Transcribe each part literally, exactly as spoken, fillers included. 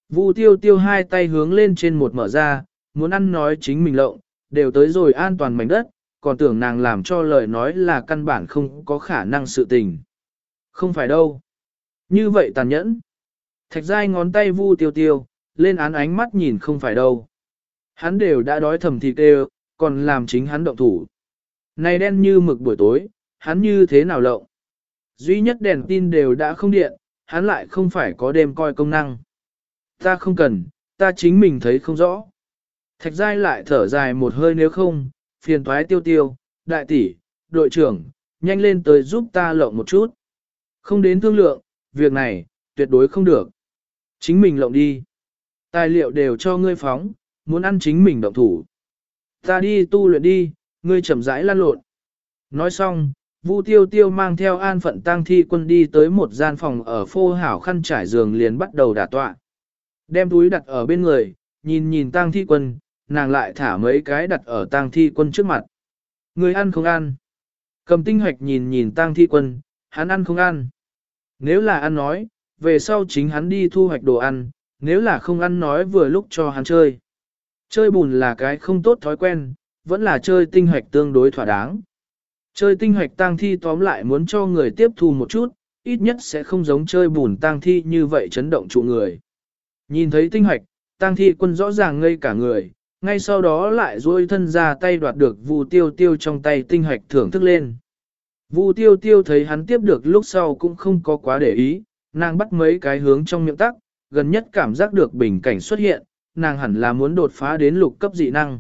Vu tiêu tiêu hai tay hướng lên trên một mở ra, muốn ăn nói chính mình lộng, đều tới rồi an toàn mảnh đất, còn tưởng nàng làm cho lời nói là căn bản không có khả năng sự tình. Không phải đâu. Như vậy tàn nhẫn. Thạch giai ngón tay Vu tiêu tiêu, lên án ánh mắt nhìn không phải đâu. Hắn đều đã đói thầm thịt đều, còn làm chính hắn động thủ. Này đen như mực buổi tối, hắn như thế nào lộng. Duy nhất đèn tin đều đã không điện, hắn lại không phải có đêm coi công năng. Ta không cần, ta chính mình thấy không rõ. Thạch giai lại thở dài một hơi nếu không, phiền toái tiêu tiêu, đại tỷ, đội trưởng, nhanh lên tới giúp ta lộng một chút. Không đến thương lượng, việc này, tuyệt đối không được. Chính mình lộng đi. Tài liệu đều cho ngươi phóng, muốn ăn chính mình động thủ. Ta đi tu luyện đi, ngươi chậm rãi lăn lộn. Nói xong, Vu tiêu tiêu mang theo an phận tang thi quân đi tới một gian phòng ở phô hảo khăn trải giường liền bắt đầu đả tọa. Đem túi đặt ở bên người, nhìn nhìn tang thi quân, nàng lại thả mấy cái đặt ở tang thi quân trước mặt. Người ăn không ăn. Cầm tinh hoạch nhìn nhìn tang thi quân, hắn ăn không ăn. Nếu là ăn nói, về sau chính hắn đi thu hoạch đồ ăn, nếu là không ăn nói vừa lúc cho hắn chơi. Chơi bùn là cái không tốt thói quen, vẫn là chơi tinh hoạch tương đối thỏa đáng. Chơi tinh hoạch tang thi tóm lại muốn cho người tiếp thu một chút, ít nhất sẽ không giống chơi bùn tang thi như vậy chấn động trụ người. Nhìn thấy tinh hoạch, tang thi quân rõ ràng ngây cả người, ngay sau đó lại duỗi thân ra tay đoạt được Vu tiêu tiêu trong tay tinh hoạch thưởng thức lên. Vu tiêu tiêu thấy hắn tiếp được lúc sau cũng không có quá để ý, nàng bắt mấy cái hướng trong miệng tắc, gần nhất cảm giác được bình cảnh xuất hiện, nàng hẳn là muốn đột phá đến lục cấp dị năng.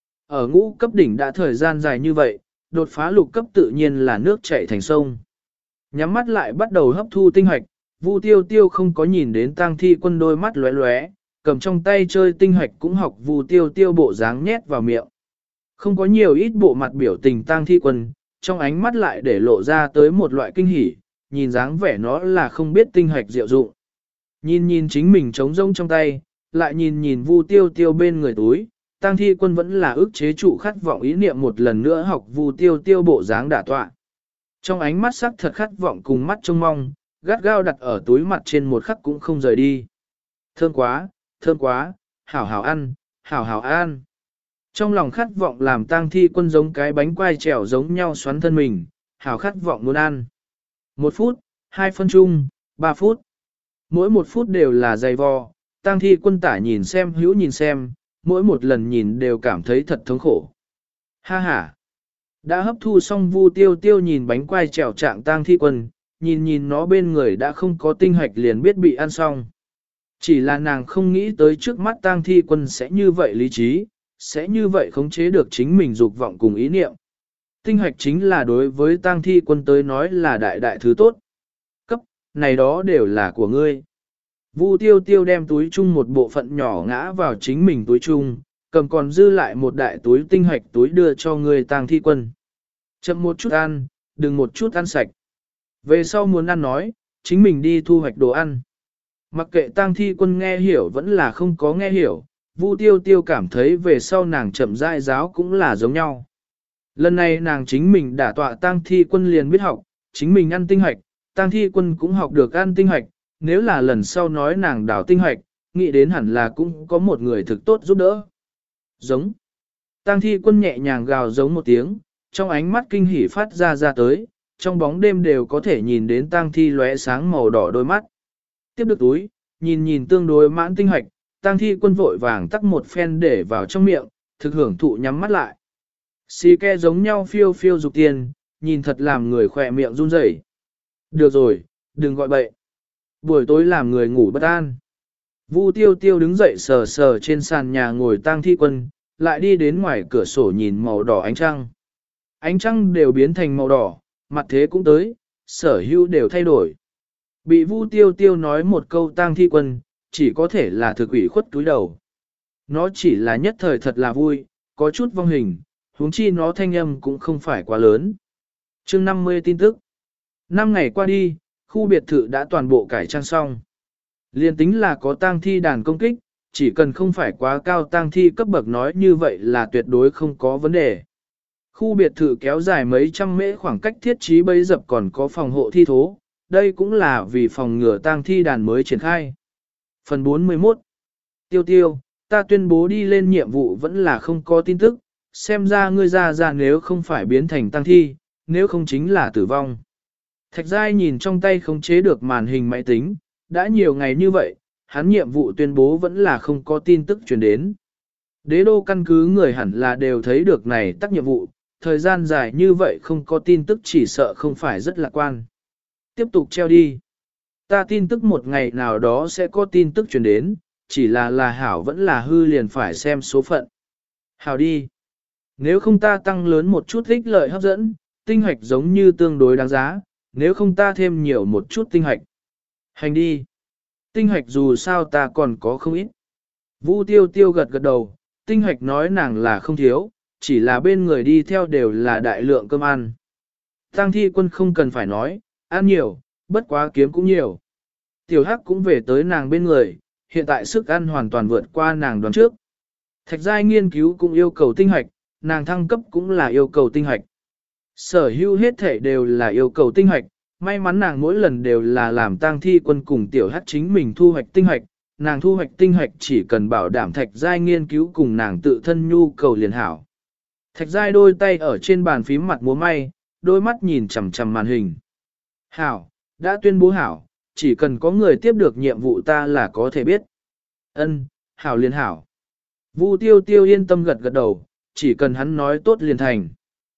Ở ngũ cấp đỉnh đã thời gian dài như vậy, đột phá lục cấp tự nhiên là nước chảy thành sông. Nhắm mắt lại bắt đầu hấp thu tinh hoạch, Vu tiêu tiêu không có nhìn đến tang thi quân đôi mắt lóe lóe, cầm trong tay chơi tinh hoạch cũng học Vu tiêu tiêu bộ dáng nhét vào miệng. Không có nhiều ít bộ mặt biểu tình tang thi quân, trong ánh mắt lại để lộ ra tới một loại kinh hỉ, nhìn dáng vẻ nó là không biết tinh hoạch diệu dụng. Nhìn nhìn chính mình trống rỗng trong tay, lại nhìn nhìn Vu tiêu tiêu bên người túi, tang thi quân vẫn là ức chế trụ khát vọng ý niệm một lần nữa học Vu tiêu tiêu bộ dáng đả tọa. Trong ánh mắt sắc thật khát vọng cùng mắt trông mong, gắt gao đặt ở túi mặt trên một khắc cũng không rời đi. Thơm quá, thơm quá, hảo hảo ăn, hảo hảo ăn. Trong lòng khát vọng làm tang thi quân giống cái bánh quai trèo giống nhau xoắn thân mình, hảo khát vọng muốn ăn. Một phút, hai phân chung, ba phút. Mỗi một phút đều là dày vò, tang thi quân tả nhìn xem hữu nhìn xem, mỗi một lần nhìn đều cảm thấy thật thống khổ. Ha ha! Đã hấp thu xong Vu tiêu tiêu nhìn bánh quai trèo trạng tang thi quân, nhìn nhìn nó bên người đã không có tinh hạch liền biết bị ăn xong. Chỉ là nàng không nghĩ tới trước mắt tang thi quân sẽ như vậy lý trí, sẽ như vậy khống chế được chính mình dục vọng cùng ý niệm. Tinh hạch chính là đối với tang thi quân tới nói là đại đại thứ tốt. Cấp, này đó đều là của ngươi. Vu tiêu tiêu đem túi chung một bộ phận nhỏ ngã vào chính mình túi chung, cầm còn dư lại một đại túi tinh hạch túi đưa cho người tang thi quân. Chậm một chút ăn, đừng một chút ăn sạch. Về sau muốn ăn nói, chính mình đi thu hoạch đồ ăn. Mặc kệ tang thi quân nghe hiểu vẫn là không có nghe hiểu, Vu tiêu tiêu cảm thấy về sau nàng chậm rãi giáo cũng là giống nhau. Lần này nàng chính mình đả tọa tang thi quân liền biết học, chính mình ăn tinh hạch, tang thi quân cũng học được ăn tinh hạch, nếu là lần sau nói nàng đảo tinh hạch, nghĩ đến hẳn là cũng có một người thực tốt giúp đỡ. Giống. Tang thi quân nhẹ nhàng gào giống một tiếng, trong ánh mắt kinh hỉ phát ra ra tới, trong bóng đêm đều có thể nhìn đến tang thi lóe sáng màu đỏ đôi mắt. Tiếp được túi, nhìn nhìn tương đối mãn tinh hạch, tang thi quân vội vàng tắc một phen để vào trong miệng, thực hưởng thụ nhắm mắt lại. Xì ke giống nhau phiêu phiêu dục tiền, nhìn thật làm người khỏe miệng run rẩy. Được rồi, đừng gọi bậy. Buổi tối làm người ngủ bất an. Vu tiêu tiêu đứng dậy sờ sờ trên sàn nhà ngồi tang thi quân, lại đi đến ngoài cửa sổ nhìn màu đỏ ánh trăng. Ánh trăng đều biến thành màu đỏ, mặt thế cũng tới, sở hữu đều thay đổi. Bị Vu tiêu tiêu nói một câu tang thi quân, chỉ có thể là thực ủy khuất túi đầu. Nó chỉ là nhất thời thật là vui, có chút vong hình, huống chi nó thanh âm cũng không phải quá lớn. Chương năm mươi tin tức. Năm ngày qua đi, khu biệt thự đã toàn bộ cải trang xong. Liên tính là có tang thi đàn công kích, chỉ cần không phải quá cao tang thi cấp bậc nói như vậy là tuyệt đối không có vấn đề. Khu biệt thự kéo dài mấy trăm mễ khoảng cách thiết trí bấy dập còn có phòng hộ thi thố, đây cũng là vì phòng ngừa tang thi đàn mới triển khai. Phần bốn mươi mốt Tiêu tiêu, ta tuyên bố đi lên nhiệm vụ vẫn là không có tin tức, xem ra ngươi ra ra nếu không phải biến thành tăng thi, nếu không chính là tử vong. Thạch Giai nhìn trong tay không chế được màn hình máy tính, đã nhiều ngày như vậy, hắn nhiệm vụ tuyên bố vẫn là không có tin tức truyền đến. Đế đô căn cứ người hẳn là đều thấy được này tác nhiệm vụ, thời gian dài như vậy không có tin tức chỉ sợ không phải rất lạc quan. Tiếp tục treo đi. Ta tin tức một ngày nào đó sẽ có tin tức truyền đến, chỉ là là hảo vẫn là hư liền phải xem số phận. Hảo đi. Nếu không ta tăng lớn một chút ích lợi hấp dẫn, tinh hoạch giống như tương đối đáng giá, nếu không ta thêm nhiều một chút tinh hoạch. Hành đi. Tinh hoạch dù sao ta còn có không ít. Vũ tiêu tiêu gật gật đầu, tinh hoạch nói nàng là không thiếu, chỉ là bên người đi theo đều là đại lượng cơm ăn. Tăng thi quân không cần phải nói, ăn nhiều, bất quá kiếm cũng nhiều. Tiểu hắc cũng về tới nàng bên người, hiện tại sức ăn hoàn toàn vượt qua nàng đoán trước. Thạch giai nghiên cứu cũng yêu cầu tinh hoạch, nàng thăng cấp cũng là yêu cầu tinh hoạch. Sở hữu hết thể đều là yêu cầu tinh hoạch, may mắn nàng mỗi lần đều là làm tang thi quân cùng tiểu hắc chính mình thu hoạch tinh hoạch, nàng thu hoạch tinh hoạch chỉ cần bảo đảm thạch giai nghiên cứu cùng nàng tự thân nhu cầu liền hảo. Thạch giai đôi tay ở trên bàn phím mặt múa may, đôi mắt nhìn chằm chằm màn hình. Hảo, đã tuyên bố hảo, chỉ cần có người tiếp được nhiệm vụ ta là có thể biết. Ân, hảo liền hảo. Vu tiêu tiêu yên tâm gật gật đầu, chỉ cần hắn nói tốt liền thành.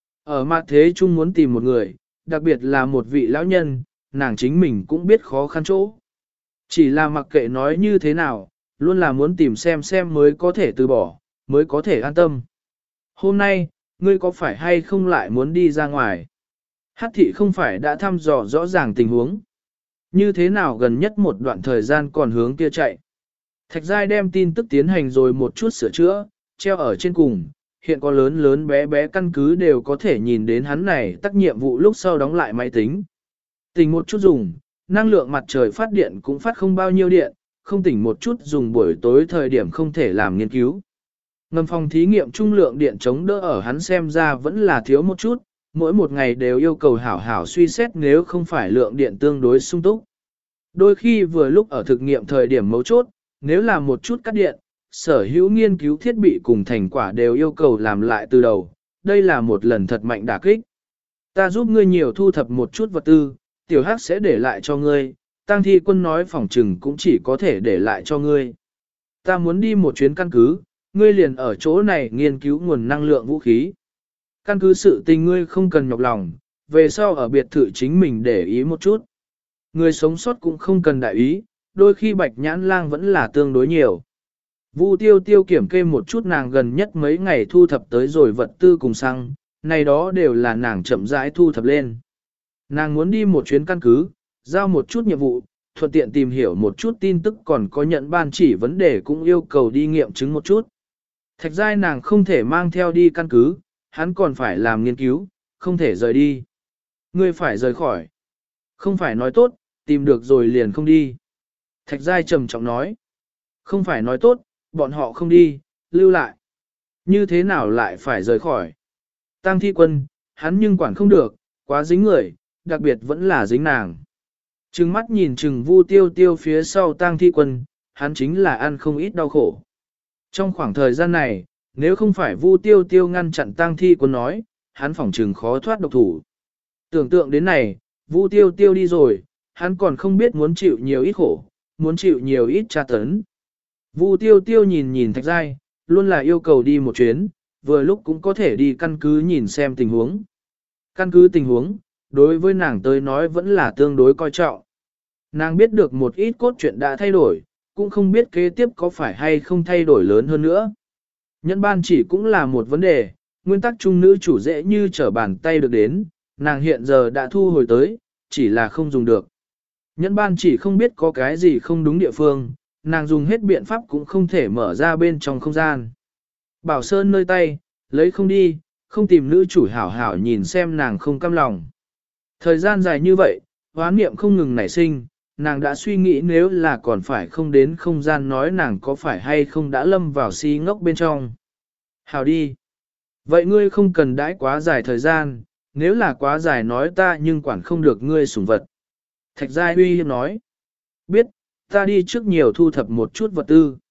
Ở mặt thế chung muốn tìm một người, đặc biệt là một vị lão nhân, nàng chính mình cũng biết khó khăn chỗ. Chỉ là mặc kệ nói như thế nào, luôn là muốn tìm xem xem mới có thể từ bỏ, mới có thể an tâm. Hôm nay, ngươi có phải hay không lại muốn đi ra ngoài? Hát thị không phải đã thăm dò rõ ràng tình huống. Như thế nào gần nhất một đoạn thời gian còn hướng kia chạy. Thạch Giai đem tin tức tiến hành rồi một chút sửa chữa, treo ở trên cùng, hiện có lớn lớn bé bé căn cứ đều có thể nhìn đến hắn này tắc nhiệm vụ lúc sau đóng lại máy tính. Tỉnh một chút dùng, năng lượng mặt trời phát điện cũng phát không bao nhiêu điện, không tỉnh một chút dùng buổi tối thời điểm không thể làm nghiên cứu. Ngầm phòng thí nghiệm trung lượng điện chống đỡ ở hắn xem ra vẫn là thiếu một chút, mỗi một ngày đều yêu cầu hảo hảo suy xét nếu không phải lượng điện tương đối sung túc. Đôi khi vừa lúc ở thực nghiệm thời điểm mấu chốt, nếu là một chút cắt điện, sở hữu nghiên cứu thiết bị cùng thành quả đều yêu cầu làm lại từ đầu, đây là một lần thật mạnh đả kích. Ta giúp ngươi nhiều thu thập một chút vật tư, tiểu hắc sẽ để lại cho ngươi, tang thi quân nói phòng trừng cũng chỉ có thể để lại cho ngươi. Ta muốn đi một chuyến căn cứ, ngươi liền ở chỗ này nghiên cứu nguồn năng lượng vũ khí. Căn cứ sự tình ngươi không cần nhọc lòng, về sau ở biệt thự chính mình để ý một chút. Người sống sót cũng không cần đại ý, đôi khi bạch nhãn lang vẫn là tương đối nhiều. Vu tiêu tiêu kiểm kê một chút nàng gần nhất mấy ngày thu thập tới rồi vật tư cùng xăng, này đó đều là nàng chậm rãi thu thập lên. Nàng muốn đi một chuyến căn cứ, giao một chút nhiệm vụ, thuận tiện tìm hiểu một chút tin tức còn có nhận ban chỉ vấn đề cũng yêu cầu đi nghiệm chứng một chút. Thạch giai nàng không thể mang theo đi căn cứ, hắn còn phải làm nghiên cứu, không thể rời đi. Ngươi phải rời khỏi. Không phải nói tốt, tìm được rồi liền không đi. Thạch giai trầm trọng nói. Không phải nói tốt, bọn họ không đi, lưu lại. Như thế nào lại phải rời khỏi? Tăng thi quân, hắn nhưng quản không được, quá dính người, đặc biệt vẫn là dính nàng. Trừng mắt nhìn trừng Vu tiêu tiêu phía sau tang thi quân, hắn chính là ăn không ít đau khổ. Trong khoảng thời gian này, nếu không phải Vu tiêu tiêu ngăn chặn tang thi quân nói, hắn phỏng trừng khó thoát độc thủ. Tưởng tượng đến này, Vu tiêu tiêu đi rồi, hắn còn không biết muốn chịu nhiều ít khổ, muốn chịu nhiều ít tra tấn. Vu tiêu tiêu nhìn nhìn Thạch Giai, luôn là yêu cầu đi một chuyến, vừa lúc cũng có thể đi căn cứ nhìn xem tình huống. Căn cứ tình huống, đối với nàng tới nói vẫn là tương đối coi trọng. Nàng biết được một ít cốt truyện đã thay đổi, cũng không biết kế tiếp có phải hay không thay đổi lớn hơn nữa. Nhân ban chỉ cũng là một vấn đề, nguyên tắc chung nữ chủ dễ như trở bàn tay được đến, nàng hiện giờ đã thu hồi tới, chỉ là không dùng được. Nhân ban chỉ không biết có cái gì không đúng địa phương, nàng dùng hết biện pháp cũng không thể mở ra bên trong không gian. Bảo Sơn nơi tay, lấy không đi, không tìm nữ chủ hảo hảo nhìn xem nàng không cam lòng. Thời gian dài như vậy, hoán niệm không ngừng nảy sinh, nàng đã suy nghĩ nếu là còn phải không đến không gian nói nàng có phải hay không đã lâm vào si ngốc bên trong. Hảo đi. Vậy ngươi không cần đãi quá dài thời gian, nếu là quá dài nói ta nhưng quản không được ngươi sủng vật. Thạch Giai uy hiếp nói. Biết, ta đi trước nhiều thu thập một chút vật tư.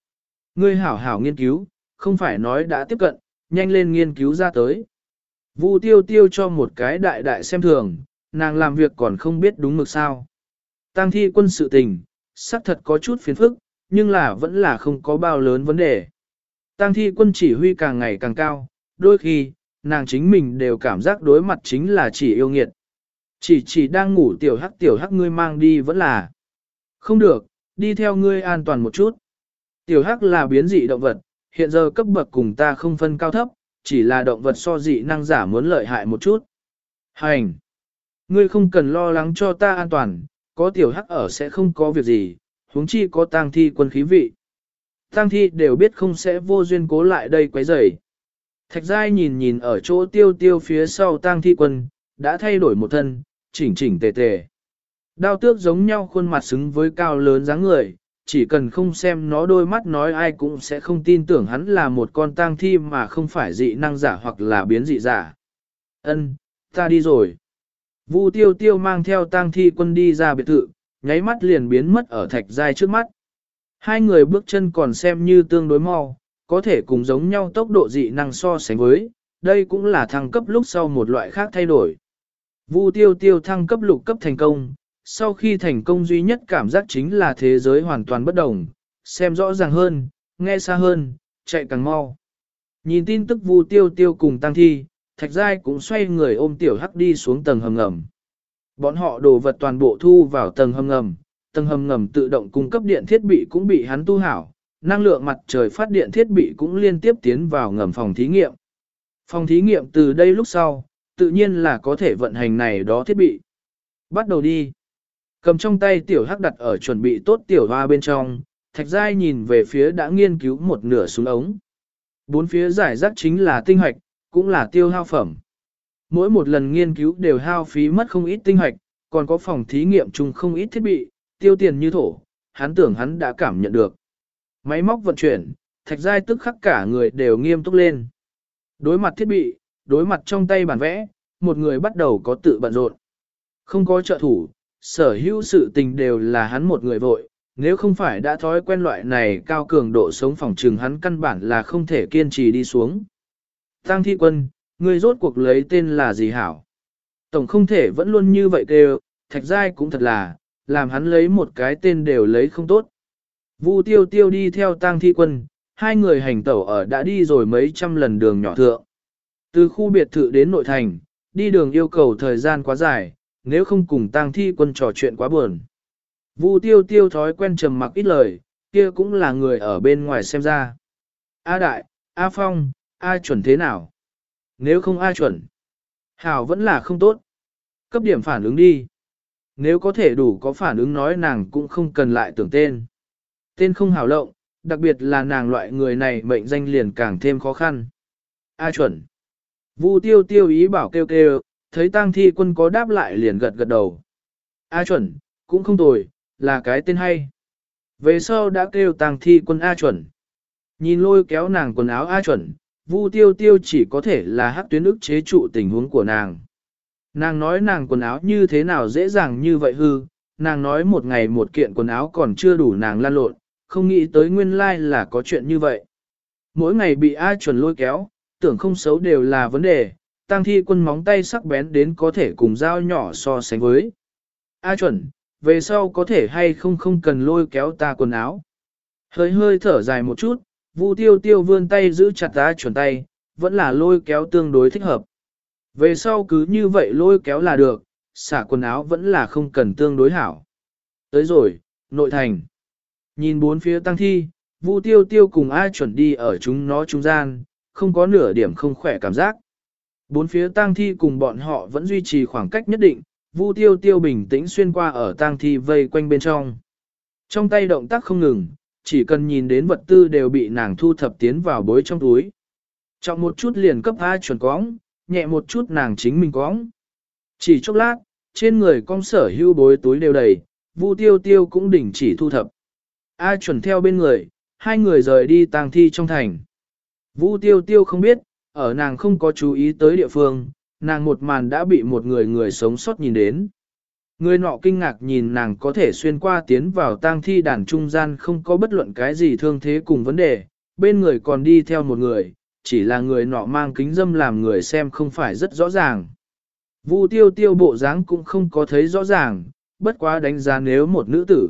Ngươi hảo hảo nghiên cứu, không phải nói đã tiếp cận, nhanh lên nghiên cứu ra tới. Vu tiêu tiêu cho một cái đại đại xem thường, nàng làm việc còn không biết đúng mực sao. Tang thi quân sự tình, xác thật có chút phiền phức, nhưng là vẫn là không có bao lớn vấn đề. Tang thi quân chỉ huy càng ngày càng cao, đôi khi, nàng chính mình đều cảm giác đối mặt chính là chỉ yêu nghiệt. Chỉ chỉ đang ngủ tiểu hắc tiểu hắc ngươi mang đi vẫn là. Không được, đi theo ngươi an toàn một chút. Tiểu hắc là biến dị động vật, hiện giờ cấp bậc cùng ta không phân cao thấp, chỉ là động vật so dị năng giả muốn lợi hại một chút. Hành! Ngươi không cần lo lắng cho ta an toàn, có tiểu hắc ở sẽ không có việc gì, huống chi có tang thi quân khí vị. Tang thi đều biết không sẽ vô duyên cố lại đây quấy rầy. Thạch giai nhìn nhìn ở chỗ tiêu tiêu phía sau tang thi quân, đã thay đổi một thân, chỉnh chỉnh tề tề. Đao tước giống nhau khuôn mặt xứng với cao lớn dáng người, chỉ cần không xem nó đôi mắt nói ai cũng sẽ không tin tưởng hắn là một con tang thi mà không phải dị năng giả hoặc là biến dị giả. Ân, ta đi rồi. Vu tiêu tiêu mang theo tang thi quân đi ra biệt thự, nháy mắt liền biến mất ở thạch giai trước mắt. Hai người bước chân còn xem như tương đối mau, có thể cùng giống nhau tốc độ dị năng so sánh với, đây cũng là thăng cấp lúc sau một loại khác thay đổi. Vu tiêu tiêu thăng cấp lục cấp thành công, sau khi thành công duy nhất cảm giác chính là thế giới hoàn toàn bất đồng, xem rõ ràng hơn, nghe xa hơn, chạy càng mau. Nhìn tin tức Vu tiêu tiêu cùng tăng thi, thạch giai cũng xoay người ôm tiểu hắc đi xuống tầng hầm ngầm. Bọn họ đồ vật toàn bộ thu vào tầng hầm ngầm, tầng hầm ngầm tự động cung cấp điện thiết bị cũng bị hắn tu hảo, năng lượng mặt trời phát điện thiết bị cũng liên tiếp tiến vào ngầm phòng thí nghiệm. Phòng thí nghiệm từ đây lúc sau, tự nhiên là có thể vận hành này đó thiết bị. Bắt đầu đi. Cầm trong tay tiểu hắc đặt ở chuẩn bị tốt tiểu hoa bên trong, thạch giai nhìn về phía đã nghiên cứu một nửa súng ống. Bốn phía giải rác chính là tinh hoạch, cũng là tiêu hao phẩm. Mỗi một lần nghiên cứu đều hao phí mất không ít tinh hoạch, còn có phòng thí nghiệm chung không ít thiết bị, tiêu tiền như thổ, hắn tưởng hắn đã cảm nhận được. Máy móc vận chuyển, thạch giai tức khắc cả người đều nghiêm túc lên. Đối mặt thiết bị, đối mặt trong tay bản vẽ, một người bắt đầu có tự bận rộn. Không có trợ thủ, sở hữu sự tình đều là hắn một người vội, nếu không phải đã thói quen loại này cao cường độ sống phòng trừng hắn căn bản là không thể kiên trì đi xuống. Tăng thi quân, người rốt cuộc lấy tên là gì hảo? Tổng không thể vẫn luôn như vậy kêu, thạch giai cũng thật là, làm hắn lấy một cái tên đều lấy không tốt. Vu tiêu tiêu đi theo tang thi quân, hai người hành tẩu ở đã đi rồi mấy trăm lần đường nhỏ thượng. Từ khu biệt thự đến nội thành, đi đường yêu cầu thời gian quá dài, nếu không cùng tang thi quân trò chuyện quá buồn. Vu tiêu tiêu thói quen trầm mặc ít lời, kia cũng là người ở bên ngoài xem ra. A đại, A phong, A chuẩn thế nào? Nếu không A chuẩn, hảo vẫn là không tốt. Cấp điểm phản ứng đi. Nếu có thể đủ có phản ứng nói nàng cũng không cần lại tưởng tên. Tên không hảo lộng, đặc biệt là nàng loại người này mệnh danh liền càng thêm khó khăn. A chuẩn. Vu tiêu tiêu ý bảo kêu kêu, thấy tang thi quân có đáp lại liền gật gật đầu. A chuẩn, cũng không tồi, là cái tên hay. Về sau đã kêu tang thi quân A chuẩn. Nhìn lôi kéo nàng quần áo A chuẩn, Vu tiêu tiêu chỉ có thể là hắc tuyến ức chế trụ tình huống của nàng. Nàng nói nàng quần áo như thế nào dễ dàng như vậy hư, nàng nói một ngày một kiện quần áo còn chưa đủ nàng lan lộn, không nghĩ tới nguyên lai like là có chuyện như vậy. Mỗi ngày bị A chuẩn lôi kéo, tưởng không xấu đều là vấn đề, tang thi quân móng tay sắc bén đến có thể cùng dao nhỏ so sánh với. A chuẩn, về sau có thể hay không không cần lôi kéo ta quần áo. Hơi hơi thở dài một chút, Vu tiêu tiêu vươn tay giữ chặt A chuẩn tay, vẫn là lôi kéo tương đối thích hợp. Về sau cứ như vậy lôi kéo là được, xả quần áo vẫn là không cần tương đối hảo. Tới rồi, nội thành. Nhìn bốn phía tăng thi, Vu tiêu tiêu cùng A chuẩn đi ở chúng nó trung gian, không có nửa điểm không khỏe cảm giác. Bốn phía tang thi cùng bọn họ vẫn duy trì khoảng cách nhất định, Vu tiêu tiêu bình tĩnh xuyên qua ở tang thi vây quanh bên trong. Trong tay động tác không ngừng, chỉ cần nhìn đến vật tư đều bị nàng thu thập tiến vào bối trong túi. Trọng một chút liền cấp A chuẩn cóng, nhẹ một chút nàng chính mình cóng. Chỉ chốc lát, trên người con sở hưu bối túi đều đầy, Vu tiêu tiêu cũng đình chỉ thu thập. A chuẩn theo bên người, hai người rời đi tang thi trong thành. Vu tiêu tiêu không biết, ở nàng không có chú ý tới địa phương, nàng một màn đã bị một người người sống sót nhìn đến. Người nọ kinh ngạc nhìn nàng có thể xuyên qua tiến vào tang thi đàn trung gian không có bất luận cái gì thương thế cùng vấn đề, bên người còn đi theo một người, chỉ là người nọ mang kính dâm làm người xem không phải rất rõ ràng. Vu tiêu tiêu bộ dáng cũng không có thấy rõ ràng, bất quá đánh giá nếu một nữ tử.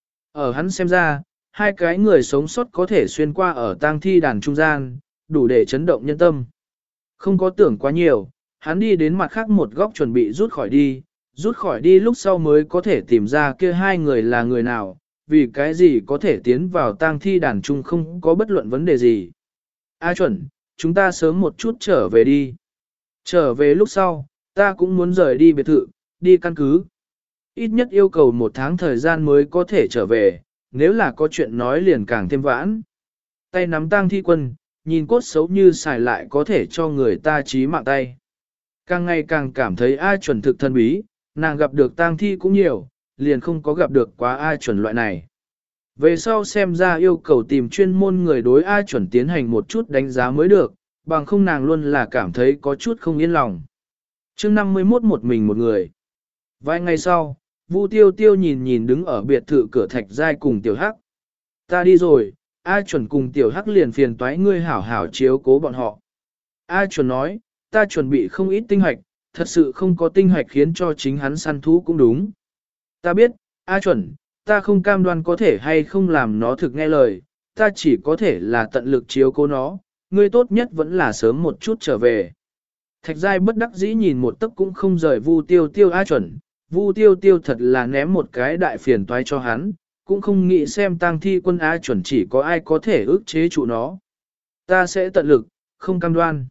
Ở hắn xem ra, hai cái người sống sót có thể xuyên qua ở tang thi đàn trung gian, đủ để chấn động nhân tâm. Không có tưởng quá nhiều, hắn đi đến mặt khác một góc chuẩn bị rút khỏi đi, rút khỏi đi lúc sau mới có thể tìm ra kia hai người là người nào, vì cái gì có thể tiến vào tang thi đàn trung không có bất luận vấn đề gì. A chuẩn, chúng ta sớm một chút trở về đi. Trở về lúc sau, ta cũng muốn rời đi biệt thự, đi căn cứ. Ít nhất yêu cầu một tháng thời gian mới có thể trở về, nếu là có chuyện nói liền càng thêm vãn. Tay nắm tang thi quân, nhìn cốt xấu như xài lại có thể cho người ta chí mạng tay. Càng ngày càng cảm thấy ai chuẩn thực thân bí, nàng gặp được tang thi cũng nhiều, liền không có gặp được quá ai chuẩn loại này. Về sau xem ra yêu cầu tìm chuyên môn người đối ai chuẩn tiến hành một chút đánh giá mới được, bằng không nàng luôn là cảm thấy có chút không yên lòng. chương năm mươi mốt một mình một người. Vài ngày sau, Vu Tiêu Tiêu nhìn nhìn đứng ở biệt thự cửa Thạch Giai cùng Tiểu Hắc. Ta đi rồi, A chuẩn cùng Tiểu Hắc liền phiền toái ngươi hảo hảo chiếu cố bọn họ. A chuẩn nói, ta chuẩn bị không ít tinh hoạch, thật sự không có tinh hoạch khiến cho chính hắn săn thú cũng đúng. Ta biết, A chuẩn, ta không cam đoan có thể hay không làm nó thực nghe lời, ta chỉ có thể là tận lực chiếu cố nó, ngươi tốt nhất vẫn là sớm một chút trở về. Thạch Giai bất đắc dĩ nhìn một tấc cũng không rời Vu Tiêu Tiêu A chuẩn, Vu Tiêu Tiêu thật là ném một cái đại phiền toái cho hắn, cũng không nghĩ xem tang thi quân A chuẩn chỉ có ai có thể ức chế trụ nó. Ta sẽ tận lực, không cam đoan.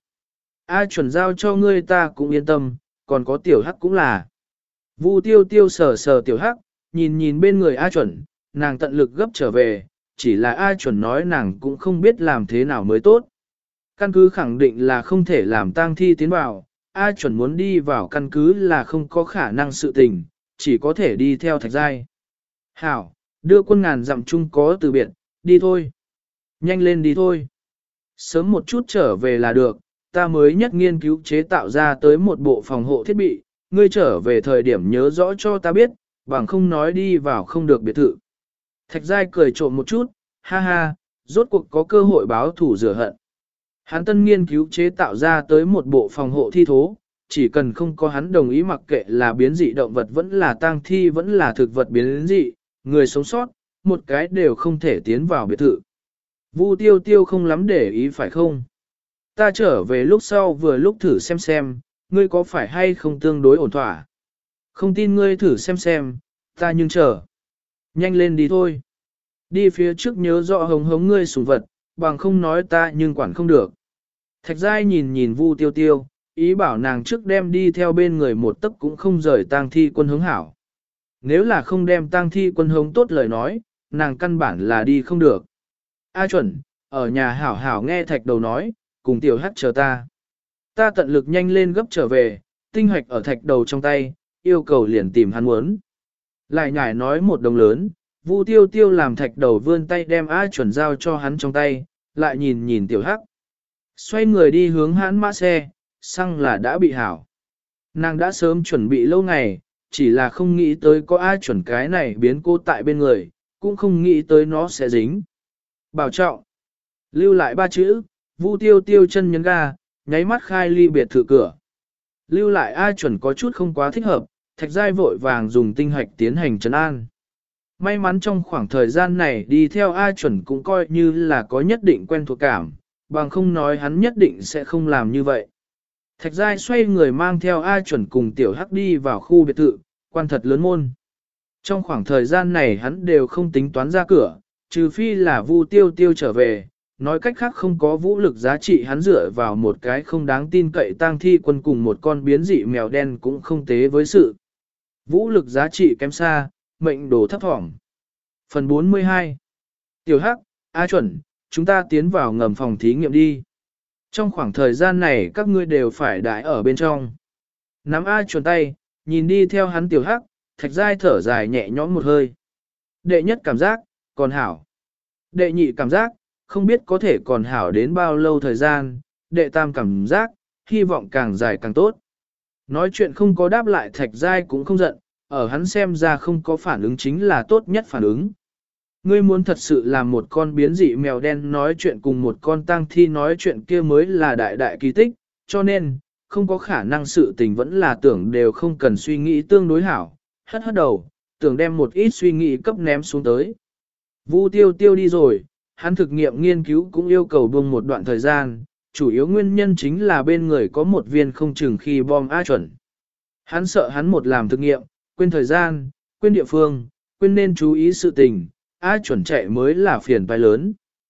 A chuẩn giao cho ngươi ta cũng yên tâm, còn có Tiểu Hắc cũng là. Vu Tiêu Tiêu sờ sờ Tiểu Hắc, nhìn nhìn bên người A chuẩn, nàng tận lực gấp trở về, chỉ là A chuẩn nói nàng cũng không biết làm thế nào mới tốt. Căn cứ khẳng định là không thể làm tang thi tiến vào, A chuẩn muốn đi vào căn cứ là không có khả năng sự tình, chỉ có thể đi theo Thạch Giai. Hảo, đưa quân ngàn dặm chung có từ biệt, đi thôi. Nhanh lên đi thôi. Sớm một chút trở về là được, ta mới nhất nghiên cứu chế tạo ra tới một bộ phòng hộ thiết bị, ngươi trở về thời điểm nhớ rõ cho ta biết, bằng không nói đi vào không được biệt thự. Thạch Giai cười trộm một chút, ha ha, rốt cuộc có cơ hội báo thủ rửa hận. Hắn tân nghiên cứu chế tạo ra tới một bộ phòng hộ thi thố, chỉ cần không có hắn đồng ý mặc kệ là biến dị động vật vẫn là tang thi vẫn là thực vật biến dị, người sống sót, một cái đều không thể tiến vào biệt thự. Vu Tiêu Tiêu không lắm để ý phải không? Ta trở về lúc sau vừa lúc thử xem xem, ngươi có phải hay không tương đối ổn thỏa. Không tin ngươi thử xem xem, ta nhưng chờ. Nhanh lên đi thôi. Đi phía trước nhớ rõ hống hống ngươi sủng vật, bằng không nói ta nhưng quản không được. Thạch Giai nhìn nhìn Vu Tiêu Tiêu, ý bảo nàng trước đem đi theo bên người một tấc cũng không rời tang thi quân hướng hảo. Nếu là không đem tang thi quân hướng tốt lời nói, nàng căn bản là đi không được. A chuẩn, ở nhà hảo hảo nghe Thạch đầu nói, cùng Tiểu Hắc chờ ta. Ta tận lực nhanh lên gấp trở về, tinh hoạch ở Thạch đầu trong tay, yêu cầu liền tìm hắn muốn. Lại nhải nói một đồng lớn, Vu Tiêu Tiêu làm Thạch đầu vươn tay đem A chuẩn giao cho hắn trong tay, lại nhìn nhìn Tiểu Hắc. Xoay người đi hướng hãn mã xe, xăng là đã bị hảo. Nàng đã sớm chuẩn bị lâu ngày, chỉ là không nghĩ tới có ai chuẩn cái này biến cô tại bên người, cũng không nghĩ tới nó sẽ dính. Bảo trọng. Lưu lại ba chữ, Vu Tiêu Tiêu chân nhấn ga, nháy mắt khai ly biệt thự cửa. Lưu lại ai chuẩn có chút không quá thích hợp, Thạch Giai vội vàng dùng tinh hạch tiến hành trấn an. May mắn trong khoảng thời gian này đi theo A chuẩn cũng coi như là có nhất định quen thuộc cảm, bằng không nói hắn nhất định sẽ không làm như vậy. Thạch Giai xoay người mang theo A chuẩn cùng Tiểu Hắc đi vào khu biệt thự, quan thật lớn môn. Trong khoảng thời gian này hắn đều không tính toán ra cửa, trừ phi là Vu Tiêu Tiêu trở về, nói cách khác không có vũ lực giá trị hắn dựa vào một cái không đáng tin cậy tang thi quân cùng một con biến dị mèo đen cũng không tế với sự. Vũ lực giá trị kém xa, mệnh đồ thấp thỏm. Phần bốn mươi hai. Tiểu Hắc, A chuẩn, chúng ta tiến vào ngầm phòng thí nghiệm đi. Trong khoảng thời gian này các ngươi đều phải đãi ở bên trong. Nắm A chuẩn tay, nhìn đi theo hắn Tiểu Hắc, Thạch Giai thở dài nhẹ nhõm một hơi. Đệ nhất cảm giác, còn hảo. Đệ nhị cảm giác, không biết có thể còn hảo đến bao lâu thời gian. Đệ tam cảm giác, hy vọng càng dài càng tốt. Nói chuyện không có đáp lại Thạch Giai cũng không giận, ở hắn xem ra không có phản ứng chính là tốt nhất phản ứng. Ngươi muốn thật sự làm một con biến dị mèo đen nói chuyện cùng một con tang thi nói chuyện kia mới là đại đại kỳ tích, cho nên, không có khả năng sự tình vẫn là tưởng đều không cần suy nghĩ tương đối hảo, hất hất đầu, tưởng đem một ít suy nghĩ cấp ném xuống tới. Vu tiêu tiêu đi rồi, hắn thực nghiệm nghiên cứu cũng yêu cầu buông một đoạn thời gian, chủ yếu nguyên nhân chính là bên người có một viên không chừng khi bom A chuẩn. Hắn sợ hắn một làm thực nghiệm, quên thời gian, quên địa phương, quên nên chú ý sự tình, A chuẩn chạy mới là phiền toái lớn.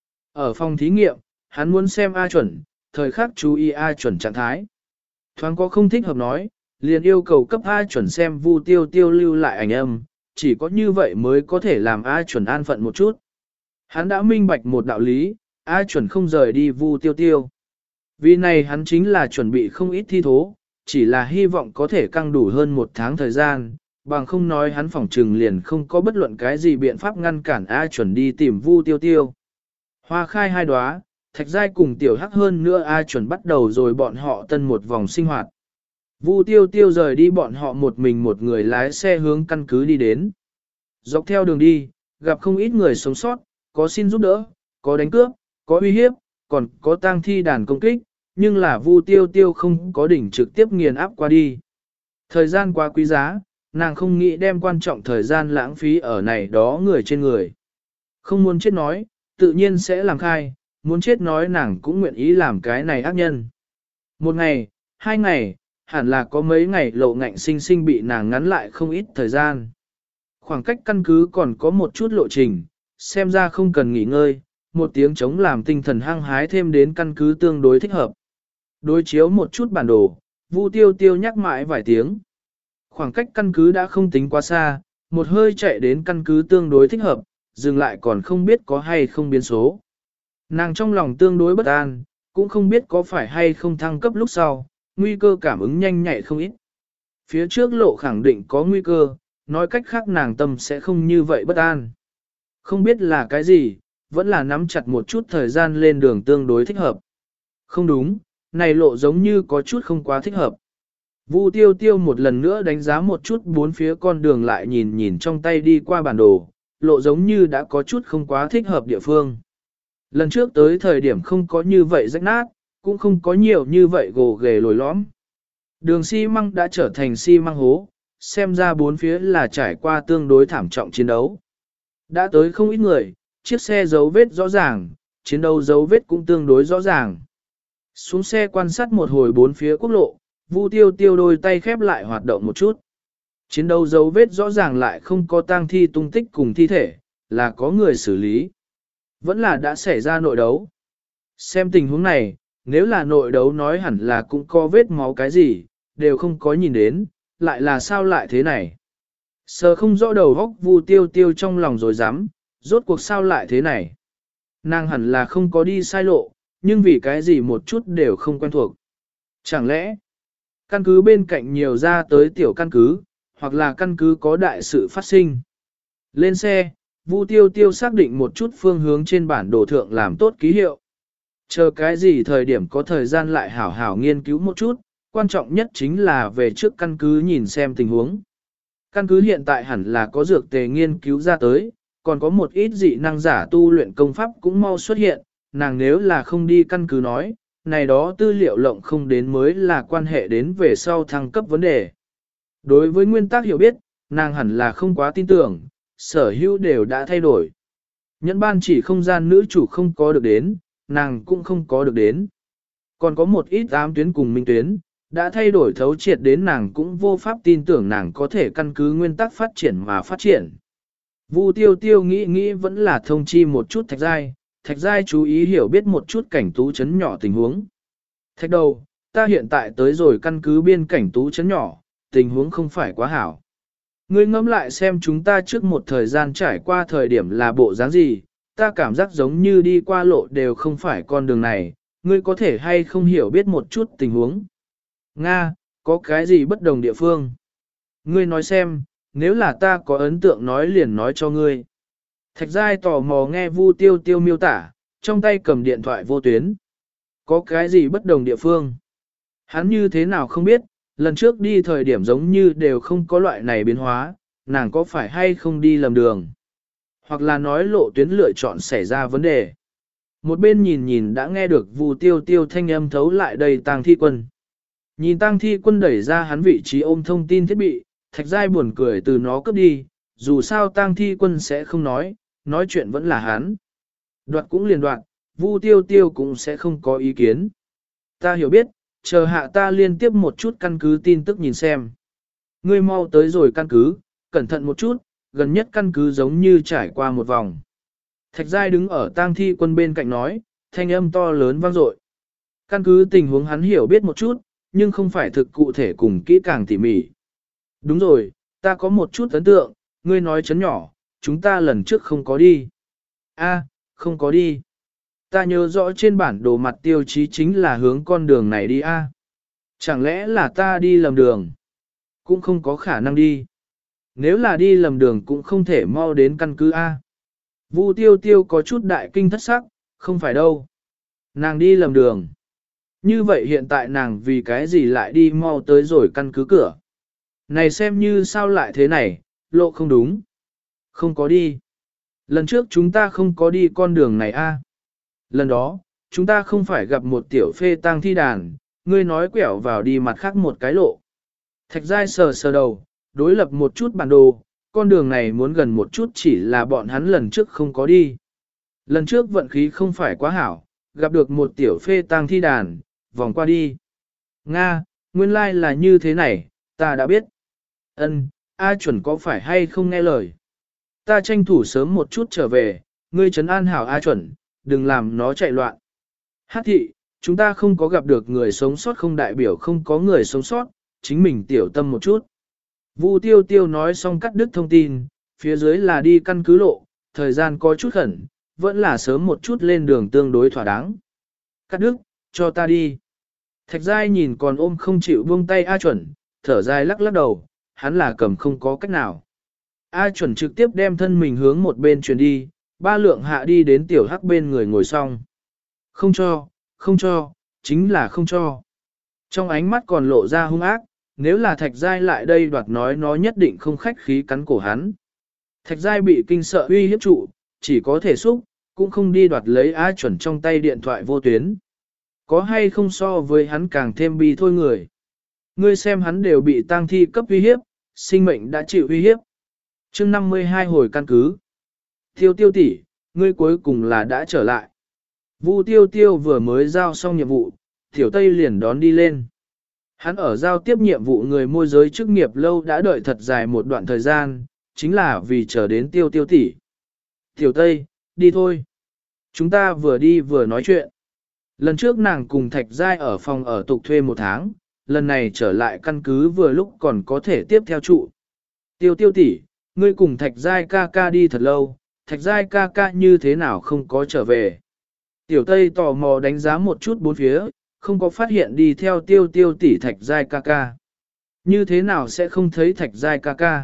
Ở phòng thí nghiệm, hắn muốn xem A chuẩn, thời khắc chú ý A chuẩn trạng thái. Thoáng có không thích hợp nói, liền yêu cầu cấp A chuẩn xem Vu tiêu tiêu lưu lại ảnh âm, chỉ có như vậy mới có thể làm A chuẩn an phận một chút. Hắn đã minh bạch một đạo lý, A chuẩn không rời đi Vu tiêu tiêu. Vì này hắn chính là chuẩn bị không ít thi thố, chỉ là hy vọng có thể căng đủ hơn một tháng thời gian, bằng không nói hắn phỏng trừng liền không có bất luận cái gì biện pháp ngăn cản A chuẩn đi tìm Vu tiêu tiêu. Hoa khai hai đóa, Thạch Giai cùng tiểu hắc hơn nữa A chuẩn bắt đầu rồi bọn họ tân một vòng sinh hoạt. Vu tiêu tiêu rời đi bọn họ một mình một người lái xe hướng căn cứ đi đến. Dọc theo đường đi, gặp không ít người sống sót, có xin giúp đỡ, có đánh cướp, có uy hiếp, còn có tang thi đàn công kích, nhưng là Vu tiêu tiêu không có đỉnh trực tiếp nghiền áp qua đi. Thời gian quá quý giá, nàng không nghĩ đem quan trọng thời gian lãng phí ở này đó người trên người. Không muốn chết nói, tự nhiên sẽ làm khai, muốn chết nói nàng cũng nguyện ý làm cái này ác nhân. Một ngày, hai ngày, hẳn là có mấy ngày lộ ngạnh sinh sinh bị nàng ngắn lại không ít thời gian. Khoảng cách căn cứ còn có một chút lộ trình, xem ra không cần nghỉ ngơi, một tiếng chống làm tinh thần hăng hái thêm đến căn cứ tương đối thích hợp. Đối chiếu một chút bản đồ, Vu tiêu tiêu nhắc mãi vài tiếng. Khoảng cách căn cứ đã không tính quá xa, một hơi chạy đến căn cứ tương đối thích hợp, dừng lại còn không biết có hay không biến số. Nàng trong lòng tương đối bất an, cũng không biết có phải hay không thăng cấp lúc sau, nguy cơ cảm ứng nhanh nhạy không ít. Phía trước lộ khẳng định có nguy cơ, nói cách khác nàng tâm sẽ không như vậy bất an. Không biết là cái gì, vẫn là nắm chặt một chút thời gian lên đường tương đối thích hợp. Không đúng, này lộ giống như có chút không quá thích hợp. Vu tiêu tiêu một lần nữa đánh giá một chút bốn phía con đường lại nhìn nhìn trong tay đi qua bản đồ, lộ giống như đã có chút không quá thích hợp địa phương. Lần trước tới thời điểm không có như vậy rách nát, cũng không có nhiều như vậy gồ ghề lồi lõm. Đường xi măng đã trở thành xi măng hố, xem ra bốn phía là trải qua tương đối thảm trọng chiến đấu. Đã tới không ít người, chiếc xe dấu vết rõ ràng, chiến đấu dấu vết cũng tương đối rõ ràng. Xuống xe quan sát một hồi bốn phía quốc lộ, Vu tiêu tiêu đôi tay khép lại hoạt động một chút. Chiến đấu dấu vết rõ ràng lại không có tang thi tung tích cùng thi thể, là có người xử lý. Vẫn là đã xảy ra nội đấu. Xem tình huống này, nếu là nội đấu nói hẳn là cũng có vết máu cái gì, đều không có nhìn đến, lại là sao lại thế này. Sờ không rõ đầu góc Vu tiêu tiêu trong lòng rồi dám, rốt cuộc sao lại thế này. Nàng hẳn là không có đi sai lộ, nhưng vì cái gì một chút đều không quen thuộc. Chẳng lẽ, căn cứ bên cạnh nhiều ra tới tiểu căn cứ, hoặc là căn cứ có đại sự phát sinh. Lên xe, Vu tiêu tiêu xác định một chút phương hướng trên bản đồ thượng làm tốt ký hiệu. Chờ cái gì thời điểm có thời gian lại hảo hảo nghiên cứu một chút, quan trọng nhất chính là về trước căn cứ nhìn xem tình huống. Căn cứ hiện tại hẳn là có dược tề nghiên cứu ra tới, còn có một ít dị năng giả tu luyện công pháp cũng mau xuất hiện, nàng nếu là không đi căn cứ nói, này đó tư liệu lộng không đến mới là quan hệ đến về sau thăng cấp vấn đề. Đối với nguyên tắc hiểu biết, nàng hẳn là không quá tin tưởng, sở hữu đều đã thay đổi. Nhẫn ban chỉ không gian nữ chủ không có được đến, nàng cũng không có được đến. Còn có một ít ám tuyến cùng minh tuyến, đã thay đổi thấu triệt đến nàng cũng vô pháp tin tưởng nàng có thể căn cứ nguyên tắc phát triển mà phát triển. Vu tiêu tiêu nghĩ nghĩ vẫn là thông chi một chút Thạch Giai, Thạch Giai chú ý hiểu biết một chút cảnh tú chấn nhỏ tình huống. Thạch đầu, ta hiện tại tới rồi căn cứ biên cảnh tú chấn nhỏ, tình huống không phải quá hảo. Ngươi ngẫm lại xem chúng ta trước một thời gian trải qua thời điểm là bộ dáng gì, ta cảm giác giống như đi qua lộ đều không phải con đường này, ngươi có thể hay không hiểu biết một chút tình huống. Nga, có cái gì bất đồng địa phương? Ngươi nói xem, nếu là ta có ấn tượng nói liền nói cho ngươi. Thạch Giai tò mò nghe Vu tiêu tiêu miêu tả, trong tay cầm điện thoại vô tuyến. Có cái gì bất đồng địa phương? Hắn như thế nào không biết, lần trước đi thời điểm giống như đều không có loại này biến hóa, nàng có phải hay không đi lầm đường? Hoặc là nói lộ tuyến lựa chọn xảy ra vấn đề. Một bên nhìn nhìn đã nghe được Vu Tiêu Tiêu thanh âm thấu lại đây Tang Thi Quân. Nhìn Tang Thi Quân đẩy ra hắn vị trí ôm thông tin thiết bị, Thạch Giai buồn cười từ nó cướp đi, dù sao Tang Thi Quân sẽ không nói, nói chuyện vẫn là hắn. Đoạt cũng liền đoạt, Vu Tiêu Tiêu cũng sẽ không có ý kiến. Ta hiểu biết, chờ hạ ta liên tiếp một chút căn cứ tin tức nhìn xem. Ngươi mau tới rồi căn cứ, cẩn thận một chút, gần nhất căn cứ giống như trải qua một vòng. Thạch Giai đứng ở Tang Thi Quân bên cạnh nói, thanh âm to lớn vang dội. Căn cứ tình huống hắn hiểu biết một chút, nhưng không phải thực cụ thể cùng kỹ càng tỉ mỉ. Đúng rồi, ta có một chút ấn tượng, ngươi nói chấn nhỏ, chúng ta lần trước không có đi. A, không có đi. Ta nhớ rõ trên bản đồ mặt tiêu chí chính là hướng con đường này đi a. Chẳng lẽ là ta đi lầm đường? Cũng không có khả năng đi. Nếu là đi lầm đường cũng không thể mau đến căn cứ a. Vu Tiêu Tiêu có chút đại kinh thất sắc, không phải đâu. Nàng đi lầm đường. Như vậy hiện tại nàng vì cái gì lại đi mau tới rồi căn cứ cửa? Này xem như sao lại thế này, lộ không đúng. Không có đi. Lần trước chúng ta không có đi con đường này a. Lần đó, chúng ta không phải gặp một tiểu phê tang thi đàn, ngươi nói quẹo vào đi mặt khác một cái lộ. Thạch Giai sờ sờ đầu, đối lập một chút bản đồ, con đường này muốn gần một chút chỉ là bọn hắn lần trước không có đi. Lần trước vận khí không phải quá hảo, gặp được một tiểu phê tang thi đàn, vòng qua đi. Nga, nguyên lai like là như thế này, ta đã biết. Ân, A chuẩn có phải hay không nghe lời? Ta tranh thủ sớm một chút trở về, ngươi trấn an hảo A chuẩn, đừng làm nó chạy loạn. Hát thị, chúng ta không có gặp được người sống sót không đại biểu không có người sống sót, chính mình tiểu tâm một chút. Vu Tiêu Tiêu nói xong cắt đứt thông tin, phía dưới là đi căn cứ lộ, thời gian có chút khẩn, vẫn là sớm một chút lên đường tương đối thỏa đáng. Cắt đứt, cho ta đi. Thạch Giai nhìn còn ôm không chịu buông tay A chuẩn, thở dài lắc lắc đầu, hắn là cầm không có cách nào. A chuẩn trực tiếp đem thân mình hướng một bên chuyển đi, ba lượng hạ đi đến tiểu hắc bên người ngồi xong. Không cho, không cho, chính là không cho. Trong ánh mắt còn lộ ra hung ác, nếu là Thạch Giai lại đây đoạt nói nó nhất định không khách khí cắn cổ hắn. Thạch Giai bị kinh sợ uy hiếp trụ, chỉ có thể xúc, cũng không đi đoạt lấy A chuẩn trong tay điện thoại vô tuyến. Có hay không so với hắn càng thêm bi thôi người. Ngươi xem hắn đều bị tang thi cấp uy hiếp, sinh mệnh đã chịu uy hiếp. chương năm mươi hai hồi căn cứ. Tiêu tiêu tỷ, ngươi cuối cùng là đã trở lại. Vu Tiêu Tiêu vừa mới giao xong nhiệm vụ, Tiểu Tây liền đón đi lên. Hắn ở giao tiếp nhiệm vụ người môi giới chức nghiệp lâu đã đợi thật dài một đoạn thời gian, chính là vì chờ đến Tiêu Tiêu tỷ. Tiểu Tây, đi thôi. Chúng ta vừa đi vừa nói chuyện. Lần trước nàng cùng Thạch Giai ở phòng ở tục thuê một tháng, lần này trở lại căn cứ vừa lúc còn có thể tiếp theo trụ. Tiêu Tiêu tỷ, ngươi cùng Thạch Giai ca ca đi thật lâu, Thạch Giai ca ca như thế nào không có trở về. Tiểu Tây tò mò đánh giá một chút bốn phía, không có phát hiện đi theo Tiêu Tiêu tỷ Thạch Giai ca ca. Như thế nào sẽ không thấy Thạch Giai ca ca?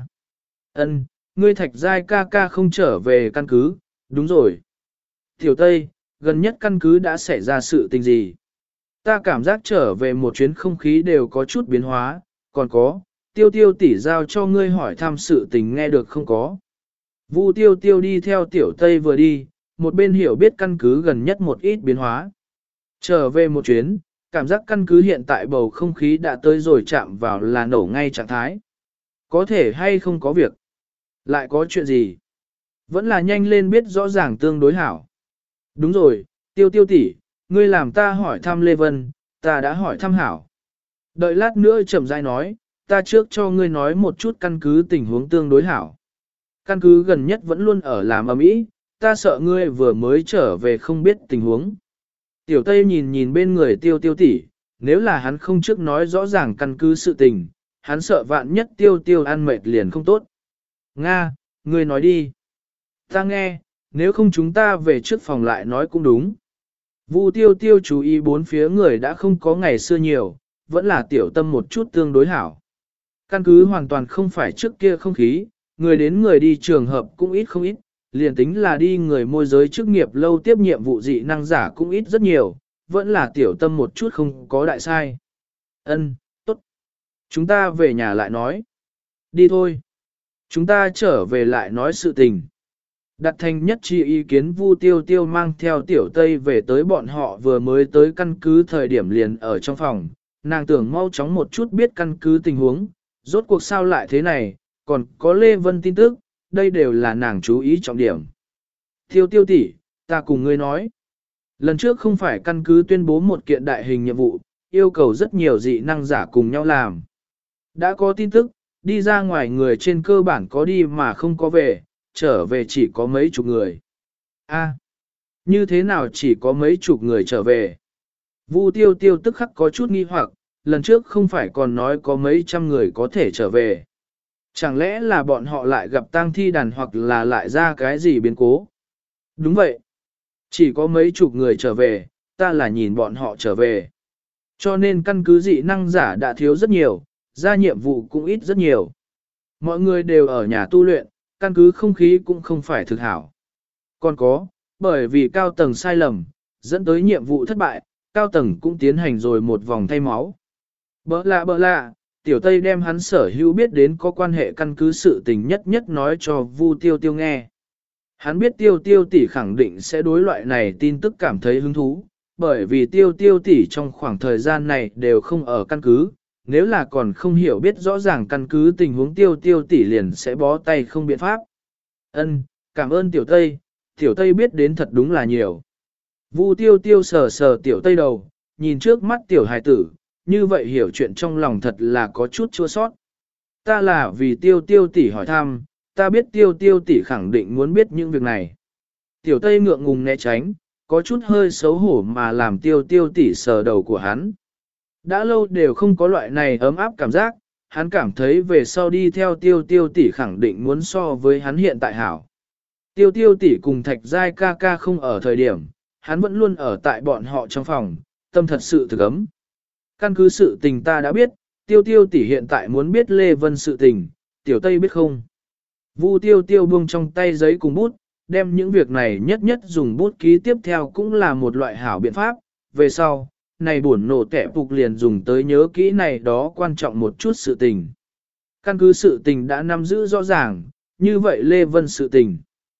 Ân, ngươi Thạch Giai ca ca không trở về căn cứ, đúng rồi. Tiểu Tây, gần nhất căn cứ đã xảy ra sự tình gì? Ta cảm giác trở về một chuyến không khí đều có chút biến hóa, còn có, Tiêu Tiêu tỷ giao cho ngươi hỏi thăm sự tình nghe được không có. Vu Tiêu Tiêu đi theo Tiểu Tây vừa đi, một bên hiểu biết căn cứ gần nhất một ít biến hóa. Trở về một chuyến, cảm giác căn cứ hiện tại bầu không khí đã tới rồi chạm vào là nổ ngay trạng thái. Có thể hay không có việc? Lại có chuyện gì? Vẫn là nhanh lên biết rõ ràng tương đối hảo. Đúng rồi, Tiêu Tiêu tỷ, ngươi làm ta hỏi thăm Lê Vân, ta đã hỏi thăm hảo. Đợi lát nữa chậm rãi nói, ta trước cho ngươi nói một chút căn cứ tình huống tương đối hảo. Căn cứ gần nhất vẫn luôn ở làm ầm ĩ, ta sợ ngươi vừa mới trở về không biết tình huống. Tiểu Tây nhìn nhìn bên người Tiêu Tiêu tỷ, nếu là hắn không trước nói rõ ràng căn cứ sự tình, hắn sợ vạn nhất Tiêu Tiêu ăn mệt liền không tốt. Nga, ngươi nói đi. Ta nghe, nếu không chúng ta về trước phòng lại nói cũng đúng. Vu Tiêu Tiêu chú ý bốn phía người đã không có ngày xưa nhiều, vẫn là tiểu tâm một chút tương đối hảo. Căn cứ hoàn toàn không phải trước kia không khí, người đến người đi trường hợp cũng ít không ít, liền tính là đi người môi giới chức nghiệp lâu tiếp nhiệm vụ dị năng giả cũng ít rất nhiều, vẫn là tiểu tâm một chút không có đại sai. Ân, tốt. Chúng ta về nhà lại nói. Đi thôi. Chúng ta trở về lại nói sự tình. Đặt thành nhất chi ý kiến Vu Tiêu Tiêu mang theo Tiểu Tây về tới bọn họ vừa mới tới căn cứ thời điểm liền ở trong phòng. Nàng tưởng mau chóng một chút biết căn cứ tình huống, rốt cuộc sao lại thế này, còn có Lê Vân tin tức, đây đều là nàng chú ý trọng điểm. Tiêu Tiêu tỷ, ta cùng ngươi nói. Lần trước không phải căn cứ tuyên bố một kiện đại hình nhiệm vụ, yêu cầu rất nhiều dị năng giả cùng nhau làm. Đã có tin tức, đi ra ngoài người trên cơ bản có đi mà không có về, trở về chỉ có mấy chục người. A, như thế nào chỉ có mấy chục người trở về? Vu Tiêu Tiêu tức khắc có chút nghi hoặc, lần trước không phải còn nói có mấy trăm người có thể trở về. Chẳng lẽ là bọn họ lại gặp tang thi đàn hoặc là lại ra cái gì biến cố? Đúng vậy. Chỉ có mấy chục người trở về, ta là nhìn bọn họ trở về. Cho nên căn cứ dị năng giả đã thiếu rất nhiều, ra nhiệm vụ cũng ít rất nhiều. Mọi người đều ở nhà tu luyện, căn cứ không khí cũng không phải thực hảo. Còn có, bởi vì cao tầng sai lầm, dẫn tới nhiệm vụ thất bại, cao tầng cũng tiến hành rồi một vòng thay máu. Bỡ lạ bỡ lạ, Tiểu Tây đem hắn sở hữu biết đến có quan hệ căn cứ sự tình nhất nhất nói cho Vu Tiêu Tiêu nghe. Hắn biết Tiêu Tiêu tỷ khẳng định sẽ đối loại này tin tức cảm thấy hứng thú, bởi vì Tiêu Tiêu tỷ trong khoảng thời gian này đều không ở căn cứ, nếu là còn không hiểu biết rõ ràng căn cứ tình huống Tiêu Tiêu tỷ liền sẽ bó tay không biện pháp. Ân, cảm ơn Tiểu Tây, Tiểu Tây biết đến thật đúng là nhiều. Vu Tiêu Tiêu sờ sờ Tiểu Tây đầu, nhìn trước mắt Tiểu hài tử, như vậy hiểu chuyện trong lòng thật là có chút chua sót. Ta là vì Tiêu Tiêu tỷ hỏi thăm, ta biết Tiêu Tiêu tỷ khẳng định muốn biết những việc này. Tiểu Tây ngượng ngùng né tránh, có chút hơi xấu hổ mà làm Tiêu Tiêu tỷ sờ đầu của hắn. Đã lâu đều không có loại này ấm áp cảm giác, hắn cảm thấy về sau đi theo Tiêu Tiêu tỷ khẳng định muốn so với hắn hiện tại hảo. Tiêu Tiêu tỷ cùng Thạch Giai ca ca không ở thời điểm, hắn vẫn luôn ở tại bọn họ trong phòng, tâm thật sự thực ấm. Căn cứ sự tình ta đã biết, Tiêu Tiêu tỷ hiện tại muốn biết Lê Vân sự tình, Tiểu Tây biết không? Vu Tiêu Tiêu buông trong tay giấy cùng bút, đem những việc này nhất nhất dùng bút ký tiếp theo cũng là một loại hảo biện pháp. Về sau, này buồn nổ tẻ phục liền dùng tới nhớ kỹ này đó quan trọng một chút sự tình. Căn cứ sự tình đã nắm giữ rõ ràng, như vậy Lê Vân sự tình.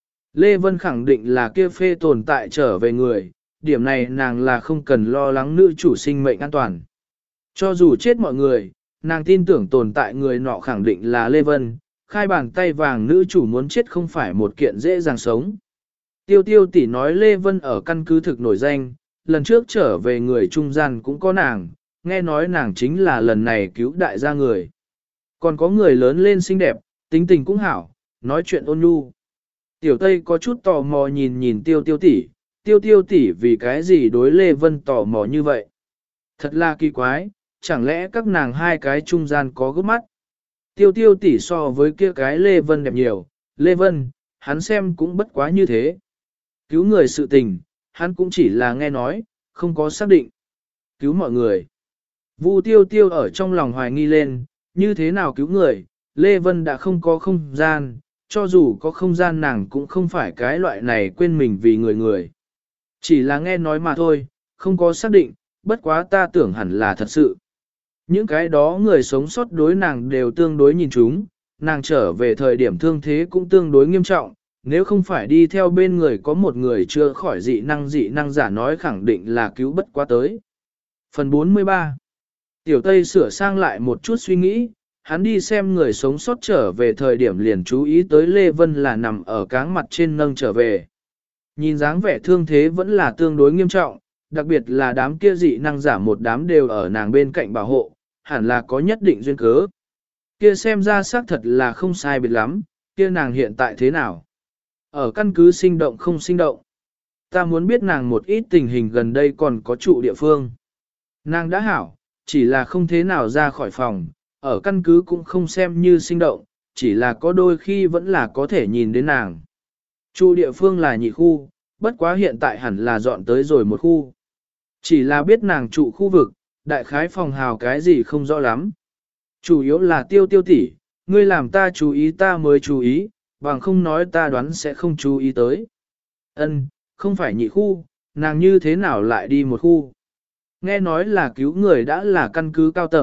Lê Vân khẳng định là kia phê tồn tại trở về người, điểm này nàng là không cần lo lắng nữ chủ sinh mệnh an toàn. Cho dù chết mọi người, nàng tin tưởng tồn tại người nọ khẳng định là Lê Vân, khai bàn tay vàng nữ chủ muốn chết không phải một kiện dễ dàng sống. Tiêu tiêu tỷ nói Lê Vân ở căn cứ thực nổi danh, lần trước trở về người trung gian cũng có nàng, nghe nói nàng chính là lần này cứu đại gia người. Còn có người lớn lên xinh đẹp, tính tình cũng hảo, nói chuyện ôn nhu. Tiểu Tây có chút tò mò nhìn nhìn tiêu tiêu tỷ, tiêu tiêu tỷ vì cái gì đối Lê Vân tò mò như vậy. Thật là kỳ quái, chẳng lẽ các nàng hai cái trung gian có gấp mắt. Tiêu tiêu tỷ so với kia cái Lê Vân đẹp nhiều, Lê Vân, hắn xem cũng bất quá như thế. Cứu người sự tình, hắn cũng chỉ là nghe nói, không có xác định. Cứu mọi người. Vu tiêu tiêu ở trong lòng hoài nghi lên, như thế nào cứu người, Lê Vân đã không có không gian, cho dù có không gian nàng cũng không phải cái loại này quên mình vì người người. Chỉ là nghe nói mà thôi, không có xác định, bất quá ta tưởng hẳn là thật sự. Những cái đó người sống sót đối nàng đều tương đối nhìn chúng, nàng trở về thời điểm thương thế cũng tương đối nghiêm trọng, nếu không phải đi theo bên người có một người chưa khỏi dị năng dị năng giả nói khẳng định là cứu bất quá tới. Phần bốn mươi ba. Tiểu Tây sửa sang lại một chút suy nghĩ, hắn đi xem người sống sót trở về thời điểm liền chú ý tới Lê Vân là nằm ở cáng mặt trên nâng trở về. Nhìn dáng vẻ thương thế vẫn là tương đối nghiêm trọng, đặc biệt là đám kia dị năng giả một đám đều ở nàng bên cạnh bảo hộ, hẳn là có nhất định duyên cớ. Kia xem ra xác thật là không sai biệt lắm, kia nàng hiện tại thế nào? Ở căn cứ sinh động không sinh động. Ta muốn biết nàng một ít tình hình gần đây còn có trụ địa phương. Nàng đã hảo, chỉ là không thế nào ra khỏi phòng, ở căn cứ cũng không xem như sinh động, chỉ là có đôi khi vẫn là có thể nhìn đến nàng. Trụ địa phương là nhị khu, bất quá hiện tại hẳn là dọn tới rồi một khu. Chỉ là biết nàng trụ khu vực, đại khái phòng hào cái gì không rõ lắm. Chủ yếu là tiêu tiêu tỷ, ngươi làm ta chú ý ta mới chú ý, bằng không nói ta đoán sẽ không chú ý tới. Ân, không phải nhị khu, nàng như thế nào lại đi một khu. Nghe nói là cứu người đã là căn cứ cao tầng,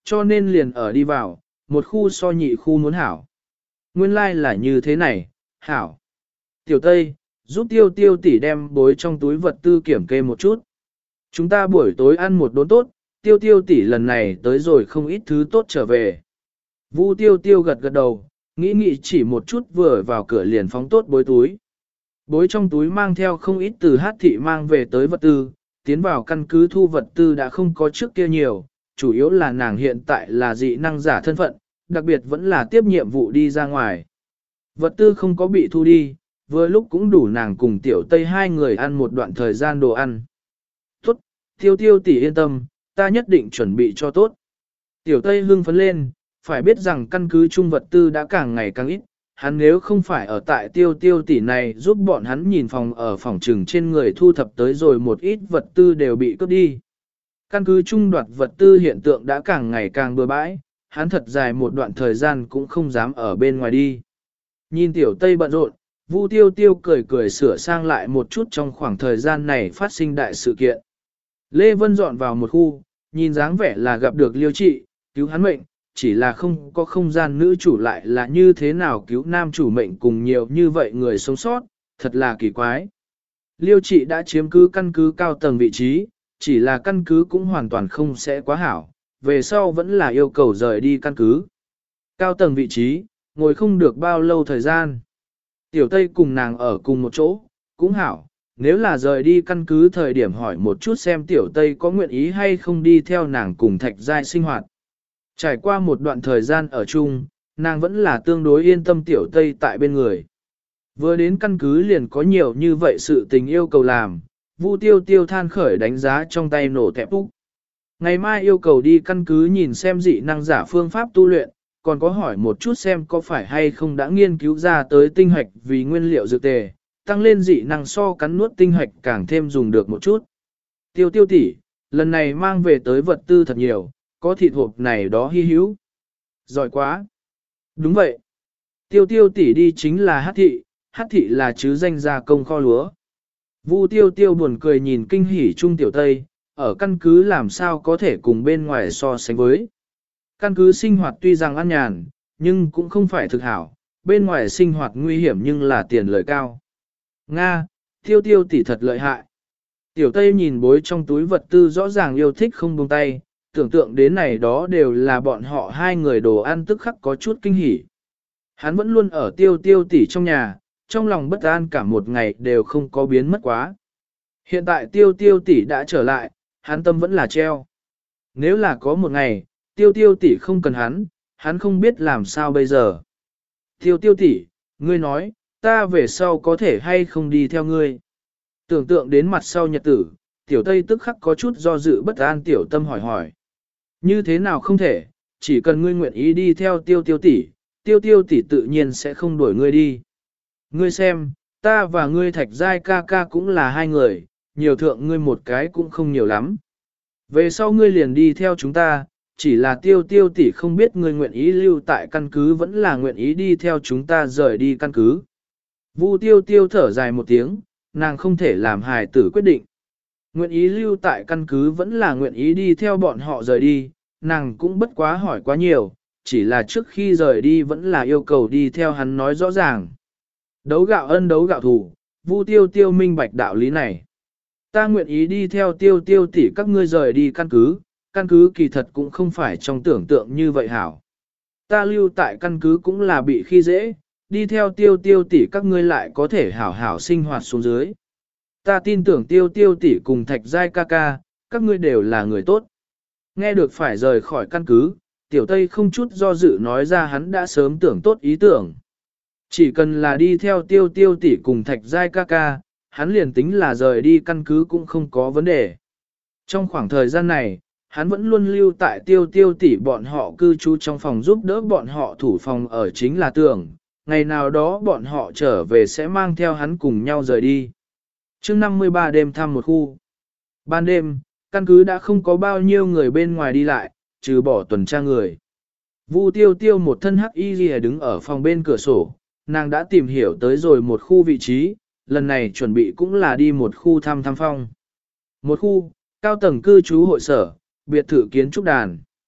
cho nên liền ở đi vào, một khu so nhị khu muốn hảo. Nguyên lai like là như thế này, hảo. Tiểu Tây, giúp tiêu tiêu tỷ đem bối trong túi vật tư kiểm kê một chút. Chúng ta buổi tối ăn một đốn tốt, tiêu tiêu tỷ lần này tới rồi không ít thứ tốt trở về. Vu tiêu tiêu gật gật đầu, nghĩ nghĩ chỉ một chút vừa vào cửa liền phóng tốt bối túi. Bối trong túi mang theo không ít từ hát thị mang về tới vật tư, tiến vào căn cứ thu vật tư đã không có trước kia nhiều, chủ yếu là nàng hiện tại là dị năng giả thân phận, đặc biệt vẫn là tiếp nhiệm vụ đi ra ngoài. Vật tư không có bị thu đi, vừa lúc cũng đủ nàng cùng tiểu Tây hai người ăn một đoạn thời gian đồ ăn. Tốt, tiêu tiêu tỷ yên tâm, ta nhất định chuẩn bị cho tốt. Tiểu Tây hưng phấn lên, phải biết rằng căn cứ chung vật tư đã càng ngày càng ít, hắn nếu không phải ở tại tiêu tiêu tỷ này giúp bọn hắn nhìn phòng ở phòng trừng trên người thu thập tới rồi một ít vật tư đều bị cướp đi. Căn cứ chung đoạt vật tư hiện tượng đã càng ngày càng bừa bãi, hắn thật dài một đoạn thời gian cũng không dám ở bên ngoài đi. Nhìn tiểu Tây bận rộn, Vu Tiêu Tiêu cười cười sửa sang lại một chút trong khoảng thời gian này phát sinh đại sự kiện. Lê Vân dọn vào một khu, nhìn dáng vẻ là gặp được Liêu Trị, cứu hắn mệnh, chỉ là không có không gian nữ chủ lại là như thế nào cứu nam chủ mệnh cùng nhiều như vậy người sống sót, thật là kỳ quái. Liêu Trị đã chiếm cứ căn cứ cao tầng vị trí, chỉ là căn cứ cũng hoàn toàn không sẽ quá hảo, về sau vẫn là yêu cầu rời đi căn cứ. Cao tầng vị trí, ngồi không được bao lâu thời gian. Tiểu Tây cùng nàng ở cùng một chỗ, cũng hảo, nếu là rời đi căn cứ thời điểm hỏi một chút xem Tiểu Tây có nguyện ý hay không đi theo nàng cùng Thạch Giai sinh hoạt. Trải qua một đoạn thời gian ở chung, nàng vẫn là tương đối yên tâm Tiểu Tây tại bên người. Vừa đến căn cứ liền có nhiều như vậy sự tình yêu cầu làm, Vu Tiêu Tiêu than khởi đánh giá trong tay nổ tẹp úc. Ngày mai yêu cầu đi căn cứ nhìn xem dị năng giả phương pháp tu luyện, còn có hỏi một chút xem có phải hay không đã nghiên cứu ra tới tinh hạch vì nguyên liệu dược tề, tăng lên dị năng so cắn nuốt tinh hạch càng thêm dùng được một chút. Tiêu Tiêu tỷ, lần này mang về tới vật tư thật nhiều, có thịt hộp này đó hy hữu. Giỏi quá. Đúng vậy. Tiêu Tiêu tỷ đi chính là Hát thị, Hát thị là chứ danh gia công kho lúa. Vu Tiêu Tiêu buồn cười nhìn kinh hỉ Trung Tiểu Tây, ở căn cứ làm sao có thể cùng bên ngoài so sánh với. Căn cứ sinh hoạt tuy rằng an nhàn, nhưng cũng không phải thực hảo, bên ngoài sinh hoạt nguy hiểm nhưng là tiền lợi cao. Nga, Tiêu Tiêu tỷ thật lợi hại. Tiểu Tây nhìn bối trong túi vật tư rõ ràng yêu thích không buông tay, tưởng tượng đến này đó đều là bọn họ hai người đồ ăn tức khắc có chút kinh hỉ. Hắn vẫn luôn ở Tiêu Tiêu tỷ trong nhà, trong lòng bất an cả một ngày đều không có biến mất quá. Hiện tại Tiêu Tiêu tỷ đã trở lại, hắn tâm vẫn là treo. Nếu là có một ngày, Tiêu Tiêu tỷ không cần hắn, hắn không biết làm sao bây giờ. Tiêu Tiêu tỷ, ngươi nói, ta về sau có thể hay không đi theo ngươi. Tưởng tượng đến mặt sau nhật tử, Tiểu Tây tức khắc có chút do dự bất an tiểu tâm hỏi hỏi. Như thế nào không thể, chỉ cần ngươi nguyện ý đi theo Tiêu Tiêu tỷ, Tiêu Tiêu tỷ tự nhiên sẽ không đuổi ngươi đi. Ngươi xem, ta và ngươi Thạch Giai ca ca cũng là hai người, nhiều thượng ngươi một cái cũng không nhiều lắm. Về sau ngươi liền đi theo chúng ta, chỉ là Tiêu Tiêu tỷ không biết ngươi nguyện ý lưu tại căn cứ vẫn là nguyện ý đi theo chúng ta rời đi căn cứ. Vu Tiêu Tiêu thở dài một tiếng, nàng không thể làm hài tử quyết định. Nguyện ý lưu tại căn cứ vẫn là nguyện ý đi theo bọn họ rời đi, nàng cũng bất quá hỏi quá nhiều, chỉ là trước khi rời đi vẫn là yêu cầu đi theo hắn nói rõ ràng. Đấu gạo ân đấu gạo thù, Vu Tiêu Tiêu minh bạch đạo lý này. Ta nguyện ý đi theo Tiêu Tiêu tỷ các ngươi rời đi căn cứ, căn cứ kỳ thật cũng không phải trong tưởng tượng như vậy hảo. Ta lưu tại căn cứ cũng là bị khi dễ, đi theo Tiêu Tiêu tỷ các ngươi lại có thể hảo hảo sinh hoạt xuống dưới. Ta tin tưởng Tiêu Tiêu tỷ cùng Thạch Giai ca ca, các ngươi đều là người tốt. Nghe được phải rời khỏi căn cứ, Tiểu Tây không chút do dự nói ra hắn đã sớm tưởng tốt ý tưởng. Chỉ cần là đi theo Tiêu Tiêu tỷ cùng Thạch Giai ca ca, hắn liền tính là rời đi căn cứ cũng không có vấn đề. Trong khoảng thời gian này, hắn vẫn luôn lưu tại Tiêu Tiêu tỷ bọn họ cư trú trong phòng giúp đỡ bọn họ thủ phòng ở chính là tưởng, ngày nào đó bọn họ trở về sẽ mang theo hắn cùng nhau rời đi. Trước năm mươi ba đêm thăm một khu. Ban đêm, căn cứ đã không có bao nhiêu người bên ngoài đi lại, trừ bỏ tuần tra người. Vu Tiêu Tiêu một thân hắc y lìa đứng ở phòng bên cửa sổ, nàng đã tìm hiểu tới rồi một khu vị trí, lần này chuẩn bị cũng là đi một khu thăm thăm phong. Một khu, cao tầng cư trú hội sở, biệt thự kiến trúc đàn.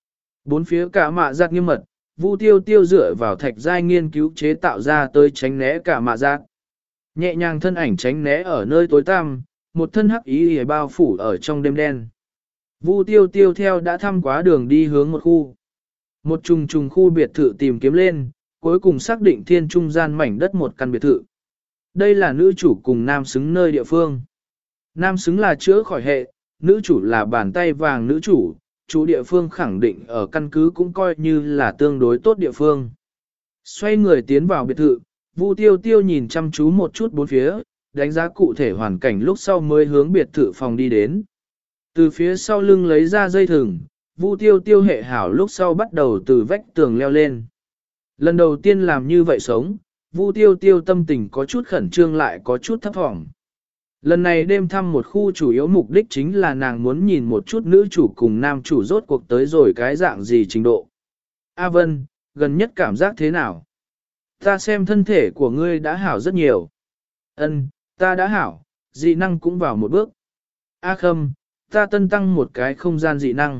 Bốn phía cả mạ giác nghiêm mật, Vu Tiêu Tiêu dựa vào thạch giai nghiên cứu chế tạo ra tới tránh né cả mạ giác. Nhẹ nhàng thân ảnh tránh né ở nơi tối tăm, một thân hắc ý hề bao phủ ở trong đêm đen. Vu Tiêu Tiêu theo đã thăm quá đường đi hướng một khu. Một trùng trùng khu biệt thự tìm kiếm lên, cuối cùng xác định thiên trung gian mảnh đất một căn biệt thự. Đây là nữ chủ cùng nam xứng nơi địa phương. Nam xứng là chữa khỏi hệ, nữ chủ là bàn tay vàng nữ chủ, chủ địa phương khẳng định ở căn cứ cũng coi như là tương đối tốt địa phương. Xoay người tiến vào biệt thự, Vu Tiêu Tiêu nhìn chăm chú một chút bốn phía, đánh giá cụ thể hoàn cảnh lúc sau mới hướng biệt thự phòng đi đến. Từ phía sau lưng lấy ra dây thừng, Vu Tiêu Tiêu hệ hảo lúc sau bắt đầu từ vách tường leo lên. Lần đầu tiên làm như vậy sống, Vu Tiêu Tiêu tâm tình có chút khẩn trương lại có chút thấp thỏm. Lần này đêm thăm một khu chủ yếu mục đích chính là nàng muốn nhìn một chút nữ chủ cùng nam chủ rốt cuộc tới rồi cái dạng gì trình độ. A Vân, gần nhất cảm giác thế nào? Ta xem thân thể của ngươi đã hảo rất nhiều. Ân, ta đã hảo, dị năng cũng vào một bước. A Khâm, ta tân tăng một cái không gian dị năng.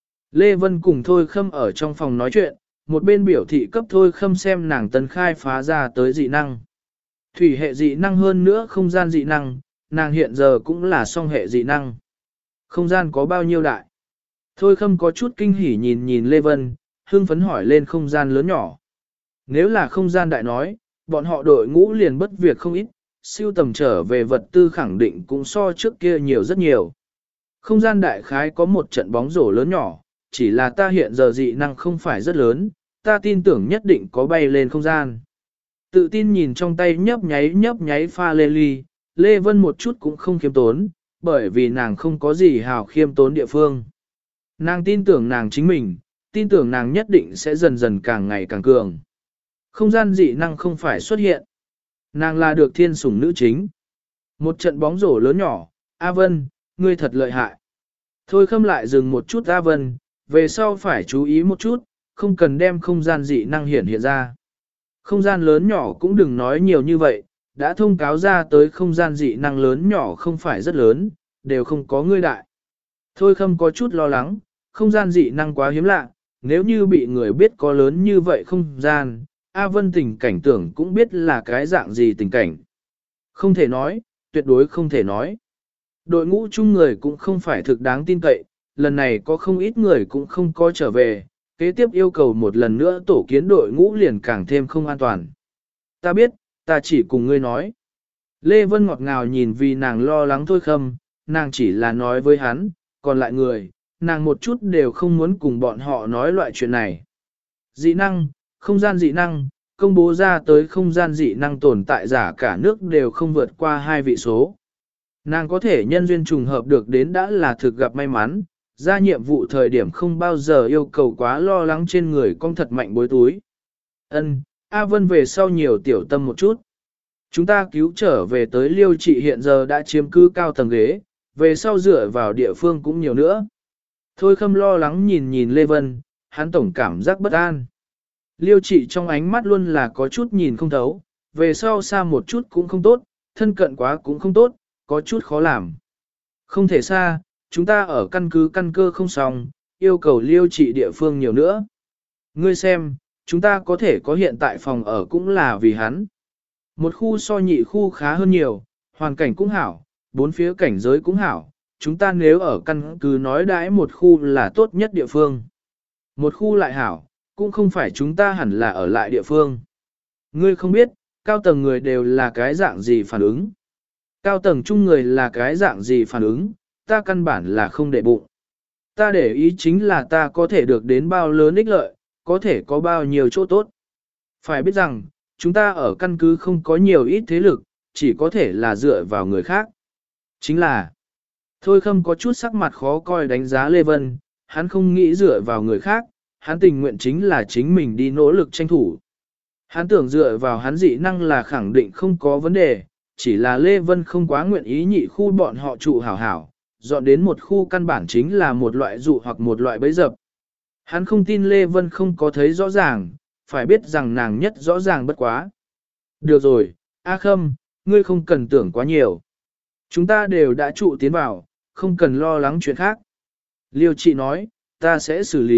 Lê Vân cùng Thôi Khâm ở trong phòng nói chuyện, một bên biểu thị cấp Thôi Khâm xem nàng tân khai phá ra tới dị năng. Thủy hệ dị năng hơn nữa không gian dị năng, nàng hiện giờ cũng là song hệ dị năng. Không gian có bao nhiêu đại? Thôi Khâm có chút kinh hỉ nhìn nhìn Lê Vân, hưng phấn hỏi lên không gian lớn nhỏ. Nếu là không gian đại nói, bọn họ đội ngũ liền bất việc không ít, siêu tầm trở về vật tư khẳng định cũng so trước kia nhiều rất nhiều. Không gian đại khái có một trận bóng rổ lớn nhỏ, chỉ là ta hiện giờ dị năng không phải rất lớn, ta tin tưởng nhất định có bay lên không gian. Tự tin nhìn trong tay nhấp nháy nhấp nháy pha lê ly, Lê Vân một chút cũng không khiêm tốn, bởi vì nàng không có gì hào khiêm tốn địa phương. Nàng tin tưởng nàng chính mình, tin tưởng nàng nhất định sẽ dần dần càng ngày càng cường. Không gian dị năng không phải xuất hiện. Nàng là được thiên sủng nữ chính. Một trận bóng rổ lớn nhỏ, A Vân, ngươi thật lợi hại. Thôi Khâm lại dừng một chút A Vân, về sau phải chú ý một chút, không cần đem không gian dị năng hiển hiện ra. Không gian lớn nhỏ cũng đừng nói nhiều như vậy, đã thông cáo ra tới không gian dị năng lớn nhỏ không phải rất lớn, đều không có ngươi đại. Thôi Khâm có chút lo lắng, không gian dị năng quá hiếm lạ, nếu như bị người biết có lớn như vậy không gian, A Vân tình cảnh tưởng cũng biết là cái dạng gì tình cảnh. Không thể nói, tuyệt đối không thể nói. Đội ngũ chung người cũng không phải thực đáng tin cậy, lần này có không ít người cũng không có trở về, kế tiếp yêu cầu một lần nữa tổ kiến đội ngũ liền càng thêm không an toàn. Ta biết, ta chỉ cùng ngươi nói. Lê Vân ngọt ngào nhìn vì nàng lo lắng Thôi Khâm, nàng chỉ là nói với hắn, còn lại người, nàng một chút đều không muốn cùng bọn họ nói loại chuyện này. Dị năng, không gian dị năng, công bố ra tới không gian dị năng tồn tại giả cả nước đều không vượt qua hai vị số. Nàng có thể nhân duyên trùng hợp được đến đã là thực gặp may mắn, ra nhiệm vụ thời điểm không bao giờ yêu cầu quá lo lắng trên người con thật mạnh bối túi. Ân, A Vân về sau nhiều tiểu tâm một chút. Chúng ta cứu trở về tới Liêu Trị hiện giờ đã chiếm cứ cao tầng ghế, về sau dựa vào địa phương cũng nhiều nữa. Thôi Khâm lo lắng nhìn nhìn Lê Vân, hắn tổng cảm giác bất an. Liêu Trị trong ánh mắt luôn là có chút nhìn không thấu, về sau xa một chút cũng không tốt, thân cận quá cũng không tốt, có chút khó làm. Không thể xa, chúng ta ở căn cứ căn cơ không xong, yêu cầu Liêu Trị địa phương nhiều nữa. Ngươi xem, chúng ta có thể có hiện tại phòng ở cũng là vì hắn. Một khu so nhị khu khá hơn nhiều, hoàn cảnh cũng hảo, bốn phía cảnh giới cũng hảo, chúng ta nếu ở căn cứ nói đãi một khu là tốt nhất địa phương. Một khu lại hảo, cũng không phải chúng ta hẳn là ở lại địa phương. Ngươi không biết, cao tầng người đều là cái dạng gì phản ứng. Cao tầng chung người là cái dạng gì phản ứng, ta căn bản là không để bụng. Ta để ý chính là ta có thể được đến bao lớn ích lợi, có thể có bao nhiêu chỗ tốt. Phải biết rằng, chúng ta ở căn cứ không có nhiều ít thế lực, chỉ có thể là dựa vào người khác. Chính là, Thôi Khâm có chút sắc mặt khó coi đánh giá Lê Vân, hắn không nghĩ dựa vào người khác, hắn tình nguyện chính là chính mình đi nỗ lực tranh thủ. Hắn tưởng dựa vào hắn dị năng là khẳng định không có vấn đề, chỉ là Lê Vân không quá nguyện ý nhị khu bọn họ trụ hảo hảo, dọn đến một khu căn bản chính là một loại dụ hoặc một loại bẫy dập. Hắn không tin Lê Vân không có thấy rõ ràng, phải biết rằng nàng nhất rõ ràng bất quá. Được rồi, A Khâm, ngươi không cần tưởng quá nhiều. Chúng ta đều đã trụ tiến vào, không cần lo lắng chuyện khác. Liêu Trị nói, ta sẽ xử lý,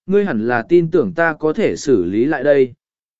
ngươi hẳn là tin tưởng ta có thể xử lý lại đây.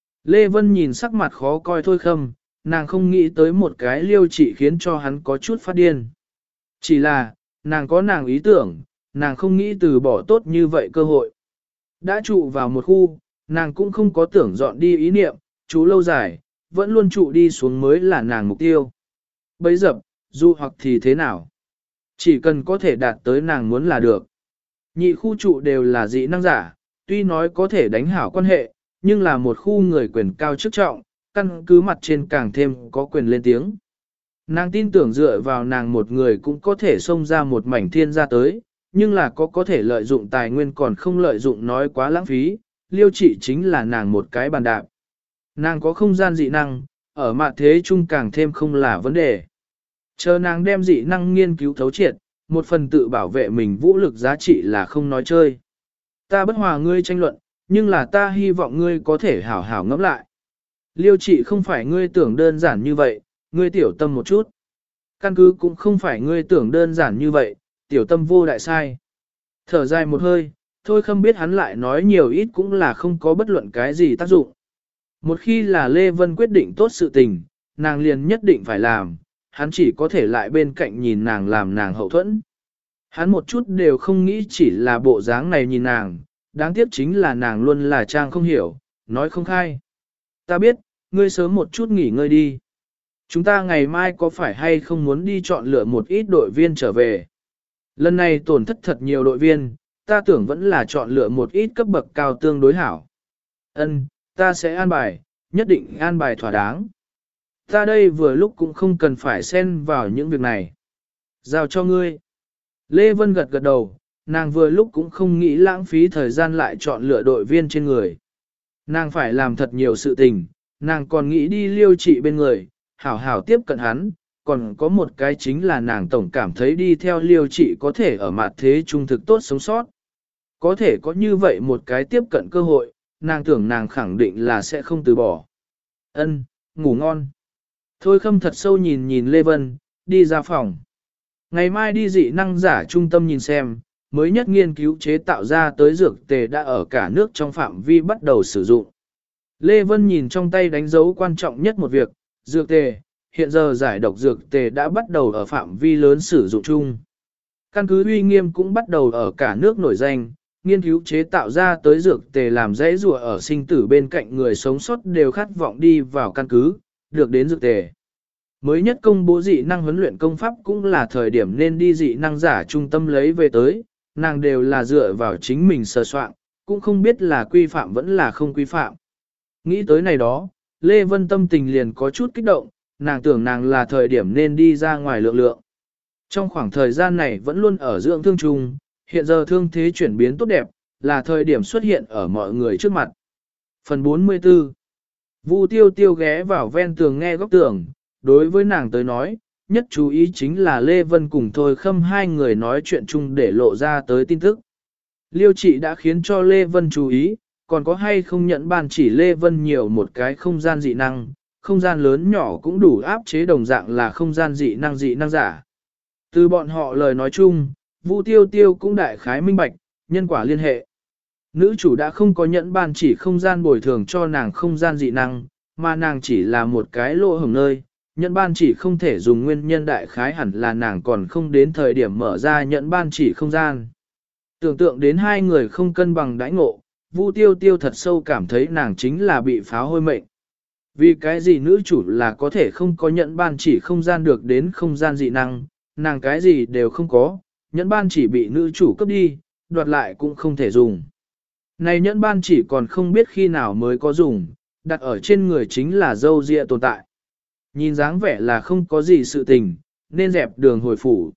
Lê Vân nhìn sắc mặt khó coi Thôi Khâm, nàng không nghĩ tới một cái liêu trị khiến cho hắn có chút phát điên. Chỉ là, nàng có nàng ý tưởng, nàng không nghĩ từ bỏ tốt như vậy cơ hội. Đã trụ vào một khu, nàng cũng không có tưởng dọn đi ý niệm, chú lâu dài, vẫn luôn trụ đi xuống mới là nàng mục tiêu. Bấy dập, dù hoặc thì thế nào? Chỉ cần có thể đạt tới nàng muốn là được. Nhị khu trụ đều là dị năng giả, tuy nói có thể đánh hảo quan hệ, nhưng là một khu người quyền cao chức trọng, căn cứ mặt trên càng thêm có quyền lên tiếng. Nàng tin tưởng dựa vào nàng một người cũng có thể xông ra một mảnh thiên ra tới, nhưng là có có thể lợi dụng tài nguyên còn không lợi dụng nói quá lãng phí, liêu trị chính là nàng một cái bàn đạp. Nàng có không gian dị năng, ở mặt thế chung càng thêm không là vấn đề. Chờ nàng đem dị năng nghiên cứu thấu triệt, một phần tự bảo vệ mình vũ lực giá trị là không nói chơi. Ta bất hòa ngươi tranh luận, nhưng là ta hy vọng ngươi có thể hảo hảo ngẫm lại. Liêu trị không phải ngươi tưởng đơn giản như vậy, ngươi tiểu tâm một chút. Căn cứ cũng không phải ngươi tưởng đơn giản như vậy, tiểu tâm vô đại sai. Thở dài một hơi, Thôi Khâm biết hắn lại nói nhiều ít cũng là không có bất luận cái gì tác dụng. Một khi là Lê Vân quyết định tốt sự tình, nàng liền nhất định phải làm, hắn chỉ có thể lại bên cạnh nhìn nàng làm nàng hậu thuẫn. Hắn một chút đều không nghĩ chỉ là bộ dáng này nhìn nàng, đáng tiếc chính là nàng luôn là trang không hiểu, nói không khai. Ta biết, ngươi sớm một chút nghỉ ngơi đi. Chúng ta ngày mai có phải hay không muốn đi chọn lựa một ít đội viên trở về? Lần này tổn thất thật nhiều đội viên, ta tưởng vẫn là chọn lựa một ít cấp bậc cao tương đối hảo. Ân, ta sẽ an bài, nhất định an bài thỏa đáng. Ta đây vừa lúc cũng không cần phải xen vào những việc này. Giao cho ngươi. Lê Vân gật gật đầu, nàng vừa lúc cũng không nghĩ lãng phí thời gian lại chọn lựa đội viên trên người. Nàng phải làm thật nhiều sự tình, nàng còn nghĩ đi liêu trị bên người, hảo hảo tiếp cận hắn, còn có một cái chính là nàng tổng cảm thấy đi theo liêu trị có thể ở mặt thế trung thực tốt sống sót. Có thể có như vậy một cái tiếp cận cơ hội, nàng tưởng nàng khẳng định là sẽ không từ bỏ. Ân, ngủ ngon. Thôi Khâm thật sâu nhìn nhìn Lê Vân, đi ra phòng. Ngày mai đi dị năng giả trung tâm nhìn xem, mới nhất nghiên cứu chế tạo ra tới dược tề đã ở cả nước trong phạm vi bắt đầu sử dụng. Lê Vân nhìn trong tay đánh dấu quan trọng nhất một việc, dược tề, hiện giờ giải độc dược tề đã bắt đầu ở phạm vi lớn sử dụng chung. Căn cứ uy nghiêm cũng bắt đầu ở cả nước nổi danh, nghiên cứu chế tạo ra tới dược tề làm dễ rùa ở sinh tử bên cạnh người sống sót đều khát vọng đi vào căn cứ, được đến dược tề. Mới nhất công bố dị năng huấn luyện công pháp cũng là thời điểm nên đi dị năng giả trung tâm lấy về tới, nàng đều là dựa vào chính mình sơ soạn, cũng không biết là quy phạm vẫn là không quy phạm. Nghĩ tới này đó, Lê Vân tâm tình liền có chút kích động, nàng tưởng nàng là thời điểm nên đi ra ngoài lượng lượng. Trong khoảng thời gian này vẫn luôn ở dưỡng thương chung, hiện giờ thương thế chuyển biến tốt đẹp, là thời điểm xuất hiện ở mọi người trước mặt. Phần bốn mươi tư. Vu Tiêu Tiêu ghé vào ven tường nghe góc tường, đối với nàng tới nói, nhất chú ý chính là Lê Vân cùng Thôi Khâm hai người nói chuyện chung để lộ ra tới tin tức. Liêu trị đã khiến cho Lê Vân chú ý, còn có hay không nhận ban chỉ Lê Vân nhiều một cái không gian dị năng, không gian lớn nhỏ cũng đủ áp chế đồng dạng là không gian dị năng dị năng giả. Từ bọn họ lời nói chung, Vu Tiêu Tiêu cũng đại khái minh bạch, nhân quả liên hệ. Nữ chủ đã không có nhẫn ban chỉ không gian bồi thường cho nàng không gian dị năng, mà nàng chỉ là một cái lỗ hổng nơi. Nhẫn ban chỉ không thể dùng nguyên nhân đại khái hẳn là nàng còn không đến thời điểm mở ra nhẫn ban chỉ không gian. Tưởng tượng đến hai người không cân bằng đãi ngộ, Vu Tiêu Tiêu thật sâu cảm thấy nàng chính là bị pháo hôi mệnh. Vì cái gì nữ chủ là có thể không có nhẫn ban chỉ không gian được đến không gian dị năng, nàng cái gì đều không có, nhẫn ban chỉ bị nữ chủ cấp đi, đoạt lại cũng không thể dùng. Này nhẫn ban chỉ còn không biết khi nào mới có dùng, đặt ở trên người chính là dâu ria tồn tại. Nhìn dáng vẻ là không có gì sự tình, nên dẹp đường hồi phủ.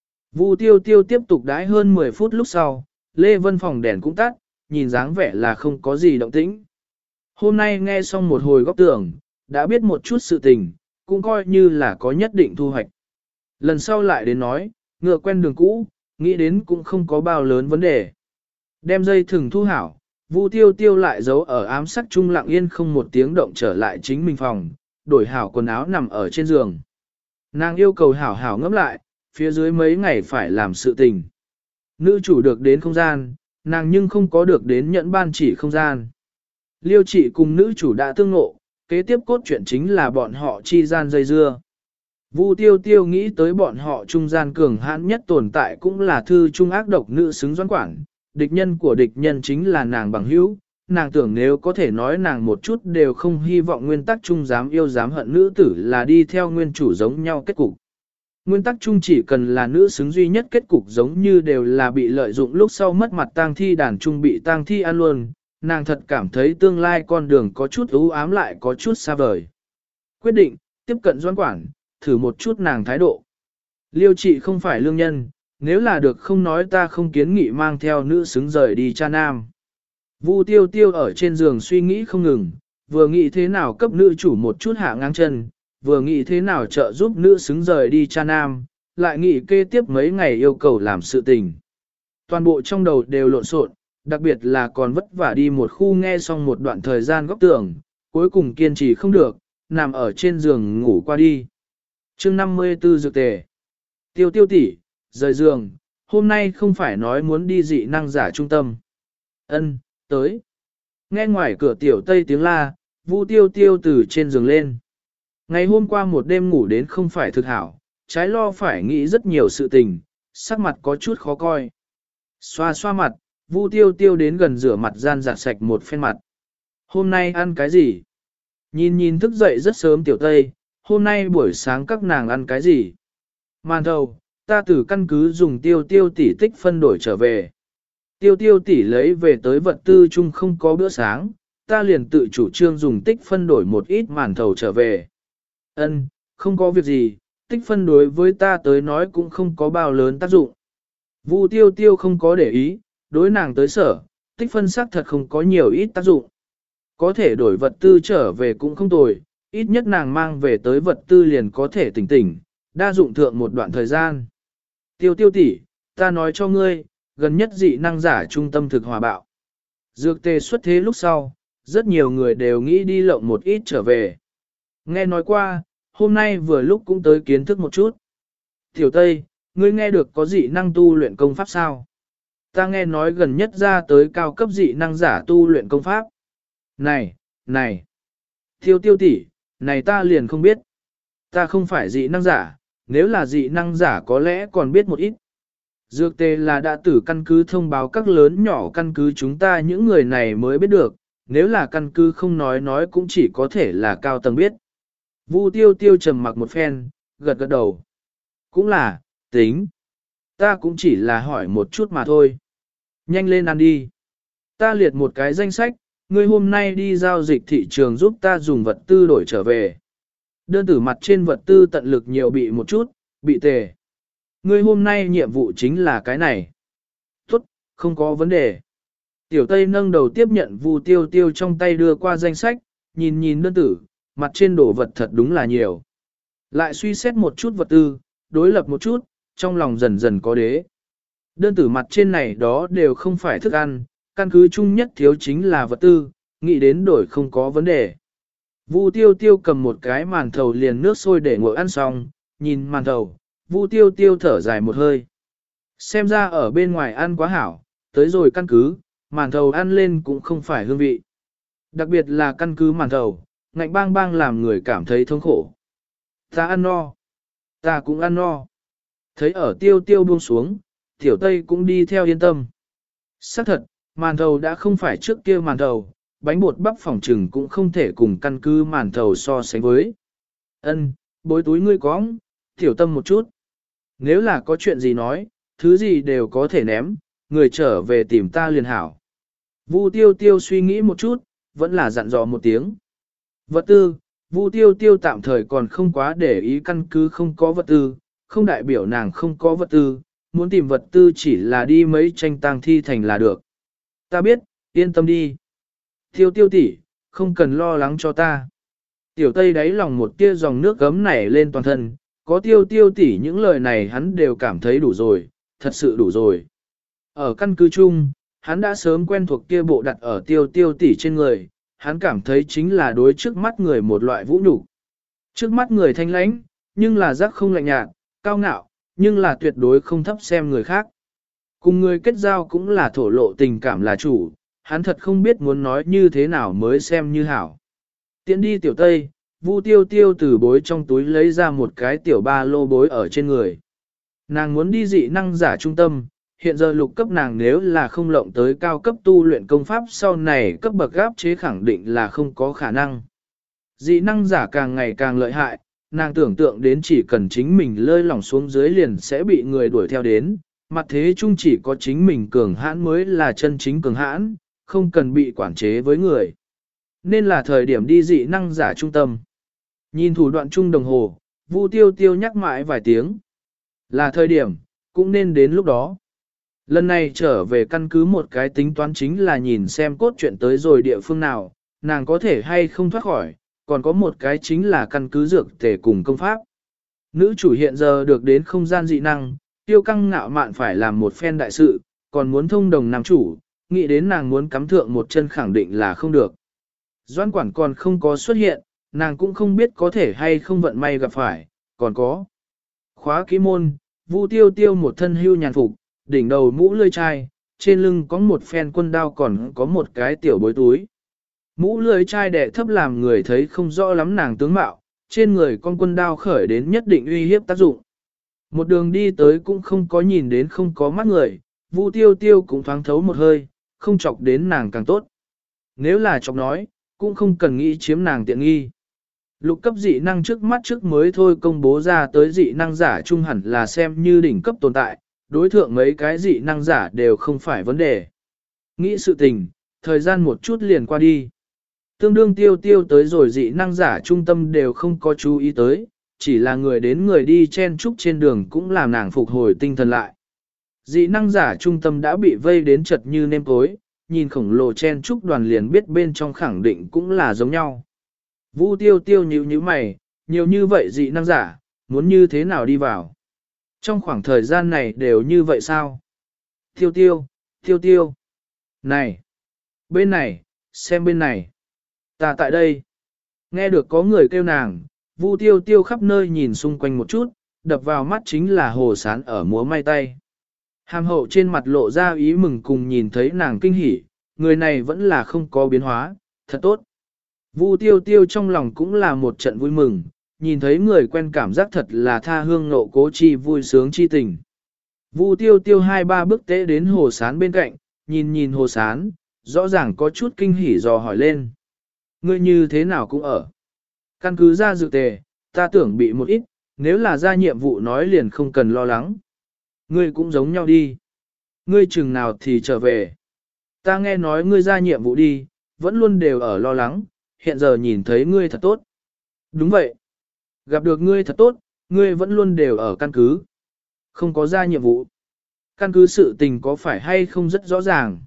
Vu Tiêu Tiêu tiếp tục đãi hơn mười phút lúc sau, Lê Vân phòng đèn cũng tắt, nhìn dáng vẻ là không có gì động tĩnh. Hôm nay nghe xong một hồi góc tưởng, đã biết một chút sự tình, cũng coi như là có nhất định thu hoạch. Lần sau lại đến nói, ngựa quen đường cũ, nghĩ đến cũng không có bao lớn vấn đề. Đem dây thừng thu hảo, Vu Tiêu Tiêu lại giấu ở ám sắc trung lặng yên không một tiếng động trở lại chính mình phòng, đổi hảo quần áo nằm ở trên giường. Nàng yêu cầu hảo hảo ngẫm lại, phía dưới mấy ngày phải làm sự tình. Nữ chủ được đến không gian, nàng nhưng không có được đến nhẫn ban chỉ không gian. Liêu trị cùng nữ chủ đã tương ngộ, kế tiếp cốt truyện chính là bọn họ chi gian dây dưa. Vu Tiêu Tiêu nghĩ tới bọn họ trung gian cường hãn nhất tồn tại cũng là thư trung ác độc nữ xứng doãn quản, địch nhân của địch nhân chính là nàng bằng hữu, nàng tưởng nếu có thể nói nàng một chút đều không hy vọng nguyên tắc chung dám yêu dám hận nữ tử là đi theo nguyên chủ giống nhau kết cục. Nguyên tắc chung chỉ cần là nữ xứng duy nhất kết cục giống như đều là bị lợi dụng lúc sau mất mặt tang thi đàn trung bị tang thi ăn luôn, nàng thật cảm thấy tương lai con đường có chút u ám lại có chút xa vời. Quyết định, tiếp cận doãn quản, thử một chút nàng thái độ. Liêu trị không phải lương nhân, nếu là được không nói ta không kiến nghị mang theo nữ xứng rời đi cha nam. Vu Tiêu Tiêu ở trên giường suy nghĩ không ngừng, vừa nghĩ thế nào cấp nữ chủ một chút hạ ngang chân, vừa nghĩ thế nào trợ giúp nữ xứng rời đi cha nam, lại nghĩ kế tiếp mấy ngày yêu cầu làm sự tình. Toàn bộ trong đầu đều lộn xộn, đặc biệt là còn vất vả đi một khu nghe xong một đoạn thời gian góc tường, cuối cùng kiên trì không được, nằm ở trên giường ngủ qua đi. Chương năm mươi tư dược tề. Tiêu Tiêu tỷ, rời giường, hôm nay không phải nói muốn đi dị năng giả trung tâm. Ân, tới. Nghe ngoài cửa tiểu tây tiếng la, Vu Tiêu Tiêu từ trên giường lên. Ngày hôm qua một đêm ngủ đến không phải thực hảo, trái lo phải nghĩ rất nhiều sự tình, sắc mặt có chút khó coi. Xoa xoa mặt, Vu Tiêu Tiêu đến gần rửa mặt gian giặt sạch một phen mặt. Hôm nay ăn cái gì? Nhìn nhìn thức dậy rất sớm tiểu tây, hôm nay buổi sáng các nàng ăn cái gì? Màn thầu, ta từ căn cứ dùng tiêu tiêu tỷ tích phân đổi trở về. Tiêu tiêu tỷ lấy về tới vật tư chung không có bữa sáng, ta liền tự chủ trương dùng tích phân đổi một ít màn thầu trở về. Ân, không có việc gì, tích phân đối với ta tới nói cũng không có bao lớn tác dụng. Vu tiêu tiêu không có để ý, đối nàng tới sở, tích phân xác thật không có nhiều ít tác dụng. Có thể đổi vật tư trở về cũng không tồi, ít nhất nàng mang về tới vật tư liền có thể tỉnh tỉnh, đa dụng thượng một đoạn thời gian. Tiêu tiêu tỷ, ta nói cho ngươi, gần nhất dị năng giả trung tâm thực hòa bạo. Dược tề xuất thế lúc sau, rất nhiều người đều nghĩ đi lộng một ít trở về. Nghe nói qua, hôm nay vừa lúc cũng tới kiến thức một chút. Tiểu Tây, ngươi nghe được có dị năng tu luyện công pháp sao? Ta nghe nói gần nhất ra tới cao cấp dị năng giả tu luyện công pháp. Này, này, tiêu tiêu tỷ, này ta liền không biết. Ta không phải dị năng giả, nếu là dị năng giả có lẽ còn biết một ít. Dược tề là đã tử căn cứ thông báo các lớn nhỏ căn cứ chúng ta những người này mới biết được, nếu là căn cứ không nói nói cũng chỉ có thể là cao tầng biết. Vu tiêu tiêu trầm mặc một phen, gật gật đầu. Cũng là, tính. Ta cũng chỉ là hỏi một chút mà thôi. Nhanh lên ăn đi. Ta liệt một cái danh sách, ngươi hôm nay đi giao dịch thị trường giúp ta dùng vật tư đổi trở về. Đơn tử mặt trên vật tư tận lực nhiều bị một chút, bị tề. Ngươi hôm nay nhiệm vụ chính là cái này. Tốt, không có vấn đề. Tiểu Tây nâng đầu tiếp nhận Vu tiêu tiêu trong tay đưa qua danh sách, nhìn nhìn đơn tử, mặt trên đổ vật thật đúng là nhiều. Lại suy xét một chút vật tư, đối lập một chút, trong lòng dần dần có đế. Đơn tử mặt trên này đó đều không phải thức ăn, căn cứ chung nhất thiếu chính là vật tư, nghĩ đến đổi không có vấn đề. Vu tiêu tiêu cầm một cái màn thầu liền nước sôi để nguội ăn xong, nhìn màn thầu, Vu tiêu tiêu thở dài một hơi. Xem ra ở bên ngoài ăn quá hảo, tới rồi căn cứ, màn thầu ăn lên cũng không phải hương vị. Đặc biệt là căn cứ màn thầu, ngạnh bang bang làm người cảm thấy thống khổ. Ta ăn no. Ta cũng ăn no. Thấy ở tiêu tiêu buông xuống, tiểu Tây cũng đi theo yên tâm. Xác thật, màn thầu đã không phải trước kia màn thầu, bánh bột bắp phỏng trừng cũng không thể cùng căn cứ màn thầu so sánh với. Ân, bối túi ngươi có, tiểu tâm một chút. Nếu là có chuyện gì nói, thứ gì đều có thể ném, người trở về tìm ta liền hảo. Vu tiêu tiêu suy nghĩ một chút, vẫn là dặn dò một tiếng. Vật tư, Vu tiêu tiêu tạm thời còn không quá để ý căn cứ không có vật tư, không đại biểu nàng không có vật tư, muốn tìm vật tư chỉ là đi mấy tranh tang thi thành là được. Ta biết, yên tâm đi. Tiêu tiêu tỷ, không cần lo lắng cho ta. Tiểu Tây đáy lòng một tia dòng nước gấm nảy lên toàn thân, có tiêu tiêu tỷ những lời này hắn đều cảm thấy đủ rồi, thật sự đủ rồi. Ở căn cứ chung, hắn đã sớm quen thuộc kia bộ đặt ở tiêu tiêu tỷ trên người, hắn cảm thấy chính là đối trước mắt người một loại vũ nhục. Trước mắt người thanh lãnh, nhưng là giác không lạnh nhạt, cao ngạo, nhưng là tuyệt đối không thấp xem người khác. Cùng người kết giao cũng là thổ lộ tình cảm là chủ, hắn thật không biết muốn nói như thế nào mới xem như hảo. Tiễn đi tiểu Tây, Vu Tiêu Tiêu từ bối trong túi lấy ra một cái tiểu ba lô bối ở trên người. Nàng muốn đi dị năng giả trung tâm, hiện giờ lục cấp nàng nếu là không lộng tới cao cấp tu luyện công pháp sau này cấp bậc gáp chế khẳng định là không có khả năng. Dị năng giả càng ngày càng lợi hại, nàng tưởng tượng đến chỉ cần chính mình lơi lỏng xuống dưới liền sẽ bị người đuổi theo đến, mặt thế chung chỉ có chính mình cường hãn mới là chân chính cường hãn, không cần bị quản chế với người. Nên là thời điểm đi dị năng giả trung tâm. Nhìn thủ đoạn chung đồng hồ, Vu Tiêu Tiêu nhắc mãi vài tiếng. Là thời điểm, cũng nên đến lúc đó. Lần này trở về căn cứ một cái tính toán chính là nhìn xem cốt truyện tới rồi địa phương nào, nàng có thể hay không thoát khỏi, còn có một cái chính là căn cứ dược tề cùng công pháp. Nữ chủ hiện giờ được đến không gian dị năng, Tiêu Căng ngạo mạn phải làm một phen đại sự, còn muốn thông đồng nam chủ, nghĩ đến nàng muốn cắm thượng một chân khẳng định là không được. Doan quản còn không có xuất hiện, nàng cũng không biết có thể hay không vận may gặp phải, còn có. Khóa ký môn, Vu Tiêu Tiêu một thân hưu nhàn phục, đỉnh đầu mũ lươi chai, trên lưng có một phen quân đao còn có một cái tiểu bối túi. Mũ lưỡi chai đẻ thấp làm người thấy không rõ lắm nàng tướng mạo, trên người con quân đao khởi đến nhất định uy hiếp tác dụng. Một đường đi tới cũng không có nhìn đến không có mắt người, Vu Tiêu Tiêu cũng thoáng thấu một hơi, không chọc đến nàng càng tốt. Nếu là chọc nói, cũng không cần nghĩ chiếm nàng tiện nghi. Lục cấp dị năng trước mắt trước mới thôi công bố ra tới dị năng giả trung hẳn là xem như đỉnh cấp tồn tại, đối thượng mấy cái dị năng giả đều không phải vấn đề. Nghĩ sự tình, thời gian một chút liền qua đi. Tương đương tiêu tiêu tới rồi dị năng giả trung tâm đều không có chú ý tới, chỉ là người đến người đi chen chúc trên đường cũng làm nàng phục hồi tinh thần lại. Dị năng giả trung tâm đã bị vây đến chật như nêm tối, nhìn khổng lồ chen chúc đoàn liền biết bên trong khẳng định cũng là giống nhau. Vu tiêu tiêu nhíu nhíu mày, nhiều như vậy dị năng giả, muốn như thế nào đi vào. Trong khoảng thời gian này đều như vậy sao? Tiêu tiêu, tiêu tiêu. Này, bên này, xem bên này. Ta tại đây. Nghe được có người kêu nàng, Vu Tiêu Tiêu khắp nơi nhìn xung quanh một chút, đập vào mắt chính là Hồ Sán ở múa may tay. Hàm hậu trên mặt lộ ra ý mừng cùng nhìn thấy nàng kinh hỉ, người này vẫn là không có biến hóa, thật tốt. Vu Tiêu Tiêu trong lòng cũng là một trận vui mừng, nhìn thấy người quen cảm giác thật là tha hương nộ cố chi vui sướng chi tình. Vu Tiêu Tiêu hai ba bước tế đến Hồ Sán bên cạnh, nhìn nhìn Hồ Sán, rõ ràng có chút kinh hỉ dò hỏi lên. Ngươi như thế nào cũng ở. Căn cứ ra dược tề, ta tưởng bị một ít, nếu là ra nhiệm vụ nói liền không cần lo lắng. Ngươi cũng giống nhau đi. Ngươi chừng nào thì trở về. Ta nghe nói ngươi ra nhiệm vụ đi, vẫn luôn đều ở lo lắng, hiện giờ nhìn thấy ngươi thật tốt. Đúng vậy. Gặp được ngươi thật tốt, ngươi vẫn luôn đều ở căn cứ. Không có ra nhiệm vụ. Căn cứ sự tình có phải hay không rất rõ ràng.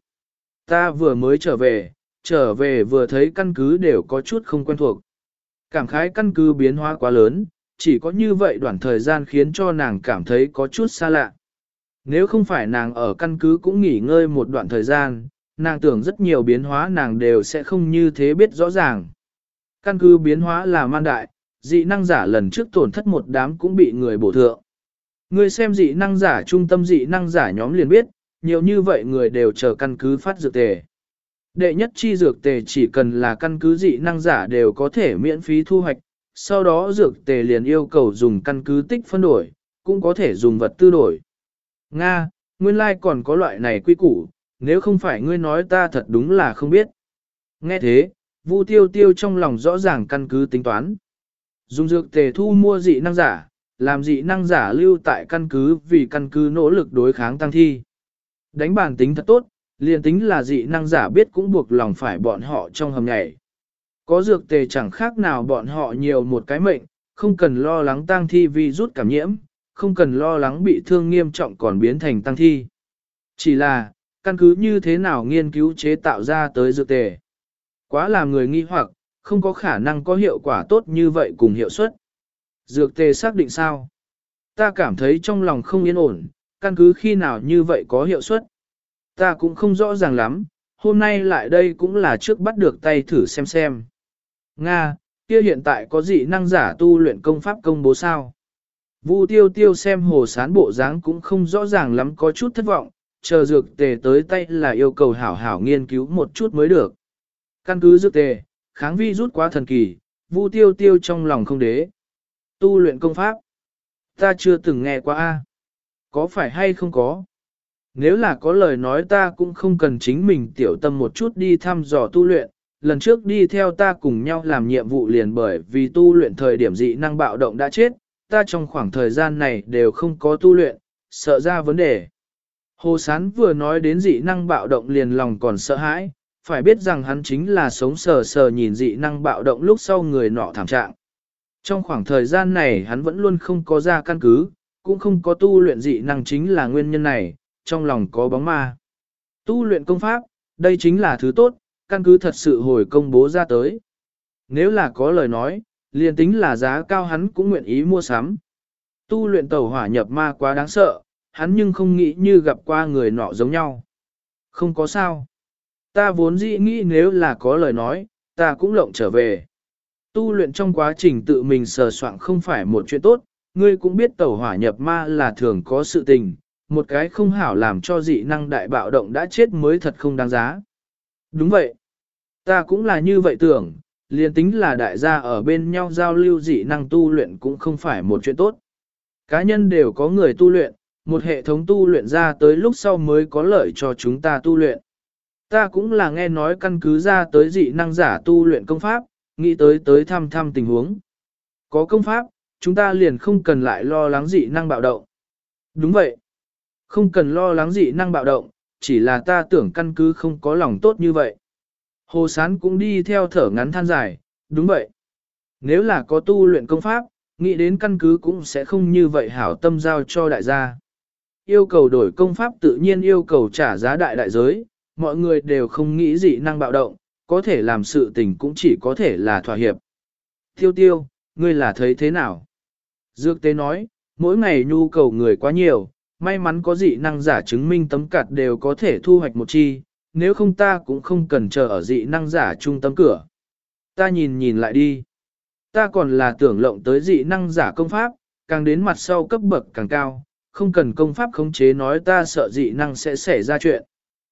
Ta vừa mới trở về, trở về vừa thấy căn cứ đều có chút không quen thuộc. Cảm khái căn cứ biến hóa quá lớn, chỉ có như vậy đoạn thời gian khiến cho nàng cảm thấy có chút xa lạ. Nếu không phải nàng ở căn cứ cũng nghỉ ngơi một đoạn thời gian, nàng tưởng rất nhiều biến hóa nàng đều sẽ không như thế biết rõ ràng. Căn cứ biến hóa là man đại, dị năng giả lần trước tổn thất một đám cũng bị người bổ thượng. Người xem dị năng giả trung tâm dị năng giả nhóm liền biết, nhiều như vậy người đều chờ căn cứ phát dược tề. Đệ nhất chi dược tề chỉ cần là căn cứ dị năng giả đều có thể miễn phí thu hoạch, sau đó dược tề liền yêu cầu dùng căn cứ tích phân đổi, cũng có thể dùng vật tư đổi. Nga, nguyên lai like còn có loại này quy củ, nếu không phải ngươi nói ta thật đúng là không biết. Nghe thế, Vu Tiêu Tiêu trong lòng rõ ràng căn cứ tính toán. Dùng dược tề thu mua dị năng giả, làm dị năng giả lưu tại căn cứ vì căn cứ nỗ lực đối kháng tăng thi. Đánh bản tính thật tốt, liền tính là dị năng giả biết cũng buộc lòng phải bọn họ trong hầm nhảy. Có dược tề chẳng khác nào bọn họ nhiều một cái mệnh, không cần lo lắng tăng thi vì rút cảm nhiễm, không cần lo lắng bị thương nghiêm trọng còn biến thành tăng thi. Chỉ là, căn cứ như thế nào nghiên cứu chế tạo ra tới dược tề. Quá làm người nghi hoặc, không có khả năng có hiệu quả tốt như vậy cùng hiệu suất. Dược tề xác định sao? Ta cảm thấy trong lòng không yên ổn, căn cứ khi nào như vậy có hiệu suất. Ta cũng không rõ ràng lắm, hôm nay lại đây cũng là trước bắt được tay thử xem xem. Nga, kia hiện tại có dị năng giả tu luyện công pháp công bố sao? Vu Tiêu Tiêu xem Hồ Sán bộ dáng cũng không rõ ràng lắm có chút thất vọng, chờ dược tề tới tay là yêu cầu hảo hảo nghiên cứu một chút mới được. Căn cứ dược tề, kháng vi rút quá thần kỳ, Vu Tiêu Tiêu trong lòng không đế. Tu luyện công pháp. Ta chưa từng nghe qua a. Có phải hay không có? Nếu là có lời nói ta cũng không cần chính mình tiểu tâm một chút đi thăm dò tu luyện. Lần trước đi theo ta cùng nhau làm nhiệm vụ liền bởi vì tu luyện thời điểm dị năng bạo động đã chết, ta trong khoảng thời gian này đều không có tu luyện, sợ ra vấn đề. Hồ Sán vừa nói đến dị năng bạo động liền lòng còn sợ hãi, phải biết rằng hắn chính là sống sờ sờ nhìn dị năng bạo động lúc sau người nọ thảm trạng. Trong khoảng thời gian này hắn vẫn luôn không có ra căn cứ, cũng không có tu luyện dị năng chính là nguyên nhân này, trong lòng có bóng ma. Tu luyện công pháp, đây chính là thứ tốt, căn cứ thật sự hồi công bố ra tới. Nếu là có lời nói, liền tính là giá cao hắn cũng nguyện ý mua sắm. Tu luyện tẩu hỏa nhập ma quá đáng sợ, hắn nhưng không nghĩ như gặp qua người nọ giống nhau. Không có sao. Ta vốn dĩ nghĩ nếu là có lời nói, ta cũng lộng trở về. Tu luyện trong quá trình tự mình sờ soạn không phải một chuyện tốt, ngươi cũng biết tẩu hỏa nhập ma là thường có sự tình, một cái không hảo làm cho dị năng đại bạo động đã chết mới thật không đáng giá. Đúng vậy. Ta cũng là như vậy tưởng, liền tính là đại gia ở bên nhau giao lưu dị năng tu luyện cũng không phải một chuyện tốt. Cá nhân đều có người tu luyện, một hệ thống tu luyện ra tới lúc sau mới có lợi cho chúng ta tu luyện. Ta cũng là nghe nói căn cứ ra tới dị năng giả tu luyện công pháp, nghĩ tới tới thăm thăm tình huống. Có công pháp, chúng ta liền không cần lại lo lắng dị năng bạo động. Đúng vậy. Không cần lo lắng dị năng bạo động, chỉ là ta tưởng căn cứ không có lòng tốt như vậy. Hồ Sán cũng đi theo thở ngắn than dài, đúng vậy. Nếu là có tu luyện công pháp, nghĩ đến căn cứ cũng sẽ không như vậy hảo tâm giao cho đại gia. Yêu cầu đổi công pháp tự nhiên yêu cầu trả giá đại đại giới, mọi người đều không nghĩ dị năng bạo động, có thể làm sự tình cũng chỉ có thể là thỏa hiệp. Tiêu tiêu, ngươi là thấy thế nào? Dược tế nói, mỗi ngày nhu cầu người quá nhiều, may mắn có dị năng giả chứng minh tấm cạt đều có thể thu hoạch một chi, nếu không ta cũng không cần chờ ở dị năng giả trung tâm cửa. Ta nhìn nhìn lại đi. Ta còn là tưởng lộng tới dị năng giả công pháp, càng đến mặt sau cấp bậc càng cao, không cần công pháp khống chế nói ta sợ dị năng sẽ xảy ra chuyện.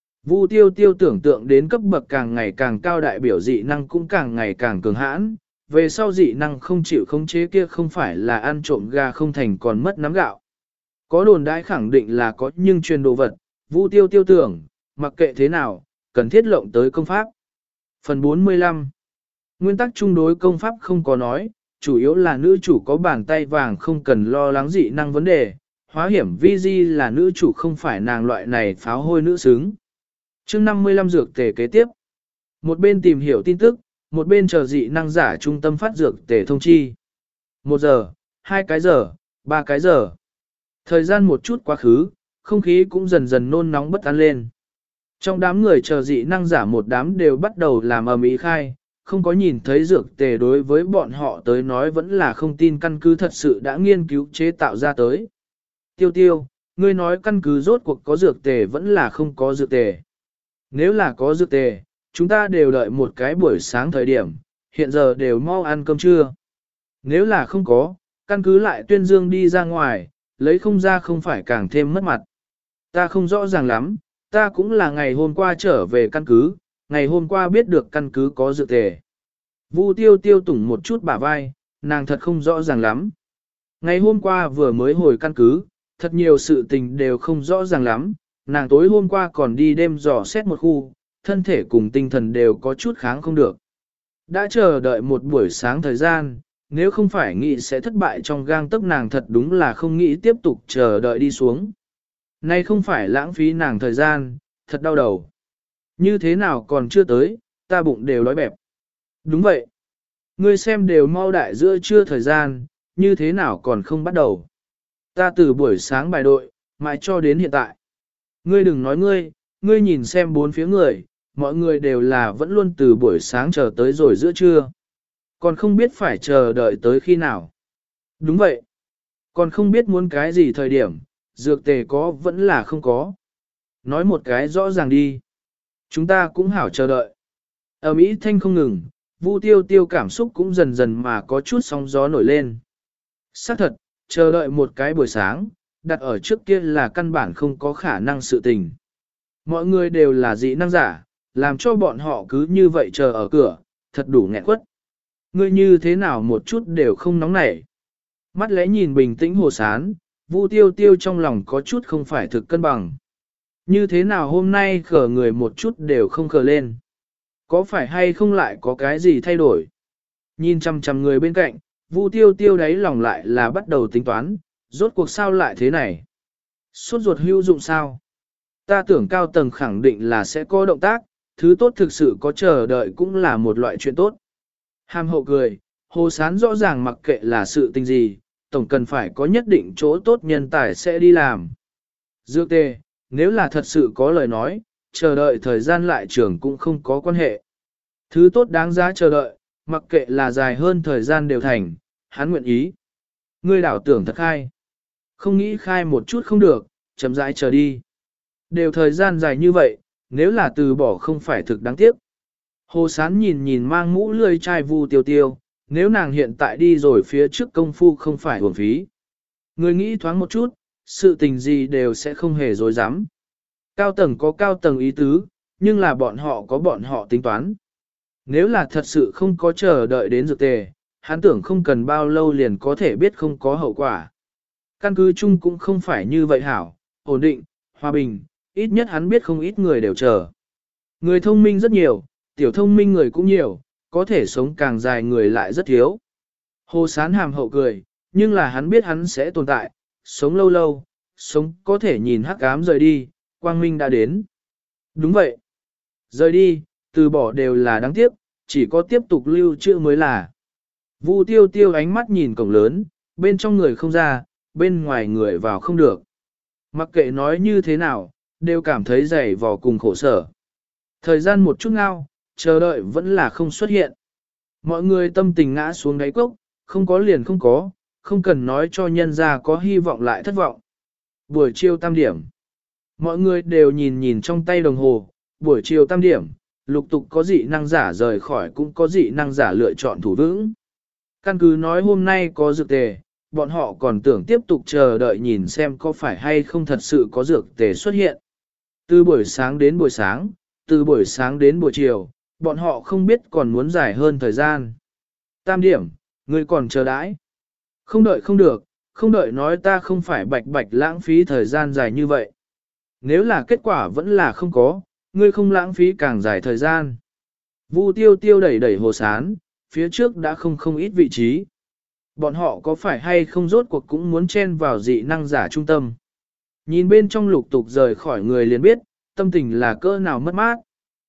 Vu tiêu tiêu tưởng tượng đến cấp bậc càng ngày càng cao đại biểu dị năng cũng càng ngày càng cường hãn, về sau dị năng không chịu khống chế kia không phải là ăn trộm gà không thành còn mất nắm gạo. Có đồn đãi khẳng định là có nhưng truyền đồ vật, Vu tiêu tiêu tưởng, mặc kệ thế nào, cần thiết lộng tới công pháp. Phần bốn mươi lăm. Nguyên tắc chung đối công pháp không có nói, chủ yếu là nữ chủ có bàn tay vàng không cần lo lắng dị năng vấn đề, hóa hiểm vi di là nữ chủ không phải nàng loại này pháo hôi nữ xứng. Chương năm mươi lăm dược tề kế tiếp. Một bên tìm hiểu tin tức, một bên chờ dị năng giả trung tâm phát dược tề thông chi. Một giờ, hai cái giờ, ba cái giờ. Thời gian một chút quá khứ, không khí cũng dần dần nôn nóng bất an lên. Trong đám người chờ dị năng giả một đám đều bắt đầu làm ầm ĩ khai, không có nhìn thấy dược tề đối với bọn họ tới nói vẫn là không tin căn cứ thật sự đã nghiên cứu chế tạo ra tới. Tiêu tiêu, ngươi nói căn cứ rốt cuộc có dược tề vẫn là không có dược tề. Nếu là có dược tề, chúng ta đều đợi một cái buổi sáng thời điểm, hiện giờ đều mau ăn cơm trưa. Nếu là không có, căn cứ lại tuyên dương đi ra ngoài, lấy không ra không phải càng thêm mất mặt. Ta không rõ ràng lắm, ta cũng là ngày hôm qua trở về căn cứ, ngày hôm qua biết được căn cứ có dược tề. Vu tiêu tiêu tủng một chút bả vai, nàng thật không rõ ràng lắm. Ngày hôm qua vừa mới hồi căn cứ, thật nhiều sự tình đều không rõ ràng lắm, nàng tối hôm qua còn đi đêm dò xét một khu, thân thể cùng tinh thần đều có chút kháng không được. Đã chờ đợi một buổi sáng thời gian, nếu không phải nghĩ sẽ thất bại trong gang tấc nàng thật đúng là không nghĩ tiếp tục chờ đợi đi xuống. Nay không phải lãng phí nàng thời gian, thật đau đầu. Như thế nào còn chưa tới, ta bụng đều đói bẹp. Đúng vậy. Ngươi xem đều mau đại giữa trưa thời gian, như thế nào còn không bắt đầu. Ta từ buổi sáng bài đội, mãi cho đến hiện tại. Ngươi đừng nói ngươi, ngươi nhìn xem bốn phía người, mọi người đều là vẫn luôn từ buổi sáng chờ tới rồi giữa trưa. Còn không biết phải chờ đợi tới khi nào. Đúng vậy. Còn không biết muốn cái gì thời điểm, dược tề có vẫn là không có. Nói một cái rõ ràng đi. Chúng ta cũng hảo chờ đợi. Ở Mỹ thanh không ngừng, Vu tiêu tiêu cảm xúc cũng dần dần mà có chút sóng gió nổi lên. Xác thật, chờ đợi một cái buổi sáng, đặt ở trước kia là căn bản không có khả năng sự tình. Mọi người đều là dị năng giả, làm cho bọn họ cứ như vậy chờ ở cửa, thật đủ nghẹn quất. Ngươi như thế nào một chút đều không nóng nảy. Mắt lẽ nhìn bình tĩnh Hồ Sán, Vu Tiêu Tiêu trong lòng có chút không phải thực cân bằng. Như thế nào hôm nay khờ người một chút đều không khờ lên. Có phải hay không lại có cái gì thay đổi? Nhìn chăm chăm người bên cạnh, Vu Tiêu Tiêu đáy lòng lại là bắt đầu tính toán, rốt cuộc sao lại thế này? Sốt ruột hữu dụng sao? Ta tưởng cao tầng khẳng định là sẽ có động tác, thứ tốt thực sự có chờ đợi cũng là một loại chuyện tốt. Hàm hậu cười, Hồ Sán rõ ràng mặc kệ là sự tình gì, tổng cần phải có nhất định chỗ tốt nhân tài sẽ đi làm. Dược tề, nếu là thật sự có lời nói, chờ đợi thời gian lại trường cũng không có quan hệ. Thứ tốt đáng giá chờ đợi, mặc kệ là dài hơn thời gian đều thành, hắn nguyện ý. Ngươi đảo tưởng thật khai. Không nghĩ khai một chút không được, chậm rãi chờ đi. Đều thời gian dài như vậy, nếu là từ bỏ không phải thực đáng tiếc. Hồ Sán nhìn nhìn mang mũ lươi chai Vu Tiêu Tiêu, nếu nàng hiện tại đi rồi phía trước công phu không phải uổng phí. Người nghĩ thoáng một chút, sự tình gì đều sẽ không hề dối dám. Cao tầng có cao tầng ý tứ, nhưng là bọn họ có bọn họ tính toán. Nếu là thật sự không có chờ đợi đến dược tề, hắn tưởng không cần bao lâu liền có thể biết không có hậu quả. Căn cứ chung cũng không phải như vậy hảo, ổn định, hòa bình, ít nhất hắn biết không ít người đều chờ. Người thông minh rất nhiều, tiểu thông minh người cũng nhiều, có thể sống càng dài người lại rất thiếu. Hồ Sán hàm hậu cười, nhưng là hắn biết hắn sẽ tồn tại, sống lâu lâu, sống có thể nhìn hắc ám rời đi, quang minh đã đến. Đúng vậy. Rời đi, từ bỏ đều là đáng tiếc, chỉ có tiếp tục lưu trữ mới là. Vu Tiêu Tiêu ánh mắt nhìn cổng lớn, bên trong người không ra, bên ngoài người vào không được. Mặc kệ nói như thế nào, đều cảm thấy dày vò cùng khổ sở. Thời gian một chút ngao, chờ đợi vẫn là không xuất hiện. Mọi người tâm tình ngã xuống đáy cốc, không có liền không có, không cần nói cho nhân ra có hy vọng lại thất vọng. Buổi chiều tam điểm. Mọi người đều nhìn nhìn trong tay đồng hồ, buổi chiều tam điểm, lục tục có dị năng giả rời khỏi cũng có dị năng giả lựa chọn thủ vững. Căn cứ nói hôm nay có dược tề, bọn họ còn tưởng tiếp tục chờ đợi nhìn xem có phải hay không thật sự có dược tề xuất hiện. Từ buổi sáng đến buổi sáng, từ buổi sáng đến buổi chiều, bọn họ không biết còn muốn dài hơn thời gian. Tam điểm, người còn chờ đãi. Không đợi không được, không đợi nói ta không phải bạch bạch lãng phí thời gian dài như vậy. Nếu là kết quả vẫn là không có, ngươi không lãng phí càng dài thời gian. Vu Tiêu Tiêu đẩy đẩy Hồ Sán, phía trước đã không không ít vị trí. Bọn họ có phải hay không rốt cuộc cũng muốn chen vào dị năng giả trung tâm. Nhìn bên trong lục tục rời khỏi người liền biết, tâm tình là cỡ nào mất mát.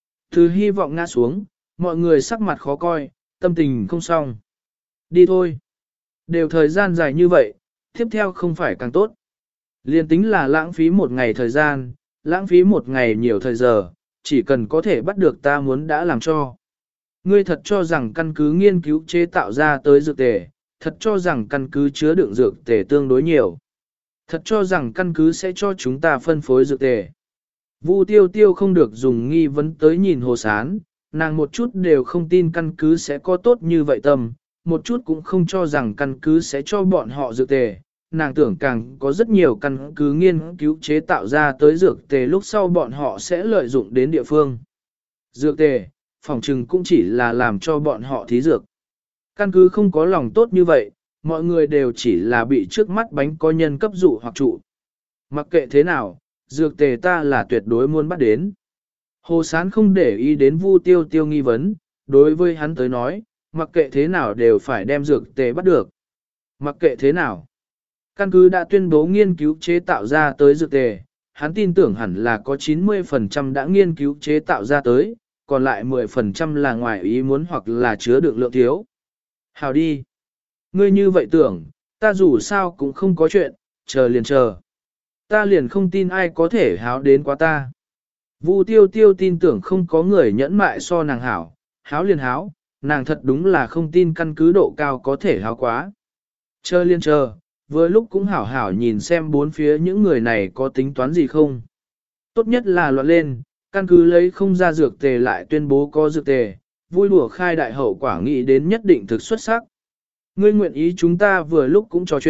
Từ hy vọng ngã xuống, mọi người sắc mặt khó coi, tâm tình không xong. Đi thôi. Đều thời gian dài như vậy, tiếp theo không phải càng tốt. Liên tính là lãng phí một ngày thời gian, lãng phí một ngày nhiều thời giờ, chỉ cần có thể bắt được ta muốn đã làm cho. Ngươi thật cho rằng căn cứ nghiên cứu chế tạo ra tới dược tề, thật cho rằng căn cứ chứa đựng dược tề tương đối nhiều. Thật cho rằng căn cứ sẽ cho chúng ta phân phối dược tề. Vu Tiêu Tiêu không được dùng nghi vấn tới nhìn Hồ Sán, nàng một chút đều không tin căn cứ sẽ có tốt như vậy tâm, một chút cũng không cho rằng căn cứ sẽ cho bọn họ dược tề. Nàng tưởng càng có rất nhiều căn cứ nghiên cứu chế tạo ra tới dược tề lúc sau bọn họ sẽ lợi dụng đến địa phương. Dược tề, phòng trừng cũng chỉ là làm cho bọn họ thí dược. Căn cứ không có lòng tốt như vậy, mọi người đều chỉ là bị trước mắt bánh có nhân cấp dụ hoặc trụ. Mặc kệ thế nào, dược tề ta là tuyệt đối muốn bắt đến. Hồ Sán không để ý đến Vu Tiêu Tiêu nghi vấn, đối với hắn tới nói, mặc kệ thế nào đều phải đem dược tề bắt được. Mặc kệ thế nào, căn cứ đã tuyên bố nghiên cứu chế tạo ra tới dược tề, hắn tin tưởng hẳn là có chín mươi phần trăm đã nghiên cứu chế tạo ra tới, còn lại mười phần trăm là ngoài ý muốn hoặc là chứa đựng lượng thiếu. Hào đi. Ngươi như vậy tưởng, ta dù sao cũng không có chuyện, chờ liền chờ. Ta liền không tin ai có thể háo đến quá ta. Vu Tiêu Tiêu tin tưởng không có người nhẫn mại so nàng hảo, háo liền háo, nàng thật đúng là không tin căn cứ độ cao có thể háo quá. Chờ liền chờ, vừa lúc cũng hảo hảo nhìn xem bốn phía những người này có tính toán gì không. Tốt nhất là loạn lên, căn cứ lấy không ra dược tề lại tuyên bố có dược tề, vui đùa khai đại hậu quả nghĩ đến nhất định thực xuất sắc. Ngươi nguyện ý chúng ta vừa lúc cũng trò chuyện,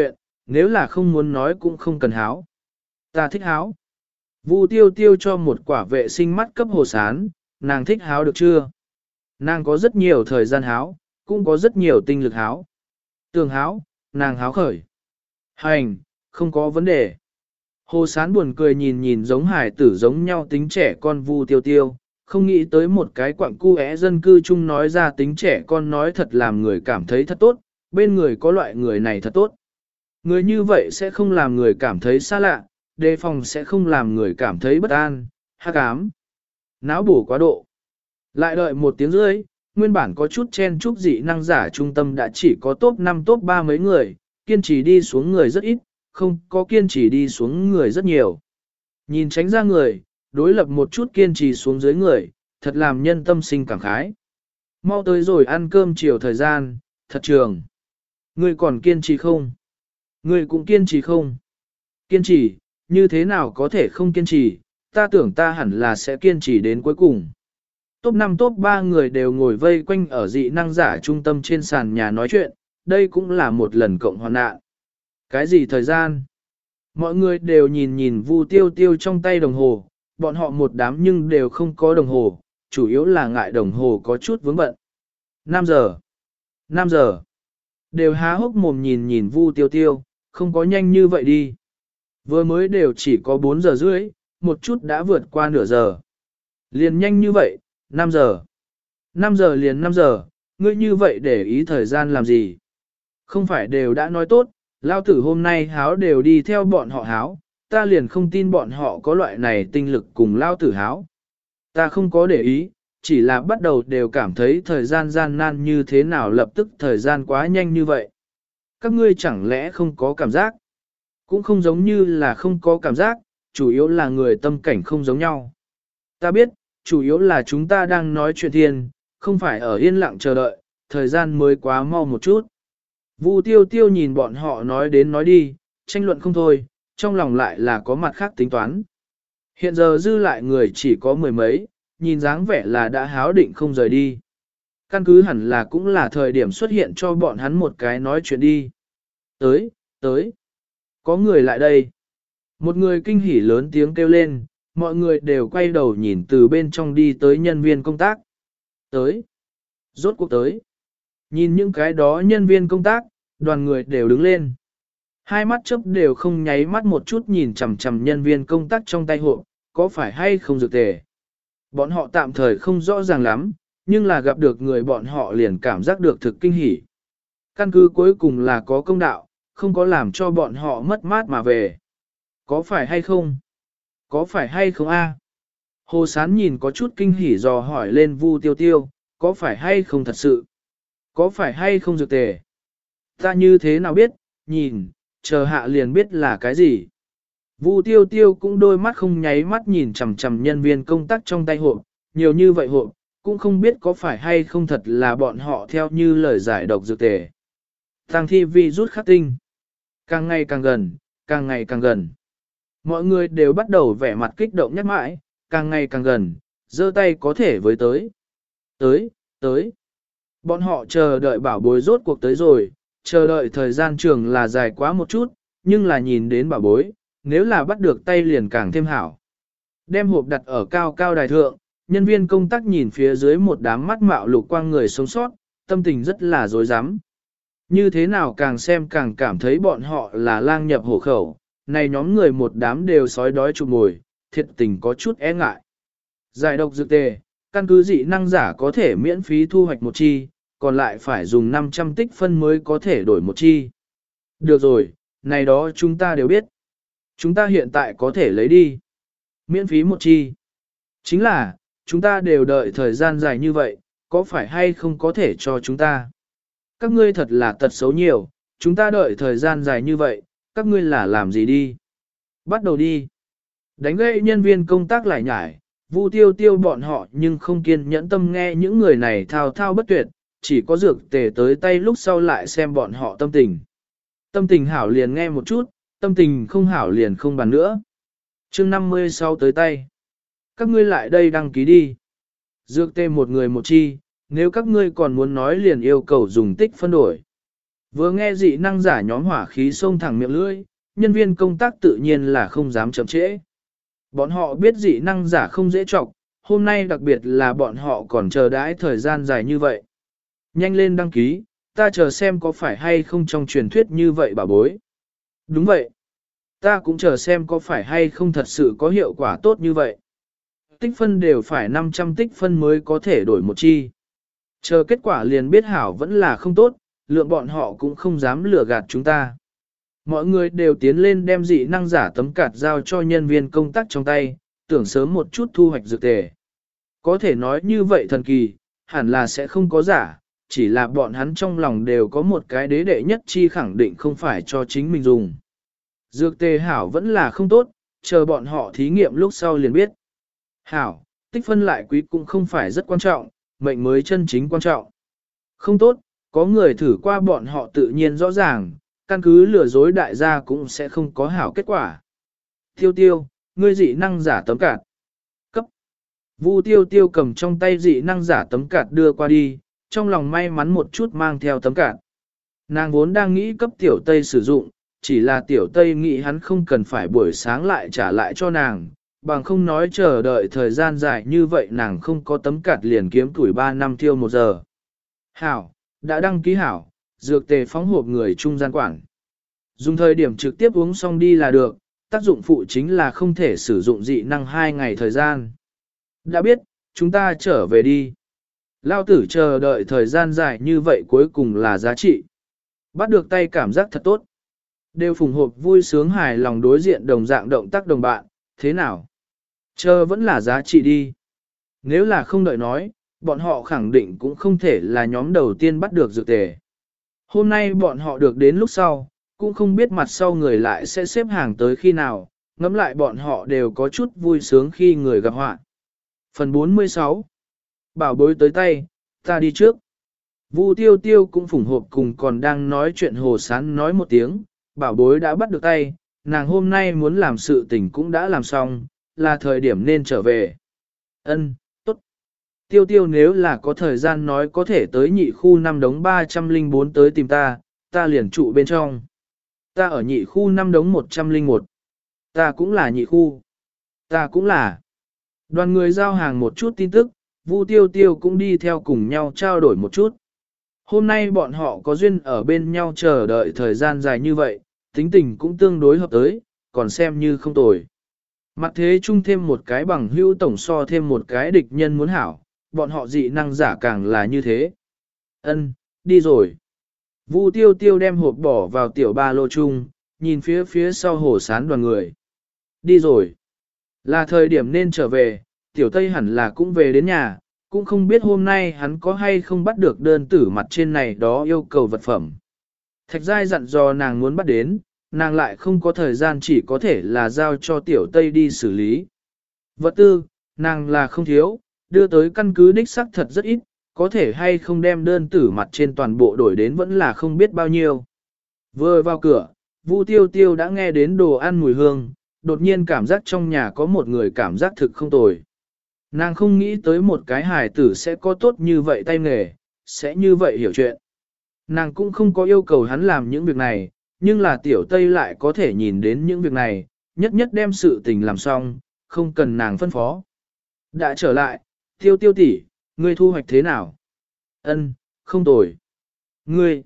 nếu là không muốn nói cũng không cần háo. Ta thích háo. Vu tiêu tiêu cho một quả vệ sinh mắt cấp hồ sán, nàng thích háo được chưa? Nàng có rất nhiều thời gian háo, cũng có rất nhiều tinh lực háo. Tường háo, nàng háo khởi. Hành, không có vấn đề. Hồ sán buồn cười nhìn nhìn giống hải tử giống nhau tính trẻ con Vu tiêu tiêu, không nghĩ tới một cái quặng cu é dân cư chung nói ra tính trẻ con nói thật làm người cảm thấy thật tốt, bên người có loại người này thật tốt. Người như vậy sẽ không làm người cảm thấy xa lạ, đề phòng sẽ không làm người cảm thấy bất an, hắc ám, não bổ quá độ. Lại đợi một tiếng rưỡi, nguyên bản có chút chen chúc dị năng giả trung tâm đã chỉ có top năm top ba mấy người, kiên trì đi xuống người rất ít, không có kiên trì đi xuống người rất nhiều. Nhìn tránh ra người, đối lập một chút kiên trì xuống dưới người, thật làm nhân tâm sinh cảm khái. Mau tới rồi ăn cơm chiều thời gian, thật trường. Ngươi còn kiên trì không? Ngươi cũng kiên trì không? Kiên trì, như thế nào có thể không kiên trì, ta tưởng ta hẳn là sẽ kiên trì đến cuối cùng. Top năm top ba người đều ngồi vây quanh ở dị năng giả trung tâm trên sàn nhà nói chuyện, đây cũng là một lần cộng hoàn nạn. Cái gì thời gian? Mọi người đều nhìn nhìn Vu tiêu tiêu trong tay đồng hồ, bọn họ một đám nhưng đều không có đồng hồ, chủ yếu là ngại đồng hồ có chút vướng bận. năm giờ. năm giờ. Đều há hốc mồm nhìn nhìn Vu tiêu tiêu, không có nhanh như vậy đi. Vừa mới đều chỉ có bốn giờ rưỡi, một chút đã vượt qua nửa giờ. Liền nhanh như vậy, năm giờ. năm giờ liền năm giờ, ngươi như vậy để ý thời gian làm gì? Không phải đều đã nói tốt, lao tử hôm nay háo đều đi theo bọn họ háo, ta liền không tin bọn họ có loại này tinh lực cùng lao tử háo. Ta không có để ý, chỉ là bắt đầu đều cảm thấy thời gian gian nan như thế nào lập tức thời gian quá nhanh như vậy. Các ngươi chẳng lẽ không có cảm giác? Cũng không giống như là không có cảm giác, chủ yếu là người tâm cảnh không giống nhau. Ta biết, chủ yếu là chúng ta đang nói chuyện thiên, không phải ở yên lặng chờ đợi, thời gian mới quá mau một chút. Vu tiêu tiêu nhìn bọn họ nói đến nói đi, tranh luận không thôi, trong lòng lại là có mặt khác tính toán. Hiện giờ dư lại người chỉ có mười mấy, nhìn dáng vẻ là đã háo định không rời đi. Căn cứ hẳn là cũng là thời điểm xuất hiện cho bọn hắn một cái nói chuyện đi. Tới, tới. Có người lại đây. Một người kinh hỉ lớn tiếng kêu lên, mọi người đều quay đầu nhìn từ bên trong đi tới nhân viên công tác. Tới. Rốt cuộc tới. Nhìn những cái đó nhân viên công tác, đoàn người đều đứng lên. Hai mắt chớp đều không nháy mắt một chút nhìn chằm chằm nhân viên công tác trong tay hộ, có phải hay không dược tề. Bọn họ tạm thời không rõ ràng lắm, nhưng là gặp được người bọn họ liền cảm giác được thực kinh hỉ. Căn cứ cuối cùng là có công đạo, không có làm cho bọn họ mất mát mà về. Có phải hay không? Có phải hay không a? Hồ Sán nhìn có chút kinh hỉ dò hỏi lên Vu Tiêu Tiêu, có phải hay không thật sự? Có phải hay không dược tề? Ta như thế nào biết, nhìn, chờ hạ liền biết là cái gì. Vu Tiêu Tiêu cũng đôi mắt không nháy mắt nhìn chằm chằm nhân viên công tác trong tay hộ, nhiều như vậy hộ, cũng không biết có phải hay không thật là bọn họ theo như lời giải độc dược tề. Tăng thi vi rút khắc tinh. Càng ngày càng gần, càng ngày càng gần. Mọi người đều bắt đầu vẻ mặt kích động nhắc mãi, càng ngày càng gần, giơ tay có thể với tới. Tới, tới. Bọn họ chờ đợi bảo bối rốt cuộc tới rồi, chờ đợi thời gian trường là dài quá một chút, nhưng là nhìn đến bảo bối, nếu là bắt được tay liền càng thêm hảo. Đem hộp đặt ở cao cao đài thượng, nhân viên công tác nhìn phía dưới một đám mắt mạo lục quang người sống sót, tâm tình rất là dối rắm. Như thế nào càng xem càng cảm thấy bọn họ là lang nhập hổ khẩu, này nhóm người một đám đều sói đói chụp mồi, thiệt tình có chút e ngại. Giải độc dược tề, căn cứ dị năng giả có thể miễn phí thu hoạch một chi, còn lại phải dùng năm trăm tích phân mới có thể đổi một chi. Được rồi, này đó chúng ta đều biết. Chúng ta hiện tại có thể lấy đi. Miễn phí một chi. Chính là, chúng ta đều đợi thời gian dài như vậy, có phải hay không có thể cho chúng ta? Các ngươi thật là tật xấu nhiều, chúng ta đợi thời gian dài như vậy, các ngươi là làm gì đi? Bắt đầu đi. Đánh gậy nhân viên công tác lại nhải, Vu Tiêu Tiêu bọn họ nhưng không kiên nhẫn tâm nghe những người này thao thao bất tuyệt, chỉ có dược tề tới tay lúc sau lại xem bọn họ tâm tình. Tâm tình hảo liền nghe một chút, tâm tình không hảo liền không bàn nữa. Chương năm mươi sau tới tay. Các ngươi lại đây đăng ký đi. Dược tê một người một chi, nếu các ngươi còn muốn nói liền yêu cầu dùng tích phân đổi. Vừa nghe dị năng giả nhóm hỏa khí xông thẳng miệng lưỡi, nhân viên công tác tự nhiên là không dám chậm trễ. Bọn họ biết dị năng giả không dễ trọng, hôm nay đặc biệt là bọn họ còn chờ đãi thời gian dài như vậy. Nhanh lên đăng ký, ta chờ xem có phải hay không trong truyền thuyết như vậy bà bối. Đúng vậy. Ta cũng chờ xem có phải hay không thật sự có hiệu quả tốt như vậy. Tích phân đều phải năm trăm tích phân mới có thể đổi một chi. Chờ kết quả liền biết hảo vẫn là không tốt, lượng bọn họ cũng không dám lừa gạt chúng ta. Mọi người đều tiến lên đem dị năng giả tấm cạt giao cho nhân viên công tác trong tay, tưởng sớm một chút thu hoạch dược tề. Có thể nói như vậy thần kỳ, hẳn là sẽ không có giả, chỉ là bọn hắn trong lòng đều có một cái đế đệ nhất chi khẳng định không phải cho chính mình dùng. Dược tề hảo vẫn là không tốt, chờ bọn họ thí nghiệm lúc sau liền biết. Hảo, tích phân lại quý cũng không phải rất quan trọng, mệnh mới chân chính quan trọng. Không tốt, có người thử qua bọn họ tự nhiên rõ ràng, căn cứ lừa dối đại gia cũng sẽ không có hảo kết quả. Tiêu tiêu, ngươi dị năng giả tấm cạt. Cấp. Vu tiêu tiêu cầm trong tay dị năng giả tấm cạt đưa qua đi, trong lòng may mắn một chút mang theo tấm cạt. Nàng vốn đang nghĩ cấp tiểu tây sử dụng, chỉ là tiểu tây nghĩ hắn không cần phải buổi sáng lại trả lại cho nàng, bằng không nói chờ đợi thời gian dài như vậy nàng không có tấm cạt liền kiếm tuổi ba năm tiêu một giờ. Hảo, đã đăng ký hảo, dược tề phóng hộp người trung gian quản. Dùng thời điểm trực tiếp uống xong đi là được, tác dụng phụ chính là không thể sử dụng dị năng hai ngày thời gian. Đã biết, chúng ta trở về đi. Lao tử chờ đợi thời gian dài như vậy cuối cùng là giá trị. Bắt được tay cảm giác thật tốt. Đều phùng hộp vui sướng hài lòng đối diện đồng dạng động tác đồng bạn, thế nào? Chờ vẫn là giá trị đi. Nếu là không đợi nói, bọn họ khẳng định cũng không thể là nhóm đầu tiên bắt được dược tề. Hôm nay bọn họ được đến lúc sau, cũng không biết mặt sau người lại sẽ xếp hàng tới khi nào, ngẫm lại bọn họ đều có chút vui sướng khi người gặp họa. Phần bốn mươi sáu. Bảo bối tới tay, ta đi trước. Vu tiêu tiêu cũng phủng hộp cùng còn đang nói chuyện hồ sán nói một tiếng, bảo bối đã bắt được tay, nàng hôm nay muốn làm sự tình cũng đã làm xong, là thời điểm nên trở về. Ân, tốt. Tiêu tiêu nếu là có thời gian nói có thể tới nhị khu năm đống ba trăm lẻ bốn tới tìm ta, ta liền trụ bên trong. Ta ở nhị khu năm đống một trăm lẻ một. Ta cũng là nhị khu. Ta cũng là. Đoàn người giao hàng một chút tin tức, Vu tiêu tiêu cũng đi theo cùng nhau trao đổi một chút. Hôm nay bọn họ có duyên ở bên nhau chờ đợi thời gian dài như vậy, tính tình cũng tương đối hợp tới, còn xem như không tồi. Mặt thế chung thêm một cái bằng hữu tổng so thêm một cái địch nhân muốn hảo, bọn họ dị năng giả càng là như thế. Ân, đi rồi. Vu tiêu tiêu đem hộp bỏ vào tiểu ba lô chung, nhìn phía phía sau hồ sán đoàn người. Đi rồi. Là thời điểm nên trở về, tiểu tây hẳn là cũng về đến nhà, cũng không biết hôm nay hắn có hay không bắt được đơn tử mặt trên này đó yêu cầu vật phẩm. Thạch giai dặn dò nàng muốn bắt đến, nàng lại không có thời gian chỉ có thể là giao cho tiểu tây đi xử lý. Vật tư, nàng là không thiếu, đưa tới căn cứ đích xác thật rất ít, có thể hay không đem đơn tử mặt trên toàn bộ đổi đến vẫn là không biết bao nhiêu. Vừa vào cửa, Vu tiêu tiêu đã nghe đến đồ ăn mùi hương, đột nhiên cảm giác trong nhà có một người cảm giác thực không tồi. Nàng không nghĩ tới một cái hài tử sẽ có tốt như vậy tay nghề, sẽ như vậy hiểu chuyện. Nàng cũng không có yêu cầu hắn làm những việc này, nhưng là tiểu tây lại có thể nhìn đến những việc này, nhất nhất đem sự tình làm xong, không cần nàng phân phó. Đã trở lại, tiêu tiêu tỷ, ngươi thu hoạch thế nào? Ân, không tồi. Ngươi,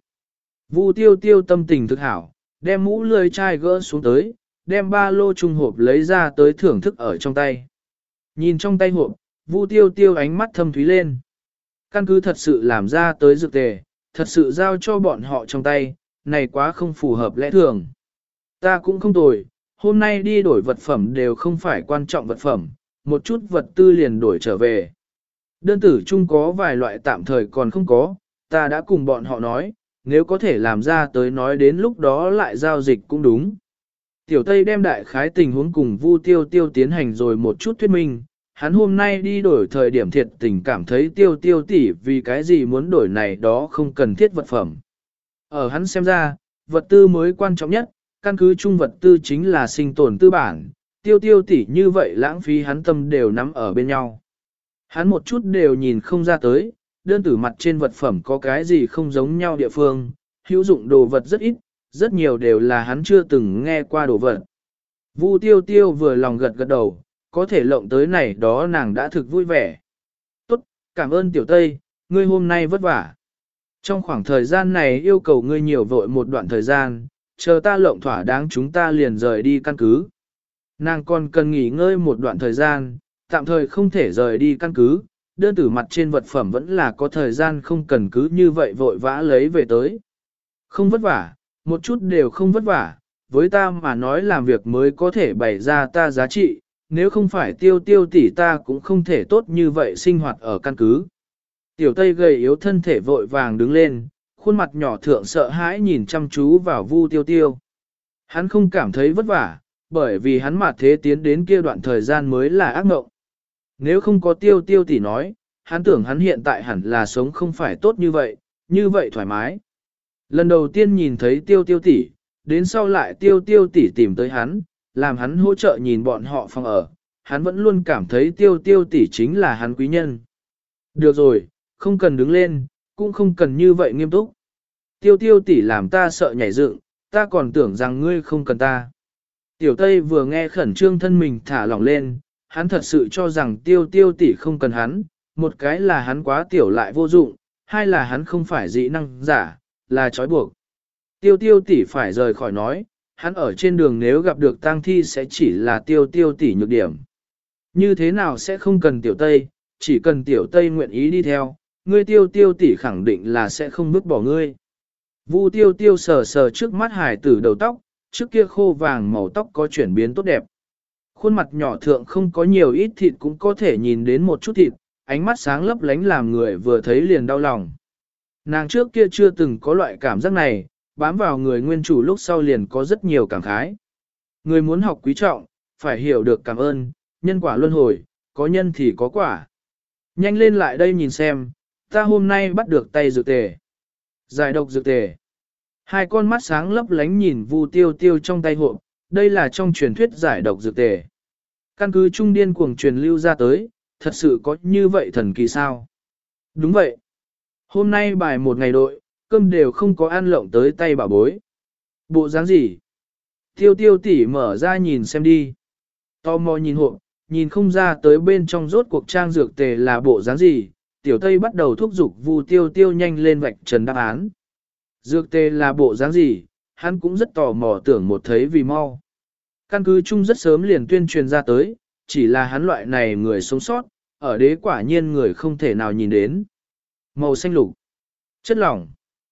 Vu tiêu tiêu tâm tình thực hảo, đem mũ lười chai gỡ xuống tới, đem ba lô trung hộp lấy ra tới thưởng thức ở trong tay. Nhìn trong tay hộp, Vu tiêu tiêu ánh mắt thâm thúy lên. Căn cứ thật sự làm ra tới dược tề, thật sự giao cho bọn họ trong tay, này quá không phù hợp lẽ thường. Ta cũng không tồi, hôm nay đi đổi vật phẩm đều không phải quan trọng vật phẩm, một chút vật tư liền đổi trở về. Đơn tử chung có vài loại tạm thời còn không có, ta đã cùng bọn họ nói, nếu có thể làm ra tới nói đến lúc đó lại giao dịch cũng đúng. Tiểu Tây đem đại khái tình huống cùng Vu Tiêu Tiêu tiến hành rồi một chút thuyết minh, hắn hôm nay đi đổi thời điểm thiệt tình cảm thấy Tiêu Tiêu tỷ vì cái gì muốn đổi này đó không cần thiết vật phẩm. Ở hắn xem ra, vật tư mới quan trọng nhất, căn cứ chung vật tư chính là sinh tồn tư bản, Tiêu Tiêu tỷ như vậy lãng phí hắn tâm đều nắm ở bên nhau. Hắn một chút đều nhìn không ra tới, đơn tử mặt trên vật phẩm có cái gì không giống nhau địa phương, hữu dụng đồ vật rất ít, rất nhiều đều là hắn chưa từng nghe qua đồ vật. Vu tiêu tiêu vừa lòng gật gật đầu, có thể lộng tới này đó nàng đã thực vui vẻ. Tốt, cảm ơn tiểu Tây, ngươi hôm nay vất vả. Trong khoảng thời gian này yêu cầu ngươi nhiều vội một đoạn thời gian, chờ ta lộng thỏa đáng chúng ta liền rời đi căn cứ. Nàng còn cần nghỉ ngơi một đoạn thời gian, tạm thời không thể rời đi căn cứ, đơn tử mặt trên vật phẩm vẫn là có thời gian không cần cứ như vậy vội vã lấy về tới. Không vất vả, một chút đều không vất vả, với ta mà nói làm việc mới có thể bày ra ta giá trị, nếu không phải tiêu tiêu tỷ ta cũng không thể tốt như vậy sinh hoạt ở căn cứ. Tiểu Tây gầy yếu thân thể vội vàng đứng lên, khuôn mặt nhỏ thượng sợ hãi nhìn chăm chú vào Vu tiêu tiêu. Hắn không cảm thấy vất vả, bởi vì hắn mà thế tiến đến kia đoạn thời gian mới là ác mộng. Nếu không có tiêu tiêu tỷ nói, hắn tưởng hắn hiện tại hẳn là sống không phải tốt như vậy, như vậy thoải mái. Lần đầu tiên nhìn thấy tiêu tiêu tỷ, đến sau lại tiêu tiêu tỷ tìm tới hắn, làm hắn hỗ trợ nhìn bọn họ phòng ở, hắn vẫn luôn cảm thấy tiêu tiêu tỷ chính là hắn quý nhân. Được rồi, không cần đứng lên, cũng không cần như vậy nghiêm túc. Tiêu tiêu tỷ làm ta sợ nhảy dựng, ta còn tưởng rằng ngươi không cần ta. Tiểu Tây vừa nghe khẩn trương thân mình thả lỏng lên, hắn thật sự cho rằng tiêu tiêu tỷ không cần hắn, một cái là hắn quá tiểu lại vô dụng, hai là hắn không phải dị năng giả, là trói buộc. Tiêu tiêu tỷ phải rời khỏi nói, hắn ở trên đường nếu gặp được tang thi sẽ chỉ là tiêu tiêu tỷ nhược điểm. Như thế nào sẽ không cần tiểu Tây, chỉ cần tiểu Tây nguyện ý đi theo, ngươi tiêu tiêu tỷ khẳng định là sẽ không vứt bỏ ngươi. Vu tiêu tiêu sờ sờ trước mắt hải tử đầu tóc, trước kia khô vàng màu tóc có chuyển biến tốt đẹp. Khuôn mặt nhỏ thượng không có nhiều ít thịt cũng có thể nhìn đến một chút thịt, ánh mắt sáng lấp lánh làm người vừa thấy liền đau lòng. Nàng trước kia chưa từng có loại cảm giác này, bám vào người nguyên chủ lúc sau liền có rất nhiều cảm khái. Người muốn học quý trọng, phải hiểu được cảm ơn, nhân quả luân hồi, có nhân thì có quả. Nhanh lên lại đây nhìn xem, ta hôm nay bắt được tay dược tề. Giải độc dược tề. Hai con mắt sáng lấp lánh nhìn Vu tiêu tiêu trong tay hộp, đây là trong truyền thuyết giải độc dược tề. Căn cứ trung điên cuồng truyền lưu ra tới, thật sự có như vậy thần kỳ sao? Đúng vậy. Hôm nay bài một ngày đội, cơm đều không có ăn lộng tới tay bảo bối. Bộ dáng gì? Tiêu tiêu tỉ mở ra nhìn xem đi. Tò mò nhìn hộp, nhìn không ra tới bên trong rốt cuộc trang dược tề là bộ dáng gì. Tiểu Tây bắt đầu thúc giục Vu tiêu tiêu nhanh lên vạch trần đáp án. Dược tề là bộ dáng gì, hắn cũng rất tò mò tưởng một thấy vì mau. Căn cứ chung rất sớm liền tuyên truyền ra tới, chỉ là hắn loại này người sống sót, ở đế quả nhiên người không thể nào nhìn đến. Màu xanh lục, chất lỏng.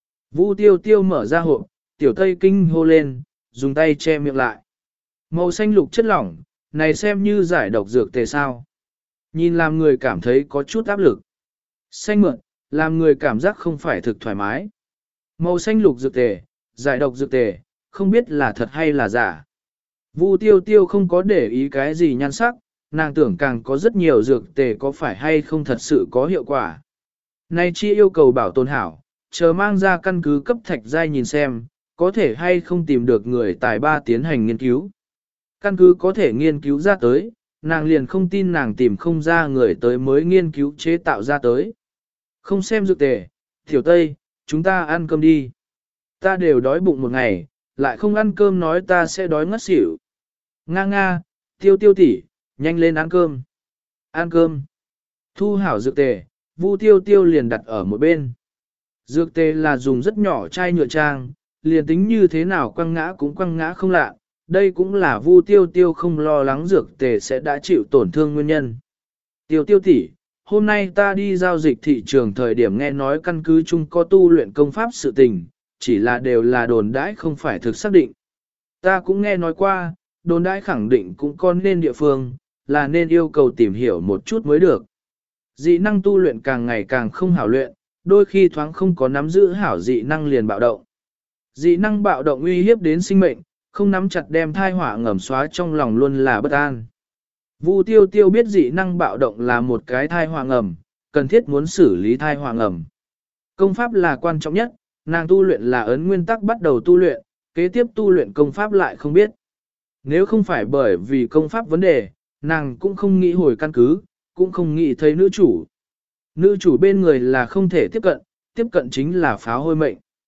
Vu tiêu tiêu mở ra hộp, tiểu Tây kinh hô lên, dùng tay che miệng lại. Màu xanh lục chất lỏng, này xem như giải độc dược tề sao. Nhìn làm người cảm thấy có chút áp lực. Xanh mượn, làm người cảm giác không phải thực thoải mái. Màu xanh lục dược tề, giải độc dược tề, không biết là thật hay là giả. Vu tiêu tiêu không có để ý cái gì nhan sắc, nàng tưởng càng có rất nhiều dược tề có phải hay không thật sự có hiệu quả. Nay chi yêu cầu bảo tồn hảo, chờ mang ra căn cứ cấp thạch giai nhìn xem, có thể hay không tìm được người tài ba tiến hành nghiên cứu. Căn cứ có thể nghiên cứu ra tới, nàng liền không tin nàng tìm không ra người tới mới nghiên cứu chế tạo ra tới. Không xem dược tề, tiểu Tây, chúng ta ăn cơm đi. Ta đều đói bụng một ngày, lại không ăn cơm nói ta sẽ đói ngất xỉu. Nga nga, tiêu tiêu tỷ, nhanh lên ăn cơm. Ăn cơm. Thu hảo dược tề, Vu tiêu tiêu liền đặt ở một bên. Dược tề là dùng rất nhỏ chai nhựa trang, liền tính như thế nào quăng ngã cũng quăng ngã không lạ. Đây cũng là Vu tiêu tiêu không lo lắng dược tề sẽ đã chịu tổn thương nguyên nhân. Tiêu tiêu tỷ, hôm nay ta đi giao dịch thị trường thời điểm nghe nói căn cứ chung có tu luyện công pháp sự tình, chỉ là đều là đồn đãi không phải thực xác định. Ta cũng nghe nói qua, đồn đãi khẳng định cũng có nên địa phương, là nên yêu cầu tìm hiểu một chút mới được. Dị năng tu luyện càng ngày càng không hảo luyện, đôi khi thoáng không có nắm giữ hảo dị năng liền bạo động. Dị năng bạo động uy hiếp đến sinh mệnh, không nắm chặt đem thai hỏa ngầm xóa trong lòng luôn là bất an. Vu tiêu tiêu biết dị năng bạo động là một cái thai hỏa ngầm, cần thiết muốn xử lý thai hỏa ngầm. Công pháp là quan trọng nhất, nàng tu luyện là ấn nguyên tắc bắt đầu tu luyện, kế tiếp tu luyện công pháp lại không biết. Nếu không phải bởi vì công pháp vấn đề, nàng cũng không nghĩ hồi căn cứ, cũng không nghĩ thấy nữ chủ. Nữ chủ bên người là không thể tiếp cận, tiếp cận chính là pháo hôi mệnh.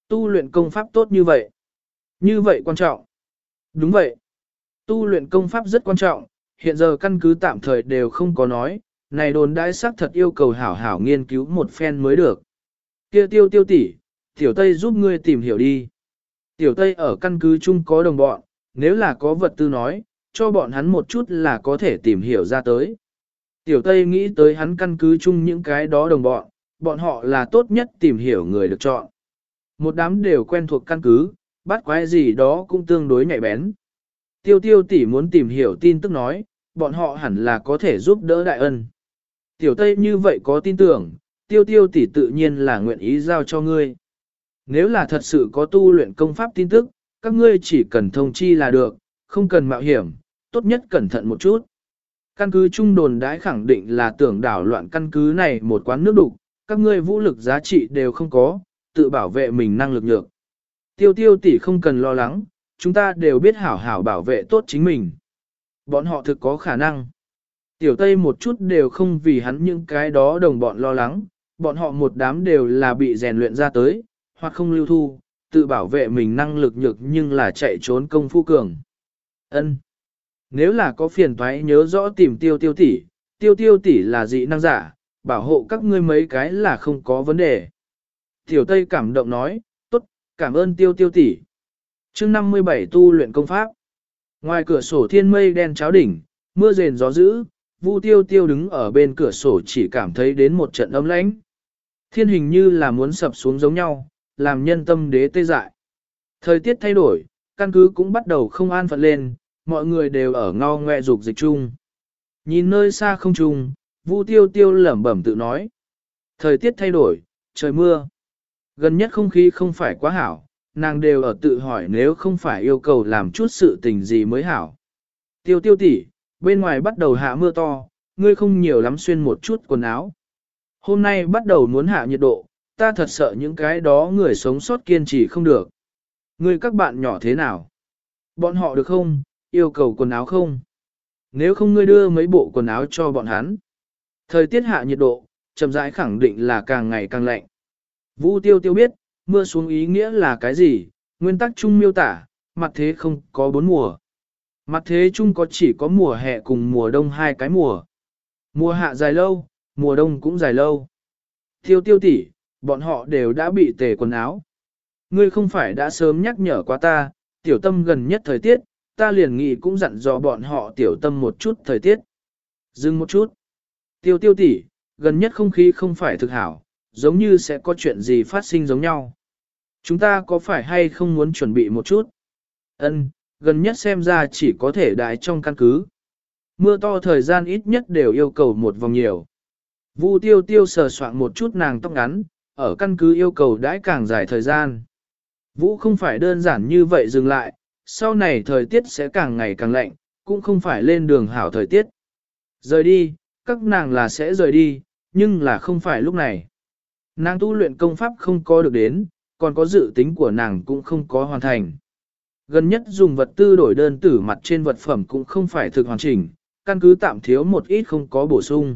Tu luyện công pháp tốt như vậy. Như vậy quan trọng. Đúng vậy. Tu luyện công pháp rất quan trọng, hiện giờ căn cứ tạm thời đều không có nói, này đồn đãi xác thật yêu cầu hảo hảo nghiên cứu một phen mới được. Kia tiêu tiêu tỷ, tiểu Tây giúp ngươi tìm hiểu đi. Tiểu Tây ở căn cứ chung có đồng bọn, nếu là có vật tư nói, cho bọn hắn một chút là có thể tìm hiểu ra tới. Tiểu Tây nghĩ tới hắn căn cứ chung những cái đó đồng bọn, bọn họ là tốt nhất tìm hiểu người được chọn. Một đám đều quen thuộc căn cứ, bắt quái gì đó cũng tương đối nhạy bén. Tiêu tiêu tỷ muốn tìm hiểu tin tức nói, bọn họ hẳn là có thể giúp đỡ đại ân. Tiểu Tây như vậy có tin tưởng, tiêu tiêu tỷ tự nhiên là nguyện ý giao cho ngươi. Nếu là thật sự có tu luyện công pháp tin tức, các ngươi chỉ cần thông chi là được, không cần mạo hiểm, tốt nhất cẩn thận một chút. Căn cứ trung đồn đãi khẳng định là tưởng đảo loạn căn cứ này một quán nước đục, các ngươi vũ lực giá trị đều không có, tự bảo vệ mình năng lực nhược. Tiêu tiêu tỷ không cần lo lắng, chúng ta đều biết hảo hảo bảo vệ tốt chính mình. Bọn họ thực có khả năng. Tiểu Tây một chút đều không vì hắn những cái đó đồng bọn lo lắng, bọn họ một đám đều là bị rèn luyện ra tới, hoặc không lưu thu, tự bảo vệ mình năng lực nhược nhưng là chạy trốn công phu cường. Ân. Nếu là có phiền toái nhớ rõ tìm tiêu tiêu tỷ, tiêu tiêu tỷ là dị năng giả, bảo hộ các ngươi mấy cái là không có vấn đề. Tiểu Tây cảm động nói, tốt, cảm ơn tiêu tiêu tỷ. Chương năm mươi bảy tu luyện công pháp. Ngoài cửa sổ thiên mây đen cháo đỉnh, mưa rền gió dữ, Vu Tiêu Tiêu đứng ở bên cửa sổ chỉ cảm thấy đến một trận ấm lãnh. Thiên hình như là muốn sập xuống giống nhau, làm nhân tâm đế tê dại. Thời tiết thay đổi, căn cứ cũng bắt đầu không an phận lên, mọi người đều ở ngao ngoe dục dịch chung. Nhìn nơi xa không trung, Vu Tiêu Tiêu lẩm bẩm tự nói. Thời tiết thay đổi, trời mưa. Gần nhất không khí không phải quá hảo, nàng đều ở tự hỏi nếu không phải yêu cầu làm chút sự tình gì mới hảo. Tiêu Tiêu tỷ, bên ngoài bắt đầu hạ mưa to, ngươi không nhiều lắm xuyên một chút quần áo. Hôm nay bắt đầu muốn hạ nhiệt độ, ta thật sợ những cái đó người sống sót kiên trì không được. Ngươi các bạn nhỏ thế nào? Bọn họ được không? Yêu cầu quần áo không? Nếu không ngươi đưa mấy bộ quần áo cho bọn hắn. Thời tiết hạ nhiệt độ, chậm rãi khẳng định là càng ngày càng lạnh. Vu Tiêu Tiêu biết, mưa xuống ý nghĩa là cái gì? Nguyên tắc chung miêu tả, mặt thế không có bốn mùa. Mặt thế chung có chỉ có mùa hè cùng mùa đông hai cái mùa. Mùa hạ dài lâu, mùa đông cũng dài lâu. Tiêu Tiêu tỷ, bọn họ đều đã bị tề quần áo. Ngươi không phải đã sớm nhắc nhở qua ta, tiểu tâm gần nhất thời tiết, ta liền nghĩ cũng dặn dò bọn họ tiểu tâm một chút thời tiết. Dừng một chút. Tiêu Tiêu tỷ, gần nhất không khí không phải thực hảo, giống như sẽ có chuyện gì phát sinh giống nhau. Chúng ta có phải hay không muốn chuẩn bị một chút? Ân, gần nhất xem ra chỉ có thể đại trong căn cứ. Mưa to thời gian ít nhất đều yêu cầu một vòng nhiều. Vu Tiêu Tiêu sờ soạn một chút nàng tóc ngắn, ở căn cứ yêu cầu đãi càng dài thời gian. Vũ không phải đơn giản như vậy dừng lại, sau này thời tiết sẽ càng ngày càng lạnh, cũng không phải lên đường hảo thời tiết. Rời đi, các nàng là sẽ rời đi, nhưng là không phải lúc này. Nàng tu luyện công pháp không có được đến, còn có dự tính của nàng cũng không có hoàn thành. Gần nhất dùng vật tư đổi đơn tử mặt trên vật phẩm cũng không phải thực hoàn chỉnh, căn cứ tạm thiếu một ít không có bổ sung.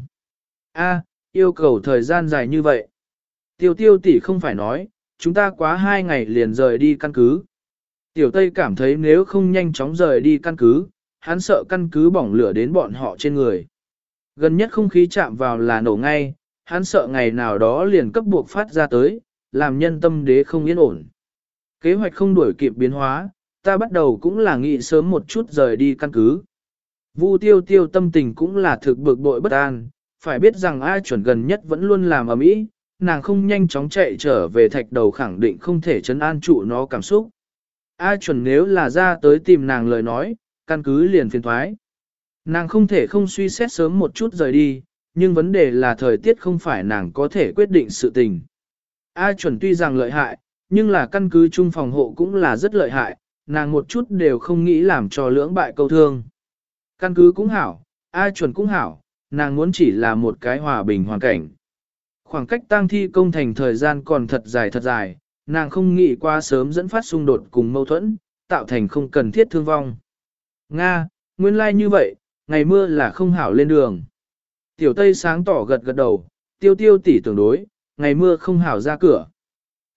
A, yêu cầu thời gian dài như vậy. Tiêu Tiêu tỷ không phải nói, chúng ta quá hai ngày liền rời đi căn cứ. Tiểu Tây cảm thấy nếu không nhanh chóng rời đi căn cứ, hắn sợ căn cứ bỏng lửa đến bọn họ trên người. Gần nhất không khí chạm vào là nổ ngay, hắn sợ ngày nào đó liền cấp buộc phát ra tới, làm nhân tâm đế không yên ổn. Kế hoạch không đuổi kịp biến hóa, ta bắt đầu cũng là nghĩ sớm một chút rời đi căn cứ. Vu Tiêu Tiêu tâm tình cũng là thực bực bội bất an, phải biết rằng ai chuẩn gần nhất vẫn luôn làm ở mỹ, nàng không nhanh chóng chạy trở về thạch đầu khẳng định không thể trấn an trụ nó cảm xúc. A chuẩn nếu là ra tới tìm nàng lời nói, căn cứ liền phiền thoái. Nàng không thể không suy xét sớm một chút rời đi, nhưng vấn đề là thời tiết không phải nàng có thể quyết định sự tình. A chuẩn tuy rằng lợi hại, nhưng là căn cứ chung phòng hộ cũng là rất lợi hại, nàng một chút đều không nghĩ làm cho lưỡng bại câu thương. Căn cứ cũng hảo, A chuẩn cũng hảo, nàng muốn chỉ là một cái hòa bình hoàn cảnh. Khoảng cách tang thi công thành thời gian còn thật dài thật dài, nàng không nghĩ qua sớm dẫn phát xung đột cùng mâu thuẫn, tạo thành không cần thiết thương vong. Nga, nguyên lai like như vậy, ngày mưa là không hảo lên đường. Tiểu Tây sáng tỏ gật gật đầu, Tiêu Tiêu tỷ tưởng đối, ngày mưa không hảo ra cửa.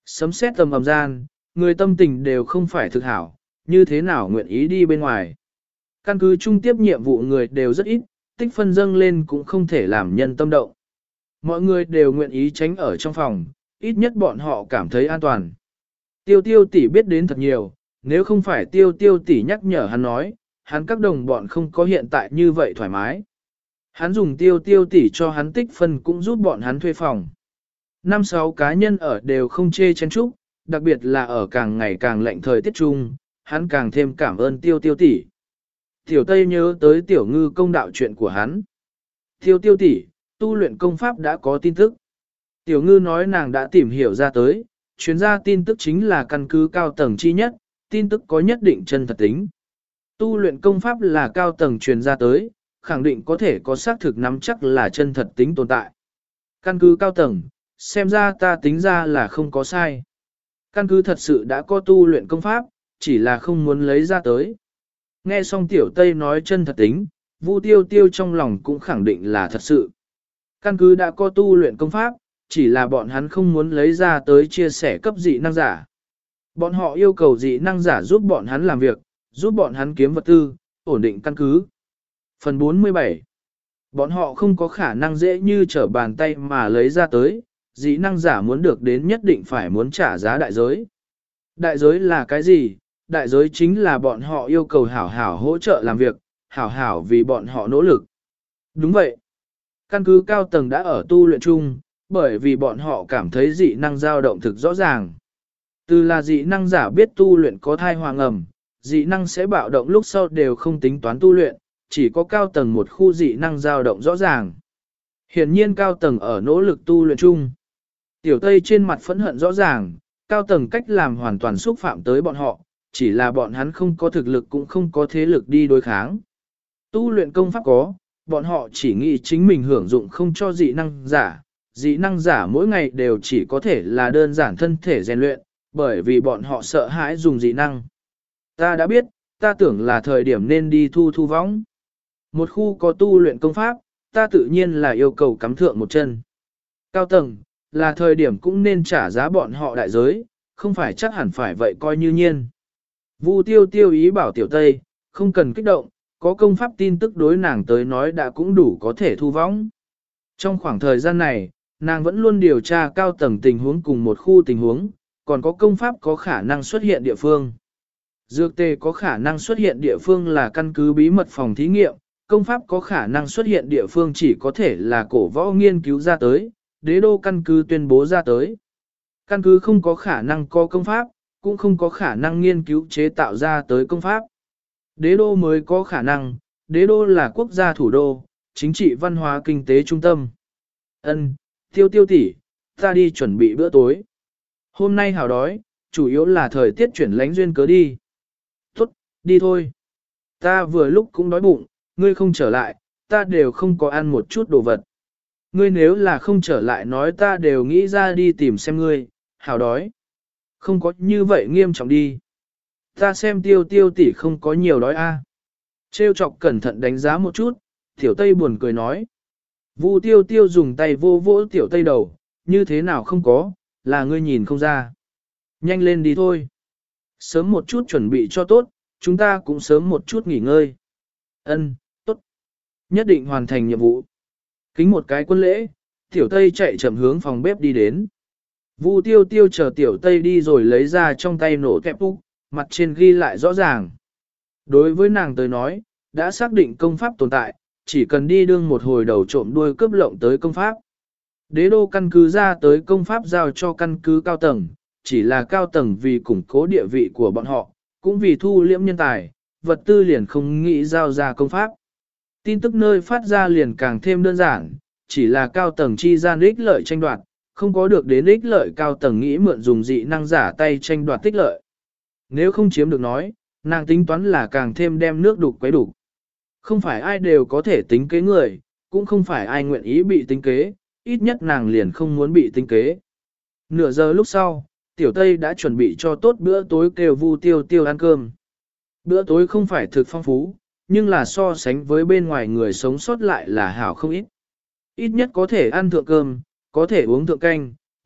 Sấm sét tầm ầm gian, người tâm tình đều không phải thực hảo, như thế nào nguyện ý đi bên ngoài. Căn cứ chung tiếp nhiệm vụ người đều rất ít, tích phân dâng lên cũng không thể làm nhân tâm động. Mọi người đều nguyện ý tránh ở trong phòng, ít nhất bọn họ cảm thấy an toàn. Tiêu tiêu tỷ biết đến thật nhiều, nếu không phải tiêu tiêu tỷ nhắc nhở hắn nói, hắn các đồng bọn không có hiện tại như vậy thoải mái. Hắn dùng tiêu tiêu tỷ cho hắn tích phân cũng giúp bọn hắn thuê phòng. Năm sáu cá nhân ở đều không chê chen chúc, đặc biệt là ở càng ngày càng lạnh thời tiết trung, hắn càng thêm cảm ơn tiêu tiêu tỷ. Tiểu Tây nhớ tới tiểu ngư công đạo chuyện của hắn. Tiêu tiêu tỷ, tu luyện công pháp đã có tin tức. Tiểu ngư nói nàng đã tìm hiểu ra tới, chuyên gia tin tức chính là căn cứ cao tầng chi nhất, tin tức có nhất định chân thật tính. Tu luyện công pháp là cao tầng truyền ra tới, khẳng định có thể có xác thực nắm chắc là chân thật tính tồn tại. Căn cứ cao tầng, xem ra ta tính ra là không có sai. Căn cứ thật sự đã có tu luyện công pháp, chỉ là không muốn lấy ra tới. Nghe xong tiểu Tây nói chân thật tính, Vu Tiêu Tiêu trong lòng cũng khẳng định là thật sự. Căn cứ đã có tu luyện công pháp, chỉ là bọn hắn không muốn lấy ra tới chia sẻ cấp dị năng giả. Bọn họ yêu cầu dị năng giả giúp bọn hắn làm việc, giúp bọn hắn kiếm vật tư, ổn định căn cứ. Phần bốn mươi bảy. Bọn họ không có khả năng dễ như trở bàn tay mà lấy ra tới, dị năng giả muốn được đến nhất định phải muốn trả giá đại giới. Đại giới là cái gì? Đại giới chính là bọn họ yêu cầu hảo hảo hỗ trợ làm việc, hảo hảo vì bọn họ nỗ lực. Đúng vậy. Căn cứ cao tầng đã ở tu luyện chung, bởi vì bọn họ cảm thấy dị năng dao động thực rõ ràng. Từ là dị năng giả biết tu luyện có thai hoàng ẩm, dị năng sẽ bạo động lúc sau đều không tính toán tu luyện, chỉ có cao tầng một khu dị năng dao động rõ ràng. Hiển nhiên cao tầng ở nỗ lực tu luyện chung. Tiểu Tây trên mặt phẫn hận rõ ràng, cao tầng cách làm hoàn toàn xúc phạm tới bọn họ, chỉ là bọn hắn không có thực lực cũng không có thế lực đi đối kháng. Tu luyện công pháp có, bọn họ chỉ nghĩ chính mình hưởng dụng không cho dị năng giả. Dị năng giả mỗi ngày đều chỉ có thể là đơn giản thân thể rèn luyện, bởi vì bọn họ sợ hãi dùng dị năng. Ta đã biết, ta tưởng là thời điểm nên đi thu thu võng. Một khu có tu luyện công pháp, ta tự nhiên là yêu cầu cắm thượng một chân. Cao tầng, là thời điểm cũng nên trả giá bọn họ đại giới, không phải chắc hẳn phải vậy coi như nhiên. Vu Tiêu Tiêu ý bảo Tiểu Tây, không cần kích động, có công pháp tin tức đối nàng tới nói đã cũng đủ có thể thu võng. Trong khoảng thời gian này, nàng vẫn luôn điều tra cao tầng tình huống cùng một khu tình huống, còn có công pháp có khả năng xuất hiện địa phương. Dược tề có khả năng xuất hiện địa phương là căn cứ bí mật phòng thí nghiệm, công pháp có khả năng xuất hiện địa phương chỉ có thể là cổ võ nghiên cứu ra tới, đế đô căn cứ tuyên bố ra tới. Căn cứ không có khả năng có công pháp, cũng không có khả năng nghiên cứu chế tạo ra tới công pháp. Đế đô mới có khả năng, đế đô là quốc gia thủ đô, chính trị văn hóa kinh tế trung tâm. Ân, Tiêu Tiêu tỷ, ta đi chuẩn bị bữa tối. Hôm nay hào đói, chủ yếu là thời tiết chuyển lánh duyên cớ đi. Tốt, đi thôi. Ta vừa lúc cũng đói bụng, ngươi không trở lại, ta đều không có ăn một chút đồ vật. Ngươi nếu là không trở lại nói ta đều nghĩ ra đi tìm xem ngươi, hào đói. Không có như vậy nghiêm trọng đi. Ta xem Tiêu Tiêu tỷ không có nhiều đói a. À. Trêu chọc cẩn thận đánh giá một chút, Tiểu Tây buồn cười nói. Vu Tiêu Tiêu dùng tay vô vỗ Tiểu Tây đầu, như thế nào không có, là ngươi nhìn không ra. Nhanh lên đi thôi. Sớm một chút chuẩn bị cho tốt, chúng ta cũng sớm một chút nghỉ ngơi. Ân, tốt. Nhất định hoàn thành nhiệm vụ. Kính một cái quân lễ, Tiểu Tây chạy chậm hướng phòng bếp đi đến. Vu Tiêu Tiêu chờ Tiểu Tây đi rồi lấy ra trong tay nổ kẹp úc, mặt trên ghi lại rõ ràng. Đối với nàng tới nói, đã xác định công pháp tồn tại, chỉ cần đi đương một hồi đầu trộm đuôi cướp lộng tới công pháp. Đế đô căn cứ ra tới công pháp giao cho căn cứ cao tầng, chỉ là cao tầng vì củng cố địa vị của bọn họ, cũng vì thu liễm nhân tài, vật tư liền không nghĩ giao ra công pháp. Tin tức nơi phát ra liền càng thêm đơn giản, chỉ là cao tầng chi gian ích lợi tranh đoạt, không có được đến ích lợi cao tầng nghĩ mượn dùng dị năng giả tay tranh đoạt tích lợi. Nếu không chiếm được nói, nàng tính toán là càng thêm đem nước đục quấy đục. Không phải ai đều có thể tính kế người, cũng không phải ai nguyện ý bị tính kế, ít nhất nàng liền không muốn bị tính kế. Nửa giờ lúc sau, Tiểu Tây đã chuẩn bị cho tốt bữa tối kêu Vu Tiêu Tiêu ăn cơm. Bữa tối không phải thực phong phú, nhưng là so sánh với bên ngoài người sống sót lại là hảo không ít. Ít nhất có thể ăn thượng cơm, có thể uống thượng canh,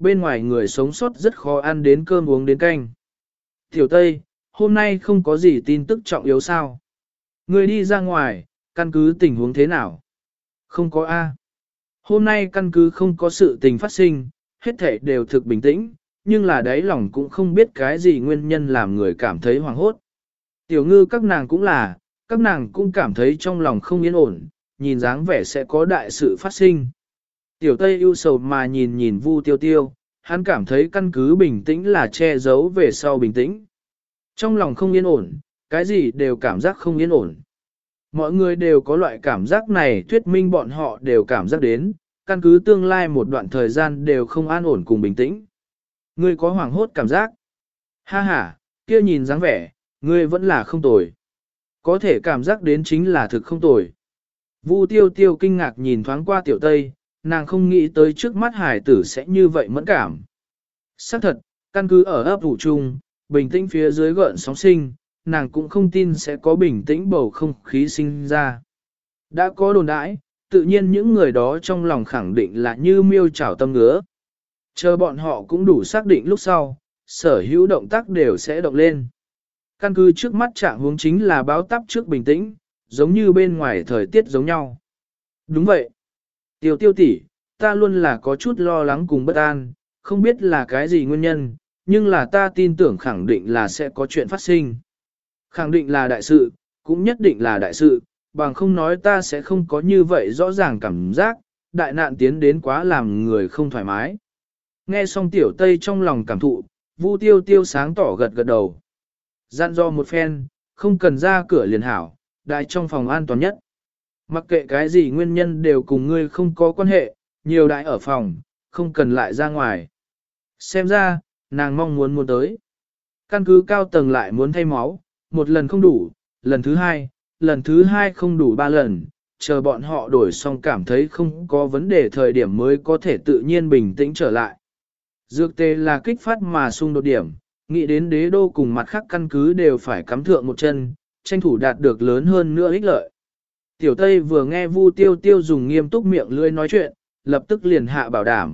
bên ngoài người sống sót rất khó ăn đến cơm uống đến canh. Tiểu Tây, hôm nay không có gì tin tức trọng yếu sao? Người đi ra ngoài, căn cứ tình huống thế nào? Không có A. Hôm nay căn cứ không có sự tình phát sinh, hết thảy đều thực bình tĩnh, nhưng là đáy lòng cũng không biết cái gì nguyên nhân làm người cảm thấy hoảng hốt. Tiểu ngư các nàng cũng là, các nàng cũng cảm thấy trong lòng không yên ổn, nhìn dáng vẻ sẽ có đại sự phát sinh. Tiểu Tây ưu sầu mà nhìn nhìn Vu Tiêu Tiêu, hắn cảm thấy căn cứ bình tĩnh là che giấu về sau bình tĩnh. Trong lòng không yên ổn, cái gì đều cảm giác không yên ổn. Mọi người đều có loại cảm giác này, thuyết minh bọn họ đều cảm giác đến, căn cứ tương lai một đoạn thời gian đều không an ổn cùng bình tĩnh. Ngươi có hoảng hốt cảm giác. Ha ha, kia nhìn dáng vẻ, ngươi vẫn là không tồi. Có thể cảm giác đến chính là thực không tồi. Vu Tiêu Tiêu kinh ngạc nhìn thoáng qua Tiểu Tây, nàng không nghĩ tới trước mắt hải tử sẽ như vậy mẫn cảm. Xác thật, căn cứ ở ấp ủ chung, bình tĩnh phía dưới gợn sóng sinh, nàng cũng không tin sẽ có bình tĩnh bầu không khí sinh ra. Đã có đồn đãi, tự nhiên những người đó trong lòng khẳng định là như miêu chảo tâm ngứa. Chờ bọn họ cũng đủ xác định lúc sau, sở hữu động tác đều sẽ động lên. Căn cứ trước mắt trạng huống chính là báo táp trước bình tĩnh, giống như bên ngoài thời tiết giống nhau. Đúng vậy. Tiêu tiêu tỷ, ta luôn là có chút lo lắng cùng bất an, không biết là cái gì nguyên nhân, nhưng là ta tin tưởng khẳng định là sẽ có chuyện phát sinh. Khẳng định là đại sự, cũng nhất định là đại sự, bằng không nói ta sẽ không có như vậy rõ ràng cảm giác, đại nạn tiến đến quá làm người không thoải mái. Nghe xong Tiểu Tây trong lòng cảm thụ, Vu Tiêu Tiêu sáng tỏ gật gật đầu. Dặn do một phen, không cần ra cửa liền hảo, đại trong phòng an toàn nhất. Mặc kệ cái gì nguyên nhân đều cùng ngươi không có quan hệ, nhiều đại ở phòng, không cần lại ra ngoài. Xem ra, nàng mong muốn muốn tới. Căn cứ cao tầng lại muốn thay máu, một lần không đủ, lần thứ hai, lần thứ hai không đủ ba lần, chờ bọn họ đổi xong cảm thấy không có vấn đề thời điểm mới có thể tự nhiên bình tĩnh trở lại. Dược tê là kích phát mà xung đột điểm, nghĩ đến đế đô cùng mặt khác căn cứ đều phải cắm thượng một chân, tranh thủ đạt được lớn hơn nữa ích lợi. Tiểu Tây vừa nghe Vu Tiêu Tiêu dùng nghiêm túc miệng lưỡi nói chuyện, lập tức liền hạ bảo đảm.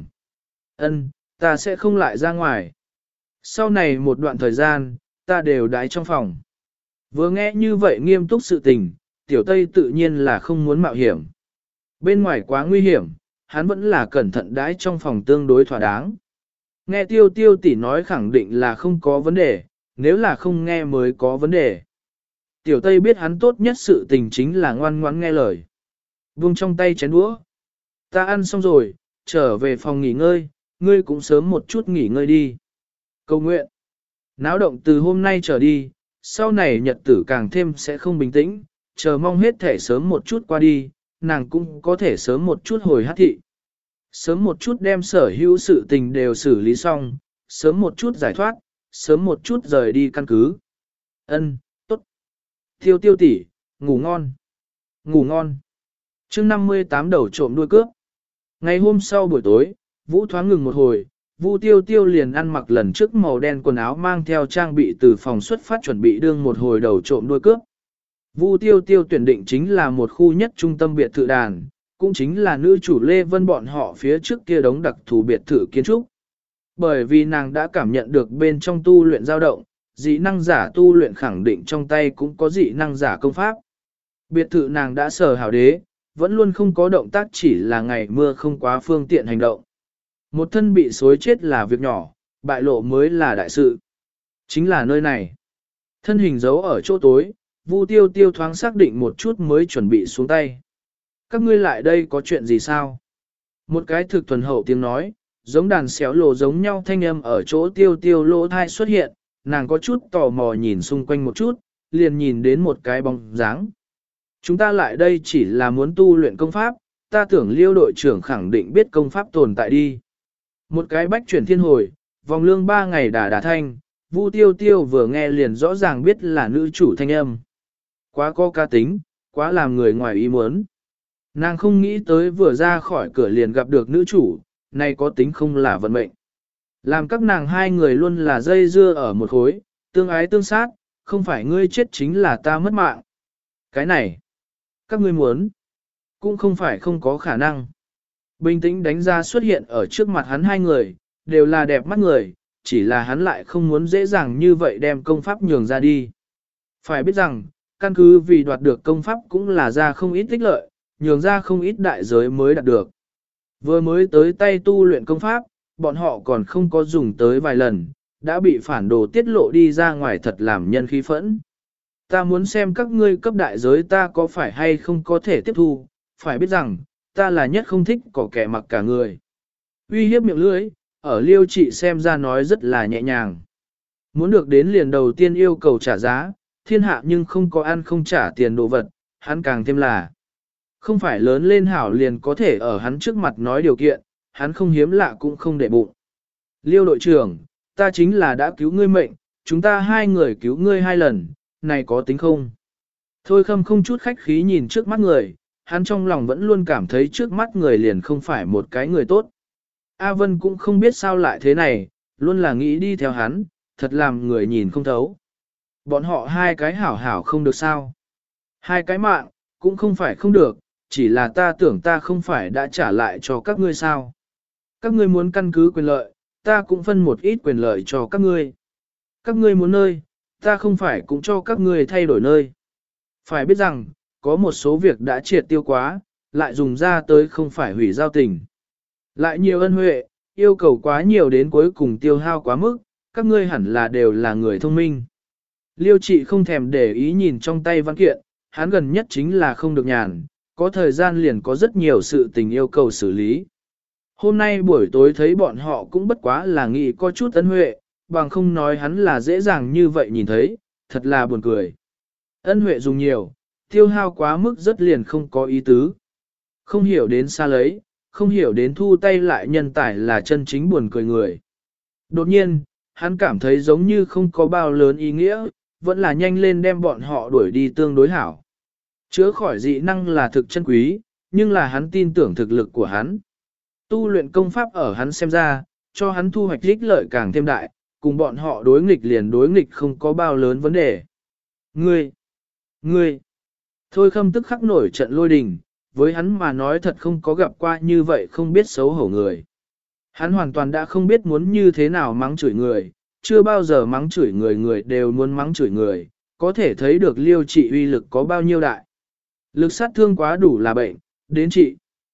Ân, ta sẽ không lại ra ngoài. Sau này một đoạn thời gian, ta đều đái trong phòng. Vừa nghe như vậy nghiêm túc sự tình, Tiểu Tây tự nhiên là không muốn mạo hiểm. Bên ngoài quá nguy hiểm, hắn vẫn là cẩn thận đái trong phòng tương đối thỏa đáng. Nghe Tiêu Tiêu tỷ nói khẳng định là không có vấn đề, nếu là không nghe mới có vấn đề. Tiểu Tây biết hắn tốt nhất sự tình chính là ngoan ngoãn nghe lời. Vung trong tay chén đũa. Ta ăn xong rồi, trở về phòng nghỉ ngơi, ngươi cũng sớm một chút nghỉ ngơi đi. Cầu nguyện. Náo động từ hôm nay trở đi, sau này nhật tử càng thêm sẽ không bình tĩnh, chờ mong hết thể sớm một chút qua đi, nàng cũng có thể sớm một chút hồi hát thị. Sớm một chút đem sở hữu sự tình đều xử lý xong, sớm một chút giải thoát, sớm một chút rời đi căn cứ. Ân, tốt. Tiêu tiêu tỷ, ngủ ngon. Ngủ ngon. chương năm mươi tám đầu trộm đuôi cướp. Ngày hôm sau buổi tối, Vũ thoáng ngừng một hồi, Vu Tiêu Tiêu liền ăn mặc lần trước màu đen quần áo mang theo trang bị từ phòng xuất phát chuẩn bị đương một hồi đầu trộm đuôi cướp. Vu Tiêu Tiêu tuyển định chính là một khu nhất trung tâm biệt thự đàn, cũng chính là nữ chủ Lê Vân bọn họ phía trước kia đống đặc thù biệt thự kiến trúc. Bởi vì nàng đã cảm nhận được bên trong tu luyện dao động, dị năng giả tu luyện khẳng định trong tay cũng có dị năng giả công pháp. Biệt thự nàng đã sở hảo đế, vẫn luôn không có động tác, chỉ là ngày mưa không quá phương tiện hành động. Một thân bị xối chết là việc nhỏ, bại lộ mới là đại sự. Chính là nơi này. Thân hình giấu ở chỗ tối, Vu Tiêu Tiêu thoáng xác định một chút mới chuẩn bị xuống tay. Các ngươi lại đây có chuyện gì sao? Một cái thực thuần hậu tiếng nói, giống đàn xéo lộ giống nhau thanh âm ở chỗ Tiêu Tiêu lỗ thai xuất hiện, nàng có chút tò mò nhìn xung quanh một chút, liền nhìn đến một cái bóng dáng. Chúng ta lại đây chỉ là muốn tu luyện công pháp, ta tưởng Liêu đội trưởng khẳng định biết công pháp tồn tại đi. Một cái bách chuyển thiên hồi, vòng lương ba ngày đà đà thanh, Vu Tiêu Tiêu vừa nghe liền rõ ràng biết là nữ chủ thanh âm. Quá có ca tính, quá làm người ngoài ý muốn. Nàng không nghĩ tới vừa ra khỏi cửa liền gặp được nữ chủ, này có tính không là vận mệnh. Làm các nàng hai người luôn là dây dưa ở một khối, tương ái tương sát, không phải ngươi chết chính là ta mất mạng. Cái này, các ngươi muốn, cũng không phải không có khả năng. Bình tĩnh đánh ra xuất hiện ở trước mặt hắn hai người, đều là đẹp mắt người, chỉ là hắn lại không muốn dễ dàng như vậy đem công pháp nhường ra đi. Phải biết rằng, căn cứ vì đoạt được công pháp cũng là ra không ít tích lợi, nhường ra không ít đại giới mới đạt được. Vừa mới tới tay tu luyện công pháp, bọn họ còn không có dùng tới vài lần, đã bị phản đồ tiết lộ đi ra ngoài thật làm nhân khí phẫn. Ta muốn xem các ngươi cấp đại giới ta có phải hay không có thể tiếp thu, phải biết rằng, ta là nhất không thích có kẻ mặc cả người. Uy hiếp miệng lưỡi, ở liêu trị xem ra nói rất là nhẹ nhàng. Muốn được đến liền đầu tiên yêu cầu trả giá, thiên hạ nhưng không có ăn không trả tiền đồ vật, hắn càng thêm là. Không phải lớn lên hảo liền có thể ở hắn trước mặt nói điều kiện, hắn không hiếm lạ cũng không để bụng. Liêu đội trưởng, ta chính là đã cứu ngươi mệnh, chúng ta hai người cứu ngươi hai lần, này có tính không? Thôi Khâm không chút khách khí nhìn trước mắt người, hắn trong lòng vẫn luôn cảm thấy trước mắt người liền không phải một cái người tốt. A Vân cũng không biết sao lại thế này, luôn là nghĩ đi theo hắn, thật làm người nhìn không thấu. Bọn họ hai cái hảo hảo không được sao. Hai cái mạng, cũng không phải không được, chỉ là ta tưởng ta không phải đã trả lại cho các ngươi sao. Các ngươi muốn căn cứ quyền lợi, ta cũng phân một ít quyền lợi cho các ngươi. Các ngươi muốn nơi, ta không phải cũng cho các ngươi thay đổi nơi. Phải biết rằng, có một số việc đã triệt tiêu quá, lại dùng ra tới không phải hủy giao tình. Lại nhiều ân huệ, yêu cầu quá nhiều đến cuối cùng tiêu hao quá mức, các ngươi hẳn là đều là người thông minh. Liêu trị không thèm để ý nhìn trong tay văn kiện, hắn gần nhất chính là không được nhàn, có thời gian liền có rất nhiều sự tình yêu cầu xử lý. Hôm nay buổi tối thấy bọn họ cũng bất quá là nghĩ có chút ân huệ, bằng không nói hắn là dễ dàng như vậy nhìn thấy, thật là buồn cười. Ân huệ dùng nhiều, tiêu hao quá mức rất liền không có ý tứ. Không hiểu đến xa lấy, không hiểu đến thu tay lại nhân tài là chân chính buồn cười người. Đột nhiên, hắn cảm thấy giống như không có bao lớn ý nghĩa, vẫn là nhanh lên đem bọn họ đuổi đi tương đối hảo. Chữa khỏi dị năng là thực chân quý, nhưng là hắn tin tưởng thực lực của hắn. Tu luyện công pháp ở hắn xem ra, cho hắn thu hoạch ích lợi càng thêm đại, cùng bọn họ đối nghịch liền đối nghịch không có bao lớn vấn đề. Ngươi! Ngươi! Thôi Khâm tức khắc nổi trận lôi đình, với hắn mà nói thật không có gặp qua như vậy không biết xấu hổ người. Hắn hoàn toàn đã không biết muốn như thế nào mắng chửi người, chưa bao giờ mắng chửi người người đều muốn mắng chửi người, có thể thấy được liêu trị uy lực có bao nhiêu đại. Lực sát thương quá đủ là bệnh, đến trị.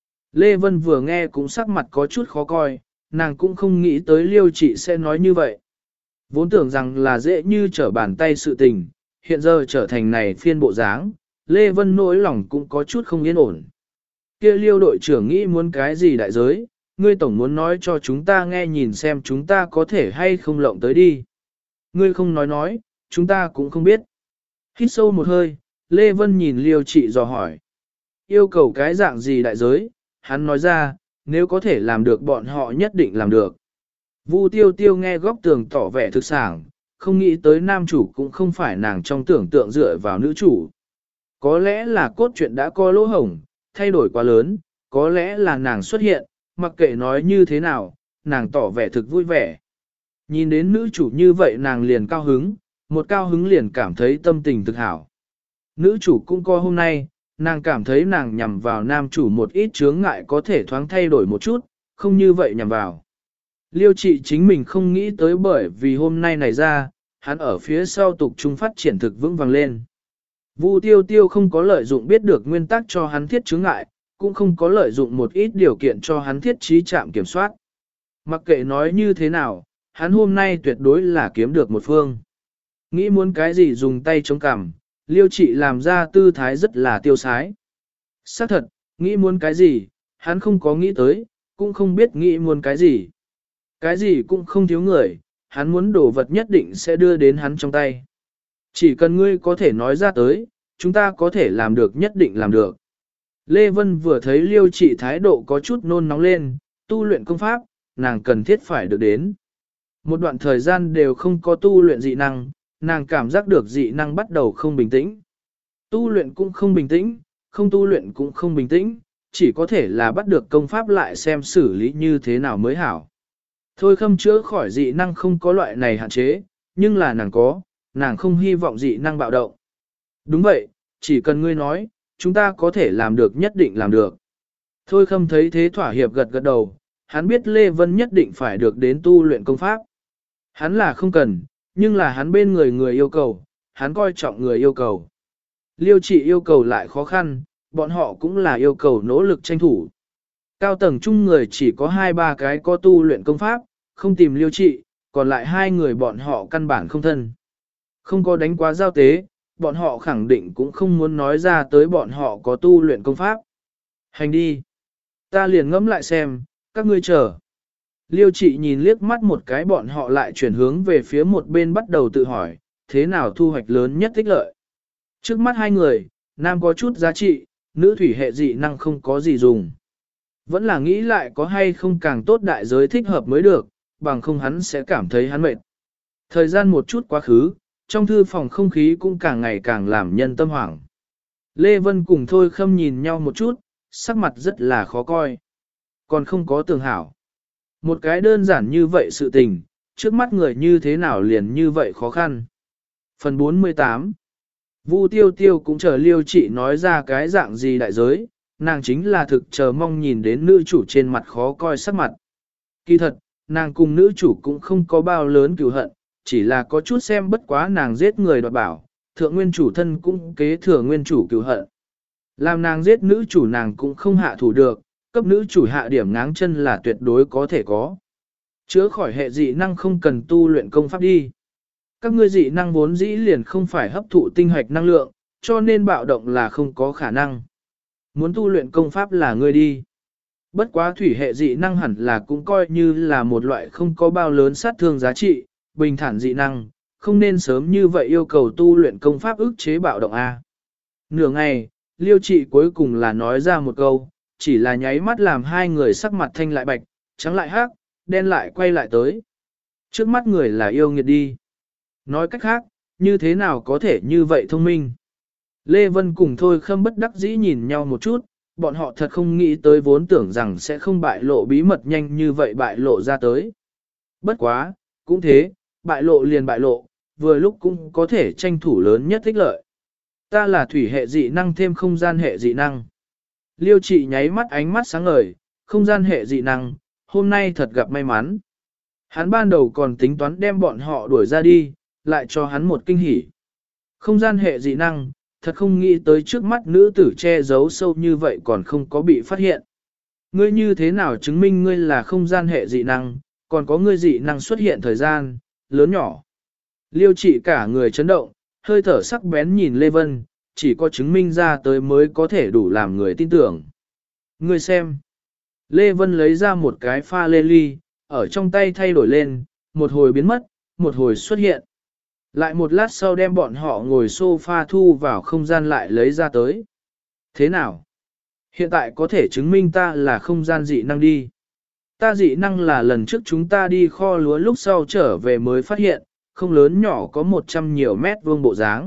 Lê Vân vừa nghe cũng sắc mặt có chút khó coi, nàng cũng không nghĩ tới liêu trị sẽ nói như vậy. Vốn tưởng rằng là dễ như trở bàn tay sự tình, hiện giờ trở thành này phiên bộ dáng, Lê Vân nỗi lòng cũng có chút không yên ổn. Kia liêu đội trưởng nghĩ muốn cái gì đại giới, ngươi tổng muốn nói cho chúng ta nghe nhìn xem chúng ta có thể hay không lộng tới đi. Ngươi không nói nói, chúng ta cũng không biết. Hít sâu một hơi, Lê Vân nhìn liêu trị dò hỏi. Yêu cầu cái dạng gì đại giới, hắn nói ra, nếu có thể làm được bọn họ nhất định làm được. Vu tiêu tiêu nghe góc tường tỏ vẻ thực sảng, không nghĩ tới nam chủ cũng không phải nàng trong tưởng tượng dựa vào nữ chủ. Có lẽ là cốt truyện đã có lỗ hổng, thay đổi quá lớn, có lẽ là nàng xuất hiện, mặc kệ nói như thế nào, nàng tỏ vẻ thực vui vẻ. Nhìn đến nữ chủ như vậy nàng liền cao hứng, một cao hứng liền cảm thấy tâm tình thực hảo. Nữ chủ cũng có hôm nay, nàng cảm thấy nàng nhằm vào nam chủ một ít chướng ngại có thể thoáng thay đổi một chút, không như vậy nhằm vào. Liêu trị chính mình không nghĩ tới bởi vì hôm nay này ra, hắn ở phía sau tục trung phát triển thực vững vàng lên. Vu tiêu tiêu không có lợi dụng biết được nguyên tắc cho hắn thiết chướng ngại, cũng không có lợi dụng một ít điều kiện cho hắn thiết trí trạm kiểm soát. Mặc kệ nói như thế nào, hắn hôm nay tuyệt đối là kiếm được một phương. Nghĩ muốn cái gì dùng tay chống cằm, liêu trị làm ra tư thái rất là tiêu sái. Xác thật, nghĩ muốn cái gì, hắn không có nghĩ tới, cũng không biết nghĩ muốn cái gì. Cái gì cũng không thiếu người, hắn muốn đồ vật nhất định sẽ đưa đến hắn trong tay. Chỉ cần ngươi có thể nói ra tới, chúng ta có thể làm được nhất định làm được. Lê Vân vừa thấy liêu trị thái độ có chút nôn nóng lên, tu luyện công pháp, nàng cần thiết phải được đến. Một đoạn thời gian đều không có tu luyện dị năng, nàng cảm giác được dị năng bắt đầu không bình tĩnh. Tu luyện cũng không bình tĩnh, không tu luyện cũng không bình tĩnh, chỉ có thể là bắt được công pháp lại xem xử lý như thế nào mới hảo. Thôi Khâm chữa khỏi dị năng không có loại này hạn chế, nhưng là nàng có, nàng không hy vọng dị năng bạo động. Đúng vậy, chỉ cần ngươi nói, chúng ta có thể làm được nhất định làm được. Thôi Khâm thấy thế thỏa hiệp gật gật đầu, hắn biết Lê Vân nhất định phải được đến tu luyện công pháp. Hắn là không cần, nhưng là hắn bên người người yêu cầu, hắn coi trọng người yêu cầu. Liêu trị yêu cầu lại khó khăn, bọn họ cũng là yêu cầu nỗ lực tranh thủ. Cao tầng chung người chỉ có hai ba cái có tu luyện công pháp, không tìm liêu trị, còn lại hai người bọn họ căn bản không thân. Không có đánh quá giao tế, bọn họ khẳng định cũng không muốn nói ra tới bọn họ có tu luyện công pháp. Hành đi. Ta liền ngẫm lại xem, các ngươi chờ. Liêu trị nhìn liếc mắt một cái bọn họ lại chuyển hướng về phía một bên bắt đầu tự hỏi, thế nào thu hoạch lớn nhất tích lợi. Trước mắt hai người, nam có chút giá trị, nữ thủy hệ dị năng không có gì dùng. Vẫn là nghĩ lại có hay không càng tốt đại giới thích hợp mới được, bằng không hắn sẽ cảm thấy hắn mệt. Thời gian một chút quá khứ, trong thư phòng không khí cũng càng ngày càng làm nhân tâm hoảng. Lê Vân cùng Thôi Khâm nhìn nhau một chút, sắc mặt rất là khó coi. Còn không có tường hảo. Một cái đơn giản như vậy sự tình, trước mắt người như thế nào liền như vậy khó khăn. Phần bốn mươi tám Vu Tiêu Tiêu cũng chờ Liêu Trị nói ra cái dạng gì đại giới, nàng chính là thực chờ mong nhìn đến nữ chủ trên mặt khó coi sắc mặt. Kỳ thật, nàng cùng nữ chủ cũng không có bao lớn cừu hận, chỉ là có chút xem bất quá nàng giết người đoạt bảo, thượng nguyên chủ thân cũng kế thừa nguyên chủ cừu hận. Làm nàng giết nữ chủ nàng cũng không hạ thủ được, cấp nữ chủ hạ điểm ngáng chân là tuyệt đối có thể có. Chữa khỏi hệ dị năng không cần tu luyện công pháp đi. Các ngươi dị năng vốn dĩ liền không phải hấp thụ tinh hoạch năng lượng, cho nên bạo động là không có khả năng. Muốn tu luyện công pháp là ngươi đi. Bất quá thủy hệ dị năng hẳn là cũng coi như là một loại không có bao lớn sát thương giá trị, bình thản dị năng, không nên sớm như vậy yêu cầu tu luyện công pháp ức chế bạo động A. Nửa ngày, Liêu Trị cuối cùng là nói ra một câu, chỉ là nháy mắt làm hai người sắc mặt thanh lại bạch, trắng lại hắc, đen lại quay lại tới. Trước mắt người là yêu nghiệt đi. Nói cách khác, như thế nào có thể như vậy thông minh? Lê Vân cùng Thôi Khâm bất đắc dĩ nhìn nhau một chút, bọn họ thật không nghĩ tới vốn tưởng rằng sẽ không bại lộ bí mật nhanh như vậy bại lộ ra tới. Bất quá, cũng thế, bại lộ liền bại lộ, vừa lúc cũng có thể tranh thủ lớn nhất thích lợi. Ta là thủy hệ dị năng thêm không gian hệ dị năng. Liêu Trị nháy mắt ánh mắt sáng ngời, không gian hệ dị năng, hôm nay thật gặp may mắn. Hắn ban đầu còn tính toán đem bọn họ đuổi ra đi, lại cho hắn một kinh hỉ. Không gian hệ dị năng, thật không nghĩ tới trước mắt nữ tử che giấu sâu như vậy còn không có bị phát hiện. Ngươi như thế nào chứng minh ngươi là không gian hệ dị năng, còn có ngươi dị năng xuất hiện thời gian, lớn nhỏ. Liêu Trị cả người chấn động, hơi thở sắc bén nhìn Lê Vân, chỉ có chứng minh ra tới mới có thể đủ làm người tin tưởng. Ngươi xem. Lê Vân lấy ra một cái pha lê ly, ở trong tay thay đổi lên, một hồi biến mất, một hồi xuất hiện. Lại một lát sau đem bọn họ ngồi sofa thu vào không gian lại lấy ra tới. Thế nào? Hiện tại có thể chứng minh ta là không gian dị năng đi. Ta dị năng là lần trước chúng ta đi kho lúa lúc sau trở về mới phát hiện, không lớn nhỏ có một trăm nhiều mét vuông bộ dáng.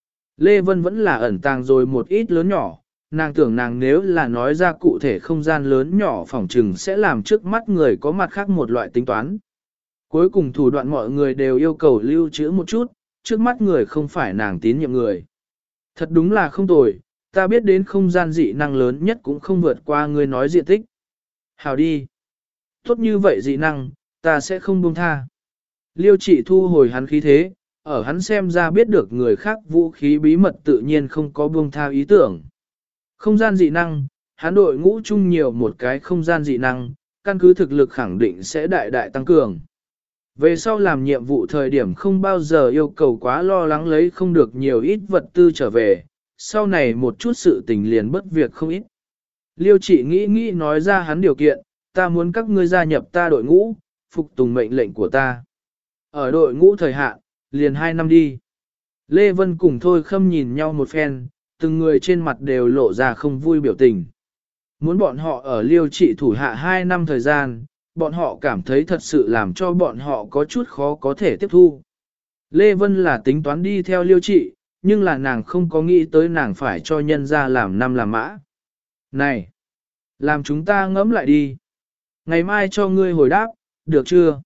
Lê Vân vẫn là ẩn tàng rồi một ít lớn nhỏ, nàng tưởng nàng nếu là nói ra cụ thể không gian lớn nhỏ phỏng trừng sẽ làm trước mắt người có mặt khác một loại tính toán. Cuối cùng thủ đoạn mọi người đều yêu cầu lưu trữ một chút, trước mắt người không phải nàng tín nhiệm người. Thật đúng là không tồi, ta biết đến không gian dị năng lớn nhất cũng không vượt qua người nói diện tích. Hào đi. Tốt như vậy dị năng, ta sẽ không buông tha. Liêu Trị thu hồi hắn khí thế, ở hắn xem ra biết được người khác vũ khí bí mật tự nhiên không có buông tha ý tưởng. Không gian dị năng, hắn đội ngũ chung nhiều một cái không gian dị năng, căn cứ thực lực khẳng định sẽ đại đại tăng cường. Về sau làm nhiệm vụ thời điểm không bao giờ yêu cầu quá lo lắng lấy không được nhiều ít vật tư trở về, sau này một chút sự tình liền bất việc không ít. Liêu Trị nghĩ nghĩ nói ra hắn điều kiện, ta muốn các ngươi gia nhập ta đội ngũ, phục tùng mệnh lệnh của ta. Ở đội ngũ thời hạn, liền hai năm đi. Lê Vân cùng Thôi Khâm nhìn nhau một phen, từng người trên mặt đều lộ ra không vui biểu tình. Muốn bọn họ ở Liêu Trị thủ hạ hai năm thời gian, bọn họ cảm thấy thật sự làm cho bọn họ có chút khó có thể tiếp thu. Lê Vân là tính toán đi theo Liêu Trị, nhưng là nàng không có nghĩ tới nàng phải cho nhân ra làm năm làm mã. Này! Làm chúng ta ngẫm lại đi. Ngày mai cho ngươi hồi đáp, được chưa?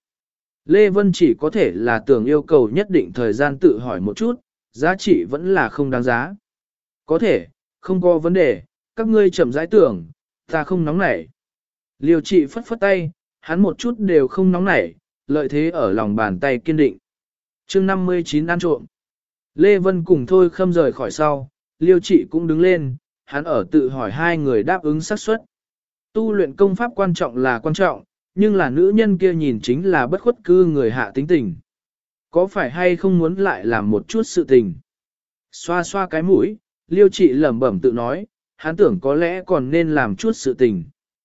Lê Vân chỉ có thể là tưởng yêu cầu nhất định thời gian tự hỏi một chút, giá trị vẫn là không đáng giá. Có thể, không có vấn đề, các ngươi chậm rãi tưởng, ta không nóng nảy. Liêu Trị phất phất tay, hắn một chút đều không nóng nảy, lợi thế ở lòng bàn tay kiên định. chương năm mươi chín ăn trộm. Lê Vân cùng Thôi Khâm rời khỏi sau, Liêu Trị cũng đứng lên, hắn ở tự hỏi hai người đáp ứng xác suất. Tu luyện công pháp quan trọng là quan trọng, nhưng là nữ nhân kia nhìn chính là bất khuất cư người hạ tính tình. Có phải hay không muốn lại làm một chút sự tình? Xoa xoa cái mũi, Liêu Trị lẩm bẩm tự nói, hắn tưởng có lẽ còn nên làm chút sự tình.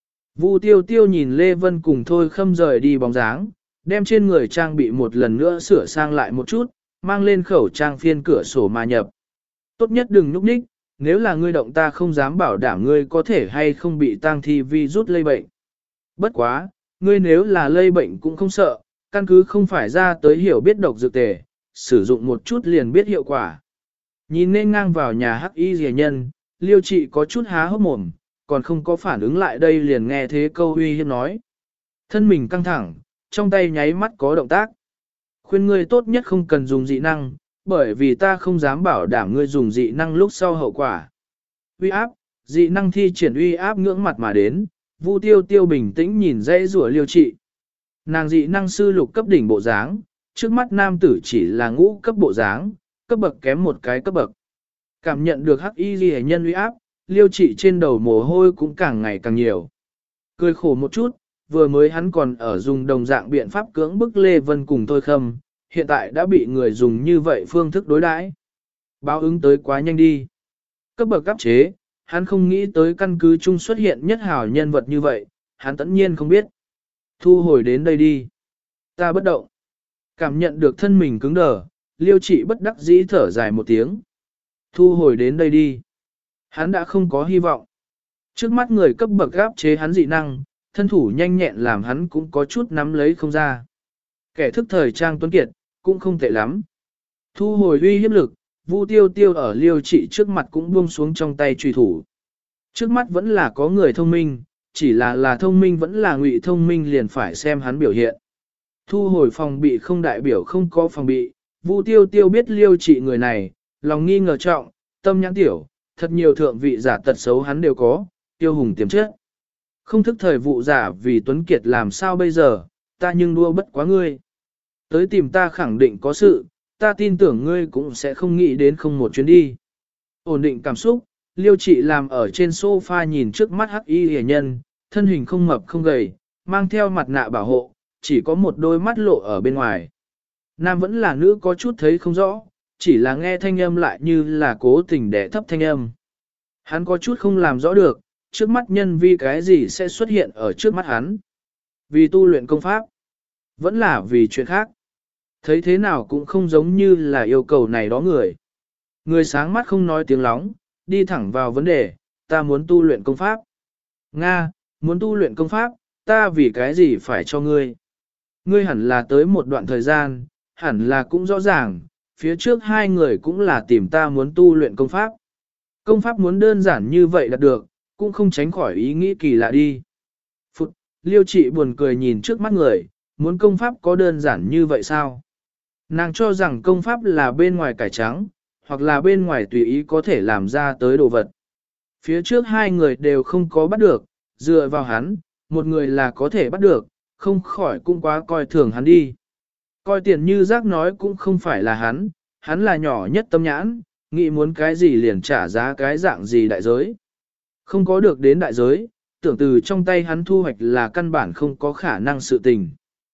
Vu Tiêu Tiêu nhìn Lê Vân cùng Thôi Khâm rời đi bóng dáng, đem trên người trang bị một lần nữa sửa sang lại một chút, mang lên khẩu trang phiên cửa sổ mà nhập. Tốt nhất đừng núp ních, nếu là ngươi động ta không dám bảo đảm ngươi có thể hay không bị tang thi virus lây bệnh. Bất quá, ngươi nếu là lây bệnh cũng không sợ, căn cứ không phải ra tới hiểu biết độc dược tề, sử dụng một chút liền biết hiệu quả. Nhìn nên ngang vào nhà hắc y rìa nhân, Liêu Trị có chút há hốc mồm, còn không có phản ứng lại đây liền nghe thế câu uy hiếp nói. Thân mình căng thẳng, trong tay nháy mắt có động tác. Khuyên ngươi tốt nhất không cần dùng dị năng, bởi vì ta không dám bảo đảm ngươi dùng dị năng lúc sau hậu quả. Uy áp, dị năng thi triển uy áp ngưỡng mặt mà đến, Vu Tiêu Tiêu bình tĩnh nhìn dãy rủa Liêu Trị. Nàng dị năng sư lục cấp đỉnh bộ dáng, trước mắt nam tử chỉ là ngũ cấp bộ dáng, cấp bậc kém một cái cấp bậc. Cảm nhận được hắc y ghi nhân uy áp, Liêu Trị trên đầu mồ hôi cũng càng ngày càng nhiều. Cười khổ một chút, vừa mới hắn còn ở dùng đồng dạng biện pháp cưỡng bức Lê Vân cùng Thôi Khâm, hiện tại đã bị người dùng như vậy phương thức đối đãi. Báo ứng tới quá nhanh đi. Cấp bậc áp chế, hắn không nghĩ tới căn cứ chung xuất hiện nhất hảo nhân vật như vậy, hắn tất nhiên không biết. Thu hồi đến đây đi. Ta bất động. Cảm nhận được thân mình cứng đờ, Liêu Trị bất đắc dĩ thở dài một tiếng. Thu hồi đến đây đi. Hắn đã không có hy vọng. Trước mắt người cấp bậc áp chế hắn dị năng, thân thủ nhanh nhẹn làm hắn cũng có chút nắm lấy không ra. Kẻ thức thời trang tuấn kiệt, cũng không tệ lắm. Thu hồi uy hiếp lực, Vu Tiêu Tiêu ở Liêu Trị trước mặt cũng buông xuống trong tay truy thủ. Trước mắt vẫn là có người thông minh, chỉ là là thông minh vẫn là ngụy thông minh liền phải xem hắn biểu hiện. Thu hồi phòng bị không đại biểu không có phòng bị, Vu Tiêu Tiêu biết Liêu Trị người này, lòng nghi ngờ trọng, tâm nhãn tiểu, thật nhiều thượng vị giả tật xấu hắn đều có, tiêu hùng tiềm chất. Không thức thời vụ giả vì Tuấn Kiệt làm sao bây giờ, ta nhưng đua bất quá ngươi. Tới tìm ta khẳng định có sự, ta tin tưởng ngươi cũng sẽ không nghĩ đến không một chuyến đi. Ổn định cảm xúc, Liêu Trị làm ở trên sofa nhìn trước mắt hắc y hề nhân, thân hình không mập không gầy, mang theo mặt nạ bảo hộ, chỉ có một đôi mắt lộ ở bên ngoài. Nam vẫn là nữ có chút thấy không rõ, chỉ là nghe thanh âm lại như là cố tình đẻ thấp thanh âm. Hắn có chút không làm rõ được, trước mắt nhân vi cái gì sẽ xuất hiện ở trước mắt hắn. Vì tu luyện công pháp, vẫn là vì chuyện khác. Thấy thế nào cũng không giống như là yêu cầu này đó người. Người sáng mắt không nói tiếng lóng, đi thẳng vào vấn đề, ta muốn tu luyện công pháp. Nga, muốn tu luyện công pháp, ta vì cái gì phải cho ngươi? Ngươi hẳn là tới một đoạn thời gian, hẳn là cũng rõ ràng, phía trước hai người cũng là tìm ta muốn tu luyện công pháp. Công pháp muốn đơn giản như vậy là được, cũng không tránh khỏi ý nghĩ kỳ lạ đi. Phụt, Liêu Trị buồn cười nhìn trước mắt người, muốn công pháp có đơn giản như vậy sao? Nàng cho rằng công pháp là bên ngoài cải trắng, hoặc là bên ngoài tùy ý có thể làm ra tới đồ vật. Phía trước hai người đều không có bắt được, dựa vào hắn, một người là có thể bắt được, không khỏi cũng quá coi thường hắn đi. Coi tiền như rác nói cũng không phải là hắn, hắn là nhỏ nhất tâm nhãn, nghĩ muốn cái gì liền trả giá cái dạng gì đại giới. Không có được đến đại giới, tưởng từ trong tay hắn thu hoạch là căn bản không có khả năng sự tình.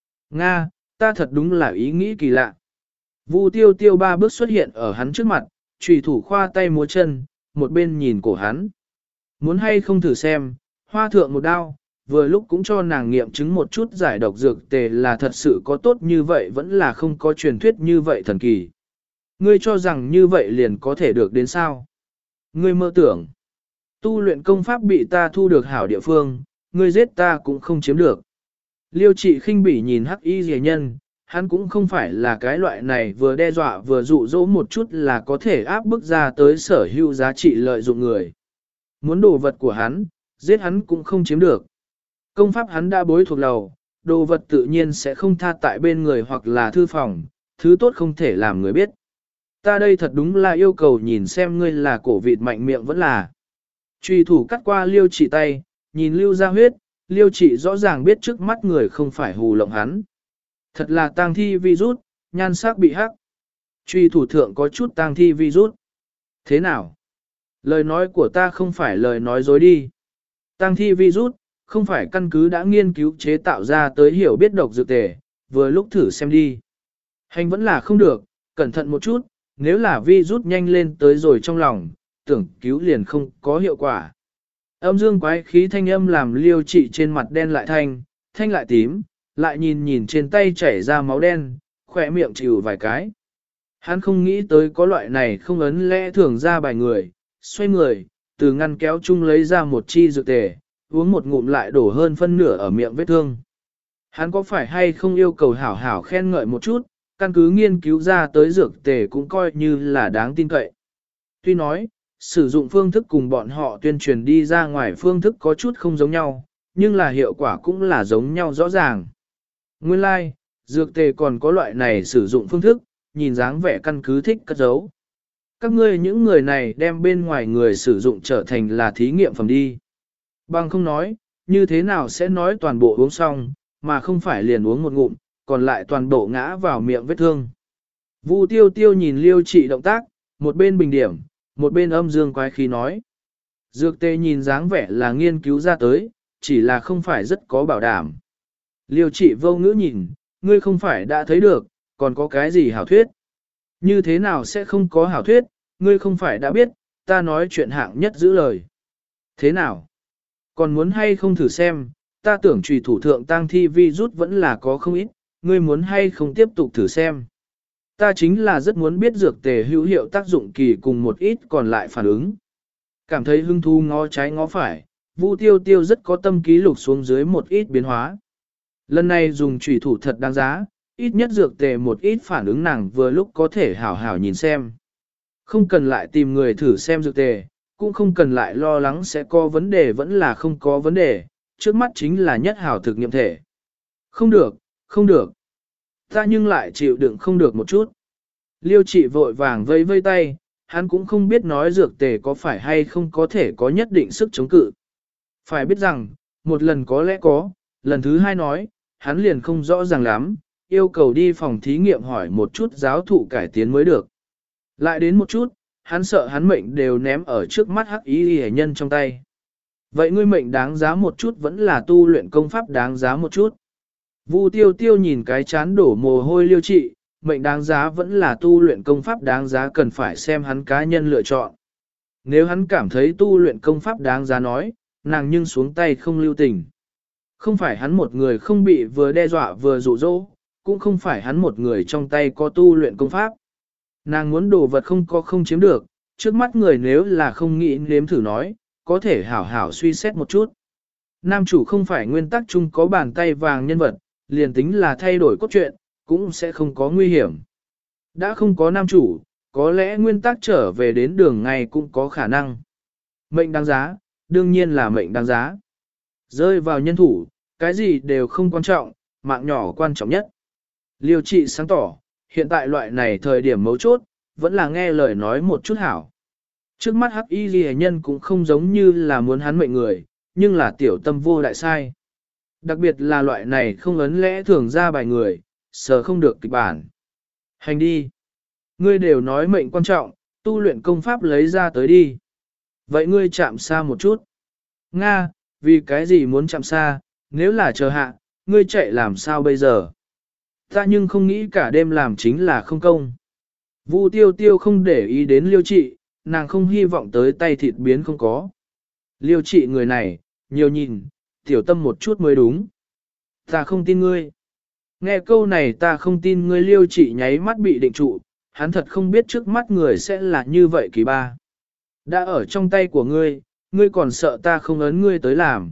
Nga, ta thật đúng là ý nghĩ kỳ lạ. Vu Tiêu Tiêu ba bước xuất hiện ở hắn trước mặt, chùy thủ khoa tay múa chân, một bên nhìn cổ hắn. Muốn hay không thử xem, hoa thượng một đao, vừa lúc cũng cho nàng nghiệm chứng một chút giải độc dược tề là thật sự có tốt như vậy vẫn là không có truyền thuyết như vậy thần kỳ. Ngươi cho rằng như vậy liền có thể được đến sao? Ngươi mơ tưởng. Tu luyện công pháp bị ta thu được hảo địa phương, ngươi giết ta cũng không chiếm được. Liêu Trị khinh bỉ nhìn hắc y rìa nhân, hắn cũng không phải là cái loại này vừa đe dọa vừa dụ dỗ một chút là có thể áp bức ra tới sở hữu giá trị lợi dụng người. Muốn đồ vật của hắn, giết hắn cũng không chiếm được. Công pháp hắn đã bối thuộc lầu, đồ vật tự nhiên sẽ không tha tại bên người hoặc là thư phòng, thứ tốt không thể làm người biết. Ta đây thật đúng là yêu cầu nhìn xem ngươi là cổ vịt mạnh miệng vẫn là. Truy thủ cắt qua Liêu Trị tay, nhìn lưu ra huyết, liêu trị rõ ràng biết trước mắt người không phải hù lộng hắn. Thật là tang thi virus, nhan sắc bị hắc. Truy thủ thượng có chút tang thi virus. Thế nào? Lời nói của ta không phải lời nói dối đi. Tang thi virus, không phải căn cứ đã nghiên cứu chế tạo ra tới hiểu biết độc dược tề, vừa lúc thử xem đi. Hành vẫn là không được, cẩn thận một chút, nếu là virus nhanh lên tới rồi trong lòng, tưởng cứu liền không có hiệu quả. Âm dương quái khí thanh âm làm liêu trị trên mặt đen lại thanh, thanh lại tím, lại nhìn nhìn trên tay chảy ra máu đen, khỏe miệng chịu vài cái. Hắn không nghĩ tới có loại này không ấn lẽ thường ra bài người, xoay người, từ ngăn kéo chung lấy ra một chi dược tề, uống một ngụm lại đổ hơn phân nửa ở miệng vết thương. Hắn có phải hay không yêu cầu hảo hảo khen ngợi một chút, căn cứ nghiên cứu ra tới dược tề cũng coi như là đáng tin cậy. Tuy nói, sử dụng phương thức cùng bọn họ tuyên truyền đi ra ngoài phương thức có chút không giống nhau, nhưng là hiệu quả cũng là giống nhau rõ ràng. Nguyên lai, like, dược tề còn có loại này sử dụng phương thức, nhìn dáng vẻ căn cứ thích cất giấu. Các ngươi những người này đem bên ngoài người sử dụng trở thành là thí nghiệm phẩm đi. Bằng không nói, như thế nào sẽ nói toàn bộ uống xong, mà không phải liền uống một ngụm, còn lại toàn bộ ngã vào miệng vết thương. Vu tiêu tiêu nhìn liêu trị động tác, một bên bình điểm, một bên âm dương quái khí nói. Dược tê nhìn dáng vẻ là nghiên cứu ra tới, chỉ là không phải rất có bảo đảm. Liêu trị vô ngữ nhìn, ngươi không phải đã thấy được, còn có cái gì hảo thuyết. Như thế nào sẽ không có hảo thuyết, ngươi không phải đã biết, ta nói chuyện hạng nhất giữ lời. Thế nào? Còn muốn hay không thử xem, ta tưởng trùy thủ thượng tang thi vi rút vẫn là có không ít, ngươi muốn hay không tiếp tục thử xem. Ta chính là rất muốn biết dược tề hữu hiệu tác dụng kỳ cùng một ít còn lại phản ứng. Cảm thấy hứng thú ngó trái ngó phải, Vu tiêu tiêu rất có tâm ký lục xuống dưới một ít biến hóa. Lần này dùng trùy thủ thật đáng giá, ít nhất dược tề một ít phản ứng nàng vừa lúc có thể hảo hảo nhìn xem. Không cần lại tìm người thử xem dược tề, cũng không cần lại lo lắng sẽ có vấn đề vẫn là không có vấn đề, trước mắt chính là nhất hảo thực nghiệm thể. Không được, không được. Ta nhưng lại chịu đựng không được một chút. Liêu trị vội vàng vây vây tay, hắn cũng không biết nói dược tề có phải hay không có thể có nhất định sức chống cự. Phải biết rằng, một lần có lẽ có, lần thứ hai nói, hắn liền không rõ ràng lắm, yêu cầu đi phòng thí nghiệm hỏi một chút giáo thụ cải tiến mới được. Lại đến một chút, hắn sợ hắn mệnh đều ném ở trước mắt hắc y hề nhân trong tay. Vậy ngươi mệnh đáng giá một chút vẫn là tu luyện công pháp đáng giá một chút. Vu tiêu tiêu nhìn cái chán đổ mồ hôi liêu trị, mệnh đáng giá vẫn là tu luyện công pháp đáng giá cần phải xem hắn cá nhân lựa chọn. Nếu hắn cảm thấy tu luyện công pháp đáng giá nói, nàng nhưng xuống tay không lưu tình. Không phải hắn một người không bị vừa đe dọa vừa dụ dỗ, cũng không phải hắn một người trong tay có tu luyện công pháp. Nàng muốn đồ vật không có không chiếm được, trước mắt người nếu là không nghĩ nếm thử nói, có thể hảo hảo suy xét một chút. Nam chủ không phải nguyên tắc chung có bàn tay vàng nhân vật, liền tính là thay đổi cốt truyện, cũng sẽ không có nguy hiểm. Đã không có nam chủ, có lẽ nguyên tắc trở về đến đường ngày cũng có khả năng. Mệnh đáng giá, đương nhiên là mệnh đáng giá. Rơi vào nhân thủ, cái gì đều không quan trọng, mạng nhỏ quan trọng nhất. Liêu trị sáng tỏ, hiện tại loại này thời điểm mấu chốt, vẫn là nghe lời nói một chút hảo. Trước mắt hắc y ghi nhân cũng không giống như là muốn hắn mệnh người, nhưng là tiểu tâm vô đại sai. Đặc biệt là loại này không ấn lẽ thường ra bài người, sờ không được kịch bản. Hành đi. Ngươi đều nói mệnh quan trọng, tu luyện công pháp lấy ra tới đi. Vậy ngươi chạm xa một chút. Nga, vì cái gì muốn chạm xa, nếu là chờ hạ, ngươi chạy làm sao bây giờ? Ta nhưng không nghĩ cả đêm làm chính là không công. Vu tiêu tiêu không để ý đến liêu trị, nàng không hy vọng tới tay thịt biến không có. Liêu trị người này, nhiều nhìn, tiểu tâm một chút mới đúng. Ta không tin ngươi. Nghe câu này ta không tin ngươi liêu trị nháy mắt bị định trụ, hắn thật không biết trước mắt người sẽ là như vậy kỳ ba. Đã ở trong tay của ngươi, ngươi còn sợ ta không ấn ngươi tới làm.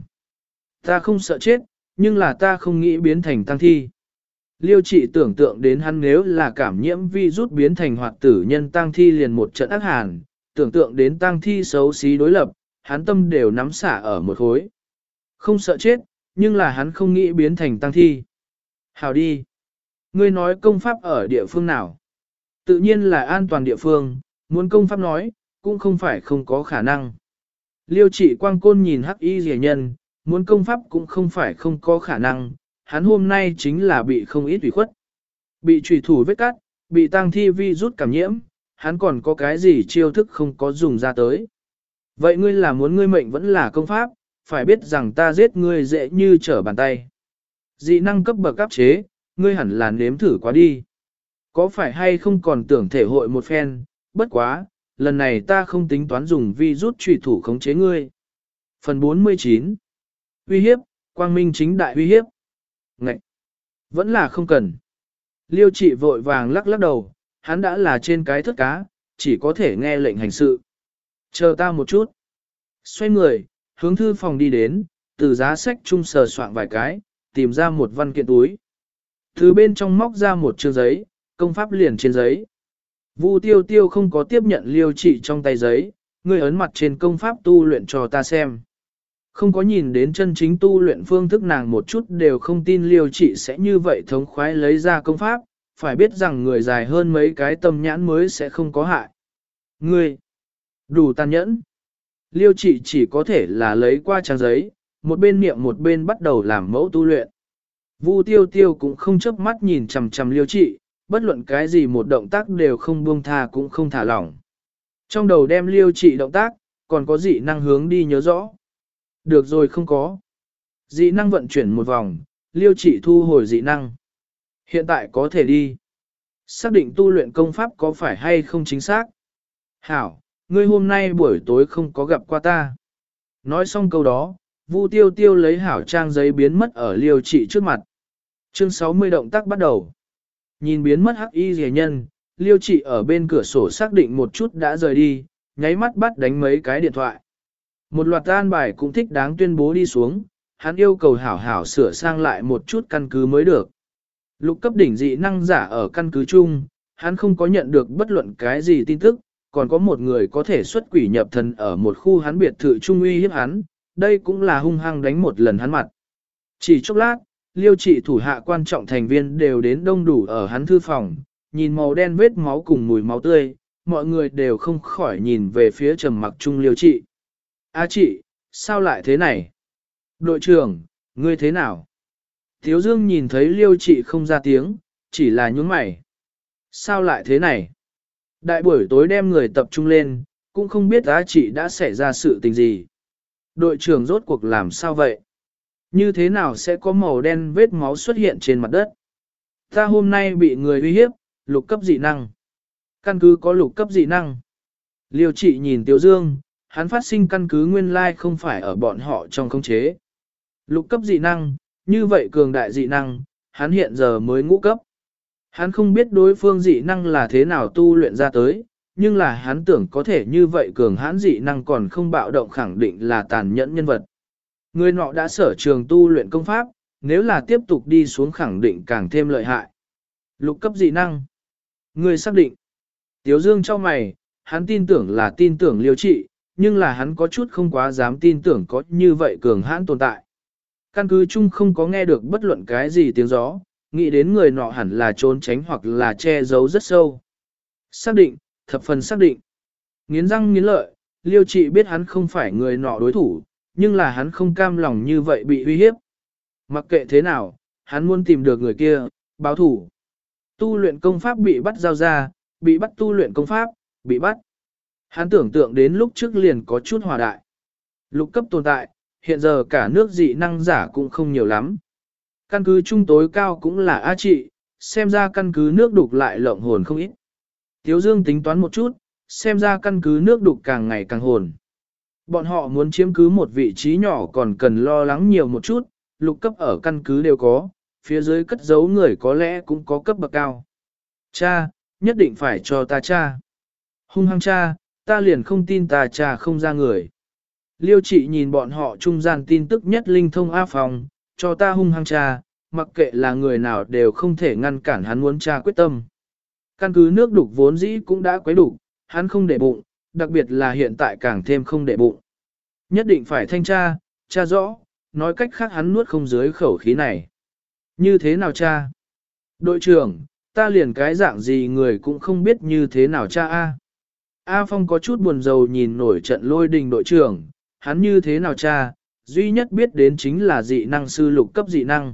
Ta không sợ chết, nhưng là ta không nghĩ biến thành tăng thi. Liêu trị tưởng tượng đến hắn nếu là cảm nhiễm vi rút biến thành hoạt tử nhân tăng thi liền một trận ác hàn, tưởng tượng đến tăng thi xấu xí đối lập, hắn tâm đều nắm xả ở một khối. Không sợ chết, nhưng là hắn không nghĩ biến thành tăng thi. Hào đi. Ngươi nói công pháp ở địa phương nào? Tự nhiên là an toàn địa phương, muốn công pháp nói, cũng không phải không có khả năng. Liêu trị quang côn nhìn hắc y rẻ nhân, muốn công pháp cũng không phải không có khả năng, hắn hôm nay chính là bị không ít ủy khuất. Bị trùy thủ vết cắt, bị tang thi vi rút cảm nhiễm, hắn còn có cái gì chiêu thức không có dùng ra tới. Vậy ngươi là muốn ngươi mệnh vẫn là công pháp, phải biết rằng ta giết ngươi dễ như trở bàn tay. Dị năng cấp bậc áp chế, ngươi hẳn là nếm thử quá đi. Có phải hay không còn tưởng thể hội một phen, bất quá, lần này ta không tính toán dùng vi rút trùy thủ khống chế ngươi. Phần bốn mươi chín. Uy hiếp, quang minh chính đại uy hiếp. Ngậy! Vẫn là không cần. Liêu trị vội vàng lắc lắc đầu, hắn đã là trên cái thất cá, chỉ có thể nghe lệnh hành sự. Chờ ta một chút. Xoay người, hướng thư phòng đi đến, từ giá sách chung sờ soạn vài cái, tìm ra một văn kiện túi. Từ bên trong móc ra một chương giấy, công pháp liền trên giấy. Vu tiêu tiêu không có tiếp nhận liêu trị trong tay giấy, ngươi ấn mặt trên công pháp tu luyện cho ta xem. Không có nhìn đến chân chính tu luyện phương thức nàng một chút đều không tin liêu trị sẽ như vậy thống khoái lấy ra công pháp, phải biết rằng người dài hơn mấy cái tâm nhãn mới sẽ không có hại. Ngươi, đủ tàn nhẫn. Liêu trị chỉ có thể là lấy qua trang giấy, một bên niệm một bên bắt đầu làm mẫu tu luyện. Vu tiêu tiêu cũng không chớp mắt nhìn chằm chằm liêu trị, bất luận cái gì một động tác đều không buông tha cũng không thả lỏng. Trong đầu đem liêu trị động tác, còn có dị năng hướng đi nhớ rõ. Được rồi không có. Dị năng vận chuyển một vòng, liêu trị thu hồi dị năng. Hiện tại có thể đi. Xác định tu luyện công pháp có phải hay không chính xác. Hảo, ngươi hôm nay buổi tối không có gặp qua ta. Nói xong câu đó, Vu tiêu tiêu lấy hảo trang giấy biến mất ở liêu trị trước mặt. Chương sáu mươi động tác bắt đầu. Nhìn biến mất hắc y rẻ nhân, liêu trị ở bên cửa sổ xác định một chút đã rời đi, nháy mắt bắt đánh mấy cái điện thoại. Một loạt an bài cũng thích đáng tuyên bố đi xuống, hắn yêu cầu hảo hảo sửa sang lại một chút căn cứ mới được. Lục cấp đỉnh dị năng giả ở căn cứ chung, hắn không có nhận được bất luận cái gì tin tức, còn có một người có thể xuất quỷ nhập thần ở một khu hắn biệt thự trung uy hiếp hắn, đây cũng là hung hăng đánh một lần hắn mặt. Chỉ chốc lát, liêu trị thủ hạ quan trọng thành viên đều đến đông đủ ở hắn thư phòng, nhìn màu đen vết máu cùng mùi máu tươi, mọi người đều không khỏi nhìn về phía trầm mặc trung liêu trị. A chị, sao lại thế này? Đội trưởng, ngươi thế nào? Thiếu Dương nhìn thấy liêu trị không ra tiếng, chỉ là nhướng mày. Sao lại thế này? Đại buổi tối đem người tập trung lên, cũng không biết A chị đã xảy ra sự tình gì. Đội trưởng rốt cuộc làm sao vậy? Như thế nào sẽ có màu đen vết máu xuất hiện trên mặt đất? Ta hôm nay bị người uy hiếp, lục cấp dị năng. Căn cứ có lục cấp dị năng. Liêu trị nhìn Tiểu Dương, hắn phát sinh căn cứ nguyên lai không phải ở bọn họ trong khống chế. Lục cấp dị năng, như vậy cường đại dị năng, hắn hiện giờ mới ngũ cấp. Hắn không biết đối phương dị năng là thế nào tu luyện ra tới, nhưng là hắn tưởng có thể như vậy cường hãn dị năng còn không bạo động khẳng định là tàn nhẫn nhân vật. Người nọ đã sở trường tu luyện công pháp, nếu là tiếp tục đi xuống khẳng định càng thêm lợi hại. Lục cấp dị năng. Người xác định. Tiếu Dương cho mày, hắn tin tưởng là tin tưởng liêu trị, nhưng là hắn có chút không quá dám tin tưởng có như vậy cường hãn tồn tại. Căn cứ chung không có nghe được bất luận cái gì tiếng gió, nghĩ đến người nọ hẳn là trốn tránh hoặc là che giấu rất sâu. Xác định, thập phần xác định. Nghiến răng nghiến lợi, liêu trị biết hắn không phải người nọ đối thủ, nhưng là hắn không cam lòng như vậy bị uy hiếp. Mặc kệ thế nào, hắn muốn tìm được người kia, báo thủ. Tu luyện công pháp bị bắt giao ra, bị bắt tu luyện công pháp, bị bắt. Hắn tưởng tượng đến lúc trước liền có chút hòa đại. Lục cấp tồn tại, hiện giờ cả nước dị năng giả cũng không nhiều lắm. Căn cứ trung tối cao cũng là A trị, xem ra căn cứ nước đục lại lộng hồn không ít. Tiếu Dương tính toán một chút, xem ra căn cứ nước đục càng ngày càng hồn. Bọn họ muốn chiếm cứ một vị trí nhỏ còn cần lo lắng nhiều một chút, lục cấp ở căn cứ đều có, phía dưới cất giấu người có lẽ cũng có cấp bậc cao. Cha, nhất định phải cho ta cha. Hung hăng cha, ta liền không tin ta cha không ra người. Liêu trị nhìn bọn họ trung gian tin tức nhất linh thông A phòng, cho ta hung hăng cha, mặc kệ là người nào đều không thể ngăn cản hắn muốn cha quyết tâm. Căn cứ nước đục vốn dĩ cũng đã quấy đủ, hắn không để bụng, đặc biệt là hiện tại càng thêm không để bụng. Nhất định phải thanh tra, tra rõ, nói cách khác hắn nuốt không dưới khẩu khí này. Như thế nào cha? Đội trưởng, ta liền cái dạng gì người cũng không biết như thế nào cha A. A Phong có chút buồn rầu nhìn nổi trận lôi đình đội trưởng, hắn như thế nào cha, Duy nhất biết đến chính là dị năng sư lục cấp dị năng.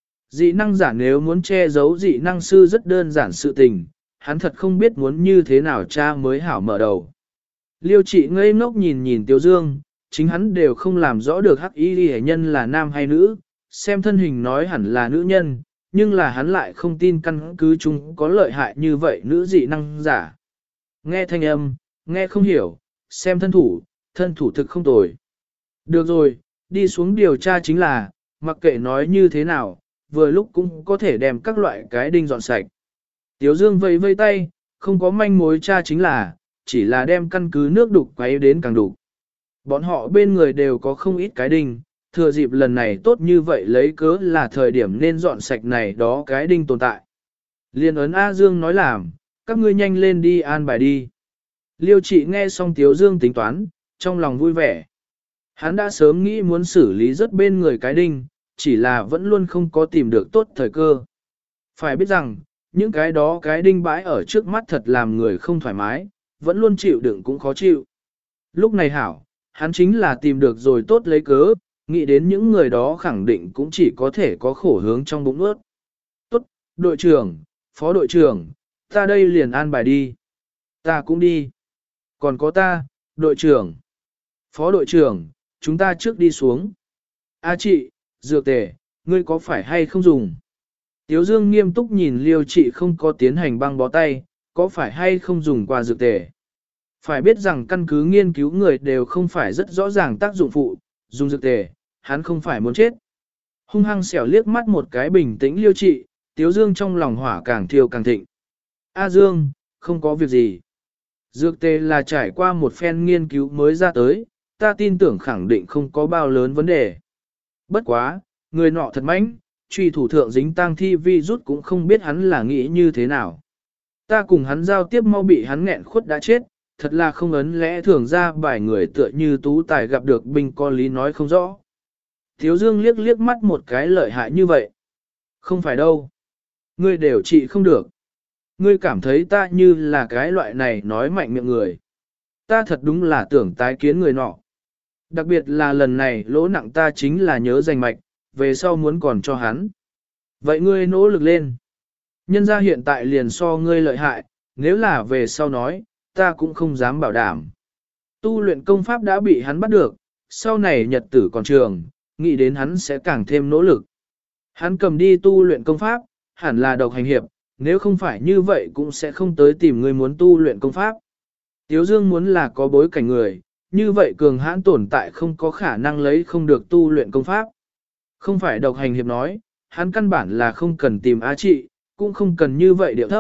Dị năng giả nếu muốn che giấu dị năng sư rất đơn giản sự tình, hắn thật không biết muốn như thế nào cha mới hảo mở đầu. Liêu trị ngây ngốc nhìn nhìn Tiếu Dương, chính hắn đều không làm rõ được hắc y hệ nhân là nam hay nữ, xem thân hình nói hẳn là nữ nhân, nhưng là hắn lại không tin căn cứ chúng có lợi hại như vậy nữ dị năng giả. Nghe thanh âm, nghe không hiểu, xem thân thủ, thân thủ thực không tồi. Được rồi, đi xuống điều tra chính là, mặc kệ nói như thế nào, vừa lúc cũng có thể đem các loại cái đinh dọn sạch. Tiếu Dương vây vây tay, không có manh mối tra chính là, chỉ là đem căn cứ nước đục quấy đến càng đục. Bọn họ bên người đều có không ít cái đinh, thừa dịp lần này tốt như vậy lấy cớ là thời điểm nên dọn sạch này đó cái đinh tồn tại. Liên ấn A Dương nói làm, các ngươi nhanh lên đi an bài đi. Liêu trị nghe xong Tiếu Dương tính toán, trong lòng vui vẻ. Hắn đã sớm nghĩ muốn xử lý rất bên người cái đinh, chỉ là vẫn luôn không có tìm được tốt thời cơ. Phải biết rằng, những cái đó cái đinh bãi ở trước mắt thật làm người không thoải mái, vẫn luôn chịu đựng cũng khó chịu. Lúc này hảo, hắn chính là tìm được rồi tốt lấy cớ, nghĩ đến những người đó khẳng định cũng chỉ có thể có khổ hướng trong bụng ướt. Tốt, đội trưởng, phó đội trưởng, ta đây liền an bài đi. Ta cũng đi. Còn có ta, đội trưởng. Phó đội trưởng, chúng ta trước đi xuống. A chị, dược tề, ngươi có phải hay không dùng? Tiếu Dương nghiêm túc nhìn Liêu trị không có tiến hành băng bó tay, có phải hay không dùng qua dược tề? Phải biết rằng căn cứ nghiên cứu người đều không phải rất rõ ràng tác dụng phụ, dùng dược tề, hắn không phải muốn chết. Hung hăng xẻo liếc mắt một cái bình tĩnh Liêu trị, Tiếu Dương trong lòng hỏa càng thiêu càng thịnh. A Dương, không có việc gì. Dược tề là trải qua một phen nghiên cứu mới ra tới, ta tin tưởng khẳng định không có bao lớn vấn đề. Bất quá, người nọ thật mãnh, truy thủ thượng dính tang thi vi rút cũng không biết hắn là nghĩ như thế nào. Ta cùng hắn giao tiếp mau bị hắn nghẹn khuất đã chết, thật là không ấn lẽ thường ra bài người tựa như tú tài gặp được binh có lý nói không rõ. Thiếu Dương liếc liếc mắt một cái lợi hại như vậy. Không phải đâu. Ngươi đều trị không được. Ngươi cảm thấy ta như là cái loại này nói mạnh miệng người. Ta thật đúng là tưởng tái kiến người nọ. Đặc biệt là lần này lỗ nặng ta chính là nhớ danh mạch, về sau muốn còn cho hắn. Vậy ngươi nỗ lực lên. Nhân ra hiện tại liền so ngươi lợi hại, nếu là về sau nói, ta cũng không dám bảo đảm. Tu luyện công pháp đã bị hắn bắt được, sau này nhật tử còn trường, nghĩ đến hắn sẽ càng thêm nỗ lực. Hắn cầm đi tu luyện công pháp, hẳn là độc hành hiệp, nếu không phải như vậy cũng sẽ không tới tìm người muốn tu luyện công pháp. Tiếu Dương muốn là có bối cảnh người, như vậy cường hãn tồn tại không có khả năng lấy không được tu luyện công pháp. Không phải độc hành hiệp nói, hắn căn bản là không cần tìm á trị, cũng không cần như vậy điệu thấp.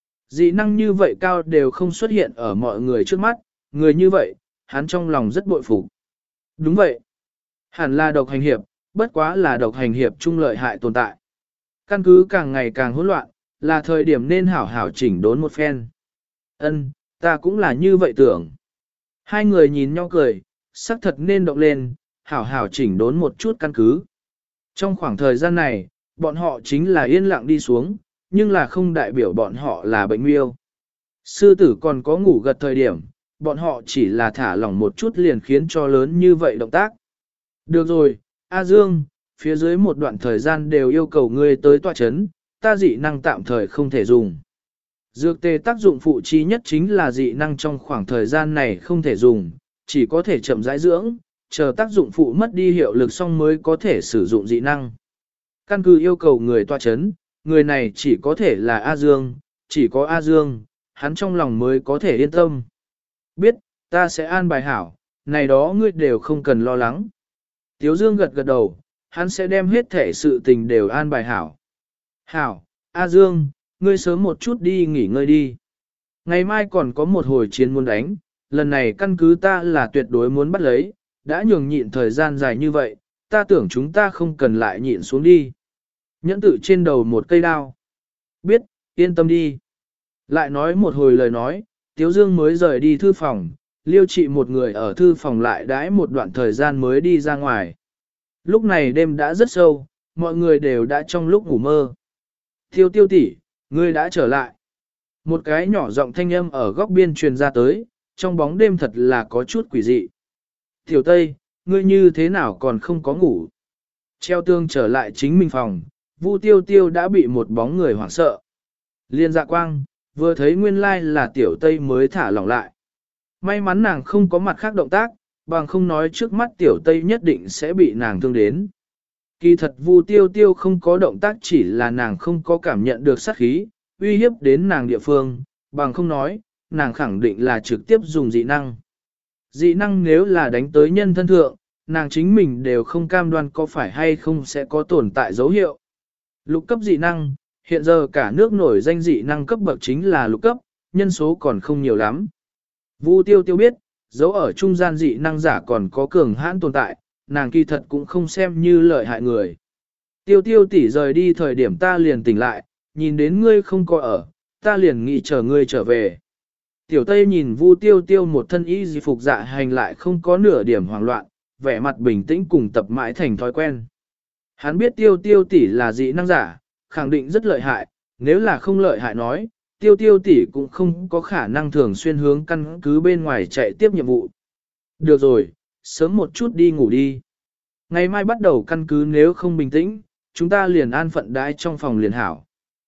Dị năng như vậy cao đều không xuất hiện ở mọi người trước mắt, người như vậy, hắn trong lòng rất bội phục. Đúng vậy. Hẳn là độc hành hiệp, bất quá là độc hành hiệp trung lợi hại tồn tại. Căn cứ càng ngày càng hỗn loạn, là thời điểm nên hảo hảo chỉnh đốn một phen. Ân, ta cũng là như vậy tưởng. Hai người nhìn nhau cười, xác thật nên động lên, hảo hảo chỉnh đốn một chút căn cứ. Trong khoảng thời gian này, bọn họ chính là yên lặng đi xuống, nhưng là không đại biểu bọn họ là bệnh miêu. Sư tử còn có ngủ gật thời điểm, bọn họ chỉ là thả lỏng một chút liền khiến cho lớn như vậy động tác. Được rồi, A Dương, phía dưới một đoạn thời gian đều yêu cầu ngươi tới tọa chấn, ta dị năng tạm thời không thể dùng. Dược tề tác dụng phụ chi nhất chính là dị năng trong khoảng thời gian này không thể dùng, chỉ có thể chậm rãi dưỡng, chờ tác dụng phụ mất đi hiệu lực xong mới có thể sử dụng dị năng. Căn cứ yêu cầu người tọa chấn, người này chỉ có thể là A Dương, chỉ có A Dương, hắn trong lòng mới có thể yên tâm. Biết, ta sẽ an bài hảo, này đó ngươi đều không cần lo lắng. Tiếu Dương gật gật đầu, hắn sẽ đem hết thể sự tình đều an bài hảo. Hảo, A Dương, ngươi sớm một chút đi nghỉ ngơi đi. Ngày mai còn có một hồi chiến muốn đánh, lần này căn cứ ta là tuyệt đối muốn bắt lấy, đã nhường nhịn thời gian dài như vậy, ta tưởng chúng ta không cần lại nhịn xuống đi. Nhẫn tự trên đầu một cây đao. Biết, yên tâm đi. Lại nói một hồi lời nói, Tiếu Dương mới rời đi thư phòng, Liêu Trị một người ở thư phòng lại đãi một đoạn thời gian mới đi ra ngoài. Lúc này đêm đã rất sâu, mọi người đều đã trong lúc ngủ mơ. Tiêu tiêu tỷ, ngươi đã trở lại. Một cái nhỏ giọng thanh âm ở góc biên truyền ra tới, trong bóng đêm thật là có chút quỷ dị. Tiểu Tây, ngươi như thế nào còn không có ngủ. Treo tương trở lại chính mình phòng, Vu Tiêu Tiêu đã bị một bóng người hoảng sợ. Liên Dạ Quang, vừa thấy nguyên lai là Tiểu Tây mới thả lỏng lại. May mắn nàng không có mặt khác động tác, bằng không nói trước mắt Tiểu Tây nhất định sẽ bị nàng thương đến. Kỳ thật Vu Tiêu Tiêu không có động tác chỉ là nàng không có cảm nhận được sát khí, uy hiếp đến nàng địa phương, bằng không nói, nàng khẳng định là trực tiếp dùng dị năng. Dị năng nếu là đánh tới nhân thân thượng, nàng chính mình đều không cam đoan có phải hay không sẽ có tồn tại dấu hiệu. Lục cấp dị năng, hiện giờ cả nước nổi danh dị năng cấp bậc chính là lục cấp, nhân số còn không nhiều lắm. Vu Tiêu Tiêu biết, dấu ở trung gian dị năng giả còn có cường hãn tồn tại, nàng kỳ thật cũng không xem như lợi hại người. Tiêu Tiêu tỷ rời đi thời điểm ta liền tỉnh lại, nhìn đến ngươi không có ở, ta liền nghĩ chờ ngươi trở về. Tiểu Tây nhìn Vu Tiêu Tiêu một thân y di phục dạ hành lại không có nửa điểm hoảng loạn, vẻ mặt bình tĩnh cùng tập mãi thành thói quen. Hắn biết Tiêu Tiêu tỷ là dị năng giả, khẳng định rất lợi hại, nếu là không lợi hại nói, Tiêu Tiêu tỷ cũng không có khả năng thường xuyên hướng căn cứ bên ngoài chạy tiếp nhiệm vụ. Được rồi, sớm một chút đi ngủ đi. Ngày mai bắt đầu căn cứ nếu không bình tĩnh, chúng ta liền an phận đãi trong phòng liền hảo.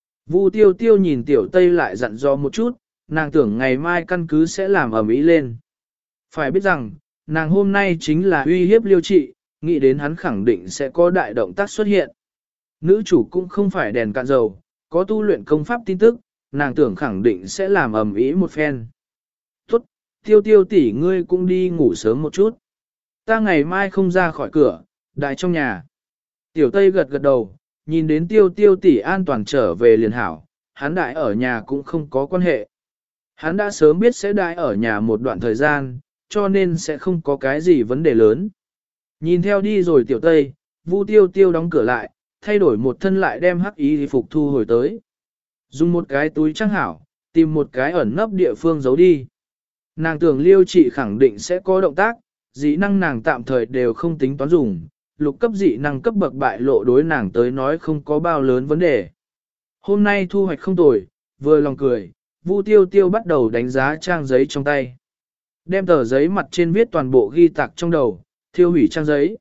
Vu Tiêu Tiêu nhìn Tiểu Tây lại dặn dò một chút, nàng tưởng ngày mai căn cứ sẽ làm ầm ĩ lên. Phải biết rằng, nàng hôm nay chính là uy hiếp Liêu Trị, nghĩ đến hắn khẳng định sẽ có đại động tác xuất hiện. Nữ chủ cũng không phải đèn cạn dầu, có tu luyện công pháp tin tức, nàng tưởng khẳng định sẽ làm ầm ĩ một phen. Tốt, Tiêu Tiêu tỷ ngươi cũng đi ngủ sớm một chút. Ta ngày mai không ra khỏi cửa, đại trong nhà. Tiểu Tây gật gật đầu, nhìn đến Tiêu Tiêu tỷ an toàn trở về liền hảo, hắn đại ở nhà cũng không có quan hệ. Hắn đã sớm biết sẽ đại ở nhà một đoạn thời gian, cho nên sẽ không có cái gì vấn đề lớn. Nhìn theo đi rồi Tiểu Tây, Vu Tiêu Tiêu đóng cửa lại, thay đổi một thân lại đem hắc y phục thu hồi tới. Dùng một cái túi trang hảo, tìm một cái ẩn nấp địa phương giấu đi. Nàng tưởng Liêu Trị khẳng định sẽ có động tác, dị năng nàng tạm thời đều không tính toán dùng, lục cấp dị năng cấp bậc bại lộ đối nàng tới nói không có bao lớn vấn đề. Hôm nay thu hoạch không tồi, vừa lòng cười, Vu Tiêu Tiêu bắt đầu đánh giá trang giấy trong tay. Đem tờ giấy mặt trên viết toàn bộ ghi tạc trong đầu, thiêu hủy trang giấy.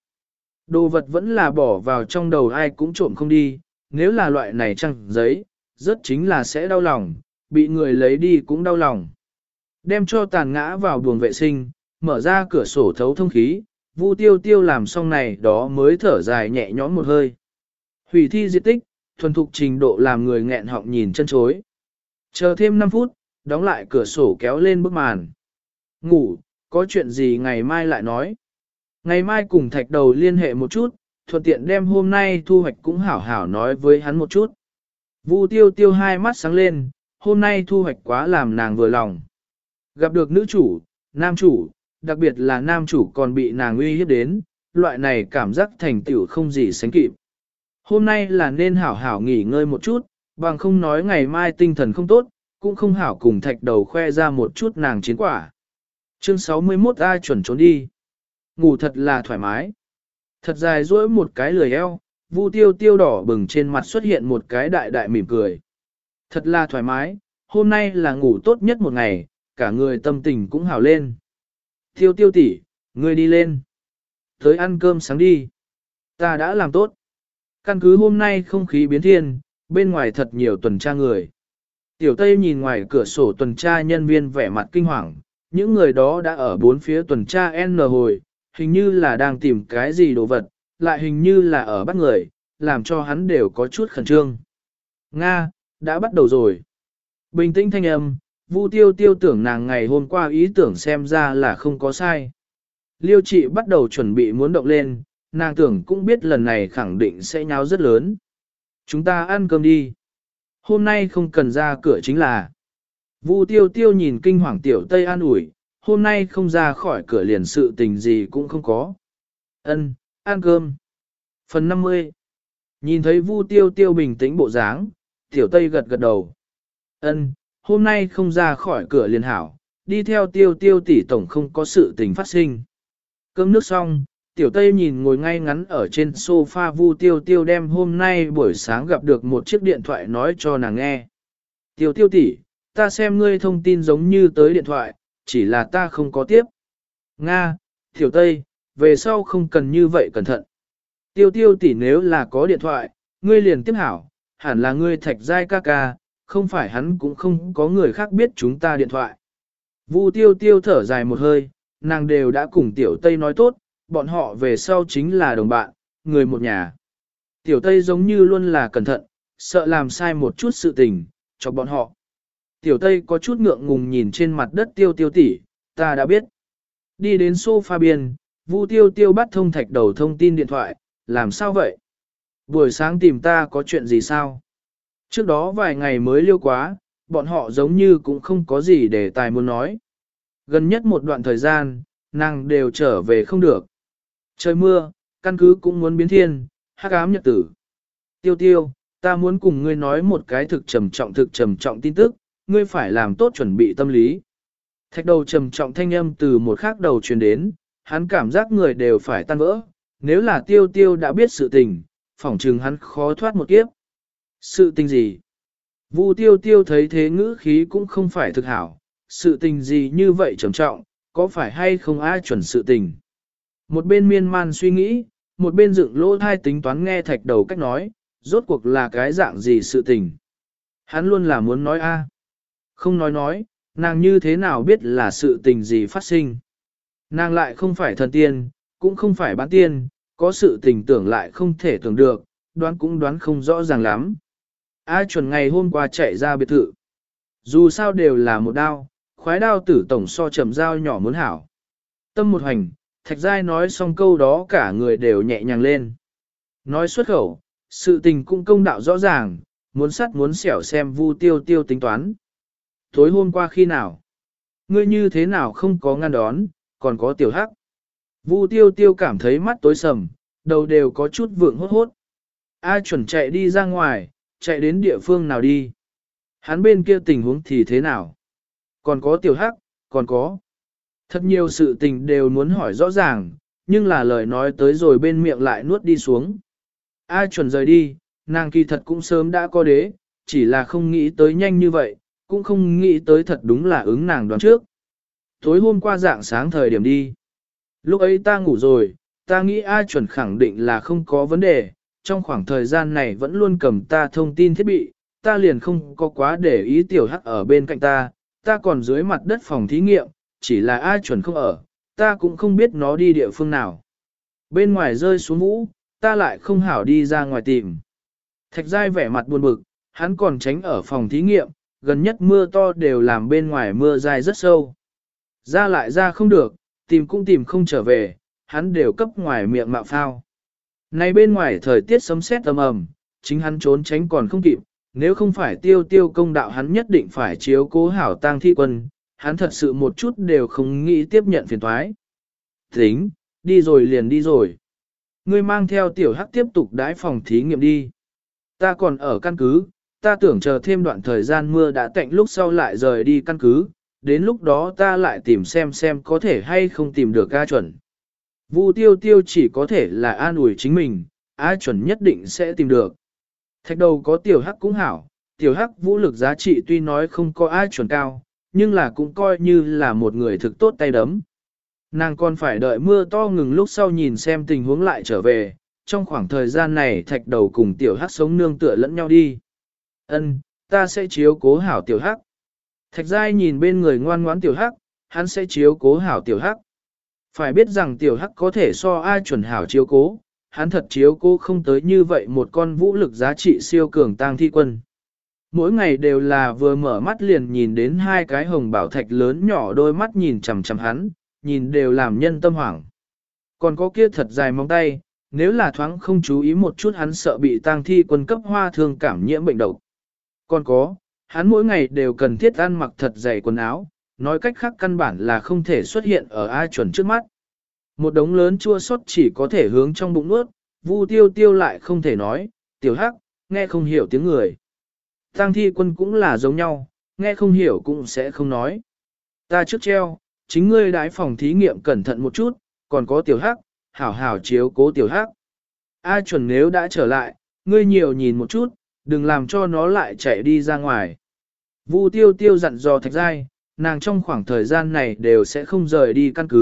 Đồ vật vẫn là bỏ vào trong đầu ai cũng trộm không đi, nếu là loại này trang giấy, rất chính là sẽ đau lòng, bị người lấy đi cũng đau lòng. Đem cho tàn ngã vào buồng vệ sinh, mở ra cửa sổ thấu thông khí, Vu Tiêu Tiêu làm xong này đó mới thở dài nhẹ nhõm một hơi. Hủy thi diệt tích, thuần thục trình độ làm người nghẹn họng nhìn chân chối. Chờ thêm năm phút, đóng lại cửa sổ kéo lên bức màn. Ngủ, có chuyện gì ngày mai lại nói. Ngày mai cùng thạch đầu liên hệ một chút, thuận tiện đem hôm nay thu hoạch cũng hảo hảo nói với hắn một chút. Vu Tiêu Tiêu hai mắt sáng lên, hôm nay thu hoạch quá làm nàng vừa lòng. Gặp được nữ chủ, nam chủ, đặc biệt là nam chủ còn bị nàng uy hiếp đến, loại này cảm giác thành tựu không gì sánh kịp. Hôm nay là nên hảo hảo nghỉ ngơi một chút, bằng không nói ngày mai tinh thần không tốt, cũng không hảo cùng thạch đầu khoe ra một chút nàng chiến quả. Chương sáu mươi mốt A chuẩn trốn đi. Ngủ thật là thoải mái. Thật dài duỗi một cái lười eo, Vu Tiêu Tiêu đỏ bừng trên mặt xuất hiện một cái đại đại mỉm cười. Thật là thoải mái, hôm nay là ngủ tốt nhất một ngày, cả người tâm tình cũng hảo lên. Tiêu Tiêu tỷ, ngươi đi lên. Tới ăn cơm sáng đi. Ta đã làm tốt. Căn cứ hôm nay không khí biến thiên, bên ngoài thật nhiều tuần tra người. Tiểu Tây nhìn ngoài cửa sổ tuần tra nhân viên vẻ mặt kinh hoàng, những người đó đã ở bốn phía tuần tra N hồi, hình như là đang tìm cái gì đồ vật, lại hình như là ở bắt người, làm cho hắn đều có chút khẩn trương. Nga, đã bắt đầu rồi. Bình tĩnh thanh âm, Vu Tiêu Tiêu tưởng nàng ngày hôm qua ý tưởng xem ra là không có sai. Liêu Trị bắt đầu chuẩn bị muốn động lên, nàng tưởng cũng biết lần này khẳng định sẽ nháo rất lớn. Chúng ta ăn cơm đi. Hôm nay không cần ra cửa chính là. Vu Tiêu Tiêu nhìn kinh hoàng Tiểu Tây an ủi, hôm nay không ra khỏi cửa liền sự tình gì cũng không có. Ân, ăn cơm. Phần năm mươi. Nhìn thấy Vu Tiêu Tiêu bình tĩnh bộ dáng, Tiểu Tây gật gật đầu. Ân, hôm nay không ra khỏi cửa liền hảo, đi theo Tiêu Tiêu tỷ tổng không có sự tình phát sinh. Cơm nước xong, Tiểu Tây nhìn ngồi ngay ngắn ở trên sofa Vu Tiêu Tiêu đem hôm nay buổi sáng gặp được một chiếc điện thoại nói cho nàng nghe. Tiêu Tiêu tỷ, ta xem ngươi thông tin giống như tới điện thoại, chỉ là ta không có tiếp. Nga, Tiểu Tây, về sau không cần như vậy cẩn thận. Tiêu tiêu tỷ nếu là có điện thoại, ngươi liền tiếp hảo, hẳn là ngươi thạch giai ca ca, không phải hắn cũng không có người khác biết chúng ta điện thoại. Vu tiêu tiêu thở dài một hơi, nàng đều đã cùng tiểu Tây nói tốt, bọn họ về sau chính là đồng bạn, người một nhà. Tiểu Tây giống như luôn là cẩn thận, sợ làm sai một chút sự tình, cho bọn họ. Tiểu Tây có chút ngượng ngùng nhìn trên mặt đất tiêu tiêu tỷ, ta đã biết. Đi đến sofa biên, Vu tiêu tiêu bắt thông thạch đầu thông tin điện thoại, làm sao vậy? Buổi sáng tìm ta có chuyện gì sao? Trước đó vài ngày mới liêu quá, bọn họ giống như cũng không có gì để tài muốn nói. Gần nhất một đoạn thời gian, nàng đều trở về không được. Trời mưa, căn cứ cũng muốn biến thiên, hắc ám nhật tử. Tiêu tiêu, ta muốn cùng ngươi nói một cái thực trầm trọng thực trầm trọng tin tức, ngươi phải làm tốt chuẩn bị tâm lý. Thạch đầu trầm trọng thanh âm từ một khác đầu truyền đến, hắn cảm giác người đều phải tan vỡ. Nếu là tiêu tiêu đã biết sự tình, phỏng chừng hắn khó thoát một kiếp. Sự tình gì? Vu tiêu tiêu thấy thế ngữ khí cũng không phải thực hảo. Sự tình gì như vậy trầm trọng, có phải hay không ai chuẩn sự tình? Một bên miên man suy nghĩ, một bên dựng lỗ thai tính toán nghe thạch đầu cách nói, rốt cuộc là cái dạng gì sự tình. Hắn luôn là muốn nói a, không nói nói, nàng như thế nào biết là sự tình gì phát sinh. Nàng lại không phải thần tiên, cũng không phải bán tiên, có sự tình tưởng lại không thể tưởng được, đoán cũng đoán không rõ ràng lắm. A chuẩn ngày hôm qua chạy ra biệt thự. Dù sao đều là một đao, khoái đao tử tổng so chầm dao nhỏ muốn hảo. Tâm một hành, thạch giai nói xong câu đó cả người đều nhẹ nhàng lên. Nói xuất khẩu, sự tình cũng công đạo rõ ràng, muốn sắt muốn xẻo xem Vu tiêu tiêu tính toán. Tối hôm qua khi nào? Ngươi như thế nào không có ngăn đón, còn có tiểu hắc. Vu tiêu tiêu cảm thấy mắt tối sầm, đầu đều có chút vượng hốt hốt. A chuẩn chạy đi ra ngoài, chạy đến địa phương nào đi? Hắn bên kia tình huống thì thế nào? Còn có tiểu hắc, còn có. Thật nhiều sự tình đều muốn hỏi rõ ràng, nhưng là lời nói tới rồi bên miệng lại nuốt đi xuống. A chuẩn rời đi, nàng kỳ thật cũng sớm đã có đế, chỉ là không nghĩ tới nhanh như vậy, cũng không nghĩ tới thật đúng là ứng nàng đoán trước. Tối hôm qua dạng sáng thời điểm đi. Lúc ấy ta ngủ rồi, ta nghĩ A chuẩn khẳng định là không có vấn đề, trong khoảng thời gian này vẫn luôn cầm ta thông tin thiết bị, ta liền không có quá để ý tiểu hắc ở bên cạnh ta, ta còn dưới mặt đất phòng thí nghiệm, chỉ là A chuẩn không ở, ta cũng không biết nó đi địa phương nào. Bên ngoài rơi xuống vũ, ta lại không hảo đi ra ngoài tìm. Thạch giai vẻ mặt buồn bực, hắn còn tránh ở phòng thí nghiệm, gần nhất mưa to đều làm bên ngoài mưa dài rất sâu. Ra lại ra không được, tìm cũng tìm không trở về, hắn đều cấp ngoài miệng mạo phao. Này bên ngoài thời tiết sấm sét âm ầm, chính hắn trốn tránh còn không kịp, nếu không phải tiêu tiêu công đạo hắn nhất định phải chiếu cố hảo tang thi quân, hắn thật sự một chút đều không nghĩ tiếp nhận phiền toái. Tính, đi rồi liền đi rồi. Ngươi mang theo tiểu hắc tiếp tục đái phòng thí nghiệm đi. Ta còn ở căn cứ, ta tưởng chờ thêm đoạn thời gian mưa đã tạnh lúc sau lại rời đi căn cứ, đến lúc đó ta lại tìm xem xem có thể hay không tìm được A chuẩn. Vu tiêu tiêu chỉ có thể là an ủi chính mình, A chuẩn nhất định sẽ tìm được. Thạch đầu có tiểu hắc cũng hảo, tiểu hắc vũ lực giá trị tuy nói không có A chuẩn cao, nhưng là cũng coi như là một người thực tốt tay đấm. Nàng còn phải đợi mưa to ngừng lúc sau nhìn xem tình huống lại trở về, trong khoảng thời gian này thạch đầu cùng tiểu hắc sống nương tựa lẫn nhau đi. Ân, ta sẽ chiếu cố hảo tiểu hắc. Thạch giai nhìn bên người ngoan ngoãn tiểu hắc, hắn sẽ chiếu cố hảo tiểu hắc. Phải biết rằng tiểu hắc có thể so ai chuẩn hảo chiếu cố, hắn thật chiếu cố không tới như vậy một con vũ lực giá trị siêu cường tang thi quân. Mỗi ngày đều là vừa mở mắt liền nhìn đến hai cái hồng bảo thạch lớn nhỏ đôi mắt nhìn chằm chằm hắn, nhìn đều làm nhân tâm hoảng. Còn có kia thật dài móng tay, nếu là thoáng không chú ý một chút hắn sợ bị tang thi quân cấp hoa thương cảm nhiễm bệnh độc. Còn có, hắn mỗi ngày đều cần thiết ăn mặc thật dày quần áo, nói cách khác căn bản là không thể xuất hiện ở ai chuẩn trước mắt. Một đống lớn chua xót chỉ có thể hướng trong bụng nuốt, Vu tiêu tiêu lại không thể nói, tiểu hắc, nghe không hiểu tiếng người. Tang thi quân cũng là giống nhau, nghe không hiểu cũng sẽ không nói. Ta trước treo, chính ngươi đái phòng thí nghiệm cẩn thận một chút, còn có tiểu hắc, hảo hảo chiếu cố tiểu hắc. A chuẩn nếu đã trở lại, ngươi nhiều nhìn một chút, đừng làm cho nó lại chạy đi ra ngoài. Vu tiêu tiêu dặn dò thạch giai, nàng trong khoảng thời gian này đều sẽ không rời đi căn cứ,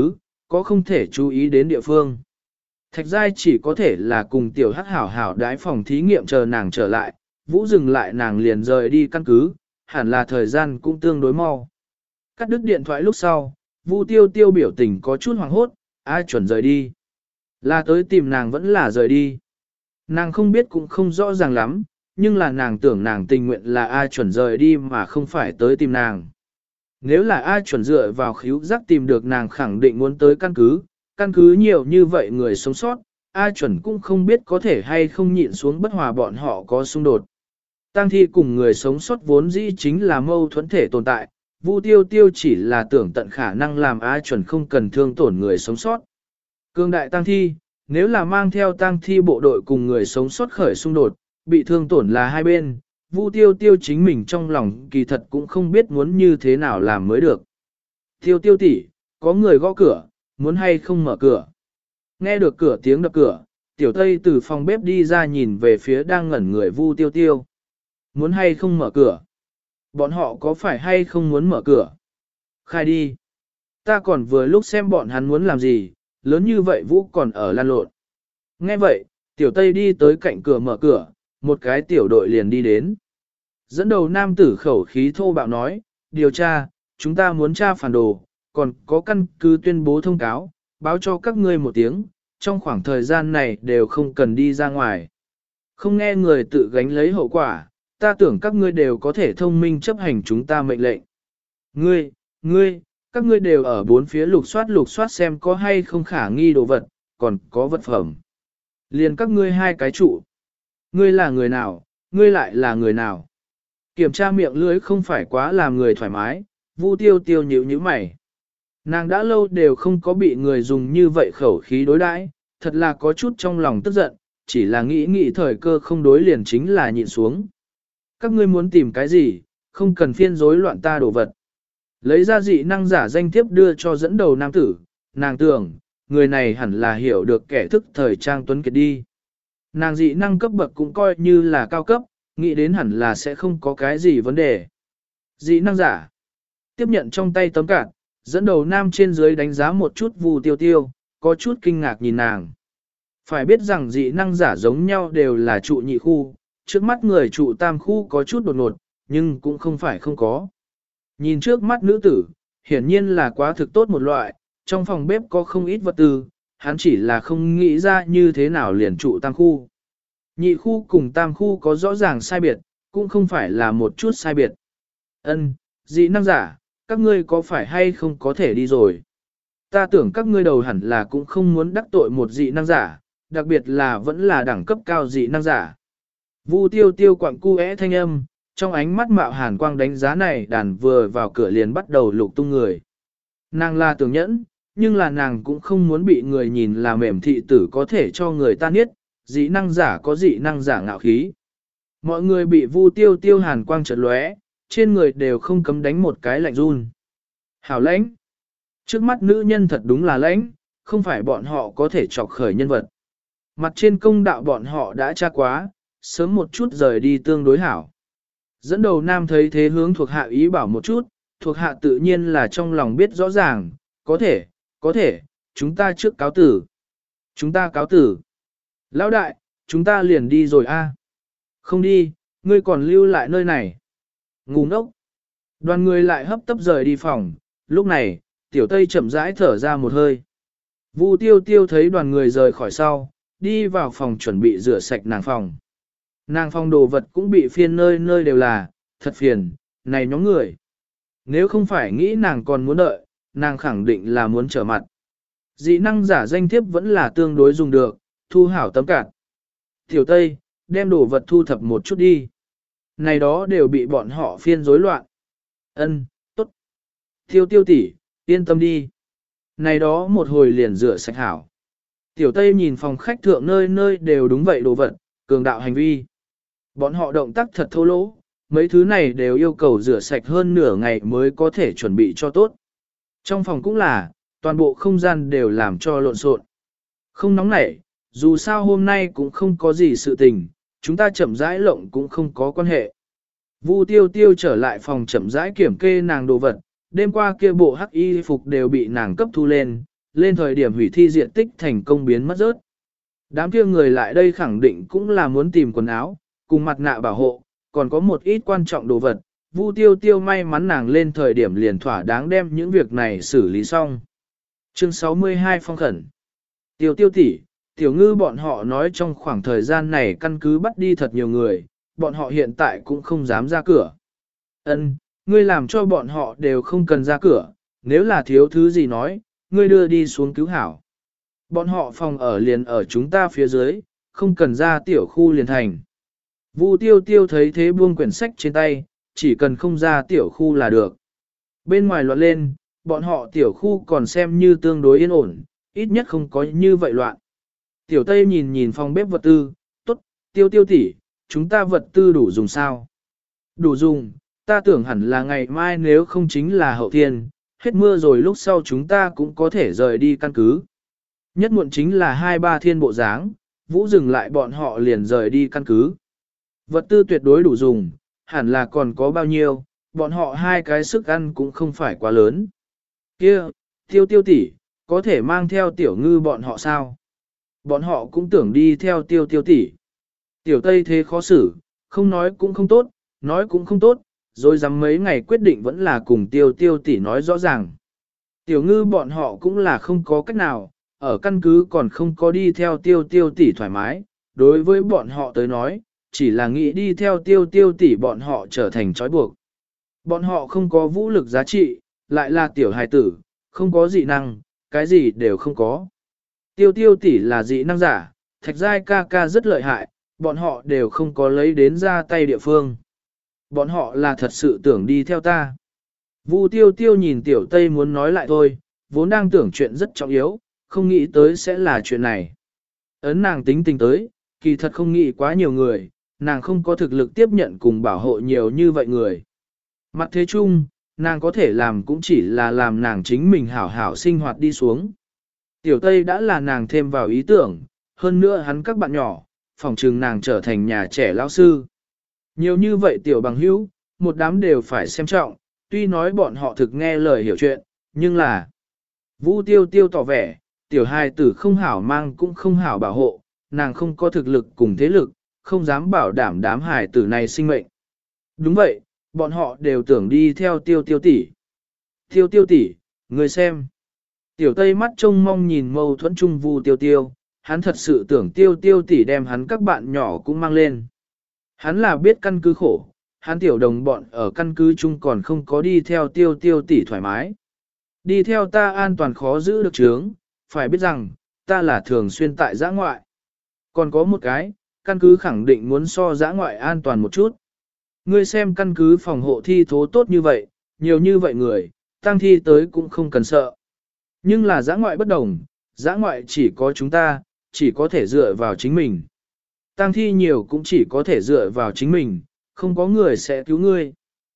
có không thể chú ý đến địa phương. Thạch giai chỉ có thể là cùng tiểu hắc hảo hảo đái phòng thí nghiệm chờ nàng trở lại, Vũ dừng lại nàng liền rời đi căn cứ, hẳn là thời gian cũng tương đối mau. Cắt đứt điện thoại lúc sau, Vu Tiêu Tiêu biểu tình có chút hoảng hốt, ai chuẩn rời đi. Là tới tìm nàng vẫn là rời đi. Nàng không biết cũng không rõ ràng lắm, nhưng là nàng tưởng nàng tình nguyện là ai chuẩn rời đi mà không phải tới tìm nàng. Nếu là ai chuẩn dựa vào khíu giác tìm được nàng khẳng định muốn tới căn cứ, căn cứ nhiều như vậy người sống sót, ai chuẩn cũng không biết có thể hay không nhịn xuống bất hòa bọn họ có xung đột. Tang thi cùng người sống sót vốn dĩ chính là mâu thuẫn thể tồn tại, Vu Tiêu Tiêu chỉ là tưởng tận khả năng làm ai chuẩn không cần thương tổn người sống sót. Cương đại tang thi, nếu là mang theo tang thi bộ đội cùng người sống sót khởi xung đột, bị thương tổn là hai bên, Vu Tiêu Tiêu chính mình trong lòng kỳ thật cũng không biết muốn như thế nào làm mới được. Tiêu Tiêu tỷ, có người gõ cửa, muốn hay không mở cửa. Nghe được cửa tiếng đập cửa, Tiểu Tây từ phòng bếp đi ra nhìn về phía đang ngẩn người Vu Tiêu Tiêu. Muốn hay không mở cửa? Bọn họ có phải hay không muốn mở cửa? Khai đi. Ta còn vừa lúc xem bọn hắn muốn làm gì, lớn như vậy Vũ còn ở lan lộn. Nghe vậy, Tiểu Tây đi tới cạnh cửa mở cửa, một cái tiểu đội liền đi đến. Dẫn đầu nam tử khẩu khí thô bạo nói, điều tra, chúng ta muốn tra phản đồ, còn có căn cứ tuyên bố thông cáo, báo cho các ngươi một tiếng, trong khoảng thời gian này đều không cần đi ra ngoài. Không nghe người tự gánh lấy hậu quả, ta tưởng các ngươi đều có thể thông minh chấp hành chúng ta mệnh lệnh. Ngươi, ngươi, các ngươi đều ở bốn phía lục soát lục soát xem có hay không khả nghi đồ vật, còn có vật phẩm. Liền các ngươi hai cái trụ. Ngươi là người nào, ngươi lại là người nào. Kiểm tra miệng lưới không phải quá làm người thoải mái, Vu Tiêu Tiêu nhíu nhíu mày. Nàng đã lâu đều không có bị người dùng như vậy khẩu khí đối đãi, thật là có chút trong lòng tức giận, chỉ là nghĩ nghĩ thời cơ không đối liền chính là nhịn xuống. Các ngươi muốn tìm cái gì, không cần phiên rối loạn ta đồ vật. Lấy ra dị năng giả danh thiếp đưa cho dẫn đầu nam tử, nàng tưởng, người này hẳn là hiểu được kẻ thức thời trang tuấn kiệt đi. Nàng dị năng cấp bậc cũng coi như là cao cấp, nghĩ đến hẳn là sẽ không có cái gì vấn đề. Dị năng giả tiếp nhận trong tay tấm card, dẫn đầu nam trên dưới đánh giá một chút Vu Tiêu Tiêu, có chút kinh ngạc nhìn nàng. Phải biết rằng dị năng giả giống nhau đều là trụ nhị khu, trước mắt người trụ tam khu có chút đột ngột, nhưng cũng không phải không có. Nhìn trước mắt nữ tử, hiển nhiên là quá thực tốt một loại, trong phòng bếp có không ít vật tư, hắn chỉ là không nghĩ ra như thế nào liền trụ tam khu. Nhị khu cùng tam khu có rõ ràng sai biệt, cũng không phải là một chút sai biệt. Ân, dị năng giả, các ngươi có phải hay không có thể đi rồi? Ta tưởng các ngươi đầu hẳn là cũng không muốn đắc tội một dị năng giả, đặc biệt là vẫn là đẳng cấp cao dị năng giả. Vu Tiêu Tiêu quặng cu é thanh âm, trong ánh mắt mạo hàn quang đánh giá này đàn vừa vào cửa liền bắt đầu lục tung người. Nàng là tưởng nhẫn, nhưng là nàng cũng không muốn bị người nhìn là mềm thị tử có thể cho người ta biết, dị năng giả có dị năng giả ngạo khí. Mọi người bị Vu Tiêu Tiêu hàn quang chợt lóe, trên người đều không cấm đánh một cái lạnh run. Hảo lãnh. Trước mắt nữ nhân thật đúng là lãnh, không phải bọn họ có thể chọc khởi nhân vật. Mặt trên công đạo bọn họ đã tra quá, sớm một chút rời đi tương đối hảo. Dẫn đầu nam thấy thế hướng thuộc hạ ý bảo một chút, thuộc hạ tự nhiên là trong lòng biết rõ ràng, có thể, có thể, chúng ta trước cáo tử. Chúng ta cáo tử. Lão đại, chúng ta liền đi rồi a. Không đi, ngươi còn lưu lại nơi này. Ngu ngốc. Đoàn người lại hấp tấp rời đi phòng, lúc này, tiểu Tây chậm rãi thở ra một hơi. Vu Tiêu Tiêu thấy đoàn người rời khỏi sau, đi vào phòng chuẩn bị rửa sạch nàng phòng. Nàng phòng đồ vật cũng bị phiên nơi nơi đều là, thật phiền, này nhóm người. Nếu không phải nghĩ nàng còn muốn đợi, nàng khẳng định là muốn trở mặt. Dị năng giả danh thiếp vẫn là tương đối dùng được, thu hảo tấm cạt. Tiểu Tây, đem đồ vật thu thập một chút đi. Này đó đều bị bọn họ phiên rối loạn. Ân, tốt. Tiêu Tiêu tỷ, yên tâm đi. Này đó một hồi liền rửa sạch hảo. Tiểu Tây nhìn phòng khách thượng nơi nơi đều đúng vậy đồ vật, cường đạo hành vi. Bọn họ động tác thật thô lỗ, mấy thứ này đều yêu cầu rửa sạch hơn nửa ngày mới có thể chuẩn bị cho tốt. Trong phòng cũng là, toàn bộ không gian đều làm cho lộn xộn. Không nóng nảy, dù sao hôm nay cũng không có gì sự tình, chúng ta chậm rãi lộng cũng không có quan hệ. Vu Tiêu Tiêu trở lại phòng chậm rãi kiểm kê nàng đồ vật, đêm qua kia bộ hắc y phục đều bị nàng cấp thu lên, lên thời điểm hủy thi diện tích thành công biến mất rớt. Đám kia người lại đây khẳng định cũng là muốn tìm quần áo, cùng mặt nạ bảo hộ, còn có một ít quan trọng đồ vật. Vu Tiêu Tiêu may mắn nàng lên thời điểm liền thỏa đáng đem những việc này xử lý xong. Chương sáu mươi hai phong khẩn. Tiêu Tiêu tỷ, Tiểu Ngư bọn họ nói trong khoảng thời gian này căn cứ bắt đi thật nhiều người, bọn họ hiện tại cũng không dám ra cửa. Ân, ngươi làm cho bọn họ đều không cần ra cửa, nếu là thiếu thứ gì nói, ngươi đưa đi xuống cứu hảo. Bọn họ phòng ở liền ở chúng ta phía dưới, không cần ra tiểu khu liền thành. Vu Tiêu Tiêu thấy thế buông quyển sách trên tay, chỉ cần không ra tiểu khu là được. Bên ngoài loạn lên, bọn họ tiểu khu còn xem như tương đối yên ổn, ít nhất không có như vậy loạn. Tiểu Tây nhìn nhìn phòng bếp vật tư, tốt, Tiêu Tiêu tỷ, chúng ta vật tư đủ dùng sao? Đủ dùng, ta tưởng hẳn là ngày mai nếu không chính là hậu thiên, hết mưa rồi lúc sau chúng ta cũng có thể rời đi căn cứ. Nhất muộn chính là hai ba thiên bộ dáng, Vũ dừng lại bọn họ liền rời đi căn cứ. Vật tư tuyệt đối đủ dùng, hẳn là còn có bao nhiêu, bọn họ hai cái sức ăn cũng không phải quá lớn. Kia, Tiêu Tiêu tỷ, có thể mang theo Tiểu Ngư bọn họ sao? Bọn họ cũng tưởng đi theo Tiêu Tiêu tỷ. Tiểu Tây thế khó xử, không nói cũng không tốt, nói cũng không tốt, rồi dám mấy ngày quyết định vẫn là cùng Tiêu Tiêu tỷ nói rõ ràng. Tiểu Ngư bọn họ cũng là không có cách nào, ở căn cứ còn không có đi theo Tiêu Tiêu tỷ thoải mái, đối với bọn họ tới nói, chỉ là nghĩ đi theo Tiêu Tiêu tỷ bọn họ trở thành trói buộc. Bọn họ không có vũ lực giá trị, lại là tiểu hài tử, không có dị năng, cái gì đều không có. Tiêu Tiêu tỷ là dị năng giả, Thạch Giai ca ca rất lợi hại, bọn họ đều không có lấy đến ra tay địa phương. Bọn họ là thật sự tưởng đi theo ta. Vu Tiêu Tiêu nhìn Tiểu Tây muốn nói lại thôi, vốn đang tưởng chuyện rất trọng yếu, không nghĩ tới sẽ là chuyện này. Ấn nàng tính tình tới, kỳ thật không nghĩ quá nhiều người, nàng không có thực lực tiếp nhận cùng bảo hộ nhiều như vậy người. Mặt thế chung, nàng có thể làm cũng chỉ là làm nàng chính mình hảo hảo sinh hoạt đi xuống. Tiểu Tây đã là nàng thêm vào ý tưởng, hơn nữa hắn các bạn nhỏ, phòng trừng nàng trở thành nhà trẻ lão sư. Nhiều như vậy tiểu bằng hữu, một đám đều phải xem trọng, tuy nói bọn họ thực nghe lời hiểu chuyện, nhưng là Vũ Tiêu Tiêu tỏ vẻ, tiểu hài tử không hảo mang cũng không hảo bảo hộ, nàng không có thực lực cùng thế lực, không dám bảo đảm đám hài tử này sinh mệnh. Đúng vậy, bọn họ đều tưởng đi theo Tiêu Tiêu tỷ. Tiêu Tiêu tỷ, người xem. Tiểu Tây mắt trông mong nhìn mâu thuẫn chung Vu Tiêu Tiêu, hắn thật sự tưởng Tiêu Tiêu tỷ đem hắn các bạn nhỏ cũng mang lên. Hắn là biết căn cứ khổ, hắn tiểu đồng bọn ở căn cứ chung còn không có đi theo Tiêu Tiêu tỷ thoải mái. Đi theo ta an toàn khó giữ được chướng, phải biết rằng, ta là thường xuyên tại giã ngoại. Còn có một cái, căn cứ khẳng định muốn so giã ngoại an toàn một chút. Ngươi xem căn cứ phòng hộ thi thố tốt như vậy, nhiều như vậy người, tăng thi tới cũng không cần sợ. Nhưng là giã ngoại bất đồng, giã ngoại chỉ có chúng ta, chỉ có thể dựa vào chính mình. Tăng thi nhiều cũng chỉ có thể dựa vào chính mình, không có người sẽ cứu ngươi.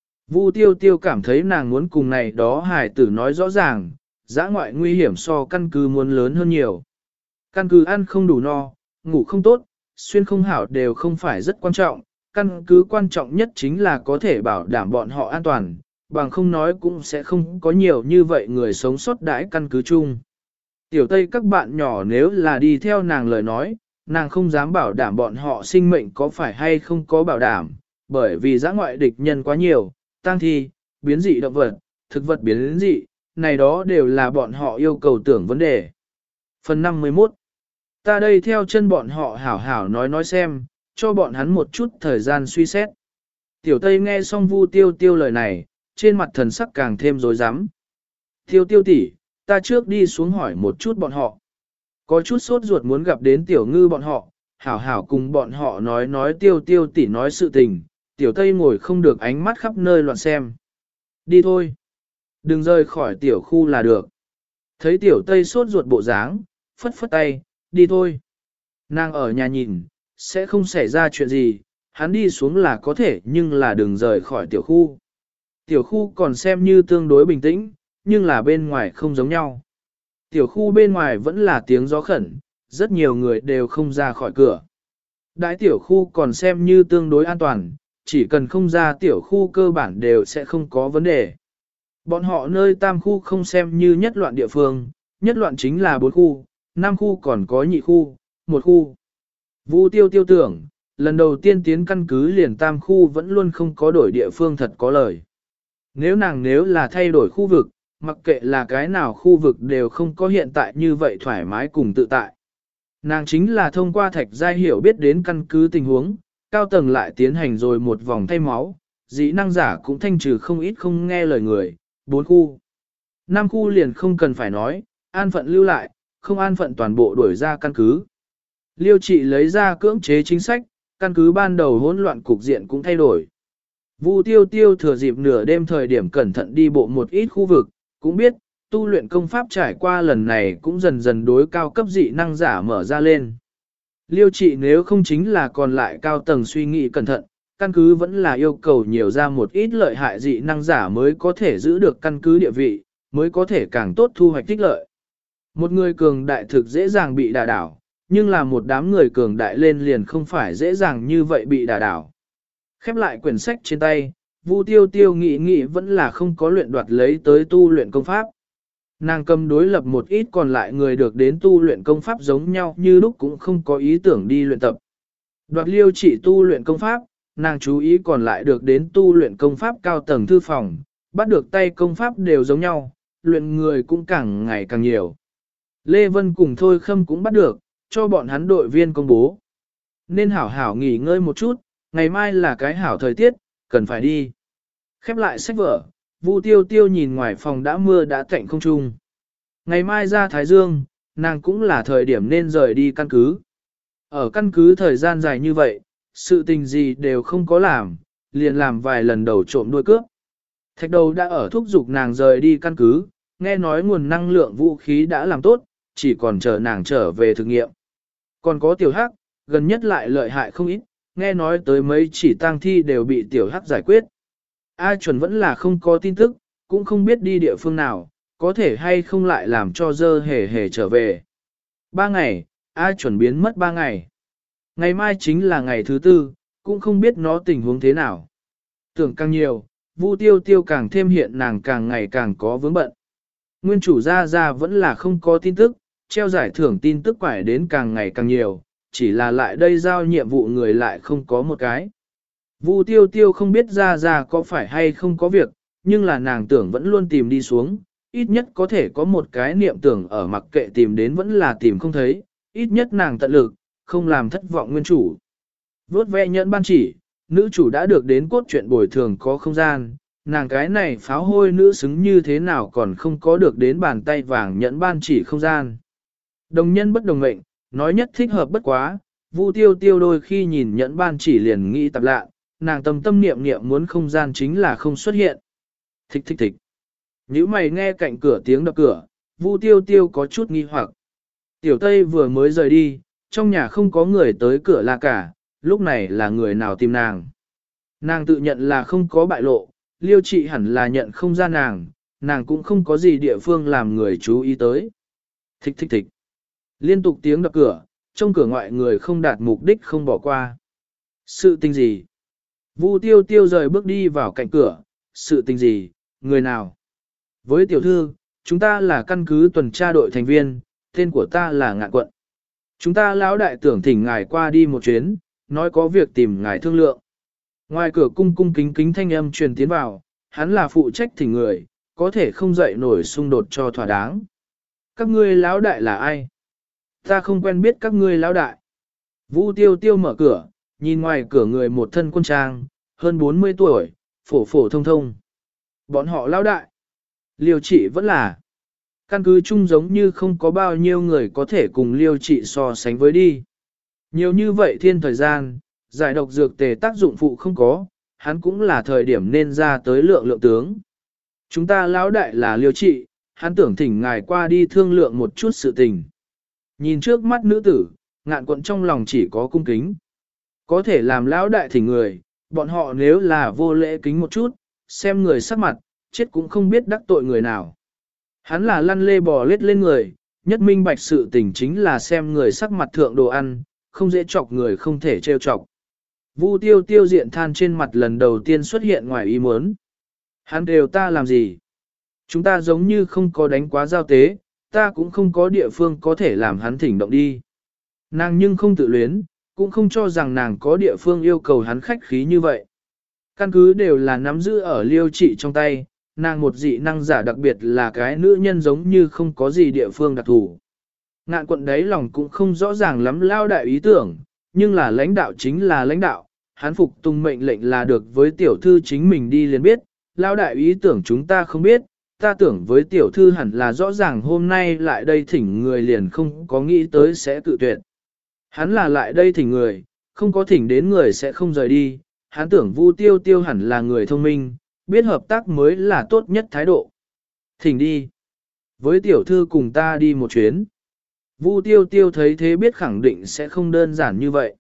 Vu Tiêu Tiêu cảm thấy nàng muốn cùng này đó hải tử nói rõ ràng, giã ngoại nguy hiểm so căn cứ muốn lớn hơn nhiều. Căn cứ ăn không đủ no, ngủ không tốt, xuyên không hảo đều không phải rất quan trọng, căn cứ quan trọng nhất chính là có thể bảo đảm bọn họ an toàn, bằng không nói cũng sẽ không có nhiều như vậy người sống sót đãi căn cứ chung. Tiểu Tây các bạn nhỏ nếu là đi theo nàng lời nói, nàng không dám bảo đảm bọn họ sinh mệnh có phải hay không có bảo đảm, bởi vì giã ngoại địch nhân quá nhiều, tang thi, biến dị động vật, thực vật biến dị, này đó đều là bọn họ yêu cầu tưởng vấn đề. Phần năm mươi mốt. Ta đây theo chân bọn họ hảo hảo nói nói xem, cho bọn hắn một chút thời gian suy xét. Tiểu Tây nghe xong Vu Tiêu Tiêu lời này, trên mặt thần sắc càng thêm rối rắm. Tiêu Tiêu tỷ, ta trước đi xuống hỏi một chút bọn họ. Có chút sốt ruột muốn gặp đến Tiểu Ngư bọn họ, hảo hảo cùng bọn họ nói nói Tiêu Tiêu tỷ nói sự tình. Tiểu Tây ngồi không được ánh mắt khắp nơi loạn xem. Đi thôi. Đừng rời khỏi tiểu khu là được. Thấy Tiểu Tây sốt ruột bộ dáng, phất phất tay, đi thôi. Nàng ở nhà nhìn, sẽ không xảy ra chuyện gì, hắn đi xuống là có thể nhưng là đừng rời khỏi tiểu khu. Tiểu khu còn xem như tương đối bình tĩnh, nhưng là bên ngoài không giống nhau. Tiểu khu bên ngoài vẫn là tiếng gió khẩn, rất nhiều người đều không ra khỏi cửa. Đãi tiểu khu còn xem như tương đối an toàn, chỉ cần không ra tiểu khu cơ bản đều sẽ không có vấn đề. Bọn họ nơi tam khu không xem như nhất loạn địa phương, Nhất loạn chính là bốn khu, năm khu còn có nhị khu, một khu. Vu tiêu tiêu tưởng, lần đầu tiên tiến căn cứ liền tam khu vẫn luôn không có đổi địa phương thật có lời. Nếu nàng nếu là thay đổi khu vực, mặc kệ là cái nào khu vực đều không có hiện tại như vậy thoải mái cùng tự tại. Nàng chính là thông qua thạch giai hiểu biết đến căn cứ tình huống, cao tầng lại tiến hành rồi một vòng thay máu, dĩ năng giả cũng thanh trừ không ít không nghe lời người, bốn khu. Năm khu liền không cần phải nói, an phận lưu lại, không an phận toàn bộ đuổi ra căn cứ. Liêu trị lấy ra cưỡng chế chính sách, căn cứ ban đầu hỗn loạn cục diện cũng thay đổi. Vu tiêu tiêu thừa dịp nửa đêm thời điểm cẩn thận đi bộ một ít khu vực, cũng biết, tu luyện công pháp trải qua lần này cũng dần dần đối cao cấp dị năng giả mở ra lên. Liêu trị nếu không chính là còn lại cao tầng suy nghĩ cẩn thận, căn cứ vẫn là yêu cầu nhiều ra một ít lợi hại dị năng giả mới có thể giữ được căn cứ địa vị, mới có thể càng tốt thu hoạch tích lợi. Một người cường đại thực dễ dàng bị đả đảo, nhưng là một đám người cường đại lên liền không phải dễ dàng như vậy bị đả đảo. Khép lại quyển sách trên tay, Vu Tiêu Tiêu nghĩ nghĩ vẫn là không có luyện đoạt lấy tới tu luyện công pháp. Nàng cầm đối lập một ít còn lại người được đến tu luyện công pháp giống nhau như lúc cũng không có ý tưởng đi luyện tập. Đoạt liêu chỉ tu luyện công pháp, nàng chú ý còn lại được đến tu luyện công pháp cao tầng thư phòng, bắt được tay công pháp đều giống nhau, luyện người cũng càng ngày càng nhiều. Lê Vân cùng Thôi Khâm cũng bắt được, cho bọn hắn đội viên công bố. Nên hảo hảo nghỉ ngơi một chút, ngày mai là cái hảo thời tiết, cần phải đi. Khép lại sách vở, Vu Tiêu Tiêu nhìn ngoài phòng đã mưa đã tạnh không trung. Ngày mai ra Thái Dương, nàng cũng là thời điểm nên rời đi căn cứ. Ở căn cứ thời gian dài như vậy, sự tình gì đều không có làm, liền làm vài lần đầu trộm đuôi cướp. Thạch đầu đã ở thúc giục nàng rời đi căn cứ, nghe nói nguồn năng lượng vũ khí đã làm tốt, chỉ còn chờ nàng trở về thực nghiệm. Còn có tiểu hắc, gần nhất lại lợi hại không ít, nghe nói tới mấy chỉ tang thi đều bị tiểu hắc giải quyết. A chuẩn vẫn là không có tin tức, cũng không biết đi địa phương nào, có thể hay không lại làm cho dơ hề hề trở về. Ba ngày, A chuẩn biến mất ba ngày. Ngày mai chính là ngày thứ tư, cũng không biết nó tình huống thế nào. Tưởng càng nhiều, Vu Tiêu Tiêu càng thêm hiện nàng càng ngày càng có vướng bận. Nguyên chủ Gia Gia vẫn là không có tin tức, treo giải thưởng tin tức quải đến càng ngày càng nhiều, chỉ là lại đây giao nhiệm vụ người lại không có một cái. Vu Tiêu Tiêu không biết Gia Gia có phải hay không có việc, nhưng là nàng tưởng vẫn luôn tìm đi xuống, ít nhất có thể có một cái niệm tưởng ở mặc kệ tìm đến vẫn là tìm không thấy, ít nhất nàng tận lực, không làm thất vọng nguyên chủ. Vốt ve nhẫn ban chỉ, nữ chủ đã được đến cốt truyện bồi thường có không gian, nàng cái này pháo hôi nữ xứng như thế nào còn không có được đến bàn tay vàng nhẫn ban chỉ không gian. Đồng nhân bất đồng mệnh, nói nhất thích hợp bất quá, Vu Tiêu Tiêu đôi khi nhìn nhẫn ban chỉ liền nghĩ tạp lạ, nàng tâm tâm niệm niệm muốn không gian chính là không xuất hiện. Thích thích thích. Nếu mày nghe cạnh cửa tiếng đập cửa, Vu Tiêu Tiêu có chút nghi hoặc. Tiểu Tây vừa mới rời đi, trong nhà không có người tới cửa là cả, lúc này là người nào tìm nàng. Nàng tự nhận là không có bại lộ, Liêu Trị hẳn là nhận không ra nàng, nàng cũng không có gì địa phương làm người chú ý tới. Thích thích thích. Liên tục tiếng đập cửa, trong cửa ngoại người không đạt mục đích không bỏ qua. Sự tình gì? Vu Tiêu Tiêu rời bước đi vào cạnh cửa, sự tình gì, người nào? Với tiểu thư, chúng ta là căn cứ tuần tra đội thành viên, tên của ta là Ngạn Quận. Chúng ta lão đại tưởng thỉnh ngài qua đi một chuyến, nói có việc tìm ngài thương lượng. Ngoài cửa cung cung kính kính thanh âm truyền tiến vào, hắn là phụ trách thỉnh người, có thể không dậy nổi xung đột cho thỏa đáng. Các ngươi lão đại là ai? Ta không quen biết các ngươi lão đại. Vu Tiêu Tiêu mở cửa, nhìn ngoài cửa người một thân quân trang, hơn bốn mươi tuổi, phổ phổ thông thông. Bọn họ lão đại. Liêu Trị vẫn là. Căn cứ chung giống như không có bao nhiêu người có thể cùng Liêu Trị so sánh với đi. Nhiều như vậy thiên thời gian, giải độc dược tề tác dụng phụ không có, hắn cũng là thời điểm nên ra tới lượng lượng tướng. Chúng ta lão đại là Liêu Trị, hắn tưởng thỉnh ngài qua đi thương lượng một chút sự tình. Nhìn trước mắt nữ tử, Ngạn Quận trong lòng chỉ có cung kính. Có thể làm lão đại thỉnh người, bọn họ nếu là vô lễ kính một chút, xem người sắc mặt, chết cũng không biết đắc tội người nào. Hắn là lăn lê bò lết lên người, nhất minh bạch sự tình chính là xem người sắc mặt thượng đồ ăn, không dễ chọc người không thể trêu chọc. Vu Tiêu Tiêu diện than trên mặt lần đầu tiên xuất hiện ngoài ý muốn. Hắn đều ta làm gì? Chúng ta giống như không có đánh quá giao tế, ta cũng không có địa phương có thể làm hắn thỉnh động đi. Nàng nhưng không tự luyến, cũng không cho rằng nàng có địa phương yêu cầu hắn khách khí như vậy. Căn cứ đều là nắm giữ ở liêu trị trong tay, nàng một dị năng giả đặc biệt là cái nữ nhân giống như không có gì địa phương đặc thù. Ngạn quận đấy lòng cũng không rõ ràng lắm lao đại ý tưởng, nhưng là lãnh đạo chính là lãnh đạo, hắn phục tùng mệnh lệnh là được với tiểu thư chính mình đi liền biết, lao đại ý tưởng chúng ta không biết, ta tưởng với tiểu thư hẳn là rõ ràng hôm nay lại đây thỉnh người liền không có nghĩ tới sẽ tự tuyệt. Hắn là lại đây thỉnh người, không có thỉnh đến người sẽ không rời đi, hắn tưởng Vu Tiêu Tiêu hẳn là người thông minh, biết hợp tác mới là tốt nhất thái độ. Thỉnh đi. Với tiểu thư cùng ta đi một chuyến. Vu Tiêu Tiêu thấy thế biết khẳng định sẽ không đơn giản như vậy.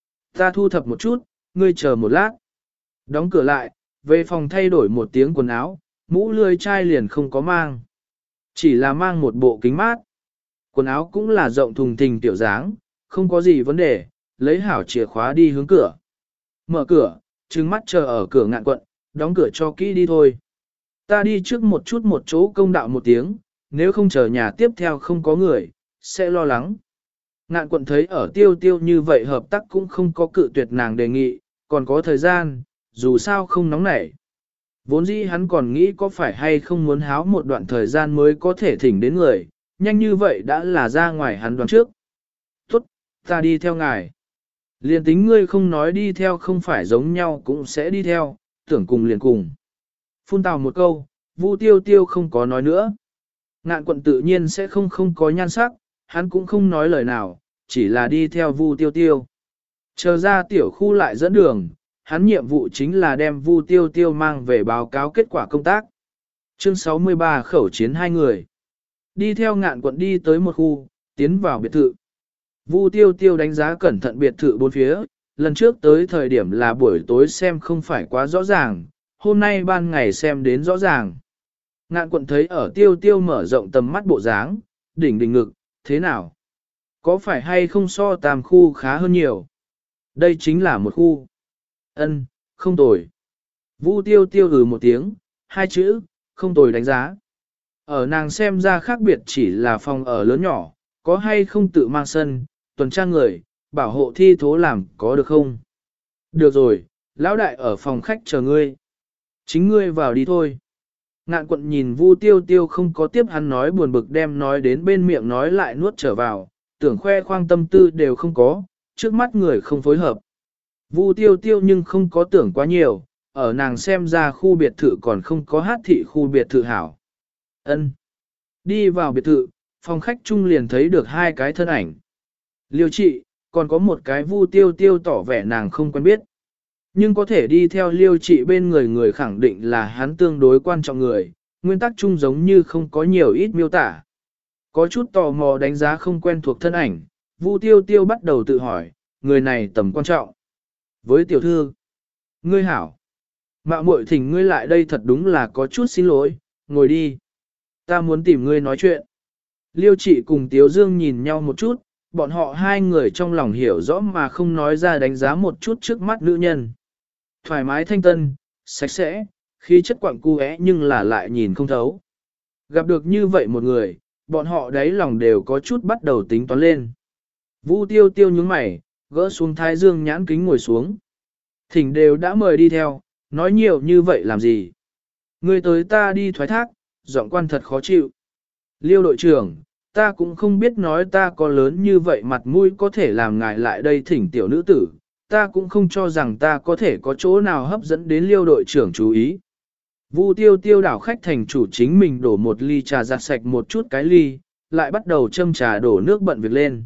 Ta thu thập một chút, ngươi chờ một lát. Đóng cửa lại, về phòng thay đổi một tiếng quần áo, mũ lươi chai liền không có mang. Chỉ là mang một bộ kính mát. Quần áo cũng là rộng thùng thình tiểu dáng, không có gì vấn đề, lấy hảo chìa khóa đi hướng cửa. Mở cửa, trừng mắt chờ ở cửa Ngạn quận, đóng cửa cho kỹ đi thôi. Ta đi trước một chút một chỗ công đạo một tiếng, nếu không chờ nhà tiếp theo không có người, sẽ lo lắng. Ngạn quận thấy ở tiêu tiêu như vậy hợp tác cũng không có cự tuyệt nàng đề nghị, còn có thời gian, dù sao không nóng nảy. Vốn dĩ hắn còn nghĩ có phải hay không muốn háo một đoạn thời gian mới có thể thỉnh đến người, nhanh như vậy đã là ra ngoài hắn đoán trước. Tốt, ta đi theo ngài. Liền tính ngươi không nói đi theo không phải giống nhau cũng sẽ đi theo, tưởng cùng liền cùng. Phun tào một câu, Vu Tiêu Tiêu không có nói nữa. Ngạn quận tự nhiên sẽ không không có nhan sắc, hắn cũng không nói lời nào, chỉ là đi theo Vu Tiêu Tiêu. Chờ ra tiểu khu lại dẫn đường, hắn nhiệm vụ chính là đem Vu Tiêu Tiêu mang về báo cáo kết quả công tác. Chương sáu mươi ba khẩu chiến hai người. Đi theo Ngạn quận đi tới một khu, tiến vào biệt thự. Vu Tiêu Tiêu đánh giá cẩn thận biệt thự bốn phía, lần trước tới thời điểm là buổi tối xem không phải quá rõ ràng, hôm nay ban ngày xem đến rõ ràng. Ngạn quận thấy ở Tiêu Tiêu mở rộng tầm mắt bộ dáng, đỉnh đỉnh ngực, thế nào? Có phải hay không so tam khu khá hơn nhiều? Đây chính là một khu. Ân, không tồi. Vu Tiêu Tiêu ừ một tiếng, hai chữ, không tồi đánh giá. Ở nàng xem ra khác biệt chỉ là phòng ở lớn nhỏ, có hay không tự mang sân, tuần tra người, bảo hộ thi thố làm có được không? Được rồi, lão đại ở phòng khách chờ ngươi. Chính ngươi vào đi thôi. Ngạn quận nhìn Vu Tiêu Tiêu không có tiếp hắn nói buồn bực đem nói đến bên miệng nói lại nuốt trở vào, tưởng khoe khoang tâm tư đều không có, trước mắt người không phối hợp. Vu Tiêu Tiêu nhưng không có tưởng quá nhiều, ở nàng xem ra khu biệt thự còn không có hát thị khu biệt thự hảo. Ân. Đi vào biệt thự, phòng khách chung liền thấy được hai cái thân ảnh. Liêu trị, còn có một cái Vu Tiêu Tiêu tỏ vẻ nàng không quen biết. Nhưng có thể đi theo liêu trị bên người người khẳng định là hắn tương đối quan trọng người, nguyên tắc chung giống như không có nhiều ít miêu tả. Có chút tò mò đánh giá không quen thuộc thân ảnh, Vu Tiêu Tiêu bắt đầu tự hỏi, người này tầm quan trọng. Với tiểu thư, ngươi hảo, mạo muội thỉnh ngươi lại đây thật đúng là có chút xin lỗi, ngồi đi. Ta muốn tìm ngươi nói chuyện. Liêu trị cùng Tiếu Dương nhìn nhau một chút, bọn họ hai người trong lòng hiểu rõ mà không nói ra đánh giá một chút trước mắt nữ nhân. Thoải mái thanh tân, sạch sẽ, khí chất quặng cu é nhưng là lại nhìn không thấu. Gặp được như vậy một người, bọn họ đáy lòng đều có chút bắt đầu tính toán lên. Vu Tiêu Tiêu nhướng mày, gỡ xuống thái dương nhãn kính ngồi xuống. Thỉnh đều đã mời đi theo, nói nhiều như vậy làm gì? Người tới ta đi thoái thác, giọng quan thật khó chịu. Liêu đội trưởng, ta cũng không biết nói ta có lớn như vậy mặt mũi có thể làm ngài lại đây thỉnh tiểu nữ tử, ta cũng không cho rằng ta có thể có chỗ nào hấp dẫn đến liêu đội trưởng chú ý. Vu Tiêu Tiêu đảo khách thành chủ chính mình đổ một ly trà giặt sạch một chút cái ly, lại bắt đầu châm trà đổ nước bận việc lên.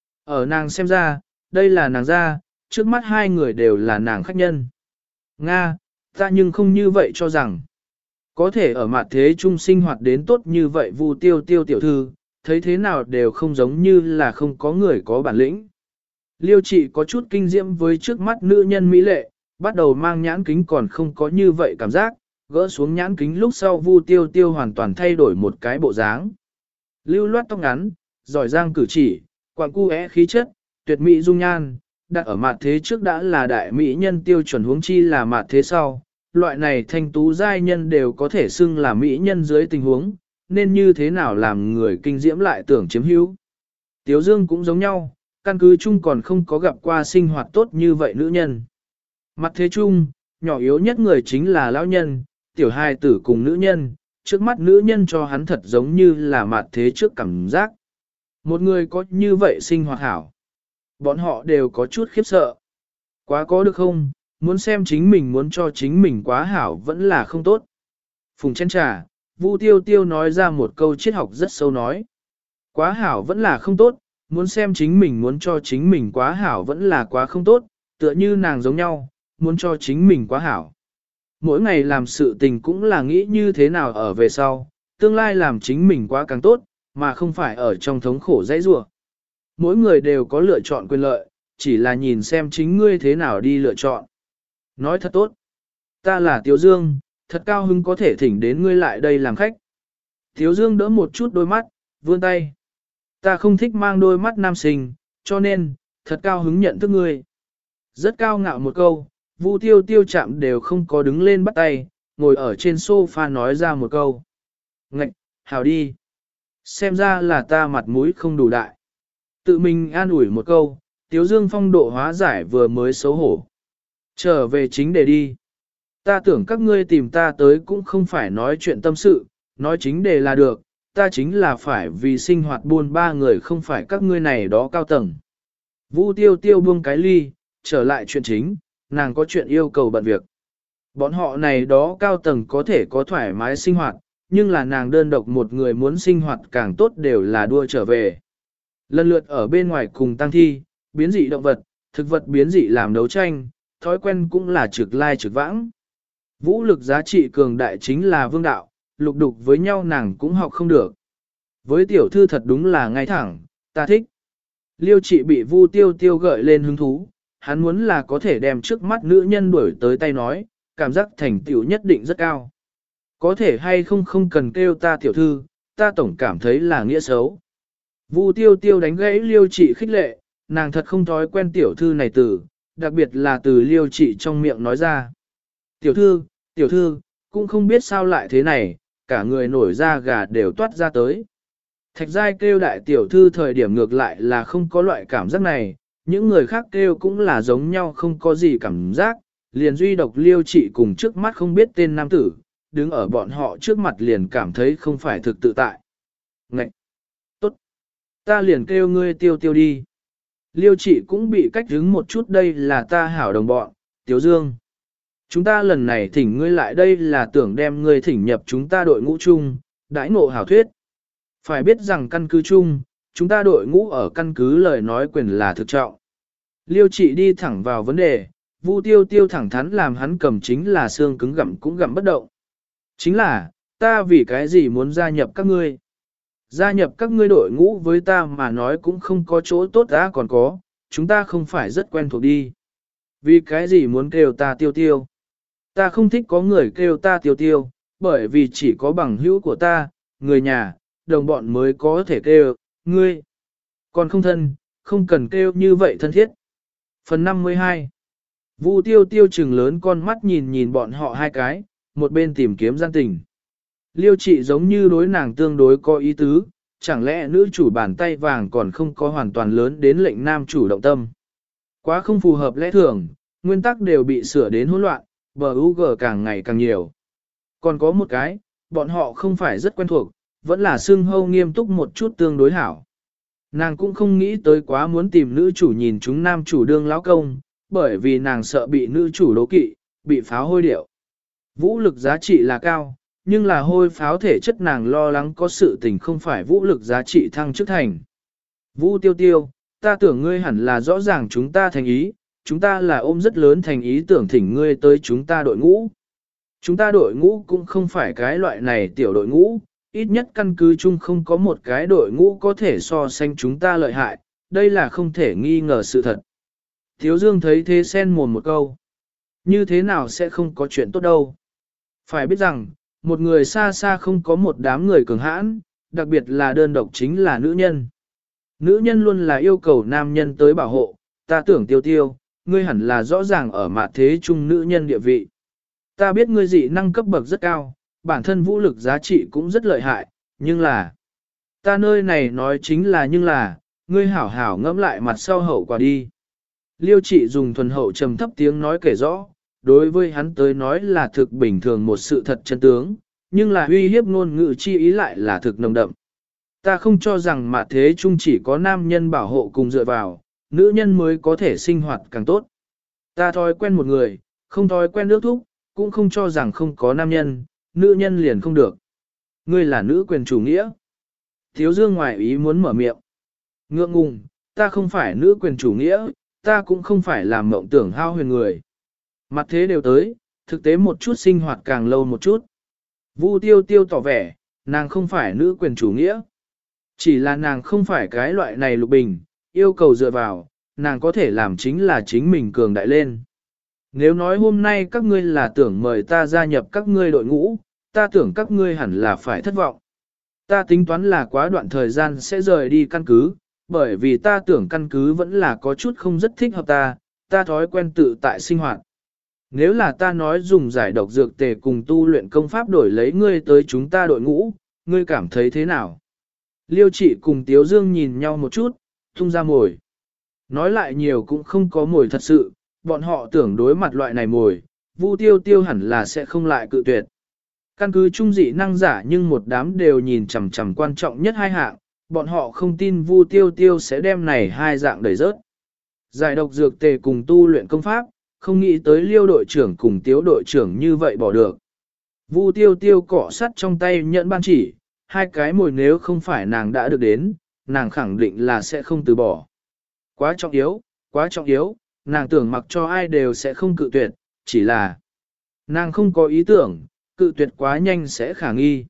Ở nàng xem ra, đây là nàng ra, trước mắt hai người đều là nàng khách nhân. Nga, ta nhưng không như vậy cho rằng, có thể ở mặt thế chung sinh hoạt đến tốt như vậy Vu Tiêu Tiêu tiểu thư, thấy thế nào đều không giống như là không có người có bản lĩnh. Liêu trị có chút kinh diễm với trước mắt nữ nhân mỹ lệ, bắt đầu mang nhãn kính còn không có như vậy cảm giác, gỡ xuống nhãn kính lúc sau Vu Tiêu Tiêu hoàn toàn thay đổi một cái bộ dáng. Lưu loát tóc ngắn, giỏi giang cử chỉ, quàng cu é khí chất, tuyệt mỹ dung nhan, đặt ở mặt thế trước đã là đại mỹ nhân tiêu chuẩn huống chi là mặt thế sau. Loại này thanh tú giai nhân đều có thể xưng là mỹ nhân dưới tình huống, nên như thế nào làm người kinh diễm lại tưởng chiếm hữu. Tiếu Dương cũng giống nhau, căn cứ chung còn không có gặp qua sinh hoạt tốt như vậy nữ nhân. Mặt thế chung, nhỏ yếu nhất người chính là lão nhân, tiểu hài tử cùng nữ nhân, trước mắt nữ nhân cho hắn thật giống như là mặt thế trước cảm giác. Một người có như vậy sinh hoạt hảo. Bọn họ đều có chút khiếp sợ. Quá có được không, muốn xem chính mình muốn cho chính mình quá hảo vẫn là không tốt. Phùng chén trà, Vu Tiêu Tiêu nói ra một câu triết học rất sâu nói. Quá hảo vẫn là không tốt, muốn xem chính mình muốn cho chính mình quá hảo vẫn là quá không tốt, tựa như nàng giống nhau, muốn cho chính mình quá hảo. Mỗi ngày làm sự tình cũng là nghĩ như thế nào ở về sau, tương lai làm chính mình quá càng tốt, mà không phải ở trong thống khổ dãy rủa. Mỗi người đều có lựa chọn quyền lợi, chỉ là nhìn xem chính ngươi thế nào đi lựa chọn. Nói thật tốt. Ta là Tiếu Dương, thật cao hứng có thể thỉnh đến ngươi lại đây làm khách. Tiếu Dương đỡ một chút đôi mắt, vươn tay. Ta không thích mang đôi mắt nam sinh, cho nên, thật cao hứng nhận thức ngươi. Rất cao ngạo một câu, Vu Tiêu Tiêu chạm đều không có đứng lên bắt tay, ngồi ở trên sofa nói ra một câu. Ngạch, hào đi. Xem ra là ta mặt mũi không đủ đại. Tự mình an ủi một câu, Tiếu Dương phong độ hóa giải vừa mới xấu hổ. Trở về chính đề đi. Ta tưởng các ngươi tìm ta tới cũng không phải nói chuyện tâm sự, nói chính đề là được, ta chính là phải vì sinh hoạt buôn ba người không phải các ngươi này đó cao tầng. Vu Tiêu Tiêu buông cái ly, trở lại chuyện chính, nàng có chuyện yêu cầu bận việc. Bọn họ này đó cao tầng có thể có thoải mái sinh hoạt, nhưng là nàng đơn độc một người muốn sinh hoạt càng tốt đều là đua trở về. Lần lượt ở bên ngoài cùng tăng thi, biến dị động vật, thực vật biến dị làm đấu tranh, thói quen cũng là trực lai trực vãng. Vũ lực giá trị cường đại chính là vương đạo, lục đục với nhau nàng cũng học không được. Với tiểu thư thật đúng là ngay thẳng, ta thích. Liêu trị bị Vu Tiêu Tiêu gợi lên hứng thú, hắn muốn là có thể đem trước mắt nữ nhân đuổi tới tay nói, cảm giác thành tựu nhất định rất cao. Có thể hay không không cần kêu ta tiểu thư, ta tổng cảm thấy là nghĩa xấu. Vu Tiêu Tiêu đánh gãy Liêu trị khích lệ, nàng thật không thói quen tiểu thư này từ, đặc biệt là từ Liêu trị trong miệng nói ra. Tiểu thư, tiểu thư, cũng không biết sao lại thế này, cả người nổi da gà đều toát ra tới. Thạch giai kêu đại tiểu thư thời điểm ngược lại là không có loại cảm giác này, những người khác kêu cũng là giống nhau không có gì cảm giác, liền duy độc Liêu trị cùng trước mắt không biết tên nam tử, đứng ở bọn họ trước mặt liền cảm thấy không phải thực tự tại. Ngậy! Tốt! Ta liền kêu ngươi Tiêu Tiêu đi. Liêu trị cũng bị cách đứng một chút, đây là ta hảo đồng bọn, Tiếu Dương. Chúng ta lần này thỉnh ngươi lại đây là tưởng đem ngươi thỉnh nhập chúng ta đội ngũ chung, đãi ngộ hảo thuyết. Phải biết rằng căn cứ chung, chúng ta đội ngũ ở căn cứ lời nói quyền là thực trọng. Liêu trị đi thẳng vào vấn đề, Vu Tiêu Tiêu thẳng thắn làm hắn cầm chính là xương cứng gặm cũng gặm bất động. Chính là, ta vì cái gì muốn gia nhập các ngươi? Gia nhập các ngươi đội ngũ với ta mà nói cũng không có chỗ tốt đã còn có, chúng ta không phải rất quen thuộc đi. Vì cái gì muốn kêu ta Tiêu Tiêu? Ta không thích có người kêu ta Tiêu Tiêu, bởi vì chỉ có bằng hữu của ta, người nhà, đồng bọn mới có thể kêu, ngươi. Còn không thân, không cần kêu như vậy thân thiết. Phần năm mươi hai. Vu Tiêu Tiêu trừng lớn con mắt nhìn nhìn bọn họ hai cái, một bên tìm kiếm gian tình. Liêu trị giống như đối nàng tương đối có ý tứ, chẳng lẽ nữ chủ bàn tay vàng còn không có hoàn toàn lớn đến lệnh nam chủ động tâm. Quá không phù hợp lẽ thường, nguyên tắc đều bị sửa đến hỗn loạn, bờ u gờ càng ngày càng nhiều. Còn có một cái, bọn họ không phải rất quen thuộc, vẫn là xưng hâu nghiêm túc một chút tương đối hảo. Nàng cũng không nghĩ tới quá muốn tìm nữ chủ nhìn chúng nam chủ đương lão công, bởi vì nàng sợ bị nữ chủ đố kỵ, bị pháo hôi điệu. Vũ lực giá trị là cao, nhưng là hôi pháo thể chất nàng lo lắng có sự tình không phải vũ lực giá trị thăng chức thành. Vũ Tiêu Tiêu, ta tưởng ngươi hẳn là rõ ràng chúng ta thành ý, chúng ta là ôm rất lớn thành ý tưởng thỉnh ngươi tới chúng ta đội ngũ. Chúng ta đội ngũ cũng không phải cái loại này tiểu đội ngũ, ít nhất căn cứ chung không có một cái đội ngũ có thể so sánh chúng ta lợi hại, đây là không thể nghi ngờ sự thật. Thiếu Dương thấy thế sen mồm một câu. Như thế nào sẽ không có chuyện tốt đâu. Phải biết rằng, một người xa xa không có một đám người cường hãn, đặc biệt là đơn độc chính là nữ nhân. Nữ nhân luôn là yêu cầu nam nhân tới bảo hộ, ta tưởng Tiêu Tiêu, ngươi hẳn là rõ ràng ở mặt thế chung nữ nhân địa vị. Ta biết ngươi dị năng cấp bậc rất cao, bản thân vũ lực giá trị cũng rất lợi hại, Nhưng là, ta nơi này nói chính là nhưng là, ngươi hảo hảo ngẫm lại mặt sau hậu quả đi. Liêu trị dùng thuần hậu trầm thấp tiếng nói kể rõ, đối với hắn tới nói là thực bình thường một sự thật chân tướng, nhưng là uy hiếp ngôn ngữ chi ý lại là thực nồng đậm. Ta không cho rằng mà thế chung chỉ có nam nhân bảo hộ cùng dựa vào, nữ nhân mới có thể sinh hoạt càng tốt. Ta thói quen một người, không thói quen nước thúc, cũng không cho rằng không có nam nhân, nữ nhân liền không được. Ngươi là nữ quyền chủ nghĩa. Thiếu Dương ngoài ý muốn mở miệng. Ngượng ngùng, ta không phải nữ quyền chủ nghĩa, ta cũng không phải làm mộng tưởng hao huyền người. Mặt thế đều tới, thực tế một chút sinh hoạt càng lâu một chút. Vu Tiêu Tiêu tỏ vẻ, nàng không phải nữ quyền chủ nghĩa. Chỉ là nàng không phải cái loại này lục bình, yêu cầu dựa vào, nàng có thể làm chính là chính mình cường đại lên. Nếu nói hôm nay các ngươi là tưởng mời ta gia nhập các ngươi đội ngũ, ta tưởng các ngươi hẳn là phải thất vọng. Ta tính toán là quá đoạn thời gian sẽ rời đi căn cứ, bởi vì ta tưởng căn cứ vẫn là có chút không rất thích hợp ta, ta thói quen tự tại sinh hoạt. Nếu là ta nói dùng giải độc dược tề cùng tu luyện công pháp đổi lấy ngươi tới chúng ta đội ngũ, ngươi cảm thấy thế nào? Liêu Trị cùng Tiếu Dương nhìn nhau một chút, tung ra mồi. Nói lại nhiều cũng không có mồi thật sự, bọn họ tưởng đối mặt loại này mồi, Vu Tiêu Tiêu hẳn là sẽ không lại cự tuyệt. Căn cứ trung dị năng giả nhưng một đám đều nhìn chằm chằm quan trọng nhất hai hạng, bọn họ không tin Vu Tiêu Tiêu sẽ đem này hai dạng đẩy rớt. Giải độc dược tề cùng tu luyện công pháp, không nghĩ tới Liêu đội trưởng cùng Tiếu đội trưởng như vậy bỏ được. Vu Tiêu Tiêu cọ sắt trong tay nhận ban chỉ, hai cái mồi nếu không phải nàng đã được đến, nàng khẳng định là sẽ không từ bỏ. Quá trọng yếu, quá trọng yếu, nàng tưởng mặc cho ai đều sẽ không cự tuyệt, chỉ là nàng không có ý tưởng, cự tuyệt quá nhanh sẽ khả nghi.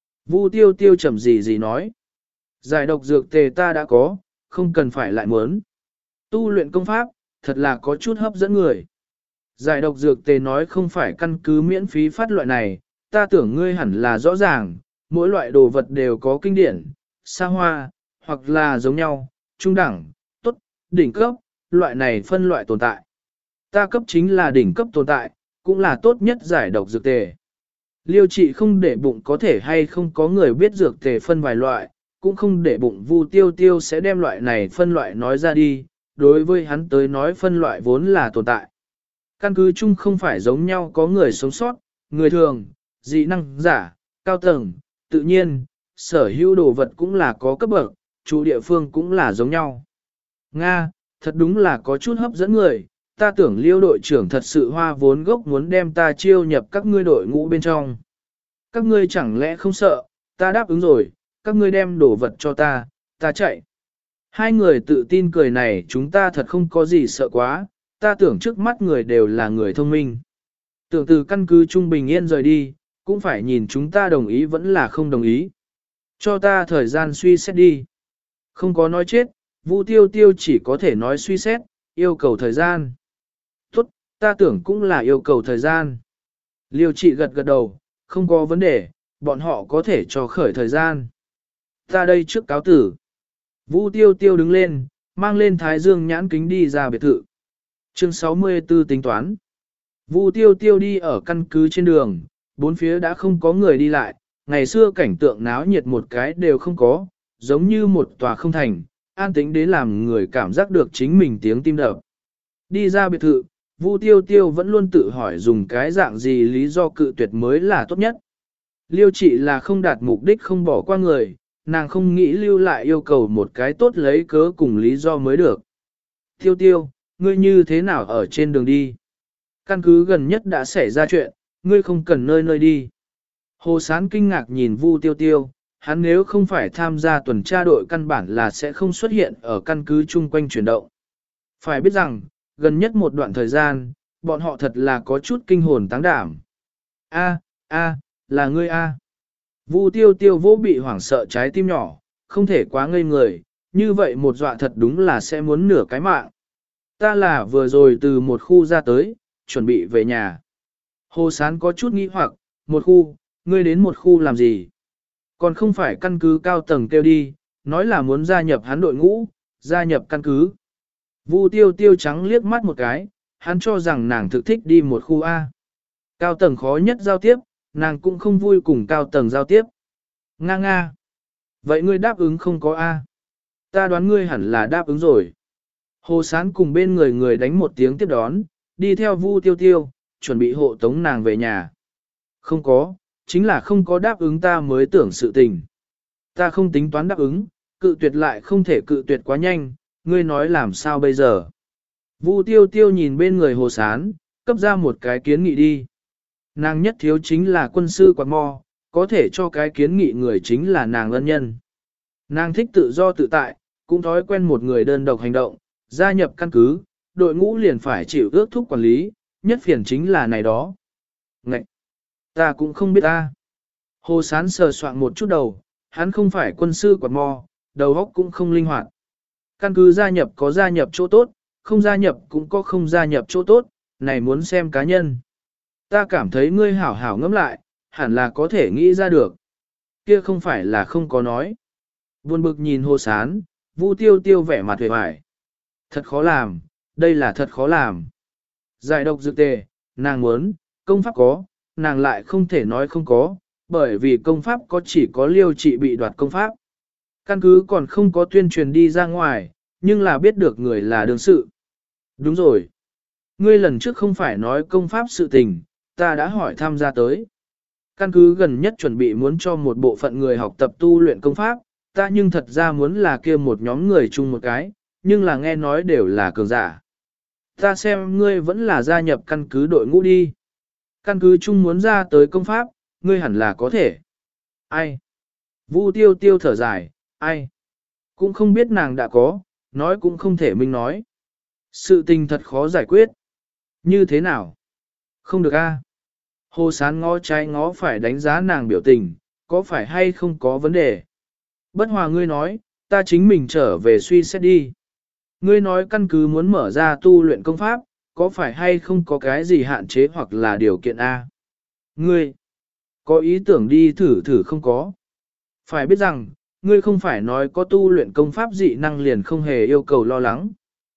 Vu Tiêu Tiêu chậm gì gì nói. Giải độc dược tề ta đã có, không cần phải lại muốn. Tu luyện công pháp, thật là có chút hấp dẫn người. Giải độc dược tề nói không phải căn cứ miễn phí phát loại này, ta tưởng ngươi hẳn là rõ ràng, mỗi loại đồ vật đều có kinh điển, xa hoa, hoặc là giống nhau, trung đẳng, tốt, đỉnh cấp, loại này phân loại tồn tại. Ta cấp chính là đỉnh cấp tồn tại, cũng là tốt nhất giải độc dược tề. Liêu Trị không để bụng có thể hay không có người biết dược tề phân vài loại, cũng không để bụng Vu Tiêu Tiêu sẽ đem loại này phân loại nói ra đi, đối với hắn tới nói phân loại vốn là tồn tại. Căn cứ chung không phải giống nhau có người sống sót, người thường, dị năng giả, cao tầng, tự nhiên, sở hữu đồ vật cũng là có cấp bậc, chủ địa phương cũng là giống nhau. Nga, thật đúng là có chút hấp dẫn người, ta tưởng Liêu đội trưởng thật sự hoa vốn gốc muốn đem ta chiêu nhập các ngươi đội ngũ bên trong. Các ngươi chẳng lẽ không sợ, ta đáp ứng rồi, các ngươi đem đồ vật cho ta, ta chạy. Hai người tự tin cười này chúng ta thật không có gì sợ quá, ta tưởng trước mắt người đều là người thông minh. Tưởng từ căn cứ trung bình yên rời đi, cũng phải nhìn chúng ta đồng ý vẫn là không đồng ý. Cho ta thời gian suy xét đi. Không có nói chết, Vu Tiêu Tiêu chỉ có thể nói suy xét, yêu cầu thời gian. Tốt, ta tưởng cũng là yêu cầu thời gian. Liêu Trị gật gật đầu, không có vấn đề, bọn họ có thể cho khởi thời gian. Ta đây trước cáo tử. Vu Tiêu Tiêu đứng lên, mang lên thái dương nhãn kính đi ra biệt thự. Chương sáu mươi tư tính toán. Vu Tiêu Tiêu đi ở căn cứ trên đường, bốn phía đã không có người đi lại, ngày xưa cảnh tượng náo nhiệt một cái đều không có, giống như một tòa không thành, an tĩnh đến làm người cảm giác được chính mình tiếng tim đập. Đi ra biệt thự, Vu Tiêu Tiêu vẫn luôn tự hỏi dùng cái dạng gì lý do cự tuyệt mới là tốt nhất. Liêu Trị là không đạt mục đích không bỏ qua người, nàng không nghĩ lưu lại yêu cầu một cái tốt lấy cớ cùng lý do mới được. Tiêu Tiêu, ngươi như thế nào ở trên đường đi? Căn cứ gần nhất đã xảy ra chuyện, ngươi không cần nơi nơi đi. Hồ Sán kinh ngạc nhìn Vu Tiêu Tiêu, hắn nếu không phải tham gia tuần tra đội căn bản là sẽ không xuất hiện ở căn cứ chung quanh chuyển động. Phải biết rằng, gần nhất một đoạn thời gian, bọn họ thật là có chút kinh hồn táng đảm. A, a, là ngươi a. Vu Tiêu Tiêu vỗ bị hoảng sợ trái tim nhỏ, không thể quá ngây người, như vậy một dọa thật đúng là sẽ muốn nửa cái mạng. Ta là vừa rồi từ một khu ra tới, chuẩn bị về nhà. Hồ Sán có chút nghi hoặc, một khu, ngươi đến một khu làm gì? Còn không phải căn cứ cao tầng kêu đi, nói là muốn gia nhập hắn đội ngũ, gia nhập căn cứ. Vu Tiêu Tiêu trắng liếc mắt một cái, hắn cho rằng nàng thực thích đi một khu A. Cao tầng khó nhất giao tiếp, nàng cũng không vui cùng cao tầng giao tiếp. Nga nga. Vậy ngươi đáp ứng không có A? Ta đoán ngươi hẳn là đáp ứng rồi. Hồ Sán cùng bên người người đánh một tiếng tiếp đón, đi theo Vu Tiêu Tiêu, chuẩn bị hộ tống nàng về nhà. Không có, chính là không có đáp ứng ta mới tưởng sự tình. Ta không tính toán đáp ứng, cự tuyệt lại không thể cự tuyệt quá nhanh, ngươi nói làm sao bây giờ. Vu Tiêu Tiêu nhìn bên người Hồ Sán, cấp ra một cái kiến nghị đi. Nàng nhất thiếu chính là quân sư quạt mo, có thể cho cái kiến nghị người chính là nàng ân nhân. Nàng thích tự do tự tại, cũng thói quen một người đơn độc hành động, gia nhập căn cứ, đội ngũ liền phải chịu ước thúc quản lý, nhất phiền chính là này đó. Ngậy! Ta cũng không biết ta. Hồ Sán sờ soạn một chút đầu, hắn không phải quân sư quạt mo, đầu óc cũng không linh hoạt. Căn cứ gia nhập có gia nhập chỗ tốt, không gia nhập cũng có không gia nhập chỗ tốt, này muốn xem cá nhân. Ta cảm thấy ngươi hảo hảo ngẫm lại, hẳn là có thể nghĩ ra được. Kia không phải là không có nói. Buồn bực nhìn Hồ Sán, Vu Tiêu Tiêu vẻ mặt hề hoài. Thật khó làm, đây là thật khó làm. Giải độc dược tề, nàng muốn, công pháp có, nàng lại không thể nói không có, bởi vì công pháp có chỉ có liêu trị bị đoạt công pháp. Căn cứ còn không có tuyên truyền đi ra ngoài, nhưng là biết được người là đương sự. Đúng rồi. Ngươi lần trước không phải nói công pháp sự tình, ta đã hỏi tham gia tới. Căn cứ gần nhất chuẩn bị muốn cho một bộ phận người học tập tu luyện công pháp, ta nhưng thật ra muốn là kia một nhóm người chung một cái, nhưng là nghe nói đều là cường giả. Ta xem ngươi vẫn là gia nhập căn cứ đội ngũ đi. Căn cứ chung muốn ra tới công pháp, ngươi hẳn là có thể. Ai? Vu Tiêu Tiêu thở dài, ai? Cũng không biết nàng đã có, nói cũng không thể minh nói. Sự tình thật khó giải quyết. Như thế nào? Không được a. Hồ Sán ngó trái ngó phải đánh giá nàng biểu tình, có phải hay không có vấn đề? Bất hòa ngươi nói, ta chính mình trở về suy xét đi. Ngươi nói căn cứ muốn mở ra tu luyện công pháp, có phải hay không có cái gì hạn chế hoặc là điều kiện A? Ngươi, có ý tưởng đi thử thử không có? Phải biết rằng, ngươi không phải nói có tu luyện công pháp dị năng liền không hề yêu cầu lo lắng.